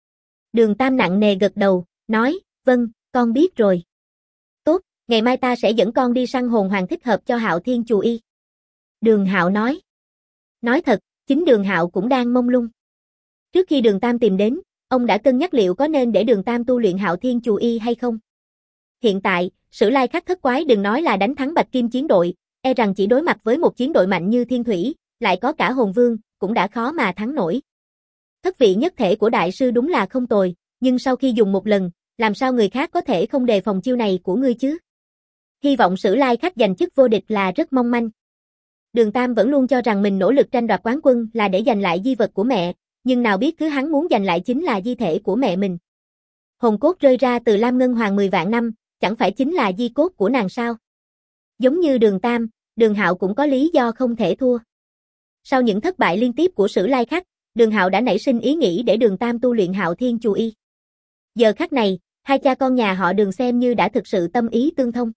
Đường Tam nặng nề gật đầu, nói, vâng, con biết rồi. Tốt, ngày mai ta sẽ dẫn con đi săn hồn hoàng thích hợp cho Hạo Thiên Chù Y. Đường Hạo nói. Nói thật, chính Đường Hạo cũng đang mông lung. Trước khi Đường Tam tìm đến, ông đã cân nhắc liệu có nên để Đường Tam tu luyện Hạo Thiên Chù Y hay không. Hiện tại, Sử Lai Khắc thất quái đừng nói là đánh thắng Bạch Kim chiến đội, e rằng chỉ đối mặt với một chiến đội mạnh như Thiên Thủy, lại có cả Hồn Vương, cũng đã khó mà thắng nổi. Thất vị nhất thể của đại sư đúng là không tồi, nhưng sau khi dùng một lần, làm sao người khác có thể không đề phòng chiêu này của ngươi chứ? Hy vọng Sử Lai Khắc giành chức vô địch là rất mong manh. Đường Tam vẫn luôn cho rằng mình nỗ lực tranh đoạt quán quân là để giành lại di vật của mẹ, nhưng nào biết thứ hắn muốn giành lại chính là di thể của mẹ mình. Hồn cốt rơi ra từ Lam Ngân Hoàng 10 vạn năm, chẳng phải chính là di cốt của nàng sao? Giống như Đường Tam, Đường Hạo cũng có lý do không thể thua. Sau những thất bại liên tiếp của Sử Lai Khắc, Đường Hạo đã nảy sinh ý nghĩ để Đường Tam tu luyện Hạo Thiên Chù Y. Giờ khắc này, hai cha con nhà họ Đường xem như đã thực sự tâm ý tương thông.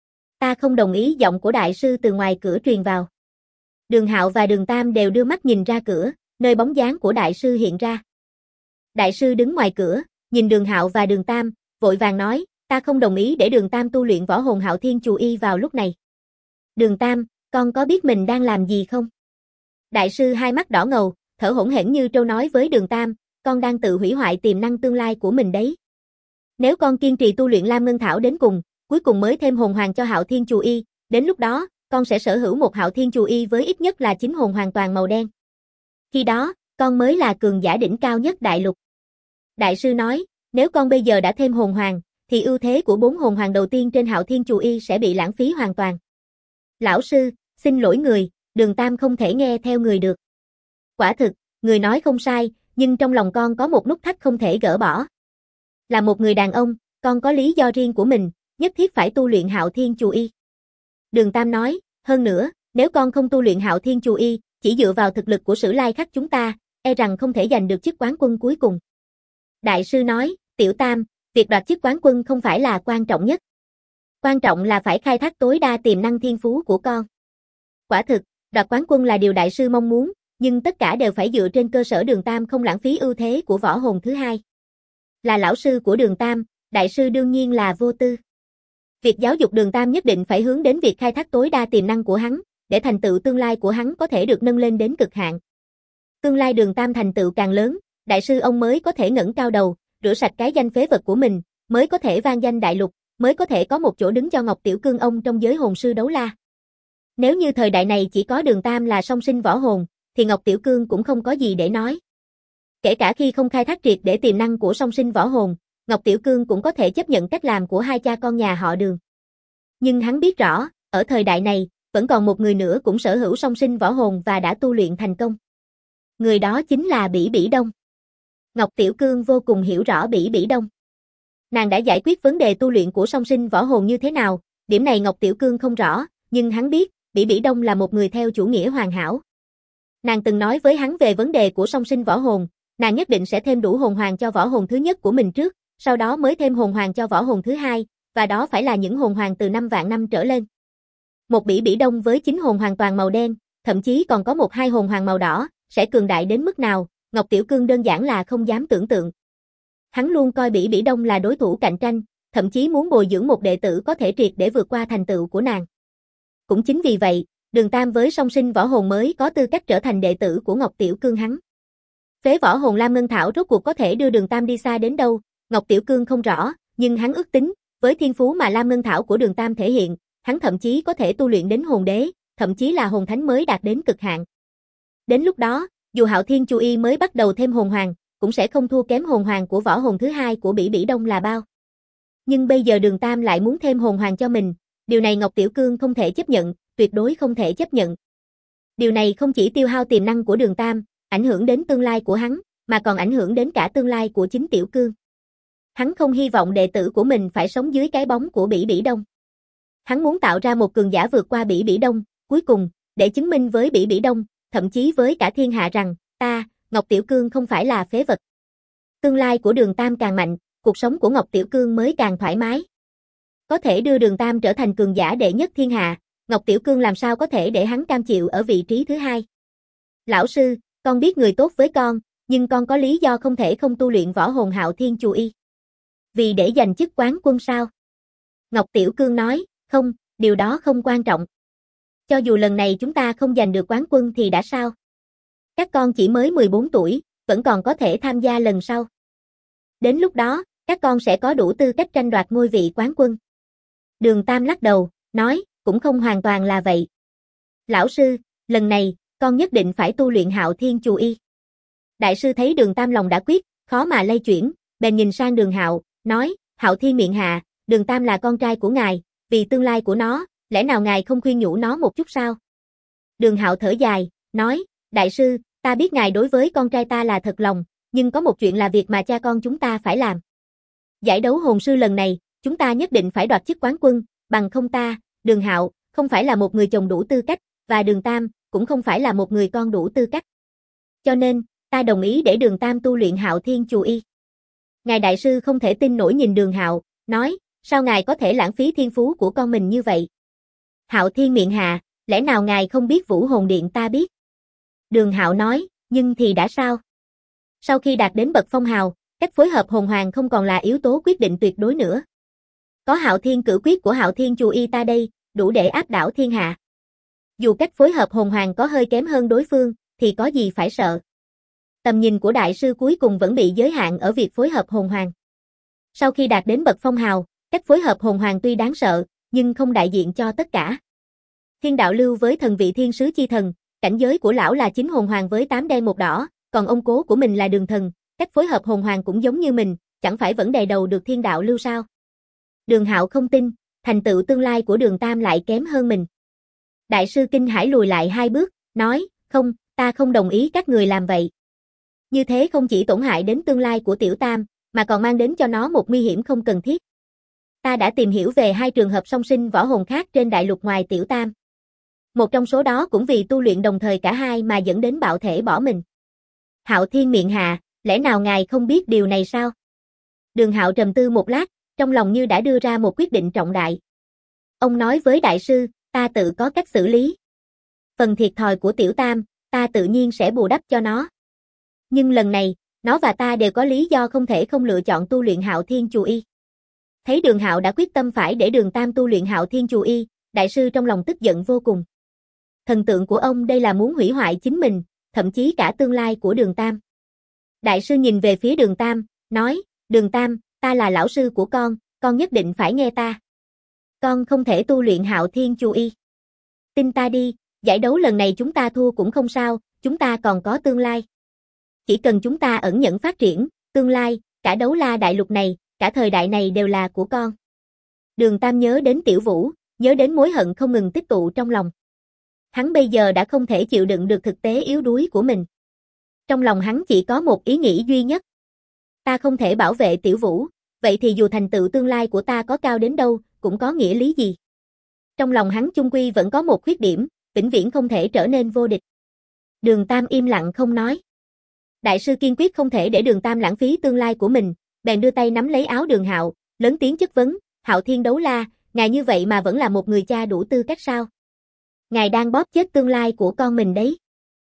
Ta không đồng ý, giọng của đại sư từ ngoài cửa truyền vào. Đường Hạo và Đường Tam đều đưa mắt nhìn ra cửa, nơi bóng dáng của đại sư hiện ra. Đại sư đứng ngoài cửa, nhìn Đường Hạo và Đường Tam, vội vàng nói, ta không đồng ý để Đường Tam tu luyện võ hồn Hạo Thiên Chù Y vào lúc này. Đường Tam, con có biết mình đang làm gì không? Đại sư hai mắt đỏ ngầu, thở hổn hển như trâu nói với Đường Tam, con đang tự hủy hoại tiềm năng tương lai của mình đấy. Nếu con kiên trì tu luyện Lam Ngân Thảo đến cùng, cuối cùng mới thêm hồn hoàng cho Hạo Thiên Chù Y, đến lúc đó, con sẽ sở hữu một Hạo Thiên Chù Y với ít nhất là 9 hồn hoàn toàn màu đen. Khi đó, con mới là cường giả đỉnh cao nhất đại lục. Đại sư nói, nếu con bây giờ đã thêm hồn hoàng, thì ưu thế của 4 hồn hoàng đầu tiên trên Hạo Thiên Chù Y sẽ bị lãng phí hoàn toàn. Lão sư, xin lỗi người, Đường Tam không thể nghe theo người được. Quả thực, người nói không sai, nhưng trong lòng con có một nút thắt không thể gỡ bỏ. Là một người đàn ông, con có lý do riêng của mình, nhất thiết phải tu luyện Hạo Thiên Chù Y. Đường Tam nói, hơn nữa, nếu con không tu luyện Hạo Thiên Chù Y, chỉ dựa vào thực lực của Sử Lai Khắc chúng ta, e rằng không thể giành được chức quán quân cuối cùng. Đại sư nói, Tiểu Tam, việc đoạt chức quán quân không phải là quan trọng nhất. Quan trọng là phải khai thác tối đa tiềm năng thiên phú của con. Quả thực, đoạt quán quân là điều đại sư mong muốn, nhưng tất cả đều phải dựa trên cơ sở Đường Tam không lãng phí ưu thế của võ hồn thứ hai. Là lão sư của Đường Tam, đại sư đương nhiên là vô tư. Việc giáo dục Đường Tam nhất định phải hướng đến việc khai thác tối đa tiềm năng của hắn, để thành tựu tương lai của hắn có thể được nâng lên đến cực hạn. Tương lai Đường Tam thành tựu càng lớn, đại sư ông mới có thể ngẩng cao đầu, rửa sạch cái danh phế vật của mình, mới có thể vang danh đại lục, mới có thể có một chỗ đứng cho Ngọc Tiểu Cương ông trong giới hồn sư đấu la. Nếu như thời đại này chỉ có Đường Tam là song sinh võ hồn, thì Ngọc Tiểu Cương cũng không có gì để nói. Kể cả khi không khai thác triệt để tiềm năng của song sinh võ hồn, Ngọc Tiểu Cương cũng có thể chấp nhận cách làm của hai cha con nhà họ Đường. Nhưng hắn biết rõ, ở thời đại này, vẫn còn một người nữa cũng sở hữu song sinh võ hồn và đã tu luyện thành công. Người đó chính là Bỉ Bỉ Đông. Ngọc Tiểu Cương vô cùng hiểu rõ Bỉ Bỉ Đông. Nàng đã giải quyết vấn đề tu luyện của song sinh võ hồn như thế nào, điểm này Ngọc Tiểu Cương không rõ, nhưng hắn biết, Bỉ Bỉ Đông là một người theo chủ nghĩa hoàn hảo. Nàng từng nói với hắn về vấn đề của song sinh võ hồn, nàng nhất định sẽ thêm đủ hồn hoàng cho võ hồn thứ nhất của mình trước, sau đó mới thêm hồn hoàng cho võ hồn thứ hai, và đó phải là những hồn hoàng từ 5 vạn năm trở lên. Một Bỉ Bỉ Đông với 9 hồn hoàn toàn màu đen, thậm chí còn có 1-2 hồn hoàng màu đỏ, sẽ cường đại đến mức nào, Ngọc Tiểu Cương đơn giản là không dám tưởng tượng. Hắn luôn coi Bỉ Bỉ Đông là đối thủ cạnh tranh, thậm chí muốn bồi dưỡng một đệ tử có thể triệt để vượt qua thành tựu của nàng. Cũng chính vì vậy, Đường Tam với song sinh võ hồn mới có tư cách trở thành đệ tử của Ngọc Tiểu Cương hắn. Phế võ hồn Lam Ngân Thảo rốt cuộc có thể đưa Đường Tam đi xa đến đâu, Ngọc Tiểu Cương không rõ, nhưng hắn ước tính, với thiên phú mà Lam Ngân Thảo của Đường Tam thể hiện, hắn thậm chí có thể tu luyện đến hồn đế, thậm chí là hồn thánh mới đạt đến cực hạn. Đến lúc đó, dù Hạo Thiên Chù Y mới bắt đầu thêm hồn hoàng, cũng sẽ không thua kém hồn hoàng của võ hồn thứ hai của Bỉ Bỉ Đông là bao. Nhưng bây giờ Đường Tam lại muốn thêm hồn hoàng cho mình, điều này Ngọc Tiểu Cương không thể chấp nhận, tuyệt đối không thể chấp nhận. Điều này không chỉ tiêu hao tiềm năng của Đường Tam, ảnh hưởng đến tương lai của hắn, mà còn ảnh hưởng đến cả tương lai của chính Tiểu Cương. Hắn không hy vọng đệ tử của mình phải sống dưới cái bóng của Bỉ Bỉ Đông. Hắn muốn tạo ra một cường giả vượt qua Bỉ Bỉ Đông, cuối cùng, để chứng minh với Bỉ Bỉ Đông, thậm chí với cả thiên hạ rằng, ta, Ngọc Tiểu Cương không phải là phế vật. Tương lai của Đường Tam càng mạnh, cuộc sống của Ngọc Tiểu Cương mới càng thoải mái. Có thể đưa Đường Tam trở thành cường giả đệ nhất thiên hạ, Ngọc Tiểu Cương làm sao có thể để hắn cam chịu ở vị trí thứ hai. Lão sư, con biết người tốt với con, nhưng con có lý do không thể không tu luyện võ hồn Hạo Thiên Chù Y. Vì để giành chức quán quân sao? Ngọc Tiểu Cương nói, không, điều đó không quan trọng. Cho dù lần này chúng ta không giành được quán quân thì đã sao? Các con chỉ mới 14 tuổi, vẫn còn có thể tham gia lần sau. Đến lúc đó, các con sẽ có đủ tư cách tranh đoạt ngôi vị quán quân. Đường Tam lắc đầu, nói, cũng không hoàn toàn là vậy. Lão sư, lần này, con nhất định phải tu luyện Hạo Thiên Chù Y. Đại sư thấy Đường Tam lòng đã quyết, khó mà lay chuyển, bèn nhìn sang Đường Hạo, nói, Hạo Thiên miệng hạ, Đường Tam là con trai của ngài, vì tương lai của nó, lẽ nào ngài không khuyên nhủ nó một chút sao? Đường Hạo thở dài, nói, đại sư, ta biết ngài đối với con trai ta là thật lòng, nhưng có một chuyện là việc mà cha con chúng ta phải làm. Giải đấu hồn sư lần này, chúng ta nhất định phải đoạt chức quán quân, bằng không ta, Đường Hạo, không phải là một người chồng đủ tư cách, và Đường Tam, cũng không phải là một người con đủ tư cách. Cho nên, ta đồng ý để Đường Tam tu luyện Hạo Thiên Chù Y. Ngài đại sư không thể tin nổi nhìn Đường Hạo, nói, sao ngài có thể lãng phí thiên phú của con mình như vậy? Hạo Thiên miệng hạ, lẽ nào ngài không biết Vũ Hồn Điện ta biết? Đường Hạo nói, nhưng thì đã sao? Sau khi đạt đến bậc phong hào, cách phối hợp hồn hoàng không còn là yếu tố quyết định tuyệt đối nữa. Có Hạo Thiên cử quyết của Hạo Thiên Chù Y ta đây, đủ để áp đảo thiên hạ. Dù cách phối hợp hồn hoàng có hơi kém hơn đối phương, thì có gì phải sợ. Tầm nhìn của đại sư cuối cùng vẫn bị giới hạn ở việc phối hợp hồn hoàng. Sau khi đạt đến bậc phong hào, cách phối hợp hồn hoàng tuy đáng sợ, nhưng không đại diện cho tất cả. Thiên đạo lưu với thần vị thiên sứ chi thần, cảnh giới của lão là 9 hồn hoàng với 8 đen 1 đỏ, còn ông cố của mình là Đường thần, cách phối hợp hồn hoàng cũng giống như mình, chẳng phải vẫn đè đầu được thiên đạo lưu sao? Đường Hạo không tin, thành tựu tương lai của Đường Tam lại kém hơn mình. Đại sư kinh hãi lùi lại 2 bước, nói, không, ta không đồng ý các người làm vậy. Như thế không chỉ tổn hại đến tương lai của Tiểu Tam, mà còn mang đến cho nó một nguy hiểm không cần thiết. Ta đã tìm hiểu về 2 trường hợp song sinh võ hồn khác trên đại lục ngoài Tiểu Tam. Một trong số đó cũng vì tu luyện đồng thời cả hai mà dẫn đến bạo thể bỏ mình. Hạo Thiên miệng hạ, lẽ nào ngài không biết điều này sao? Đường Hạo trầm tư một lát, trong lòng như đã đưa ra một quyết định trọng đại. Ông nói với đại sư, ta tự có cách xử lý. Phần thiệt thòi của Tiểu Tam, ta tự nhiên sẽ bù đắp cho nó. Nhưng lần này, nó và ta đều có lý do không thể không lựa chọn tu luyện Hạo Thiên Chù Y. Thấy Đường Hạo đã quyết tâm phải để Đường Tam tu luyện Hạo Thiên Chù Y, đại sư trong lòng tức giận vô cùng. Thần tượng của ông đây là muốn hủy hoại chính mình, thậm chí cả tương lai của Đường Tam. Đại sư nhìn về phía Đường Tam, nói, Đường Tam, ta là lão sư của con nhất định phải nghe ta. Con không thể tu luyện Hạo Thiên Chù Y. Tin ta đi, giải đấu lần này chúng ta thua cũng không sao, chúng ta còn có tương lai. Chỉ cần chúng ta ẩn nhẫn phát triển, tương lai, cả đấu la đại lục này, cả thời đại này đều là của con. Đường Tam nhớ đến Tiểu Vũ, nhớ đến mối hận không ngừng tích tụ trong lòng. Hắn bây giờ đã không thể chịu đựng được thực tế yếu đuối của mình. Trong lòng hắn chỉ có một ý nghĩ duy nhất. Ta không thể bảo vệ Tiểu Vũ, vậy thì dù thành tựu tương lai của ta có cao đến đâu, cũng có nghĩa lý gì? Trong lòng hắn chung quy vẫn có một khuyết điểm, vĩnh viễn không thể trở nên vô địch. Đường Tam im lặng không nói. Đại sư kiên quyết không thể để Đường Tam lãng phí tương lai của mình, bèn đưa tay nắm lấy áo Đường Hạo, lớn tiếng chất vấn, Hạo Thiên đấu la, ngài như vậy mà vẫn là một người cha đủ tư cách sao? Ngài đang bóp chết tương lai của con mình đấy.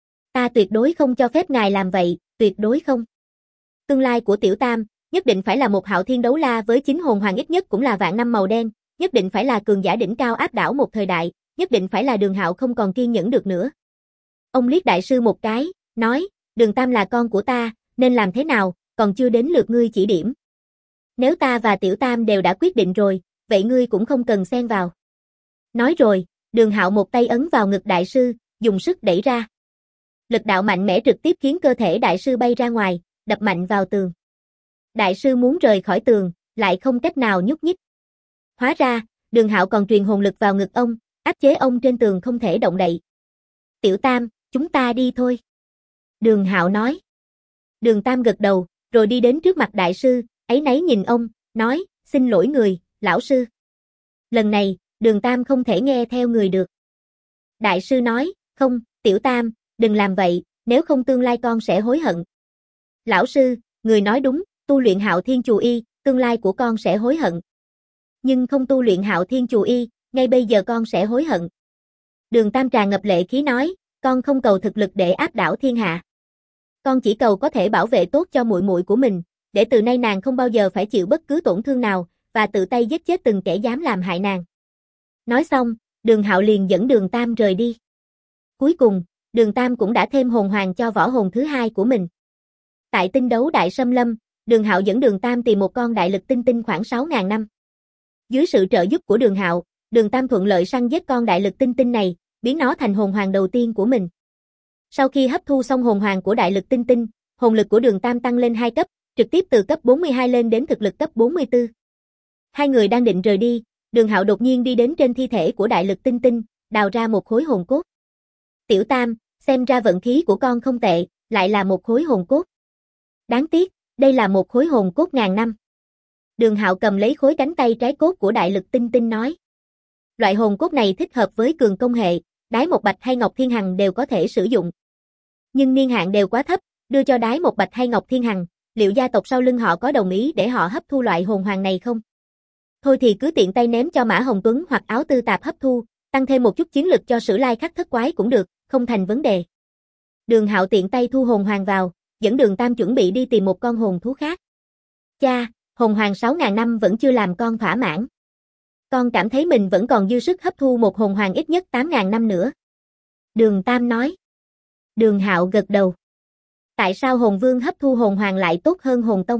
Ta tuyệt đối không cho phép ngài làm vậy, tuyệt đối không. Tương lai của Tiểu Tam, nhất định phải là một Hạo Thiên đấu la với 9 hồn hoàng ít nhất cũng là vạn năm màu đen, nhất định phải là cường giả đỉnh cao áp đảo một thời đại, nhất định phải là Đường Hạo không còn kiên nhẫn được nữa. Ông liếc đại sư một cái, nói, Đường Tam là con của ta, nên làm thế nào, còn chưa đến lượt ngươi chỉ điểm. Nếu ta và Tiểu Tam đều đã quyết định rồi, vậy ngươi cũng không cần xen vào. Nói rồi, Đường Hạo một tay ấn vào ngực đại sư, dùng sức đẩy ra. Lực đạo mạnh mẽ trực tiếp khiến cơ thể đại sư bay ra ngoài, đập mạnh vào tường. Đại sư muốn rời khỏi tường, lại không cách nào nhúc nhích. Hóa ra, Đường Hạo còn truyền hồn lực vào ngực ông, áp chế ông trên tường không thể động đậy. Tiểu Tam, chúng ta đi thôi. Đường Hạo nói. Đường Tam gật đầu, rồi đi đến trước mặt đại sư, áy náy nhìn ông, nói, xin lỗi người, lão sư. Lần này, Đường Tam không thể nghe theo người được. Đại sư nói, không, Tiểu Tam, đừng làm vậy, nếu không tương lai con sẽ hối hận. Lão sư, người nói đúng, tu luyện Hạo Thiên Chù Y, tương lai của con sẽ hối hận. Nhưng không tu luyện Hạo Thiên Chù Y, ngay bây giờ con sẽ hối hận. Đường Tam tràn ngập lệ khí nói, con không cầu thực lực để áp đảo thiên hạ. Con chỉ cầu có thể bảo vệ tốt cho muội muội của mình, để từ nay nàng không bao giờ phải chịu bất cứ tổn thương nào, và tự tay giết chết từng kẻ dám làm hại nàng. Nói xong, Đường Hạo liền dẫn Đường Tam rời đi. Cuối cùng, Đường Tam cũng đã thêm hồn hoàng cho võ hồn thứ hai của mình. Tại tinh đấu Đại Sâm Lâm, Đường Hạo dẫn Đường Tam tìm một con đại lực tinh tinh khoảng 6.000 năm. Dưới sự trợ giúp của Đường Hạo, Đường Tam thuận lợi săn giết con đại lực tinh tinh này, biến nó thành hồn hoàng đầu tiên của mình. Sau khi hấp thu xong hồn hoàng của đại lực tinh tinh, hồn lực của Đường Tam tăng lên 2 cấp, trực tiếp từ cấp 42 lên đến thực lực cấp 44. Hai người đang định rời đi, Đường Hạo đột nhiên đi đến trên thi thể của đại lực tinh tinh, đào ra một khối hồn cốt. Tiểu Tam, xem ra vận khí của con không tệ, lại là một khối hồn cốt. Đáng tiếc, đây là một khối hồn cốt ngàn năm. Đường Hạo cầm lấy khối cánh tay trái cốt của đại lực tinh tinh nói. Loại hồn cốt này thích hợp với cường công hệ, Đái Một Bạch hay Ngọc Thiên Hằng đều có thể sử dụng. Nhưng niên hạn đều quá thấp, đưa cho Đái Một Bạch hay Ngọc Thiên Hằng, liệu gia tộc sau lưng họ có đồng ý để họ hấp thu loại hồn hoàng này không? Thôi thì cứ tiện tay ném cho Mã Hồng Tuấn hoặc Áo Tư Tạp hấp thu, tăng thêm một chút chiến lực cho Sử Lai Khắc Thất Quái cũng được, không thành vấn đề. Đường Hạo tiện tay thu hồn hoàng vào, dẫn Đường Tam chuẩn bị đi tìm một con hồn thú khác. Cha, hồn hoàng 6.000 năm vẫn chưa làm con thỏa mãn. Con cảm thấy mình vẫn còn dư sức hấp thu một hồn hoàng ít nhất 8.000 năm nữa. Đường Tam nói. Đường Hạo gật đầu. Tại sao hồn vương hấp thu hồn hoàng lại tốt hơn hồn tông?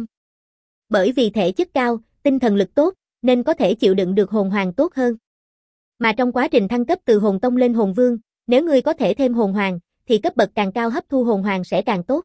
Bởi vì thể chất cao, tinh thần lực tốt, nên có thể chịu đựng được hồn hoàng tốt hơn. Mà trong quá trình thăng cấp từ hồn tông lên hồn vương, nếu ngươi có thể thêm hồn hoàng, thì cấp bậc càng cao hấp thu hồn hoàng sẽ càng tốt.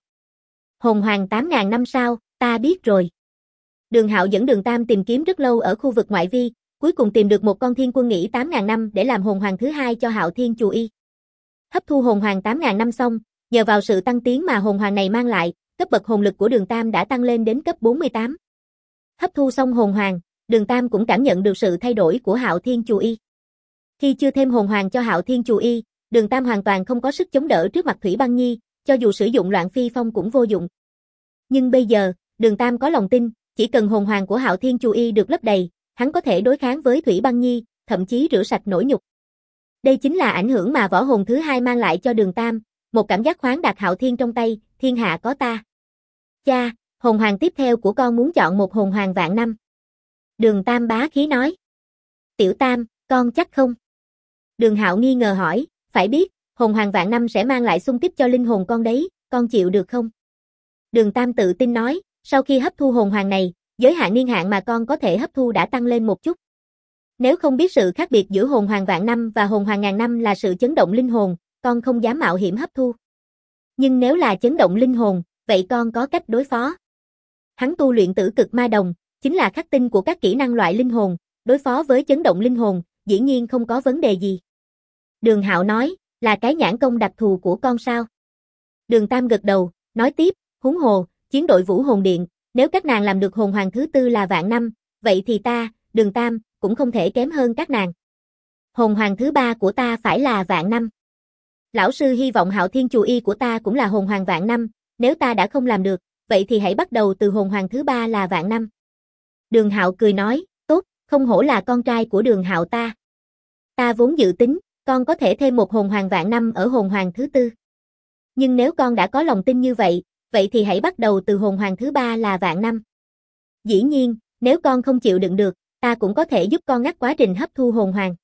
Hồn hoàng 8.000 năm sau, ta biết rồi. Đường Hạo dẫn Đường Tam tìm kiếm rất lâu ở khu vực ngoại vi, cuối cùng tìm được một con thiên quân nghỉ 8.000 năm để làm hồn hoàng thứ hai cho Hạo Thiên Chù Y. Hấp thu hồn hoàng 8.000 năm xong, nhờ vào sự tăng tiến mà hồn hoàng này mang lại, cấp bậc hồn lực của Đường Tam đã tăng lên đến cấp 48. Hấp thu xong hồn hoàng, Đường Tam cũng cảm nhận được sự thay đổi của Hạo Thiên Chù Y. Khi chưa thêm hồn hoàng cho Hạo Thiên Chù Y, Đường Tam hoàn toàn không có sức chống đỡ trước mặt Thủy Băng Nhi, cho dù sử dụng Loạn Phi Phong cũng vô dụng. Nhưng bây giờ, Đường Tam có lòng tin, chỉ cần hồn hoàng của Hạo Thiên Chù Y được lấp đầy, hắn có thể đối kháng với Thủy Băng Nhi, thậm chí rửa sạch nỗi nhục. Đây chính là ảnh hưởng mà võ hồn thứ hai mang lại cho Đường Tam, một cảm giác khoáng đạt Hạo Thiên trong tay, thiên hạ có ta. Cha, hồn hoàng tiếp theo của con muốn chọn một hồn hoàng vạn năm. Đường Tam bá khí nói. Tiểu Tam, con chắc không? Đường Hạo nghi ngờ hỏi, phải biết, hồn hoàng vạn năm sẽ mang lại xung kích cho linh hồn con đấy, con chịu được không? Đường Tam tự tin nói, sau khi hấp thu hồn hoàng này, giới hạn niên hạn mà con có thể hấp thu đã tăng lên một chút. Nếu không biết sự khác biệt giữa hồn hoàng vạn năm và hồn hoàng ngàn năm là sự chấn động linh hồn, con không dám mạo hiểm hấp thu. Nhưng nếu là chấn động linh hồn, vậy con có cách đối phó. Hắn tu luyện Tử Cực Ma Đồng, chính là khắc tinh của các kỹ năng loại linh hồn, đối phó với chấn động linh hồn, dĩ nhiên không có vấn đề gì. Đường Hạo nói, là cái nhãn công đặc thù của con sao? Đường Tam gật đầu, nói tiếp, huống hồ, chiến đội Vũ Hồn Điện, nếu các nàng làm được hồn hoàng thứ tư là vạn năm, vậy thì ta, Đường Tam, cũng không thể kém hơn các nàng. Hồn hoàng thứ ba của ta phải là vạn năm. Lão sư hy vọng Hạo Thiên Chù Y của ta cũng là hồn hoàng vạn năm, nếu ta đã không làm được, vậy thì hãy bắt đầu từ hồn hoàng thứ ba là vạn năm. Đường Hạo cười nói, tốt, không hổ là con trai của Đường Hạo ta. Ta vốn dự tính, con có thể thêm một hồn hoàng vạn năm ở hồn hoàng thứ tư. Nhưng nếu con đã có lòng tin như vậy, vậy thì hãy bắt đầu từ hồn hoàng thứ ba là vạn năm. Dĩ nhiên, nếu con không chịu đựng được, ta cũng có thể giúp con ngắt quá trình hấp thu hồn hoàng.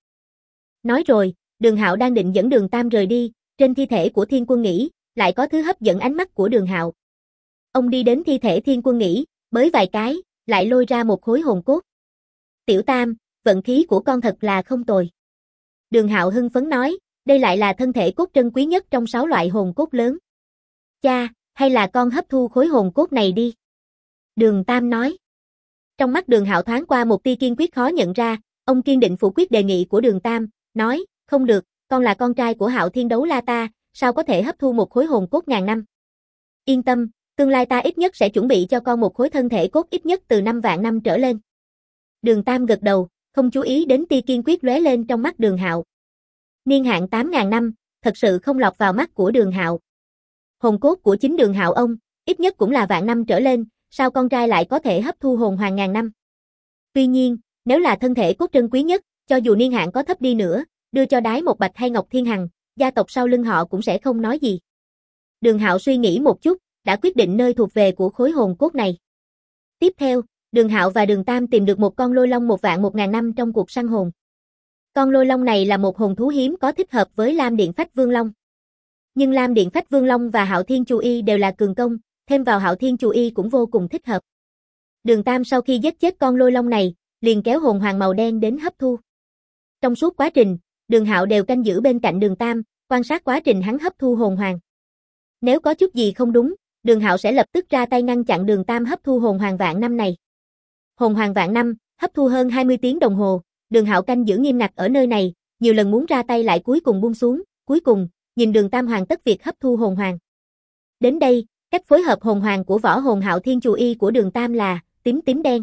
Nói rồi, Đường Hạo đang định dẫn Đường Tam rời đi, trên thi thể của Thiên Quân Nghỉ, lại có thứ hấp dẫn ánh mắt của Đường Hạo. Ông đi đến thi thể Thiên Quân Nghỉ, bới vài cái, lại lôi ra một khối hồn cốt. Tiểu Tam, vận khí của con thật là không tồi. Đường Hạo hưng phấn nói, đây lại là thân thể cốt trân quý nhất trong 6 loại hồn cốt lớn. Cha, hay là con hấp thu khối hồn cốt này đi. Đường Tam nói. Trong mắt Đường Hạo thoáng qua một tia kiên quyết khó nhận ra, ông kiên định phủ quyết đề nghị của Đường Tam, nói, không được, con là con trai của Hạo Thiên Đấu La ta, sao có thể hấp thu một khối hồn cốt ngàn năm. Yên tâm, tương lai ta ít nhất sẽ chuẩn bị cho con một khối thân thể cốt ít nhất từ 5 vạn năm trở lên. Đường Tam gật đầu, không chú ý đến tia kiên quyết lóe lên trong mắt Đường Hạo. Niên hạn 8.000 năm, thật sự không lọt vào mắt của Đường Hạo. Hồn cốt của chính Đường Hạo ông, ít nhất cũng là vạn năm trở lên, sao con trai lại có thể hấp thu hồn hoàng ngàn năm? Tuy nhiên, nếu là thân thể cốt trân quý nhất, cho dù niên hạn có thấp đi nữa, đưa cho Đái Một Bạch hay Ngọc Thiên Hằng, gia tộc sau lưng họ cũng sẽ không nói gì. Đường Hạo suy nghĩ một chút, đã quyết định nơi thuộc về của khối hồn cốt này. Tiếp theo, Đường Hạo và Đường Tam tìm được một con lôi long 1.000 năm trong cuộc săn hồn. Con lôi long này là một hồn thú hiếm có thích hợp với Lam Điện Phách Vương Long. Nhưng Lam Điện Phách Vương Long và Hạo Thiên Chù Y đều là cường công, thêm vào Hạo Thiên Chù Y cũng vô cùng thích hợp. Đường Tam sau khi giết chết con lôi long này, liền kéo hồn hoàng màu đen đến hấp thu. Trong suốt quá trình, Đường Hạo đều canh giữ bên cạnh Đường Tam, quan sát quá trình hắn hấp thu hồn hoàng. Nếu có chút gì không đúng, Đường Hạo sẽ lập tức ra tay ngăn chặn Đường Tam hấp thu hồn hoàng vạn năm này. Hồn hoàng vạn năm, hấp thu hơn 20 tiếng đồng hồ, Đường Hạo canh giữ nghiêm ngặt ở nơi này, nhiều lần muốn ra tay lại cuối cùng buông xuống, cuối cùng, nhìn Đường Tam hoàn tất việc hấp thu hồn hoàng. Đến đây, cách phối hợp hồn hoàng của võ hồn Hạo Thiên Chù Y của Đường Tam là tím tím đen.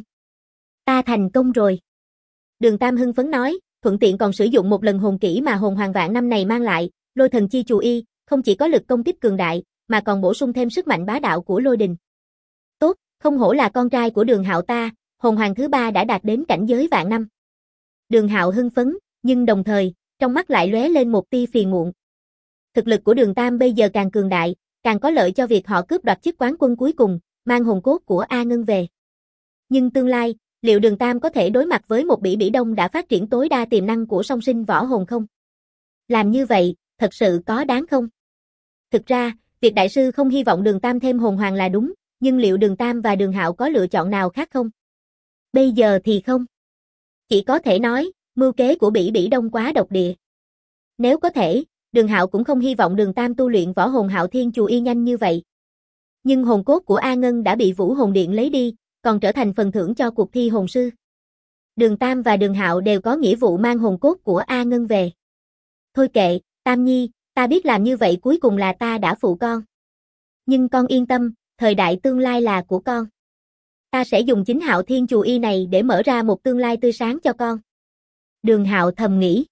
Ta thành công rồi. Đường Tam hưng phấn nói, thuận tiện còn sử dụng một lần hồn kỹ mà hồn hoàng vạn năm này mang lại, Lôi Thần Chi Chù Y, không chỉ có lực công kích cường đại, mà còn bổ sung thêm sức mạnh bá đạo của lôi đình. Tốt, không hổ là con trai của Đường Hạo ta, hồn hoàng thứ 3 đã đạt đến cảnh giới vạn năm. Đường Hạo hưng phấn, nhưng đồng thời, trong mắt lại lóe lên một tia phiền muộn. Thực lực của Đường Tam bây giờ càng cường đại, càng có lợi cho việc họ cướp đoạt chức quán quân cuối cùng, mang hồn cốt của A Ngân về. Nhưng tương lai, liệu Đường Tam có thể đối mặt với một Bỉ Bỉ Đông đã phát triển tối đa tiềm năng của song sinh võ hồn không? Làm như vậy, thật sự có đáng không? Thực ra, việc đại sư không hy vọng Đường Tam thêm hồn hoàng là đúng, nhưng liệu Đường Tam và Đường Hạo có lựa chọn nào khác không? Bây giờ thì không. Chỉ có thể nói, mưu kế của Bỉ Bỉ Đông quá độc địa. Nếu có thể, Đường Hạo cũng không hy vọng Đường Tam tu luyện võ hồn Hạo Thiên Chù Y nhanh như vậy. Nhưng hồn cốt của A Ngân đã bị Vũ Hồn Điện lấy đi, còn trở thành phần thưởng cho cuộc thi hồn sư. Đường Tam và Đường Hạo đều có nghĩa vụ mang hồn cốt của A Ngân về. Thôi kệ, Tam Nhi, ta biết làm như vậy cuối cùng là ta đã phụ con. Nhưng con yên tâm, thời đại tương lai là của con. Ta sẽ dùng chính Hạo Thiên Chù Y này để mở ra một tương lai tươi sáng cho con. Đường Hạo thầm nghĩ.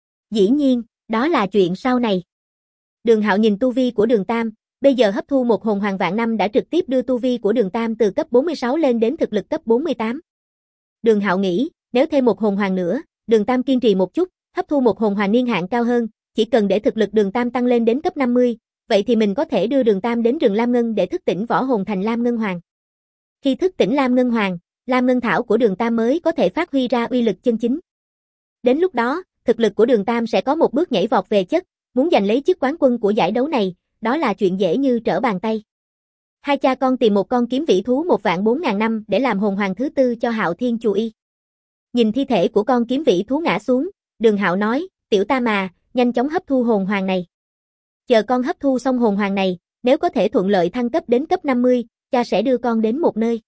Dĩ nhiên, đó là chuyện sau này. Đường Hạo nhìn tu vi của Đường Tam, bây giờ hấp thu một hồn hoàng vạn năm đã trực tiếp đưa tu vi của Đường Tam từ cấp 46 lên đến thực lực cấp 48. Đường Hạo nghĩ, nếu thêm một hồn hoàng nữa, Đường Tam kiên trì một chút, hấp thu một hồn hoàng niên hạn cao hơn, chỉ cần để thực lực Đường Tam tăng lên đến cấp 50, vậy thì mình có thể đưa Đường Tam đến rừng Lam Ngân để thức tỉnh võ hồn thành Lam Ngân Hoàng. Khi thức tỉnh Lam Ngân Hoàng, Lam Ngân Thảo của Đường Tam mới có thể phát huy ra uy lực chân chính. Đến lúc đó, thực lực của Đường Tam sẽ có một bước nhảy vọt về chất, muốn giành lấy chức quán quân của giải đấu này, đó là chuyện dễ như trở bàn tay. Hai cha con tìm một con kiếm vĩ thú 1.400.000 năm để làm hồn hoàng thứ 4 cho Hạo Thiên Chù Y. Nhìn thi thể của con kiếm vĩ thú ngã xuống, Đường Hạo nói, tiểu Tam mà, nhanh chóng hấp thu hồn hoàng này. Chờ con hấp thu xong hồn hoàng này, nếu có thể thuận lợi thăng cấp đến cấp 50, cha sẽ đưa con đến một nơi.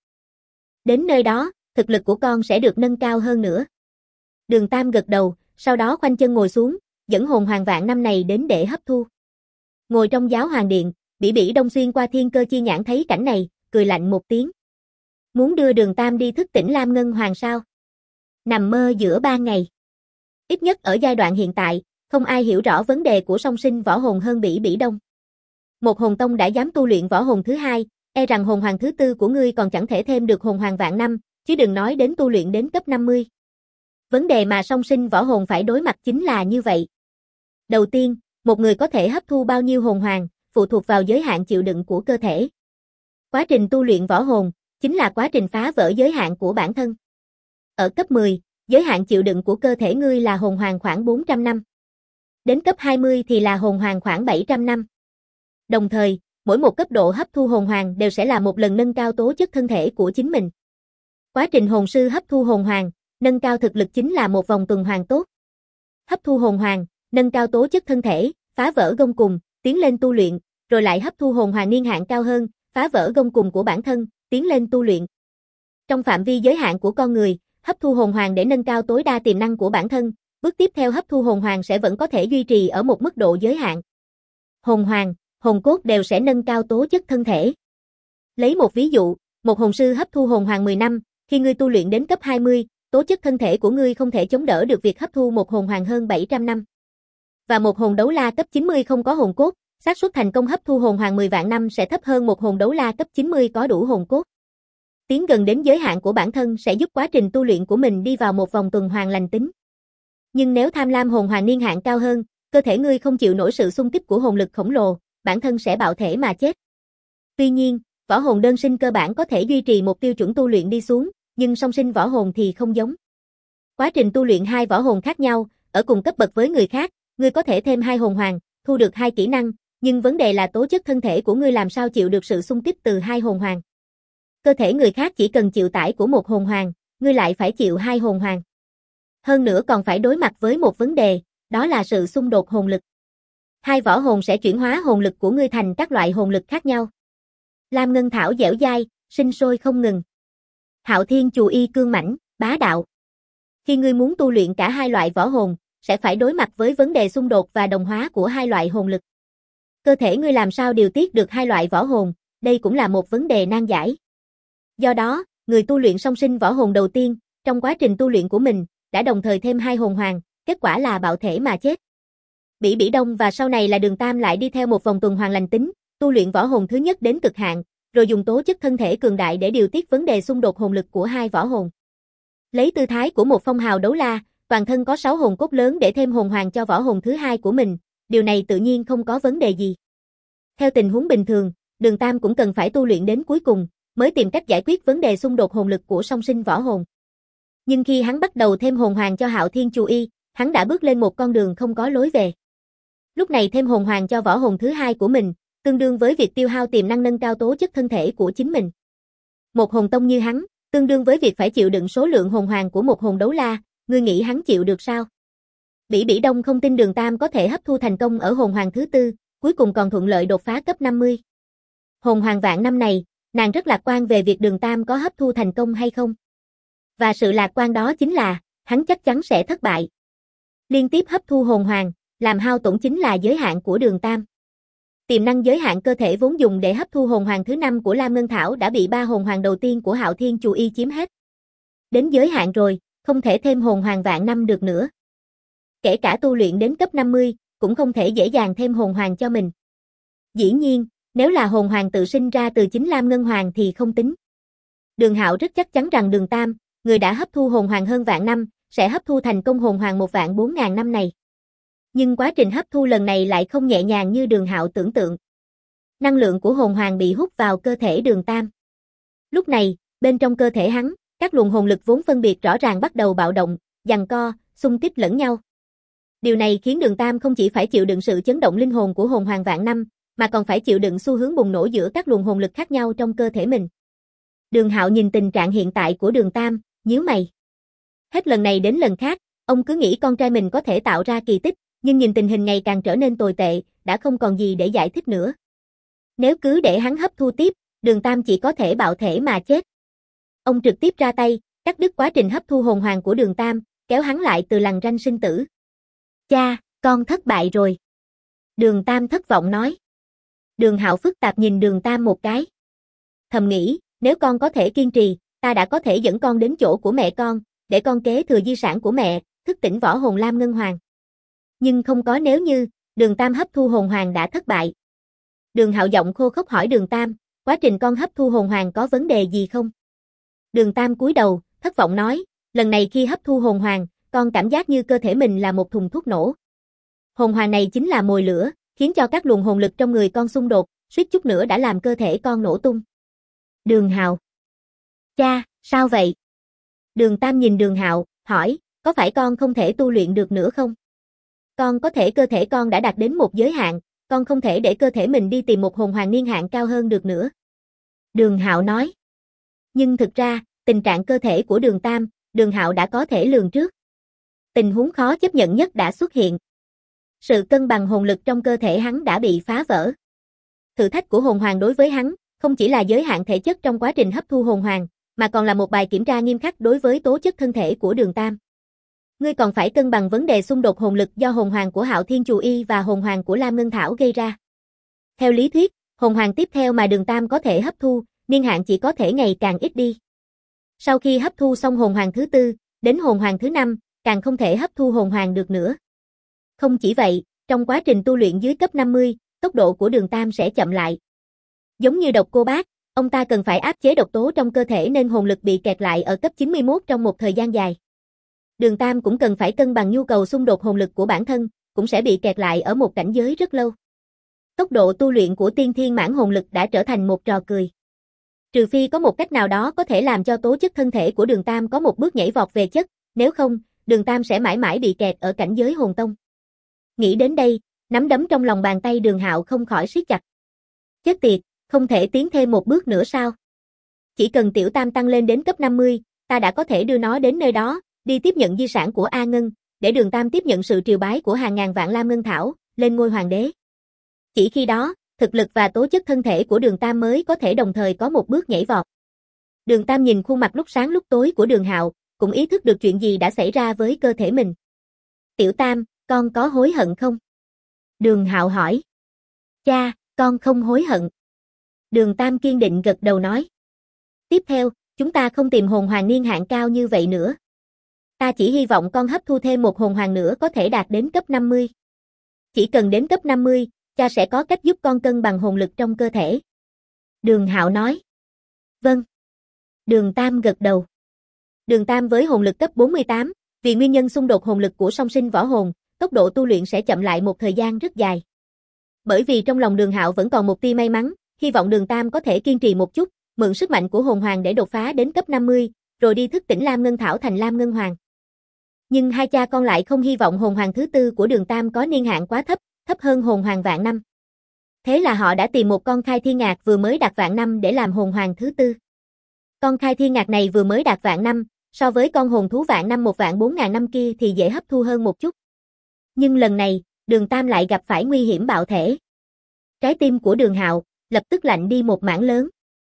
Đến nơi đó, thực lực của con sẽ được nâng cao hơn nữa. Đường Tam gật đầu, sau đó khoanh chân ngồi xuống, dẫn hồn hoàng vạn năm này đến để hấp thu. Ngồi trong giáo hoàng điện, Bỉ Bỉ Đông xuyên qua thiên cơ chi nhãn thấy cảnh này, cười lạnh một tiếng. Muốn đưa Đường Tam đi thức tỉnh Lam Ngân Hoàng sao? Nằm mơ giữa ban ngày. Ít nhất ở giai đoạn hiện tại, không ai hiểu rõ vấn đề của song sinh võ hồn hơn Bỉ Bỉ Đông. Một hồn tông đã dám tu luyện võ hồn thứ 2, e rằng hồn hoàng thứ 4 của ngươi còn chẳng thể thêm được hồn hoàng vạn năm, chứ đừng nói đến tu luyện đến cấp 50. Vấn đề mà song sinh võ hồn phải đối mặt chính là như vậy. Đầu tiên, một người có thể hấp thu bao nhiêu hồn hoàng, phụ thuộc vào giới hạn chịu đựng của cơ thể. Quá trình tu luyện võ hồn, chính là quá trình phá vỡ giới hạn của bản thân. Ở cấp 10, giới hạn chịu đựng của cơ thể ngươi là hồn hoàng khoảng 400 năm. Đến cấp 20 thì là hồn hoàng khoảng 700 năm. Đồng thời, mỗi một cấp độ hấp thu hồn hoàng đều sẽ là một lần nâng cao tố chất thân thể của chính mình. Quá trình hồn sư hấp thu hồn hoàng, nâng cao thực lực chính là một vòng tuần hoàn tốt. Hấp thu hồn hoàng, nâng cao tố chất thân thể, phá vỡ gông cùm, tiến lên tu luyện, rồi lại hấp thu hồn hoàng niên hạn cao hơn, phá vỡ gông cùm của bản thân, tiến lên tu luyện. Trong phạm vi giới hạn của con người, hấp thu hồn hoàng để nâng cao tối đa tiềm năng của bản thân, bước tiếp theo hấp thu hồn hoàng sẽ vẫn có thể duy trì ở một mức độ giới hạn. Hồn hoàng, hồn cốt đều sẽ nâng cao tố chất thân thể. Lấy một ví dụ, một hồn sư hấp thu hồn hoàng 10 năm, khi ngươi tu luyện đến cấp 20, tố chất thân thể của ngươi không thể chống đỡ được việc hấp thu một hồn hoàng hơn 700 năm. Và một hồn đấu la cấp 90 không có hồn cốt, xác suất thành công hấp thu hồn hoàng 10 vạn năm sẽ thấp hơn một hồn đấu la cấp 90 có đủ hồn cốt. Tiến gần đến giới hạn của bản thân sẽ giúp quá trình tu luyện của mình đi vào một vòng tuần hoàn lành tính. Nhưng nếu tham lam hồn hoàng niên hạn cao hơn, cơ thể ngươi không chịu nổi sự xung kích của hồn lực khổng lồ, bản thân sẽ bạo thể mà chết. Tuy nhiên, võ hồn đơn sinh cơ bản có thể duy trì một tiêu chuẩn tu luyện đi xuống, nhưng song sinh võ hồn thì không giống. Quá trình tu luyện hai võ hồn khác nhau, ở cùng cấp bậc với người khác, ngươi có thể thêm 2 hồn hoàng, thu được 2 kỹ năng, nhưng vấn đề là tố chất thân thể của ngươi làm sao chịu được sự xung kích từ 2 hồn hoàng. Cơ thể người khác chỉ cần chịu tải của 1 hồn hoàng, ngươi lại phải chịu 2 hồn hoàng. Hơn nữa còn phải đối mặt với một vấn đề, đó là sự xung đột hồn lực. Hai võ hồn sẽ chuyển hóa hồn lực của ngươi thành các loại hồn lực khác nhau. Lam ngân thảo dẻo dai, sinh sôi không ngừng. Hạo thiên chù y cương mãnh, bá đạo. Khi ngươi muốn tu luyện cả hai loại võ hồn, sẽ phải đối mặt với vấn đề xung đột và đồng hóa của hai loại hồn lực. Cơ thể ngươi làm sao điều tiết được hai loại võ hồn, đây cũng là một vấn đề nan giải. Do đó, người tu luyện song sinh võ hồn đầu tiên, trong quá trình tu luyện của mình, đã đồng thời thêm 2 hồn hoàng, kết quả là bạo thể mà chết. Bỉ Bỉ Đông và sau này là Đường Tam lại đi theo một vòng tuần hoàn lành tính, tu luyện võ hồn thứ nhất đến cực hạn, rồi dùng tố chất thân thể cường đại để điều tiết vấn đề xung đột hồn lực của hai võ hồn. Lấy tư thái của một phong hào đấu la, toàn thân có 6 hồn cốt lớn để thêm hồn hoàng cho võ hồn thứ hai của mình, điều này tự nhiên không có vấn đề gì. Theo tình huống bình thường, Đường Tam cũng cần phải tu luyện đến cuối cùng, mới tìm cách giải quyết vấn đề xung đột hồn lực của song sinh võ hồn. Nhưng khi hắn bắt đầu thêm hồn hoàng cho Hạo Thiên Chù Y, hắn đã bước lên một con đường không có lối về. Lúc này thêm hồn hoàng cho võ hồn thứ hai của mình, tương đương với việc tiêu hao tiềm năng nâng cao tố chất thân thể của chính mình. Một hồn tông như hắn, tương đương với việc phải chịu đựng số lượng hồn hoàng của một hồn đấu la, ngươi nghĩ hắn chịu được sao? Bỉ Bỉ Đông không tin Đường Tam có thể hấp thu thành công ở hồn hoàng thứ tư, cuối cùng còn thuận lợi đột phá cấp 50. Hồn hoàng vạn năm này, nàng rất lạc quan về việc Đường Tam có hấp thu thành công hay không. Và sự lạc quan đó chính là, hắn chắc chắn sẽ thất bại. Liên tiếp hấp thu hồn hoàng, làm hao tổn chính là giới hạn của Đường Tam. Tiềm năng giới hạn cơ thể vốn dùng để hấp thu hồn hoàng thứ 5 của Lam Ngân Thảo đã bị 3 hồn hoàng đầu tiên của Hạo Thiên Chù Y chiếm hết. Đến giới hạn rồi, không thể thêm hồn hoàng vạn năm được nữa. Kể cả tu luyện đến cấp 50, cũng không thể dễ dàng thêm hồn hoàng cho mình. Dĩ nhiên, nếu là hồn hoàng tự sinh ra từ chính Lam Ngân Hoàng thì không tính. Đường Hạo rất chắc chắn rằng Đường Tam, người đã hấp thu hồn hoàng hơn vạn năm, sẽ hấp thu thành công hồn hoàng 1.400.000 năm này. Nhưng quá trình hấp thu lần này lại không nhẹ nhàng như Đường Hạo tưởng tượng. Năng lượng của hồn hoàng bị hút vào cơ thể Đường Tam. Lúc này, bên trong cơ thể hắn, các luồng hồn lực vốn phân biệt rõ ràng bắt đầu bạo động, giằng co, xung kích lẫn nhau. Điều này khiến Đường Tam không chỉ phải chịu đựng sự chấn động linh hồn của hồn hoàng vạn năm, mà còn phải chịu đựng xu hướng bùng nổ giữa các luồng hồn lực khác nhau trong cơ thể mình. Đường Hạo nhìn tình trạng hiện tại của Đường Tam, nhíu mày. Hết lần này đến lần khác, ông cứ nghĩ con trai mình có thể tạo ra kỳ tích, nhưng nhìn tình hình ngày càng trở nên tồi tệ, đã không còn gì để giải thích nữa. Nếu cứ để hắn hấp thu tiếp, Đường Tam chỉ có thể bạo thể mà chết. Ông trực tiếp ra tay, cắt đứt quá trình hấp thu hồn hoàng của Đường Tam, kéo hắn lại từ lằn ranh sinh tử. Cha, con thất bại rồi. Đường Tam thất vọng nói. Đường Hạo phức tạp nhìn Đường Tam một cái. Thầm nghĩ, nếu con có thể kiên trì, ta đã có thể dẫn con đến chỗ của mẹ con, để con kế thừa di sản của mẹ, thức tỉnh võ hồn Lam Ngân Hoàng. Nhưng không có nếu như, Đường Tam hấp thu hồn hoàng đã thất bại. Đường Hạo giọng khô khốc hỏi Đường Tam, quá trình con hấp thu hồn hoàng có vấn đề gì không? Đường Tam cúi đầu, thất vọng nói, lần này khi hấp thu hồn hoàng, con cảm giác như cơ thể mình là một thùng thuốc nổ. Hồn hoàng này chính là mồi lửa, khiến cho các luồng hồn lực trong người con xung đột, suýt chút nữa đã làm cơ thể con nổ tung. Đường Hạo. Cha, sao vậy? Đường Tam nhìn Đường Hạo, hỏi, có phải con không thể tu luyện được nữa không? Con có thể cơ thể con đã đạt đến một giới hạn, con không thể để cơ thể mình đi tìm một hồn hoàng niên hạn cao hơn được nữa. Đường Hạo nói. Nhưng thực ra, tình trạng cơ thể của Đường Tam, Đường Hạo đã có thể lường trước. Tình huống khó chấp nhận nhất đã xuất hiện. Sự cân bằng hồn lực trong cơ thể hắn đã bị phá vỡ. Thử thách của hồn hoàng đối với hắn, không chỉ là giới hạn thể chất trong quá trình hấp thu hồn hoàng, mà còn là một bài kiểm tra nghiêm khắc đối với tố chất thân thể của Đường Tam. Ngươi còn phải cân bằng vấn đề xung đột hồn lực do hồn hoàng của Hạo Thiên Chù Y và hồn hoàng của Lam Ngân Thảo gây ra. Theo lý thuyết, hồn hoàng tiếp theo mà Đường Tam có thể hấp thu, niên hạn chỉ có thể ngày càng ít đi. Sau khi hấp thu xong hồn hoàng thứ tư, đến hồn hoàng thứ 5, càng không thể hấp thu hồn hoàng được nữa. Không chỉ vậy, trong quá trình tu luyện dưới cấp 50, tốc độ của Đường Tam sẽ chậm lại. Giống như Độc Cô Bác, ông ta cần phải áp chế độc tố trong cơ thể nên hồn lực bị kẹt lại ở cấp 91 trong một thời gian dài. Đường Tam cũng cần phải cân bằng nhu cầu xung đột hồn lực của bản thân, cũng sẽ bị kẹt lại ở một cảnh giới rất lâu. Tốc độ tu luyện của tiên thiên mãn hồn lực đã trở thành một trò cười. Trừ phi có một cách nào đó có thể làm cho tố chất thân thể của Đường Tam có một bước nhảy vọt về chất, nếu không, Đường Tam sẽ mãi mãi bị kẹt ở cảnh giới hồn tông. Nghĩ đến đây, nắm đấm trong lòng bàn tay Đường Hạo không khỏi siết chặt. Chết tiệt, không thể tiến thêm một bước nữa sao? Chỉ cần Tiểu Tam tăng lên đến cấp 50, ta đã có thể đưa nó đến nơi đó, đi tiếp nhận di sản của A Ngân, để Đường Tam tiếp nhận sự triều bái của hàng ngàn vạn Lam Ngân Thảo, lên ngôi hoàng đế. Chỉ khi đó, thực lực và tố chất thân thể của Đường Tam mới có thể đồng thời có một bước nhảy vọt. Đường Tam nhìn khuôn mặt lúc sáng lúc tối của Đường Hạo, cũng ý thức được chuyện gì đã xảy ra với cơ thể mình. Tiểu Tam, con có hối hận không? Đường Hạo hỏi. Cha, con không hối hận. Đường Tam kiên định gật đầu nói. Tiếp theo, chúng ta không tìm hồn hoàng niên hạn cao như vậy nữa. Ta chỉ hy vọng con hấp thu thêm một hồn hoàng nữa có thể đạt đến cấp 50. Chỉ cần đến cấp 50, cha sẽ có cách giúp con cân bằng hồn lực trong cơ thể. Đường Hạo nói. Vâng. Đường Tam gật đầu. Đường Tam với hồn lực cấp 48, vì nguyên nhân xung đột hồn lực của song sinh võ hồn, tốc độ tu luyện sẽ chậm lại một thời gian rất dài. Bởi vì trong lòng Đường Hạo vẫn còn một tia may mắn, hy vọng Đường Tam có thể kiên trì một chút, mượn sức mạnh của hồn hoàng để đột phá đến cấp 50, rồi đi thức tỉnh Lam Ngân Thảo thành Lam Ngân Hoàng. Nhưng hai cha con lại không hy vọng hồn hoàng thứ tư của Đường Tam có niên hạn quá thấp, thấp hơn hồn hoàng vạn năm. Thế là họ đã tìm một con khai thiên ngạc vừa mới đạt vạn năm để làm hồn hoàng thứ tư. Con khai thiên ngạc này vừa mới đạt vạn năm, so với con hồn thú vạn năm 1.400.000 năm kia thì dễ hấp thu hơn một chút. Nhưng lần này, Đường Tam lại gặp phải nguy hiểm bạo thể. Trái tim của Đường Hạo lập tức lạnh đi một mảng lớn.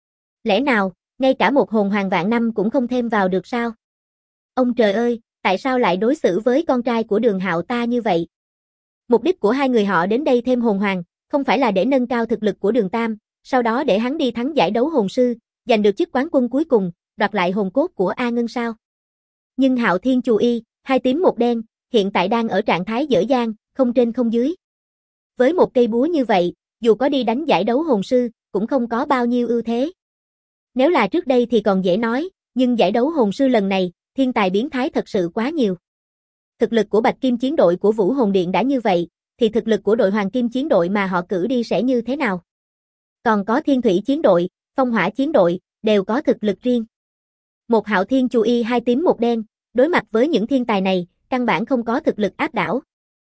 Lẽ nào, ngay cả một hồn hoàng vạn năm cũng không thêm vào được sao? Ông trời ơi, tại sao lại đối xử với con trai của Đường Hạo ta như vậy? Mục đích của hai người họ đến đây thêm hồn hoàng, không phải là để nâng cao thực lực của Đường Tam, sau đó để hắn đi thắng giải đấu hồn sư, giành được chức quán quân cuối cùng, đoạt lại hồn cốt của A Ngân sao? Nhưng Hạo Thiên Chù Y, hai tím một đen, hiện tại đang ở trạng thái dở dang, không trên không dưới. Với một cây búa như vậy, dù có đi đánh giải đấu hồn sư, cũng không có bao nhiêu ưu thế. Nếu là trước đây thì còn dễ nói, nhưng giải đấu hồn sư lần này, thiên tài biến thái thật sự quá nhiều. Thực lực của Bạch Kim chiến đội của Vũ Hồn Điện đã như vậy, thì thực lực của đội Hoàng Kim chiến đội mà họ cử đi sẽ như thế nào? Còn có Thiên Thủy chiến đội, Phong Hỏa chiến đội, đều có thực lực riêng. Một Hạo Thiên Chù Y hai tím một đen, đối mặt với những thiên tài này, căn bản không có thực lực áp đảo.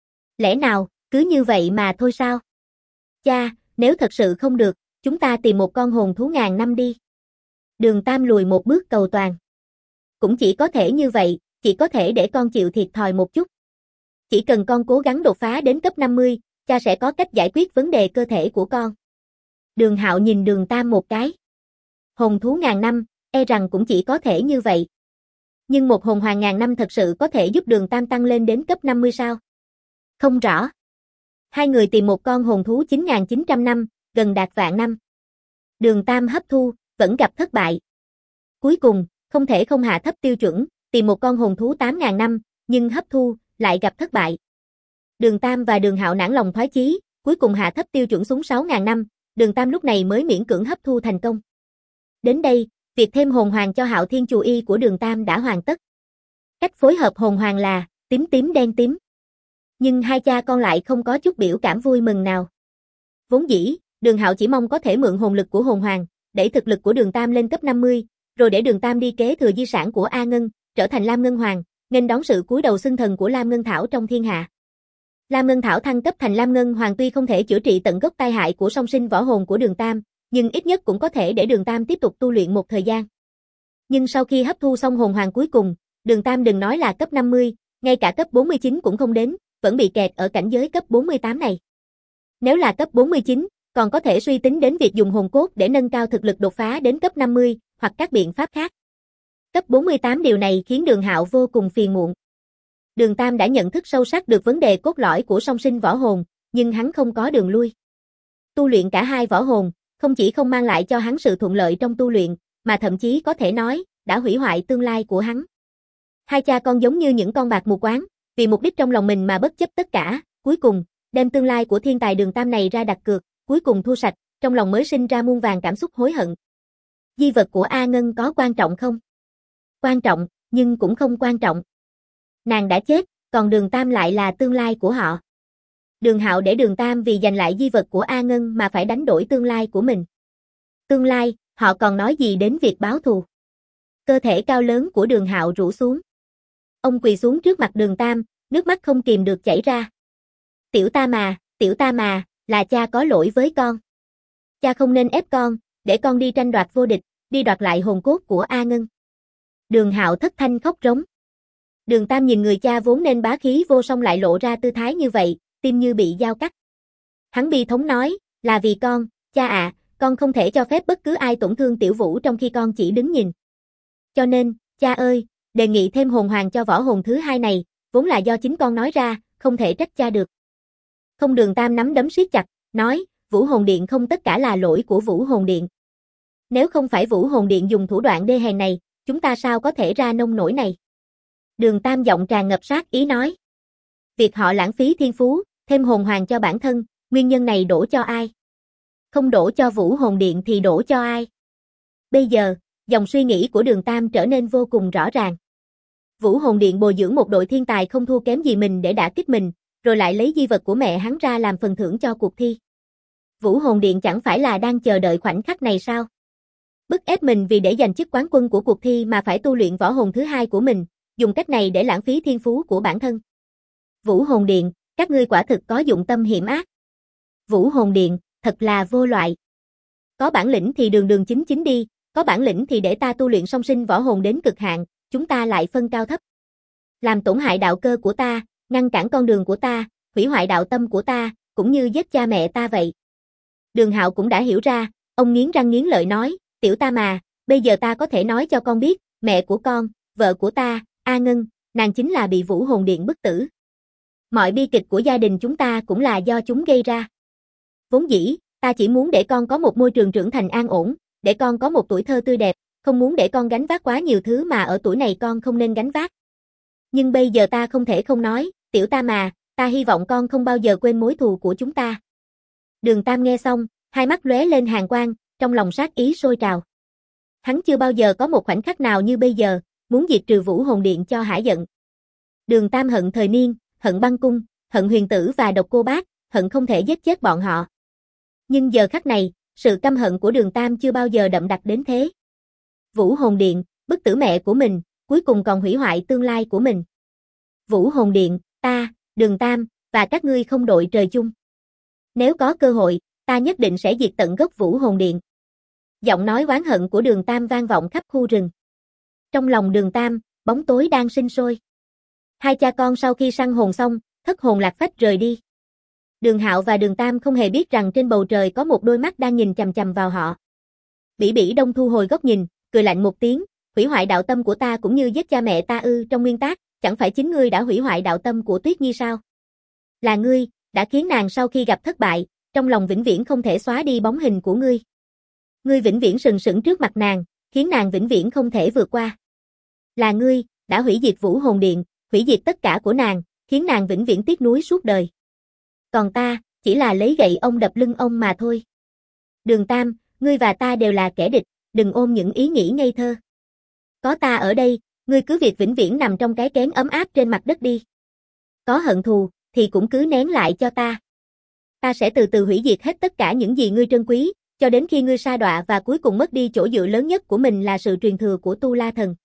Lẽ nào, cứ như vậy mà thôi sao? Cha, nếu thật sự không được, chúng ta tìm một con hồn thú ngàn năm đi. Đường Tam lùi một bước cầu toàn. Cũng chỉ có thể như vậy, chỉ có thể để con chịu thiệt thòi một chút. Chỉ cần con cố gắng đột phá đến cấp 50, cha sẽ có cách giải quyết vấn đề cơ thể của con. Đường Hạo nhìn Đường Tam một cái. Hồn thú ngàn năm, e rằng cũng chỉ có thể như vậy. Nhưng một hồn hoàng ngàn năm thật sự có thể giúp Đường Tam tăng lên đến cấp 50 sao? Không rõ. Hai người tìm một con hồn thú 9.900 năm, gần đạt vạn năm. Đường Tam hấp thu, vẫn gặp thất bại. Cuối cùng, không thể không hạ thấp tiêu chuẩn, tìm một con hồn thú 8.000 năm, nhưng hấp thu, lại gặp thất bại. Đường Tam và Đường Hạo nản lòng thoái chí, cuối cùng hạ thấp tiêu chuẩn xuống 6.000 năm, Đường Tam lúc này mới miễn cưỡng hấp thu thành công. Đến đây, việc thêm hồn hoàng cho Hạo Thiên Chù Y của Đường Tam đã hoàn tất. Cách phối hợp hồn hoàng là tím tím đen tím. Nhưng hai cha con lại không có chút biểu cảm vui mừng nào. Vốn dĩ, Đường Hạo chỉ mong có thể mượn hồn lực của hồn hoàng, đẩy thực lực của Đường Tam lên cấp 50, rồi để Đường Tam đi kế thừa di sản của A Ngân, trở thành Lam Ngân Hoàng, nghênh đón sự cúi đầu xưng thần của Lam Ngân Thảo trong thiên hạ. Lam Ngân Thảo thăng cấp thành Lam Ngân Hoàng tuy không thể chữa trị tận gốc tai hại của song sinh võ hồn của Đường Tam, nhưng ít nhất cũng có thể để Đường Tam tiếp tục tu luyện một thời gian. Nhưng sau khi hấp thu xong hồn hoàng cuối cùng, Đường Tam đừng nói là cấp 50, ngay cả cấp 49 cũng không đến, vẫn bị kẹt ở cảnh giới cấp 48 này. Nếu là cấp 49, còn có thể suy tính đến việc dùng hồn cốt để nâng cao thực lực đột phá đến cấp 50, hoặc các biện pháp khác. Cấp 48 điều này khiến Đường Hạo vô cùng phiền muộn. Đường Tam đã nhận thức sâu sắc được vấn đề cốt lõi của song sinh võ hồn, nhưng hắn không có đường lui. Tu luyện cả hai võ hồn, không chỉ không mang lại cho hắn sự thuận lợi trong tu luyện, mà thậm chí có thể nói, đã hủy hoại tương lai của hắn. Hai cha con giống như những con bạc mù quáng, vì mục đích trong lòng mình mà bất chấp tất cả, cuối cùng, đem tương lai của thiên tài Đường Tam này ra đặt cược, cuối cùng thua sạch, trong lòng mới sinh ra muôn vàn cảm xúc hối hận. Di vật của A Ngân có quan trọng không? Quan trọng, nhưng cũng không quan trọng. Nàng đã chết, còn Đường Tam lại là tương lai của họ. Đường Hạo để Đường Tam vì giành lại di vật của A Ngân mà phải đánh đổi tương lai của mình. Tương lai, họ còn nói gì đến việc báo thù. Cơ thể cao lớn của Đường Hạo rũ xuống. Ông quỳ xuống trước mặt Đường Tam, nước mắt không kìm được chảy ra. Tiểu Tam à, là cha có lỗi với con. Cha không nên ép con, để con đi tranh đoạt vô địch, đi đoạt lại hồn cốt của A Ngân. Đường Hạo thất thanh khóc rống. Đường Tam nhìn người cha vốn nên bá khí vô song lại lộ ra tư thái như vậy, tim như bị dao cắt. Hắn bi thống nói, là vì con, cha ạ, con không thể cho phép bất cứ ai tổn thương Tiểu Vũ trong khi con chỉ đứng nhìn. Cho nên, cha ơi, đề nghị thêm hồn hoàng cho võ hồn thứ hai này, vốn là do chính con nói ra, không thể trách cha được. Không. Đường Tam nắm đấm siết chặt, nói, Vũ Hồn Điện không tất cả là lỗi của Vũ Hồn Điện. Nếu không phải Vũ Hồn Điện dùng thủ đoạn đê hèn này, chúng ta sao có thể ra nông nổi này? Đường Tam giọng tràn ngập sát ý nói. Việc họ lãng phí thiên phú, thêm hồn hoàng cho bản thân, nguyên nhân này đổ cho ai? Không đổ cho Vũ Hồn Điện thì đổ cho ai? Bây giờ, dòng suy nghĩ của Đường Tam trở nên vô cùng rõ ràng. Vũ Hồn Điện bồi dưỡng một đội thiên tài không thua kém gì mình để đả kích mình, rồi lại lấy di vật của mẹ hắn ra làm phần thưởng cho cuộc thi. Vũ Hồn Điện chẳng phải là đang chờ đợi khoảnh khắc này sao? Bức ép mình vì để giành chức quán quân của cuộc thi mà phải tu luyện võ hồn thứ hai của mình, dùng cách này để lãng phí thiên phú của bản thân. Vũ Hồn Điện, các ngươi quả thực có dụng tâm hiểm ác. Vũ Hồn Điện, thật là vô loại. Có bản lĩnh thì đường đường chính chính đi, có bản lĩnh thì để ta tu luyện song sinh võ hồn đến cực hạn, chúng ta lại phân cao thấp. Làm tổn hại đạo cơ của ta, ngăn cản con đường của ta, hủy hoại đạo tâm của ta, cũng như giết cha mẹ ta vậy. Đường Hạo cũng đã hiểu ra, ông nghiến răng nghiến lợi nói, Tiểu Tam à, bây giờ ta có thể nói cho con biết, mẹ của con, vợ của ta, A Ngân, nàng chính là bị Vũ Hồn Điện bức tử. Mọi bi kịch của gia đình chúng ta cũng là do chúng gây ra. Vốn dĩ, ta chỉ muốn để con có một môi trường trưởng thành an ổn, để con có một tuổi thơ tươi đẹp, không muốn để con gánh vác quá nhiều thứ mà ở tuổi này con không nên gánh vác. Nhưng bây giờ ta không thể không nói, Tiểu Tam à, ta hy vọng con không bao giờ quên mối thù của chúng ta. Đường Tam nghe xong, hai mắt lóe lên hàn quang, trong lòng sát ý sôi trào. Hắn chưa bao giờ có một khoảnh khắc nào như bây giờ, muốn diệt trừ Vũ Hồn Điện cho hả giận. Đường Tam hận Thời Niên, hận Băng Cung, hận Huyền Tử và Độc Cô Bác, hận không thể giết chết bọn họ. Nhưng giờ khắc này, sự căm hận của Đường Tam chưa bao giờ đậm đặc đến thế. Vũ Hồn Điện, bức tử mẹ của mình, cuối cùng còn hủy hoại tương lai của mình. Vũ Hồn Điện, ta, Đường Tam, và các ngươi không đội trời chung. Nếu có cơ hội, ta nhất định sẽ diệt tận gốc Vũ Hồn Điện. Giọng nói oán hận của Đường Tam vang vọng khắp khu rừng. Trong lòng Đường Tam, bóng tối đang sinh sôi. Hai cha con sau khi săn hồn xong, thất hồn lạc phách rời đi. Đường Hạo và Đường Tam không hề biết rằng trên bầu trời có một đôi mắt đang nhìn chằm chằm vào họ. Bỉ Bỉ Đông thu hồi góc nhìn, cười lạnh một tiếng, hủy hoại đạo tâm của ta cũng như giết cha mẹ ta ư? Trong nguyên tắc, chẳng phải chính ngươi đã hủy hoại đạo tâm của Tuyết Nhi sao? Là ngươi, đã khiến nàng sau khi gặp thất bại, trong lòng vĩnh viễn không thể xóa đi bóng hình của ngươi. Ngươi vĩnh viễn sừng sững trước mặt nàng, khiến nàng vĩnh viễn không thể vượt qua. Là ngươi, đã hủy diệt Vũ Hồn Điện, hủy diệt tất cả của nàng, khiến nàng vĩnh viễn tiếc nuối suốt đời. Còn ta, chỉ là lấy gậy ông đập lưng ông mà thôi. Đường Tam, ngươi và ta đều là kẻ địch, đừng ôm những ý nghĩ ngây thơ. Có ta ở đây, ngươi cứ việc vĩnh viễn nằm trong cái kén ấm áp trên mặt đất đi. Có hận thù, thì cũng cứ nén lại cho ta. Ta sẽ từ từ hủy diệt hết tất cả những gì ngươi trân quý, cho đến khi ngươi sa đọa và cuối cùng mất đi chỗ dựa lớn nhất của mình là sự truyền thừa của Tu La Thần.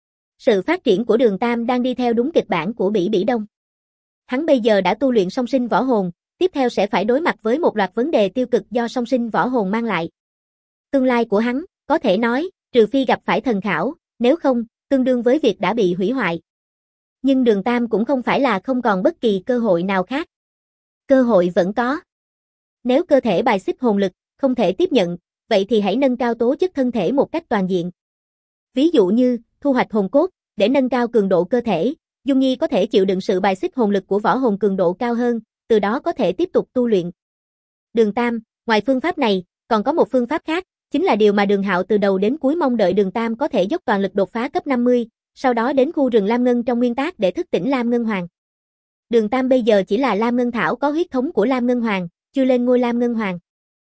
Sự phát triển của Đường Tam đang đi theo đúng kịch bản của Bỉ Bỉ Đông. Hắn bây giờ đã tu luyện song sinh võ hồn, tiếp theo sẽ phải đối mặt với một loạt vấn đề tiêu cực do song sinh võ hồn mang lại. Tương lai của hắn, có thể nói, trừ phi gặp phải thần khảo, nếu không, tương đương với việc đã bị hủy hoại. Nhưng Đường Tam cũng không phải là không còn bất kỳ cơ hội nào khác. Cơ hội vẫn có. Nếu cơ thể bài xích hồn lực, không thể tiếp nhận, vậy thì hãy nâng cao tố chất thân thể một cách toàn diện. Ví dụ như, thu hoạch hồn cốt, để nâng cao cường độ cơ thể, Dung Nhi có thể chịu đựng sự bài xích hồn lực của võ hồn cường độ cao hơn, từ đó có thể tiếp tục tu luyện. Đường Tam, ngoài phương pháp này, còn có một phương pháp khác, chính là điều mà Đường Hạo từ đầu đến cuối mong đợi Đường Tam có thể dốc toàn lực đột phá cấp 50, sau đó đến khu rừng Lam Ngân trong nguyên tắc để thức tỉnh Lam Ngân Hoàng. Đường Tam bây giờ chỉ là Lam Ngân Thảo có huyết thống của Lam Ngân Hoàng, chưa lên ngôi Lam Ngân Hoàng.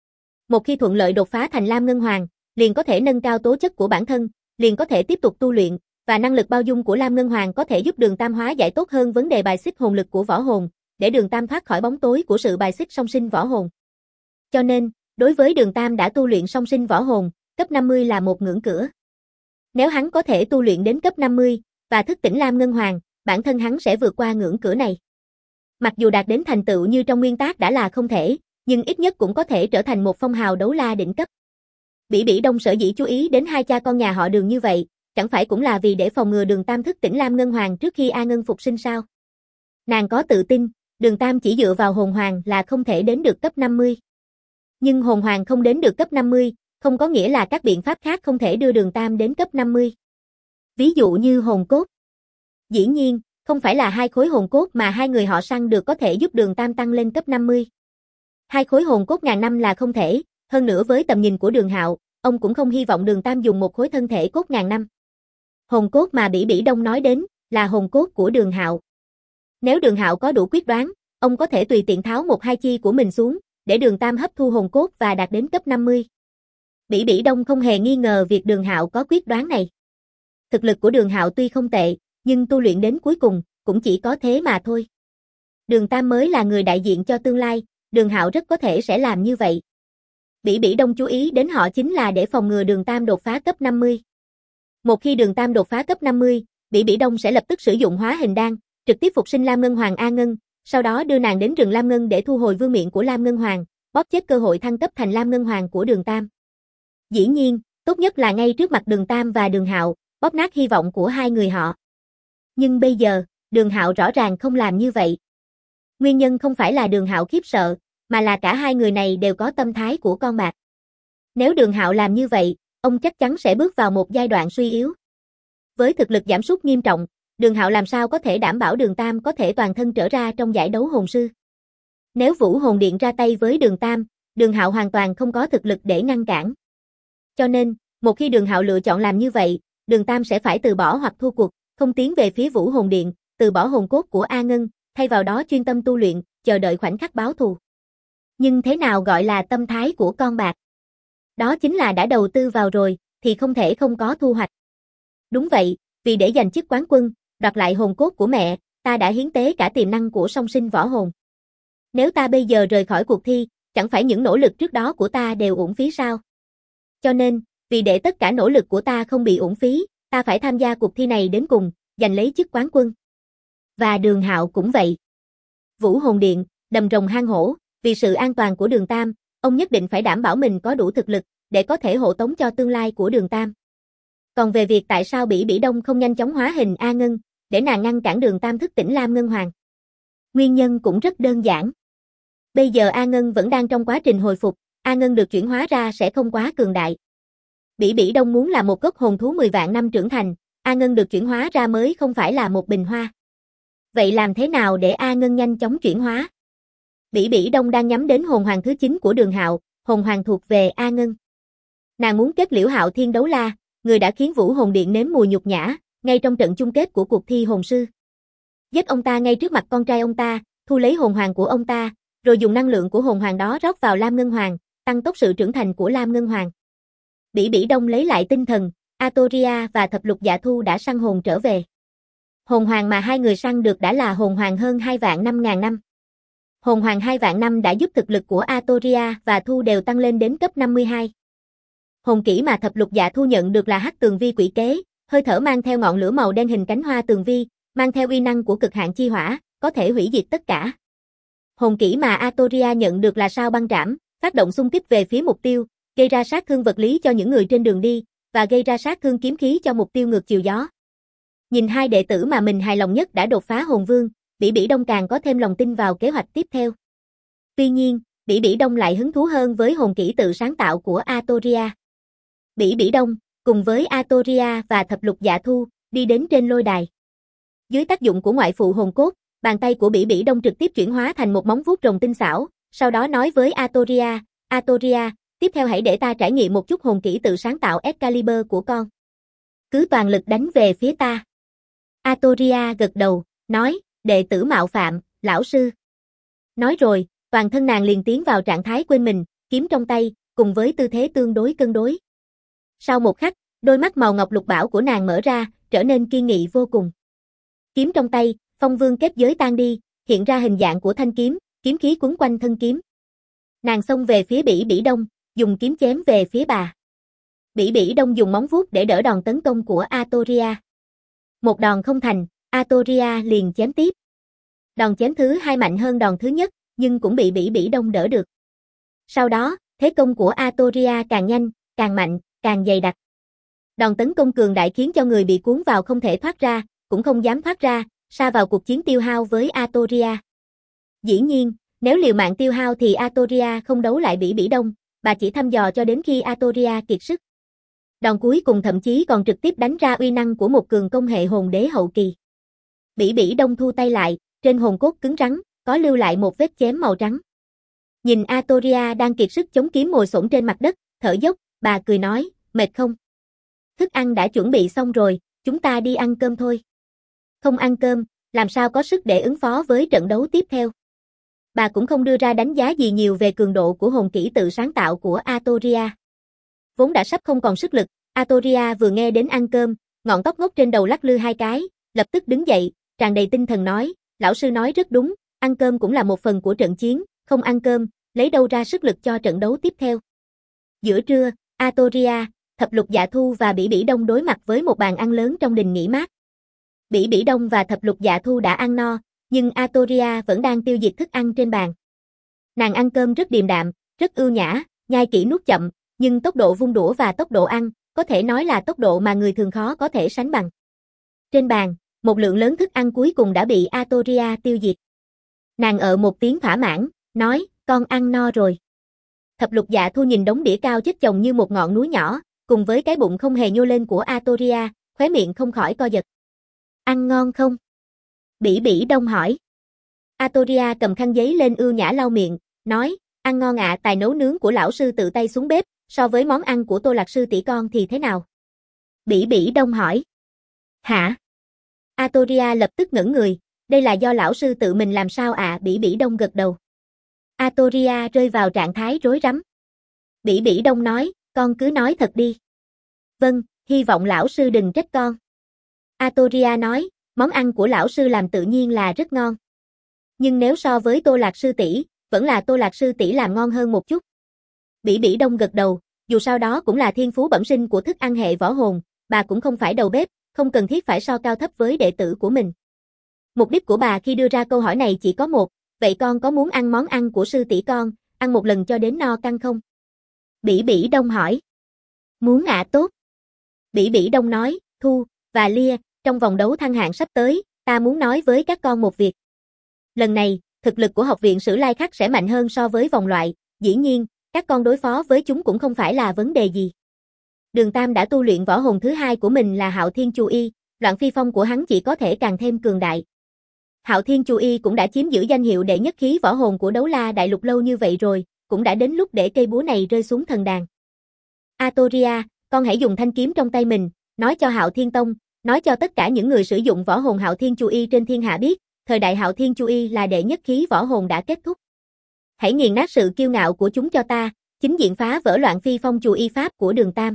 Một khi thuận lợi đột phá thành Lam Ngân Hoàng, liền có thể nâng cao tố chất của bản thân, liền có thể tiếp tục tu luyện, và năng lực bao dung của Lam Ngân Hoàng có thể giúp Đường Tam hóa giải tốt hơn vấn đề bài xích hồn lực của võ hồn, để Đường Tam thoát khỏi bóng tối của sự bài xích song sinh võ hồn. Cho nên, đối với Đường Tam đã tu luyện song sinh võ hồn, cấp 50 là một ngưỡng cửa. Nếu hắn có thể tu luyện đến cấp 50 và thức tỉnh Lam Ngân Hoàng, bản thân hắn sẽ vượt qua ngưỡng cửa này. Mặc dù đạt đến thành tựu như trong nguyên tác đã là không thể, nhưng ít nhất cũng có thể trở thành một phong hào đấu la đỉnh cấp. Bỉ Bỉ Đông sở dĩ chú ý đến hai cha con nhà họ Đường như vậy, chẳng phải cũng là vì để phòng ngừa Đường Tam thức tỉnh Lam Ngân Hoàng trước khi A Ngân phục sinh sao? Nàng có tự tin, Đường Tam chỉ dựa vào hồn hoàng là không thể đến được cấp 50. Nhưng hồn hoàng không đến được cấp 50, không có nghĩa là các biện pháp khác không thể đưa Đường Tam đến cấp 50. Ví dụ như hồn cốt. Dĩ nhiên, không phải là hai khối hồn cốt mà hai người họ săn được có thể giúp Đường Tam tăng lên cấp 50. Hai khối hồn cốt ngàn năm là không thể, hơn nữa với tầm nhìn của Đường Hạo, ông cũng không hy vọng Đường Tam dùng một khối thân thể cốt ngàn năm. Hồn cốt mà Bỉ Bỉ Đông nói đến là hồn cốt của Đường Hạo. Nếu Đường Hạo có đủ quyết đoán, ông có thể tùy tiện tháo một hai chi của mình xuống, để Đường Tam hấp thu hồn cốt và đạt đến cấp 50. Bỉ Bỉ Đông không hề nghi ngờ việc Đường Hạo có quyết đoán này. Thực lực của Đường Hạo tuy không tệ, nhưng tu luyện đến cuối cùng, cũng chỉ có thế mà thôi. Đường Tam mới là người đại diện cho tương lai, Đường Hạo rất có thể sẽ làm như vậy. Bỉ Bỉ Đông chú ý đến họ chính là để phòng ngừa Đường Tam đột phá cấp 50. Một khi Đường Tam đột phá cấp 50, Bỉ Bỉ Đông sẽ lập tức sử dụng hóa hình đan, trực tiếp phục sinh Lam Ngân Hoàng A Ngân, sau đó đưa nàng đến rừng Lam Ngân để thu hồi vương miện của Lam Ngân Hoàng, bóp chết cơ hội thăng cấp thành Lam Ngân Hoàng của Đường Tam. Dĩ nhiên, tốt nhất là ngay trước mặt Đường Tam và Đường Hạo, bóp nát hy vọng của hai người họ. Nhưng bây giờ, Đường Hạo rõ ràng không làm như vậy. Nguyên nhân không phải là Đường Hạo khiếp sợ, mà là cả hai người này đều có tâm thái của con bạc. Nếu Đường Hạo làm như vậy, ông chắc chắn sẽ bước vào một giai đoạn suy yếu. Với thực lực giảm sút nghiêm trọng, Đường Hạo làm sao có thể đảm bảo Đường Tam có thể toàn thân trở ra trong giải đấu hồn sư. Nếu Vũ Hồn Điện ra tay với Đường Tam, Đường Hạo hoàn toàn không có thực lực để ngăn cản. Cho nên, một khi Đường Hạo lựa chọn làm như vậy, Đường Tam sẽ phải từ bỏ hoặc thua cuộc, không tiến về phía Vũ Hồn Điện, từ bỏ hồn cốt của A Ngân, thay vào đó chuyên tâm tu luyện, chờ đợi khoảnh khắc báo thù. Nhưng thế nào gọi là tâm thái của con bạc? Đó chính là đã đầu tư vào rồi, thì không thể không có thu hoạch. Đúng vậy, vì để giành chức quán quân, đoạt lại hồn cốt của mẹ, ta đã hiến tế cả tiềm năng của song sinh võ hồn. Nếu ta bây giờ rời khỏi cuộc thi, chẳng phải những nỗ lực trước đó của ta đều uổng phí sao? Cho nên, vì để tất cả nỗ lực của ta không bị uổng phí, ta phải tham gia cuộc thi này đến cùng, giành lấy chức quán quân. Và Đường Hạo cũng vậy. Vũ Hồn Điện, đầm rồng hang hổ, vì sự an toàn của Đường Tam, ông nhất định phải đảm bảo mình có đủ thực lực, để có thể hộ tống cho tương lai của Đường Tam. Còn về việc tại sao Bỉ Bỉ Đông không nhanh chóng hóa hình A Ngân, để nàng ngăn cản Đường Tam thức tỉnh Lam Ngân Hoàng. Nguyên nhân cũng rất đơn giản. Bây giờ A Ngân vẫn đang trong quá trình hồi phục, A Ngân được chuyển hóa ra sẽ không quá cường đại. Bỉ Bỉ Đông muốn là một gốc hồn thú 10 vạn năm trưởng thành, A Ngân được chuyển hóa ra mới không phải là một bình hoa. Vậy làm thế nào để A Ngân nhanh chóng chuyển hóa? Bỉ Bỉ Đông đang nhắm đến hồn hoàng thứ 9 của Đường Hạo, hồn hoàng thuộc về A Ngân. Nàng muốn kết liễu Hạo Thiên Đấu La, người đã khiến Vũ Hồn Điện nếm mùi nhục nhã, ngay trong trận chung kết của cuộc thi hồn sư. Giết ông ta ngay trước mặt con trai ông ta, thu lấy hồn hoàng của ông ta, rồi dùng năng lượng của hồn hoàng đó rót vào Lam Ngân Hoàng, tăng tốc sự trưởng thành của Lam Ngân Hoàng. Bỉ Bỉ Đông lấy lại tinh thần, Atoria và Thập Lục Dạ Thu đã săn hồn trở về. Hồn hoàng mà hai người săn được đã là hồn hoàng hơn 2 vạn 5.000 năm. Hồn hoàng 2 vạn năm đã giúp thực lực của Atoria và Thu đều tăng lên đến cấp 52. Hồn kỹ mà Thập Lục Dạ Thu nhận được là Hắc Tường Vi Quỷ Kế, hơi thở mang theo ngọn lửa màu đen hình cánh hoa tường vi, mang theo uy năng của cực hạn chi hỏa, có thể hủy diệt tất cả. Hồn kỹ mà Atoria nhận được là Sao Băng Trảm, phát động xung kích về phía mục tiêu, gây ra sát thương vật lý cho những người trên đường đi, và gây ra sát thương kiếm khí cho mục tiêu ngược chiều gió. Nhìn hai đệ tử mà mình hài lòng nhất đã đột phá hồn vương, Bỉ Bỉ Đông càng có thêm lòng tin vào kế hoạch tiếp theo. Tuy nhiên, Bỉ Bỉ Đông lại hứng thú hơn với hồn kỹ tự sáng tạo của Atoria. Bỉ Bỉ Đông, cùng với Atoria và Thập Lục Dạ Thu, đi đến trên lôi đài. Dưới tác dụng của ngoại phụ hồn cốt, bàn tay của Bỉ Bỉ Đông trực tiếp chuyển hóa thành một móng vuốt rồng tinh xảo, sau đó nói với Atoria, Atoria, tiếp theo hãy để ta trải nghiệm một chút hồn kỹ tự sáng tạo Excalibur của con. Cứ toàn lực đánh về phía ta. Atoria gật đầu, nói, đệ tử mạo phạm, lão sư. Nói rồi, toàn thân nàng liền tiến vào trạng thái quên mình, kiếm trong tay, cùng với tư thế tương đối cân đối. Sau một khắc, đôi mắt màu ngọc lục bảo của nàng mở ra, trở nên kiên nghị vô cùng. Kiếm trong tay, phong vương kết giới tan đi, hiện ra hình dạng của thanh kiếm, kiếm khí quấn quanh thân kiếm. Nàng xông về phía Bỉ Bỉ Đông, dùng kiếm chém về phía bà. Bỉ Bỉ Đông dùng móng vuốt để đỡ đòn tấn công của Artoria. Một đòn không thành, Artoria liền chém tiếp. Đòn chém thứ hai mạnh hơn đòn thứ nhất, nhưng cũng bị Bỉ Bỉ Đông đỡ được. Sau đó, thế công của Artoria càng nhanh, càng mạnh, càng dày đặc. Đòn tấn công cường đại khiến cho người bị cuốn vào không thể thoát ra, cũng không dám thoát ra, sa vào cuộc chiến tiêu hao với Artoria. Dĩ nhiên, nếu liều mạng tiêu hao thì Artoria không đấu lại Bỉ Bỉ Đông, bà chỉ thăm dò cho đến khi Artoria kiệt sức. Đòn cuối cùng thậm chí còn trực tiếp đánh ra uy năng của một cường công hệ hồn đế hậu kỳ. Bỉ Bỉ Đông thu tay lại, trên hồn cốt cứng rắn, có lưu lại một vết chém màu trắng. Nhìn Artoria đang kiệt sức chống kiếm ngồi xổm trên mặt đất, thở dốc, bà cười nói, mệt không? Thức ăn đã chuẩn bị xong rồi, chúng ta đi ăn cơm thôi. Không ăn cơm, làm sao có sức để ứng phó với trận đấu tiếp theo? Bà cũng không đưa ra đánh giá gì nhiều về cường độ của hồn kỹ tự sáng tạo của Artoria. Vốn đã sắp không còn sức lực, Artoria vừa nghe đến ăn cơm, ngọn tóc ngốc trên đầu lắc lư hai cái, lập tức đứng dậy, tràn đầy tinh thần nói, lão sư nói rất đúng, ăn cơm cũng là một phần của trận chiến, không ăn cơm, lấy đâu ra sức lực cho trận đấu tiếp theo. Giữa trưa, Artoria, Thập Lục Dạ Thu và Bỉ Bỉ Đông đối mặt với một bàn ăn lớn trong đình nghỉ mát. Bỉ Bỉ Đông và Thập Lục Dạ Thu đã ăn no, nhưng Artoria vẫn đang tiêu diệt thức ăn trên bàn. Nàng ăn cơm rất điềm đạm, rất ưu nhã, nhai kỹ nuốt chậm, nhưng tốc độ vung đũa và tốc độ ăn, có thể nói là tốc độ mà người thường khó có thể sánh bằng. Trên bàn, một lượng lớn thức ăn cuối cùng đã bị Artoria tiêu diệt. Nàng một tiếng thỏa mãn, nói, con ăn no rồi. Thập Lục Dạ Thu nhìn đống đĩa cao chất chồng như một ngọn núi nhỏ, cùng với cái bụng không hề nhô lên của Artoria, khóe miệng không khỏi co giật. Ăn ngon không? Bỉ Bỉ Đông hỏi. Artoria cầm khăn giấy lên ưu nhã lau miệng, nói, ăn ngon ạ, tài nấu nướng của lão sư tự tay xuống bếp, so với món ăn của Tô Lạc sư tỷ con thì thế nào? Bỉ Bỉ Đông hỏi. Hả? Artoria lập tức ngẩn người, đây là do lão sư tự mình làm sao ạ? Bỉ Bỉ Đông gật đầu. Artoria rơi vào trạng thái rối rắm. Bỉ Bỉ Đông nói, con cứ nói thật đi. Vâng, hy vọng lão sư đừng trách con. Artoria nói, món ăn của lão sư làm tự nhiên là rất ngon. Nhưng nếu so với Tô Lạc sư tỷ, vẫn là Tô Lạc sư tỷ làm ngon hơn một chút. Bỉ Bỉ Đông gật đầu, dù sao đó cũng là thiên phú bẩm sinh của thức ăn hệ võ hồn, bà cũng không phải đầu bếp, không cần thiết phải so cao thấp với đệ tử của mình. Mục đích của bà khi đưa ra câu hỏi này chỉ có một, vậy con có muốn ăn món ăn của sư tỷ con, ăn một lần cho đến no căng không? Bỉ Bỉ Đông hỏi. Muốn ạ, tốt. Bỉ Bỉ Đông nói, Thu và Lia, trong vòng đấu thăng hạng sắp tới, ta muốn nói với các con một việc. Lần này, thực lực của học viện Sử Lai Khắc sẽ mạnh hơn so với vòng loại, dĩ nhiên, các con đối phó với chúng cũng không phải là vấn đề gì. Đường Tam đã tu luyện võ hồn thứ hai của mình là Hạo Thiên Chu Y, Loạn Phi Phong của hắn chỉ có thể càng thêm cường đại. Hạo Thiên Chu Y cũng đã chiếm giữ danh hiệu đệ nhất khí võ hồn của Đấu La Đại Lục lâu như vậy rồi, cũng đã đến lúc để cây búa này rơi xuống thần đàn. Artoria, con hãy dùng thanh kiếm trong tay mình, nói cho Hạo Thiên Tông, nói cho tất cả những người sử dụng võ hồn Hạo Thiên Chu Y trên thiên hạ biết, thời đại Hạo Thiên Chu Y là đệ nhất khí võ hồn đã kết thúc. Hãy nghiền nát sự kiêu ngạo của chúng cho ta, chính diện phá vỡ Loạn Phi Phong Chu Y pháp của Đường Tam.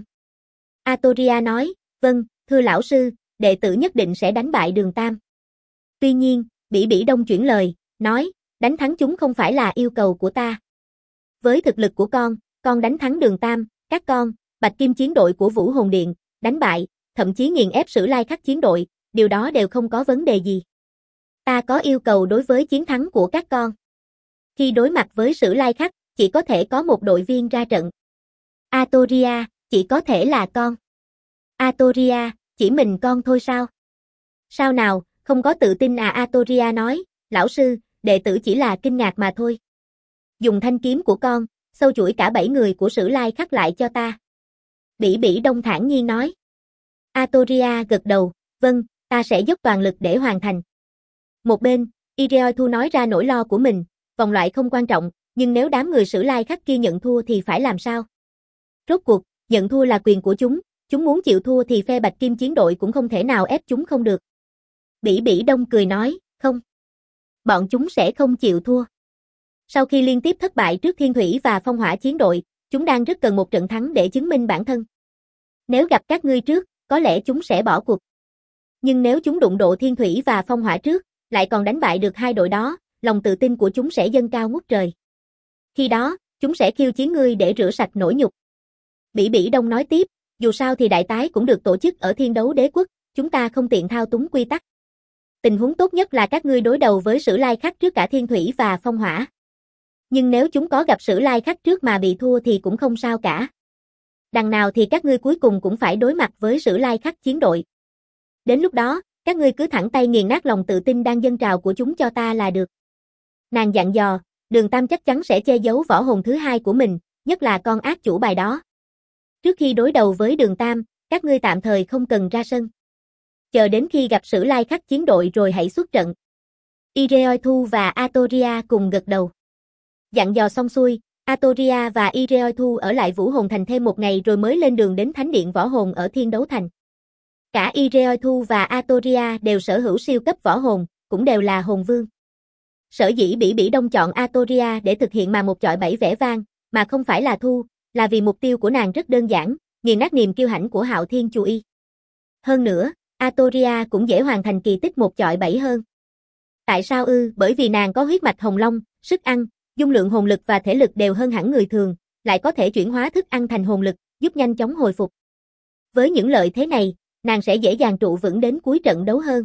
Artoria nói, vâng, thưa lão sư, đệ tử nhất định sẽ đánh bại Đường Tam. Tuy nhiên, Bỉ Bỉ Đông chuyển lời, nói, đánh thắng chúng không phải là yêu cầu của ta. Với thực lực của con đánh thắng Đường Tam, các con, Bạch Kim chiến đội của Vũ Hồn Điện, đánh bại, thậm chí nghiền ép Sử Lai Khắc chiến đội, điều đó đều không có vấn đề gì. Ta có yêu cầu đối với chiến thắng của các con. Khi đối mặt với Sử Lai Khắc, chỉ có thể có một đội viên ra trận. Artoria, chỉ có thể là con. Artoria, chỉ mình con thôi sao? Sao nào, không có tự tin à? Artoria nói, lão sư, đệ tử chỉ là kinh ngạc mà thôi. Dùng thanh kiếm của con, sâu chuỗi cả 7 người của Sử Lai Khắc lại cho ta. Bỉ Bỉ Đông thản nhiên nói. Artoria gật đầu, vâng, ta sẽ dốc toàn lực để hoàn thành. Một bên, Irioi Thu nói ra nỗi lo của mình, vòng loại không quan trọng, nhưng nếu đám người Sử Lai Khắc kia nhận thua thì phải làm sao? Rốt cuộc, nhận thua là quyền của chúng muốn chịu thua thì phe Bạch Kim chiến đội cũng không thể nào ép chúng không được. Bỉ Bỉ Đông cười nói, không. Bọn chúng sẽ không chịu thua. Sau khi liên tiếp thất bại trước Thiên Thủy và Phong Hỏa chiến đội, chúng đang rất cần một trận thắng để chứng minh bản thân. Nếu gặp các ngươi trước, có lẽ chúng sẽ bỏ cuộc. Nhưng nếu chúng đụng độ Thiên Thủy và Phong Hỏa trước, lại còn đánh bại được hai đội đó, lòng tự tin của chúng sẽ dâng cao ngút trời. Khi đó, chúng sẽ khiêu chiến ngươi để rửa sạch nỗi nhục. Bỉ Bỉ Đông nói tiếp, dù sao thì đại tái cũng được tổ chức ở Thiên Đấu Đế Quốc, chúng ta không tiện thao túng quy tắc. Tình huống tốt nhất là các ngươi đối đầu với Sử Lai Khắc trước cả Thiên Thủy và Phong Hỏa. Nhưng nếu chúng có gặp Sử Lai Khắc trước mà bị thua thì cũng không sao cả. Đằng nào thì các ngươi cuối cùng cũng phải đối mặt với Sử Lai Khắc chiến đội. Đến lúc đó, các ngươi cứ thẳng tay nghiền nát lòng tự tin đang dâng trào của chúng cho ta là được. Nàng dặn dò, Đường Tam chắc chắn sẽ che giấu võ hồn thứ hai của mình, nhất là con ác chủ bài đó. Trước khi đối đầu với Đường Tam, các ngươi tạm thời không cần ra sân. Chờ đến khi gặp Sử Lai Khắc chiến đội rồi hãy xuất trận. Ireoithu và Atoria cùng gật đầu. Dặn dò xong xuôi, Atoria và Ireoithu ở lại Vũ Hồn Thành thêm một ngày rồi mới lên đường đến Thánh Điện Võ Hồn ở Thiên Đấu Thành. Cả Ireoithu và Atoria đều sở hữu siêu cấp võ hồn, cũng đều là hồn vương. Sở dĩ Bỉ Bỉ Đông chọn Atoria để thực hiện mà một chọi 7 vẻ vang, mà không phải là Thu, là vì mục tiêu của nàng rất đơn giản, nghiền nát niềm kiêu hãnh của Hạo Thiên Chu Y. Hơn nữa, Atoria cũng dễ hoàn thành kỳ tích một chọi 7 hơn. Tại sao ư? Bởi vì nàng có huyết mạch hồng long, sức ăn, dung lượng hồn lực và thể lực đều hơn hẳn người thường, lại có thể chuyển hóa thức ăn thành hồn lực, giúp nhanh chóng hồi phục. Với những lợi thế này, nàng sẽ dễ dàng trụ vững đến cuối trận đấu hơn.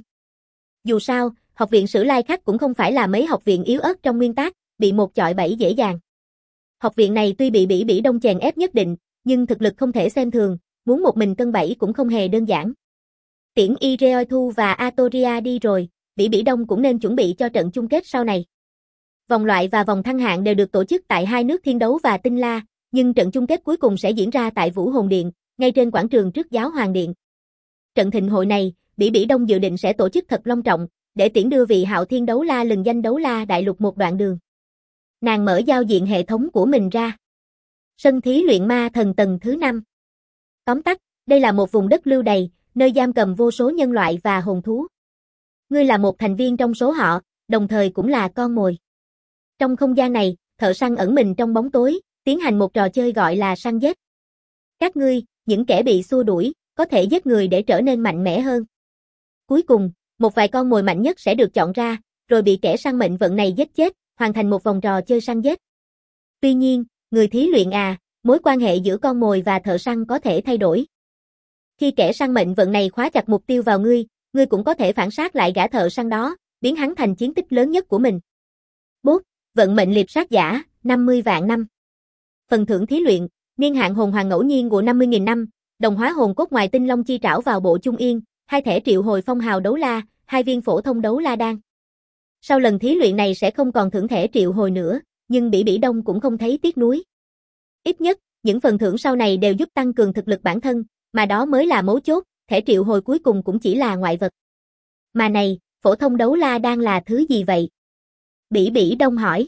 Dù sao, học viện Sử Lai Khắc cũng không phải là mấy học viện yếu ớt trong nguyên tắc, bị một chọi 7 dễ dàng. Học viện này tuy bị Bỉ Bỉ Đông chèn ép nhất định, nhưng thực lực không thể xem thường, muốn một mình cân 7 cũng không hề đơn giản. Tiễn Ireoithu và Atoria đi rồi, Bỉ Bỉ Đông cũng nên chuẩn bị cho trận chung kết sau này. Vòng loại và vòng thăng hạng đều được tổ chức tại hai nước Thiên Đấu và Tinh La, nhưng trận chung kết cuối cùng sẽ diễn ra tại Vũ Hồn Điện, ngay trên quảng trường trước Giáo Hoàng Điện. Trận thịnh hội này, Bỉ Bỉ Đông dự định sẽ tổ chức thật long trọng, để tiễn đưa vị Hạo Thiên Đấu La lừng danh Đấu La Đại Lục một đoạn đường. Nàng mở giao diện hệ thống của mình ra. Sân thí luyện ma thần tầng thứ 5. Tóm tắt, đây là một vùng đất lưu đày, nơi giam cầm vô số nhân loại và hồn thú. Ngươi là một thành viên trong số họ, đồng thời cũng là con mồi. Trong không gian này, thợ săn ẩn mình trong bóng tối, tiến hành một trò chơi gọi là săn giết. Các ngươi, những kẻ bị xua đuổi, có thể giết người để trở nên mạnh mẽ hơn. Cuối cùng, một vài con mồi mạnh nhất sẽ được chọn ra, rồi bị kẻ săn mệnh vận này giết chết, hoàn thành một vòng trò chơi săn giết. Tuy nhiên, người thí luyện mối quan hệ giữa con mồi và thợ săn có thể thay đổi. Khi kẻ săn mệnh vận này khóa chặt mục tiêu vào ngươi, ngươi cũng có thể phản sát lại gã thợ săn đó, biến hắn thành chiến tích lớn nhất của mình. Bốt, vận mệnh liệp sát giả, 50 vạn năm. Phần thưởng thí luyện, niên hạn hồn hoàng ngẫu nhiên của 50.000 năm, đồng hóa hồn cốt ngoài tinh long chi trảo vào bộ trung yên, 2 thẻ triệu hồi phong hào đấu la, 2 viên phổ thông đấu la đan. Sau lần thí luyện này sẽ không còn thưởng thẻ triệu hồi nữa, nhưng Bỉ Bỉ Đông cũng không thấy tiếc nuối. Ít nhất, những phần thưởng sau này đều giúp tăng cường thực lực bản thân, mà đó mới là mấu chốt, thẻ triệu hồi cuối cùng cũng chỉ là ngoại vật. Mà này, phổ thông đấu la đan là thứ gì vậy? Bỉ Bỉ Đông hỏi.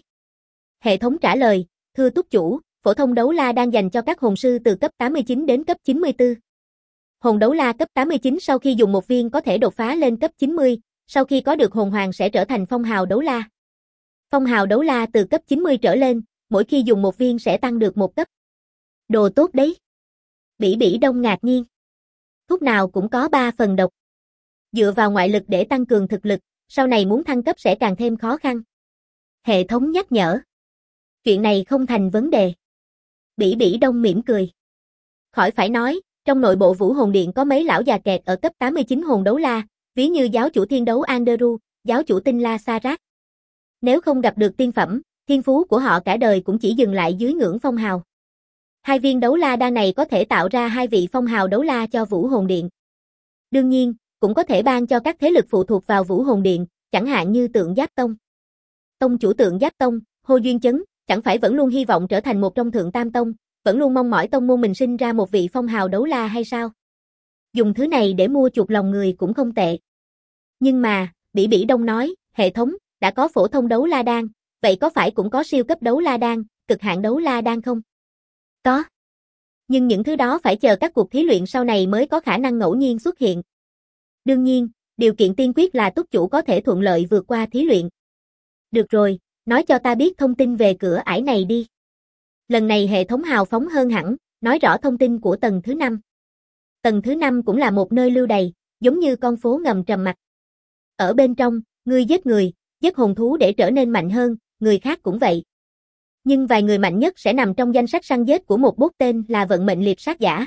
Hệ thống trả lời, thưa túc chủ, phổ thông đấu la đan dành cho các hồn sư từ cấp 89 đến cấp 94. Hồn đấu la cấp 89 sau khi dùng một viên có thể đột phá lên cấp 90, sau khi có được hồn hoàng sẽ trở thành phong hào đấu la. Phong hào đấu la từ cấp 90 trở lên, mỗi khi dùng một viên sẽ tăng được một cấp. Đồ tốt đấy. Bỉ Bỉ Đông ngạc nhiên. Thuốc nào cũng có 3 phần độc. Dựa vào ngoại lực để tăng cường thực lực, sau này muốn thăng cấp sẽ càng thêm khó khăn. Hệ thống nhắc nhở. Chuyện này không thành vấn đề. Bỉ Bỉ Đông mỉm cười. Khỏi phải nói, trong nội bộ Vũ Hồn Điện có mấy lão già kẹt ở cấp 89 hồn đấu la, ví như giáo chủ thiên đấu Anderu, giáo chủ tinh la Sarat. Nếu không gặp được tiên phẩm, thiên phú của họ cả đời cũng chỉ dừng lại dưới ngưỡng phong hào. 2 viên đấu la đan này có thể tạo ra 2 vị phong hào đấu la cho Vũ Hồn Điện. Đương nhiên, cũng có thể ban cho các thế lực phụ thuộc vào Vũ Hồn Điện, chẳng hạn như Tượng Giáp Tông. Tông chủ Tượng Giáp Tông, Hồ Duyên Chấn, chẳng phải vẫn luôn hy vọng trở thành một trong Thượng Tam Tông, vẫn luôn mong mỏi tông môn mình sinh ra một vị phong hào đấu la hay sao? Dùng thứ này để mua chuộc lòng người cũng không tệ. Nhưng mà, Bỉ Bỉ Đông nói, hệ thống, đã có phổ thông đấu la đan, vậy có phải cũng có siêu cấp đấu la đan, cực hạn đấu la đan không? Có. Nhưng những thứ đó phải chờ các cuộc thí luyện sau này mới có khả năng ngẫu nhiên xuất hiện. Đương nhiên, điều kiện tiên quyết là túc chủ có thể thuận lợi vượt qua thí luyện. Được rồi, nói cho ta biết thông tin về cửa ải này đi. Lần này hệ thống hào phóng hơn hẳn, nói rõ thông tin của tầng thứ 5. Tầng thứ 5 cũng là một nơi lưu đày, giống như con phố ngầm trầm mặc. Ở bên trong, Ngươi giết người, giết hồn thú để trở nên mạnh hơn, người khác cũng vậy. Nhưng vài người mạnh nhất sẽ nằm trong danh sách săn giết của một bot tên là vận mệnh liệp sát giả.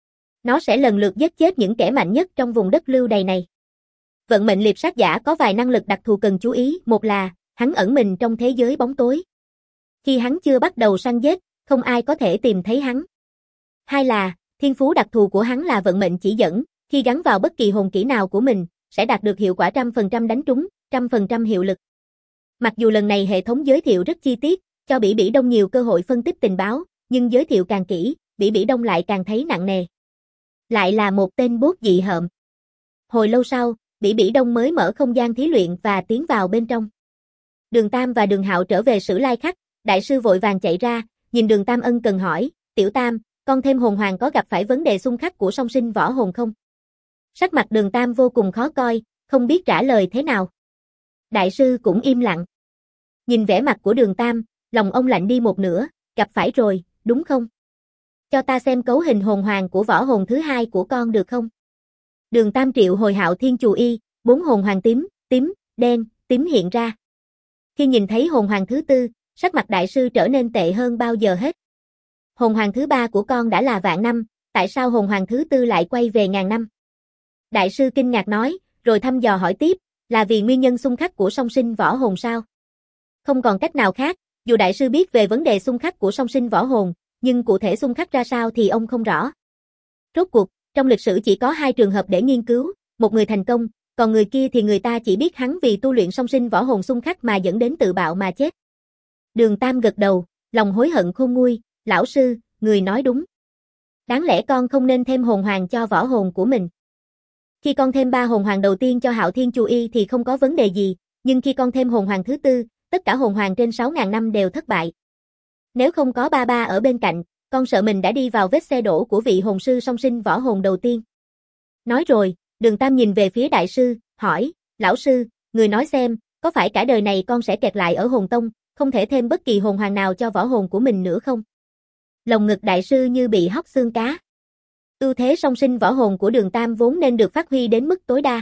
Nó sẽ lần lượt giết chết những kẻ mạnh nhất trong vùng đất lưu đày này. Vận mệnh liệp sát giả có vài năng lực đặc thù cần chú ý, một là, hắn ẩn mình trong thế giới bóng tối. Khi hắn chưa bắt đầu săn giết, không ai có thể tìm thấy hắn. Hai là, thiên phú đặc thù của hắn là vận mệnh chỉ dẫn, khi gắn vào bất kỳ hồn kỹ nào của mình, sẽ đạt được hiệu quả 100% đánh trúng, 100% hiệu lực. Mặc dù lần này hệ thống giới thiệu rất chi tiết, cho Bỉ Bỉ Đông nhiều cơ hội phân tích tình báo, nhưng giới thiệu càng kỹ, Bỉ Bỉ Đông lại càng thấy nặng nề. Lại là một tên bot dị hợm. Hồi lâu sau, Bỉ Bỉ Đông mới mở không gian thí luyện và tiến vào bên trong. Đường Tam và Đường Hạo trở về Sử Lai Khắc, đại sư vội vàng chạy ra, nhìn Đường Tam ân cần hỏi, Tiểu Tam, con thêm hồn hoàng có gặp phải vấn đề xung khắc của song sinh võ hồn không? Sắc mặt Đường Tam vô cùng khó coi, không biết trả lời thế nào. Đại sư cũng im lặng. Nhìn vẻ mặt của Đường Tam, lòng ông lạnh đi một nửa, gặp phải rồi, đúng không? Cho ta xem cấu hình hồn hoàng của võ hồn thứ hai của con được không? Đường Tam triệu hồi Hạo Thiên Chù Y, 4 hồn hoàng tím, tím, đen, tím hiện ra. Khi nhìn thấy hồn hoàng thứ tư, sắc mặt đại sư trở nên tệ hơn bao giờ hết. Hồn hoàng thứ ba của con đã là vạn năm, tại sao hồn hoàng thứ tư lại quay về ngàn năm? Đại sư kinh ngạc nói, rồi thăm dò hỏi tiếp, là vì nguyên nhân xung khắc của song sinh võ hồn sao? Không còn cách nào khác, dù đại sư biết về vấn đề xung khắc của song sinh võ hồn, nhưng cụ thể xung khắc ra sao thì ông không rõ. Rốt cuộc, trong lịch sử chỉ có 2 trường hợp để nghiên cứu, một người thành công, còn người kia thì người ta chỉ biết hắn vì tu luyện song sinh võ hồn xung khắc mà dẫn đến tự bạo mà chết. Đường Tam gật đầu, lòng hối hận khôn nguôi, lão sư, người nói đúng. Đáng lẽ con không nên thêm hồn hoàng cho võ hồn của mình. Khi con thêm 3 hồn hoàng đầu tiên cho Hạo Thiên Chù Y thì không có vấn đề gì, nhưng khi con thêm hồn hoàng thứ tư, tất cả hồn hoàng trên 6.000 năm đều thất bại. Nếu không có ba ba ở bên cạnh, con sợ mình đã đi vào vết xe đổ của vị hồn sư song sinh võ hồn đầu tiên. Nói rồi, Đường Tam nhìn về phía đại sư, hỏi, lão sư, người nói xem, có phải cả đời này con sẽ kẹt lại ở hồn tông, không thể thêm bất kỳ hồn hoàng nào cho võ hồn của mình nữa không? Lồng ngực đại sư như bị hóc xương cá. Ưu thế song sinh võ hồn của Đường Tam vốn nên được phát huy đến mức tối đa.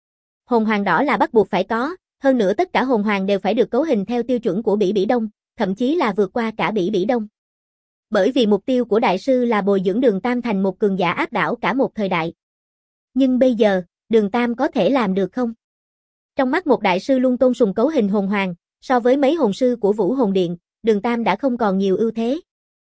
Hồn hoàng đỏ là bắt buộc phải có, hơn nữa tất cả hồn hoàng đều phải được cấu hình theo tiêu chuẩn của Bỉ Bỉ Đông, thậm chí là vượt qua cả Bỉ Bỉ Đông. Bởi vì mục tiêu của đại sư là bồi dưỡng Đường Tam thành một cường giả áp đảo cả một thời đại. Nhưng bây giờ, Đường Tam có thể làm được không? Trong mắt một đại sư luôn tôn sùng cấu hình hồn hoàng, so với mấy hồn sư của Vũ Hồn Điện, Đường Tam đã không còn nhiều ưu thế.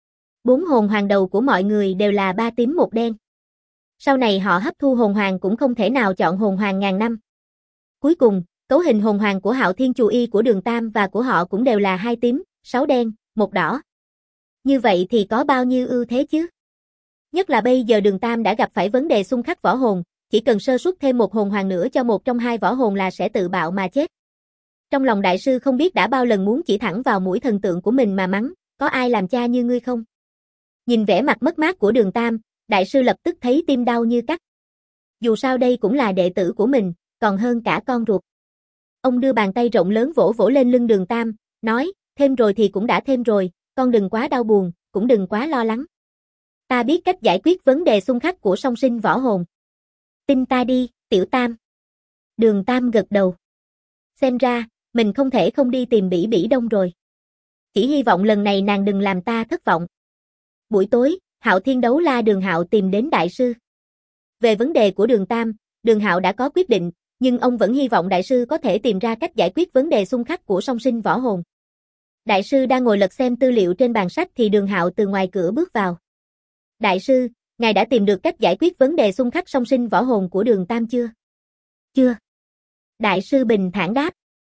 4 hồn hoàng đầu của mọi người đều là 3 tím 1 đen. Sau này họ hấp thu hồn hoàng cũng không thể nào chọn hồn hoàng ngàn năm. Cuối cùng, cấu hình hồn hoàng của Hạo Thiên Chù Y của Đường Tam và của họ cũng đều là 2 tím, 6 đen, 1 đỏ. Như vậy thì có bao nhiêu ưu thế chứ? Nhất là bây giờ Đường Tam đã gặp phải vấn đề xung khắc võ hồn, chỉ cần sơ suất thêm một hồn hoàng nữa cho một trong 2 võ hồn là sẽ tự bạo mà chết. Trong lòng đại sư không biết đã bao lần muốn chỉ thẳng vào mũi thần tượng của mình mà mắng, có ai làm cha như ngươi không? Nhìn vẻ mặt mất mát của Đường Tam, đại sư lập tức thấy tim đau như cắt. Dù sao đây cũng là đệ tử của mình, còn hơn cả con ruột. Ông đưa bàn tay rộng lớn vỗ vỗ lên lưng Đường Tam, nói, thêm rồi thì cũng đã thêm rồi, con đừng quá đau buồn, cũng đừng quá lo lắng. Ta biết cách giải quyết vấn đề xung khắc của song sinh võ hồn. Tin ta đi, Tiểu Tam. Đường Tam gật đầu. Xem ra, mình không thể không đi tìm Bỉ Bỉ Đông rồi. Chỉ hy vọng lần này nàng đừng làm ta thất vọng. Buổi tối, Hạo Thiên Đấu La Đường Hạo tìm đến đại sư. Về vấn đề của Đường Tam, Đường Hạo đã có quyết định, nhưng ông vẫn hy vọng đại sư có thể tìm ra cách giải quyết vấn đề xung khắc của song sinh võ hồn. Đại sư đang ngồi lật xem tư liệu trên bàn sách thì Đường Hạo từ ngoài cửa bước vào. Đại sư, ngài đã tìm được cách giải quyết vấn đề xung khắc song sinh võ hồn của Đường Tam chưa? Chưa. Đại sư bình thản đáp.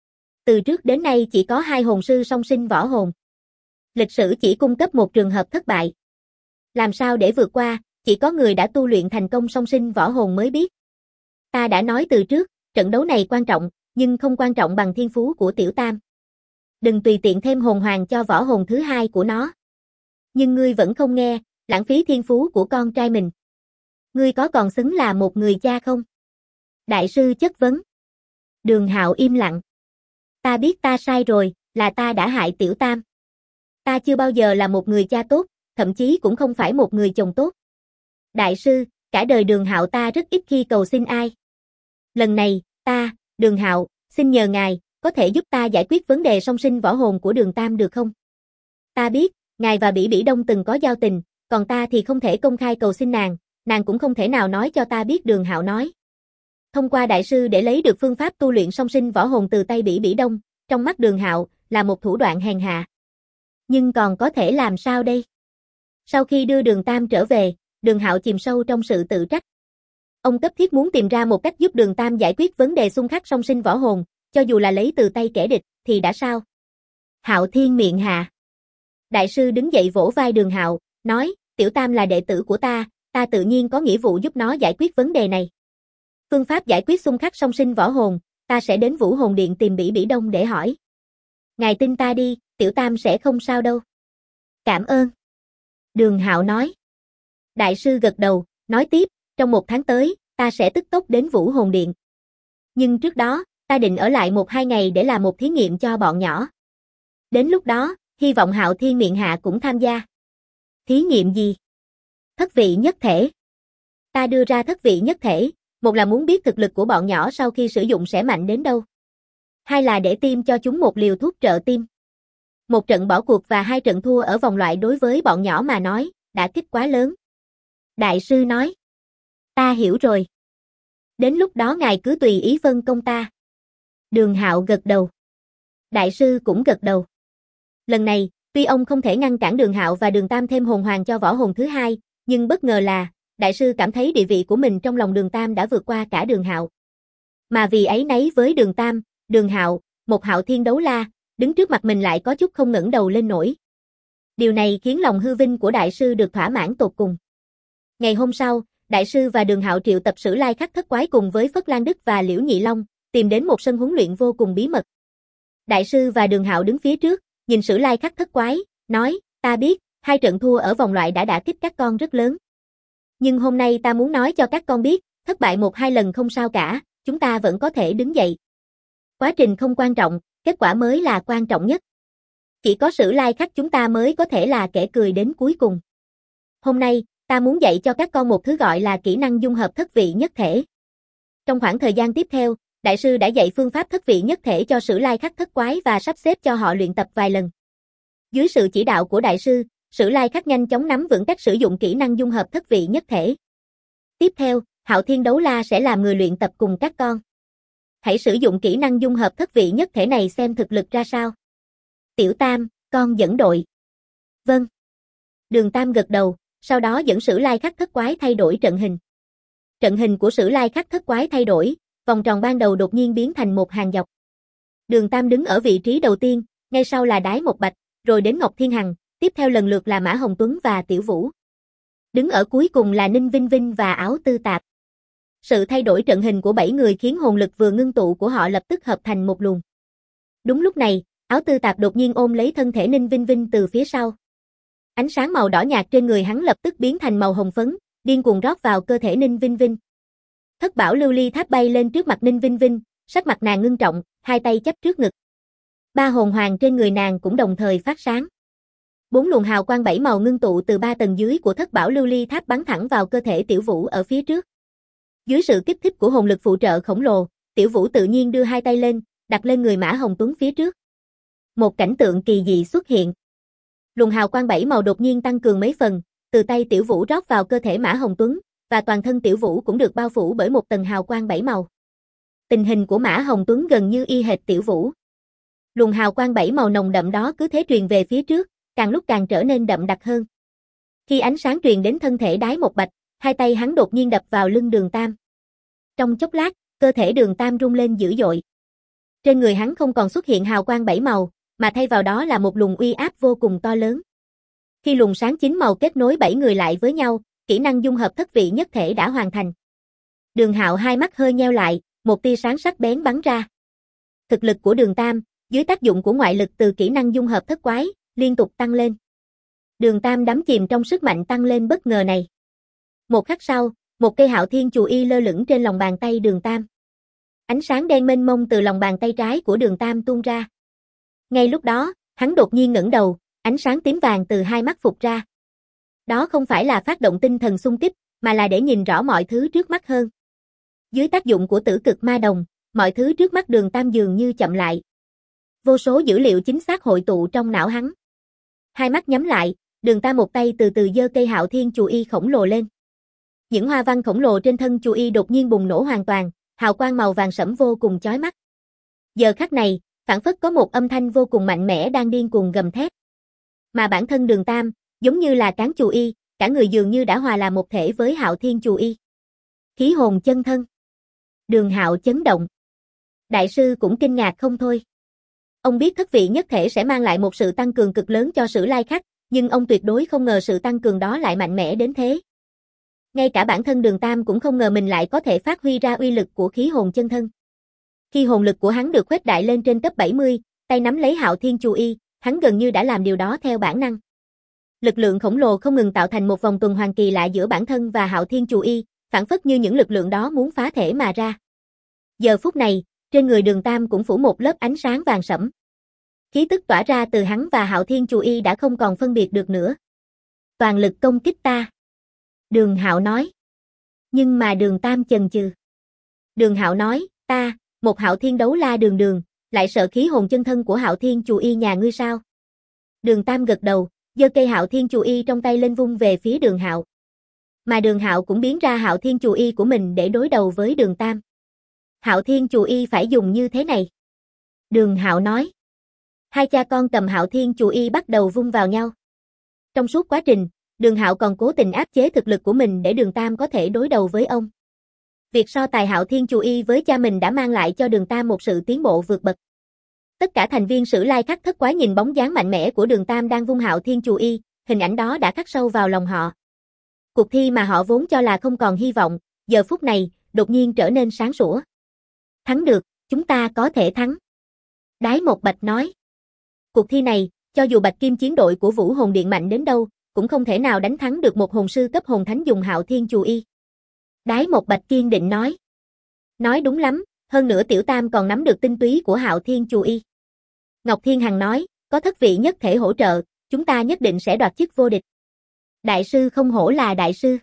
Từ trước đến nay chỉ có 2 hồn sư song sinh võ hồn. Lịch sử chỉ cung cấp một trường hợp thất bại. Làm sao để vượt qua, chỉ có người đã tu luyện thành công song sinh võ hồn mới biết. Ta đã nói từ trước, trận đấu này quan trọng, nhưng không quan trọng bằng thiên phú của Tiểu Tam. Đừng tùy tiện thêm hồn hoàng cho võ hồn thứ 2 của nó. Nhưng ngươi vẫn không nghe, lãng phí thiên phú của con trai mình. Ngươi có còn xứng là một người cha không? Đại sư chất vấn. Đường Hạo im lặng. Ta biết ta sai rồi, là ta đã hại Tiểu Tam. Ta chưa bao giờ là một người cha tốt, thậm chí cũng không phải một người chồng tốt. Đại sư, cả đời Đường Hạo ta rất ít khi cầu xin ai. Lần này, ta, Đường Hạo, xin nhờ ngài, có thể giúp ta giải quyết vấn đề song sinh võ hồn của Đường Tam được không? Ta biết, ngài và Bỉ Bỉ Đông từng có giao tình, còn ta thì không thể công khai cầu xin nàng cũng không thể nào nói cho ta biết. Đường Hạo nói. Thông qua đại sư để lấy được phương pháp tu luyện song sinh võ hồn từ tay Bỉ Bỉ Đông, trong mắt Đường Hạo là một thủ đoạn hèn hạ. Nhưng còn có thể làm sao đây? Sau khi đưa Đường Tam trở về, Đường Hạo chìm sâu trong sự tự trách. Ông cấp thiết muốn tìm ra một cách giúp Đường Tam giải quyết vấn đề xung khắc song sinh võ hồn, cho dù là lấy từ tay kẻ địch, thì đã sao? Hạo Thiên miệng hạ. Đại sư đứng dậy vỗ vai Đường Hạo, nói, Tiểu Tam là đệ tử của ta tự nhiên có nghĩa vụ giúp nó giải quyết vấn đề này. Phương pháp giải quyết xung khắc song sinh võ hồn, ta sẽ đến Vũ Hồn Điện tìm Bỉ Bỉ Đông để hỏi. Ngài tin ta đi, Tiểu Tam sẽ không sao đâu. Cảm ơn. Đường Hạo nói. Đại sư gật đầu, nói tiếp, trong 1 tháng tới, ta sẽ tức tốc đến Vũ Hồn Điện. Nhưng trước đó, ta định ở lại 1-2 ngày để làm một thí nghiệm cho bọn nhỏ. Đến lúc đó, hy vọng Hạo Thiên miệng hạ cũng tham gia. Thí nghiệm gì? Thất vị nhất thể. Ta đưa ra thất vị nhất thể, một là muốn biết thực lực của bọn nhỏ sau khi sử dụng sẽ mạnh đến đâu. 2 là để tiêm cho chúng một liều thuốc trợ tim. 1 trận bỏ cuộc và 2 trận thua ở vòng loại đối với bọn nhỏ mà nói, đã kích quá lớn. Đại sư nói. Ta hiểu rồi. Đến lúc đó ngài cứ tùy ý phân công ta. Đường Hạo gật đầu. Đại sư cũng gật đầu. Lần này, tuy ông không thể ngăn cản Đường Hạo và Đường Tam thêm hồn hoàng cho võ hồn thứ 2, nhưng bất ngờ là, đại sư cảm thấy địa vị của mình trong lòng Đường Tam đã vượt qua cả Đường Hạo. Mà vì áy náy với Đường Tam, Đường Hạo, một Hạo Thiên đấu la, đứng trước mặt mình lại có chút không ngẩng đầu lên nổi. Điều này khiến lòng hư vinh của đại sư được thỏa mãn tột cùng. Ngày hôm sau, đại sư và Đường Hạo triệu tập Sử Lai Khắc Thất Quái cùng với Phất Lan Đức và Liễu Nhị Long, tìm đến một sân huấn luyện vô cùng bí mật. Đại sư và Đường Hạo đứng phía trước, nhìn Sử Lai Khắc Thất Quái, nói, ta biết, 2 trận thua ở vòng loại đã đả kích các con rất lớn. Nhưng hôm nay ta muốn nói cho các con biết, thất bại 1-2 lần không sao cả, chúng ta vẫn có thể đứng dậy. Quá trình không quan trọng, kết quả mới là quan trọng nhất. Chỉ có Sử Lai Khắc chúng ta mới có thể là kẻ cười đến cuối cùng. Hôm nay, ta muốn dạy cho các con một thứ gọi là kỹ năng dung hợp thất vị nhất thể. Trong khoảng thời gian tiếp theo, đại sư đã dạy phương pháp thất vị nhất thể cho Sử Lai Khắc Thất Quái và sắp xếp cho họ luyện tập vài lần. Dưới sự chỉ đạo của đại sư, Sử Lai Khắc nhanh chóng nắm vững cách sử dụng kỹ năng dung hợp thất vị nhất thể. Tiếp theo, Hạo Thiên đấu la sẽ làm người luyện tập cùng các con. Hãy sử dụng kỹ năng dung hợp thất vị nhất thể này xem thực lực ra sao. Tiểu Tam, con dẫn đội. Vâng. Đường Tam gật đầu, sau đó dẫn Sử Lai Khắc Thất Quái thay đổi trận hình. Trận hình của Sử Lai Khắc Thất Quái thay đổi, vòng tròn ban đầu đột nhiên biến thành một hàng dọc. Đường Tam đứng ở vị trí đầu tiên, ngay sau là Đái Một Bạch, rồi đến Ngọc Thiên Hằng, tiếp theo lần lượt là Mã Hồng Tuấn và Tiểu Vũ. Đứng ở cuối cùng là Ninh Vinh Vinh và Áo Tư Tạp. Sự thay đổi trận hình của 7 người khiến hồn lực vừa ngưng tụ của họ lập tức hợp thành một luồng. Đúng lúc này, Áo Tư Tạp đột nhiên ôm lấy thân thể Ninh Vinh Vinh từ phía sau. Ánh sáng màu đỏ nhạt trên người hắn lập tức biến thành màu hồng phấn, điên cuồng rót vào cơ thể Ninh Vinh Vinh. Thất bảo lưu ly tháp bay lên trước mặt Ninh Vinh Vinh, sắc mặt nàng ngưng trọng, 2 tay chắp trước ngực. 3 hồn hoàng trên người nàng cũng đồng thời phát sáng. 4 luồng hào quang 7 màu ngưng tụ từ 3 tầng dưới của thất bảo lưu ly tháp bắn thẳng vào cơ thể Tiểu Vũ ở phía trước. Dưới sự kích thích của hồn lực phụ trợ khổng lồ, Tiểu Vũ tự nhiên đưa 2 tay lên, đặt lên người Mã Hồng Tuấn phía trước. Một cảnh tượng kỳ dị xuất hiện. Luồng hào quang 7 màu đột nhiên tăng cường mấy phần, từ tay Tiểu Vũ rót vào cơ thể Mã Hồng Tuấn, và toàn thân Tiểu Vũ cũng được bao phủ bởi một tầng hào quang 7 màu. Tình hình của Mã Hồng Tuấn gần như y hệt Tiểu Vũ. Luồng hào quang 7 màu nồng đậm đó cứ thế truyền về phía trước, càng lúc càng trở nên đậm đặc hơn. Khi ánh sáng truyền đến thân thể Đái Một Bạch, 2 tay hắn đột nhiên đập vào lưng Đường Tam. Trong chốc lát, cơ thể Đường Tam rung lên dữ dội. Trên người hắn không còn xuất hiện hào quang 7 màu, mà thay vào đó là một luồng uy áp vô cùng to lớn. Khi luồng sáng 9 màu kết nối 7 người lại với nhau, kỹ năng dung hợp thất vị nhất thể đã hoàn thành. Đường Hạo hai mắt hơi nheo lại, một tia sáng sắc bén bắn ra. Thực lực của Đường Tam, dưới tác dụng của ngoại lực từ kỹ năng dung hợp thất quái, liên tục tăng lên. Đường Tam đắm chìm trong sức mạnh tăng lên bất ngờ này. Một khắc sau, một cây Hạo Thiên Chù Y lơ lửng trên lòng bàn tay Đường Tam. Ánh sáng đen mênh mông từ lòng bàn tay trái của Đường Tam tuôn ra. Ngay lúc đó, hắn đột nhiên ngẩng đầu, ánh sáng tím vàng từ hai mắt phụt ra. Đó không phải là phát động tinh thần xung kích, mà là để nhìn rõ mọi thứ trước mắt hơn. Dưới tác dụng của tử cực ma đồng, mọi thứ trước mắt Đường Tam dường như chậm lại. Vô số dữ liệu chính xác hội tụ trong não hắn. Hai mắt nhắm lại, Đường Tam một tay từ từ giơ cây Hạo Thiên Chù Y khổng lồ lên. Những hoa văn khổng lồ trên thân Chù Y đột nhiên bùng nổ hoàn toàn, hào quang màu vàng sẫm vô cùng chói mắt. Giờ khắc này, phảng phất có một âm thanh vô cùng mạnh mẽ đang điên cuồng gầm thét. Mà bản thân Đường Tam, giống như là cán Chù Y, cả người dường như đã hòa làm một thể với Hạo Thiên Chù Y. Khí hồn chân thân. Đường Hạo chấn động. Đại sư cũng kinh ngạc không thôi. Ông biết thất vị nhất thể sẽ mang lại một sự tăng cường cực lớn cho Sử Lai Khắc, nhưng ông tuyệt đối không ngờ sự tăng cường đó lại mạnh mẽ đến thế. Ngay cả bản thân Đường Tam cũng không ngờ mình lại có thể phát huy ra uy lực của khí hồn chân thân. Khi hồn lực của hắn được khuếch đại lên trên cấp 70, tay nắm lấy Hạo Thiên Chù Y, hắn gần như đã làm điều đó theo bản năng. Lực lượng khổng lồ không ngừng tạo thành một vòng tuần hoàn kỳ lạ giữa bản thân và Hạo Thiên Chù Y, phảng phất như những lực lượng đó muốn phá thể mà ra. Giờ phút này, trên người Đường Tam cũng phủ một lớp ánh sáng vàng sẫm. Khí tức tỏa ra từ hắn và Hạo Thiên Chù Y đã không còn phân biệt được nữa. Toàn lực công kích ta. Đường Hạo nói. Nhưng mà Đường Tam chần chừ. Đường Hạo nói, ta, một Hạo Thiên đấu la đường đường, lại sợ khí hồn chân thân của Hạo Thiên Chù Y nhà ngươi sao? Đường Tam gật đầu, giơ cây Hạo Thiên Chù Y trong tay lên vung về phía Đường Hạo. Mà Đường Hạo cũng biến ra Hạo Thiên Chù Y của mình để đối đầu với Đường Tam. Hạo Thiên Chù Y phải dùng như thế này. Đường Hạo nói. Hai cha con cầm Hạo Thiên Chù Y bắt đầu vung vào nhau. Trong suốt quá trình, Đường Hạo còn cố tình áp chế thực lực của mình để Đường Tam có thể đối đầu với ông. Việc so tài Hạo Thiên Chù Y với cha mình đã mang lại cho Đường Tam một sự tiến bộ vượt bậc. Tất cả thành viên Sử Lai Khắc thất quái nhìn bóng dáng mạnh mẽ của Đường Tam đang vung Hạo Thiên Chù Y, hình ảnh đó đã khắc sâu vào lòng họ. Cuộc thi mà họ vốn cho là không còn hy vọng, giờ phút này, đột nhiên trở nên sáng sủa. Thắng được, chúng ta có thể thắng. Đái Một Bạch nói. Cuộc thi này, cho dù Bạch Kim chiến đội của Vũ Hồn Điện mạnh đến đâu, cũng không thể nào đánh thắng được một hồn sư cấp hồn thánh dùng Hạo Thiên Chù Y. Đái Một Bạch kiên định nói. Nói đúng lắm, hơn nữa Tiểu Tam còn nắm được tinh túy của Hạo Thiên Chù Y. Ngọc Thiên Hằng nói, có thất vị nhất thể hỗ trợ, chúng ta nhất định sẽ đoạt chức vô địch. Đại sư không hổ là đại sư.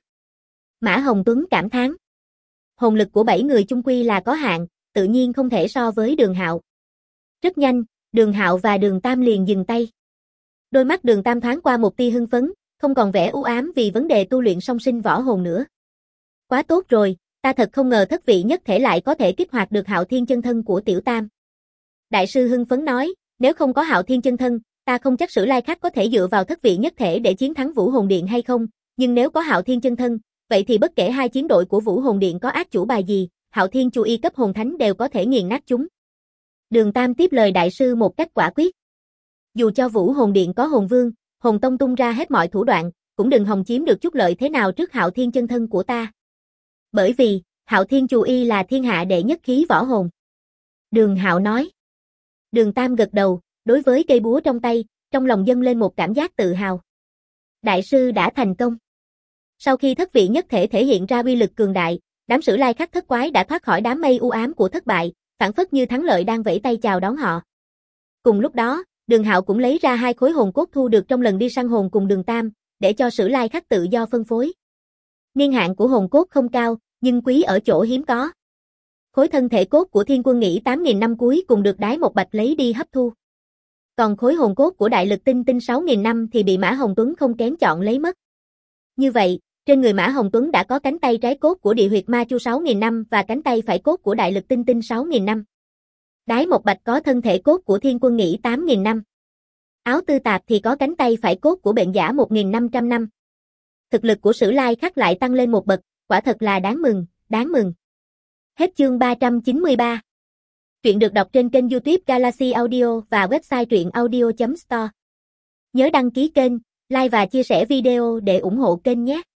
Mã Hồng Tuấn cảm thán. Hồn lực của 7 người chung quy là có hạn, tự nhiên không thể so với Đường Hạo. Rất nhanh, Đường Hạo và Đường Tam liền dừng tay. Đôi mắt Đường Tam thoáng qua một tia hưng phấn, không còn vẻ u ám vì vấn đề tu luyện song sinh võ hồn nữa. Quá tốt rồi, ta thật không ngờ thất vị nhất thể lại có thể kích hoạt được Hạo Thiên chân thân của Tiểu Tam. Đại sư hưng phấn nói, nếu không có Hạo Thiên chân thân, ta không chắc Sử Lai Khắc có thể dựa vào thất vị nhất thể để chiến thắng Vũ Hồn Điện hay không, nhưng nếu có Hạo Thiên chân thân, vậy thì bất kể hai chiến đội của Vũ Hồn Điện có ác chủ bài gì, Hạo Thiên Chù Y cấp hồn thánh đều có thể nghiền nát chúng. Đường Tam tiếp lời đại sư một cách quả quyết. Dù cho Vũ Hồn Điện có hồn vương, hồn tông tung ra hết mọi thủ đoạn, cũng đừng hòng chiếm được chút lợi thế nào trước Hạo Thiên chân thân của ta. Bởi vì, Hạo Thiên Chù Y là thiên hạ đệ nhất khí võ hồn. Đường Hạo nói. Đường Tam gật đầu, đối với cây búa trong tay, trong lòng dâng lên một cảm giác tự hào. Đại sư đã thành công. Sau khi thất vị nhất thể thể hiện ra uy lực cường đại, đám Sử Lai Khắc thất quái đã thoát khỏi đám mây u ám của thất bại, phảng phất như thắng lợi đang vẫy tay chào đón họ. Cùng lúc đó, Đường Hạo cũng lấy ra 2 khối hồn cốt thu được trong lần đi săn hồn cùng Đường Tam, để cho Sử Lai Khắc tự do phân phối. Niên hạn của hồn cốt không cao, nhưng quý ở chỗ hiếm có. Khối thân thể cốt của Thiên Quân Nghĩ 8.000 năm cuối cùng được Đái Một Bạch lấy đi hấp thu. Còn khối hồn cốt của Đại Lực Tinh Tinh 6.000 năm thì bị Mã Hồng Tuấn không kén chọn lấy mất. Như vậy, trên người Mã Hồng Tuấn đã có cánh tay trái cốt của Địa Huyệt Ma Chu 6.000 năm và cánh tay phải cốt của Đại Lực Tinh Tinh 6.000 năm. Đái Một Bạch có thân thể cốt của Thiên Quân Nghĩ 8.000 năm. Áo Tư Tạp thì có cánh tay phải cốt của Bệnh Giả 1.500 năm. Thực lực của Sử Lai Khắc lại tăng lên một bậc, quả thật là đáng mừng, đáng mừng. Hết chương 393. Truyện được đọc trên kênh YouTube Galaxy Audio và website truyệnaudio.store. Nhớ đăng ký kênh, like và chia sẻ video để ủng hộ kênh nhé.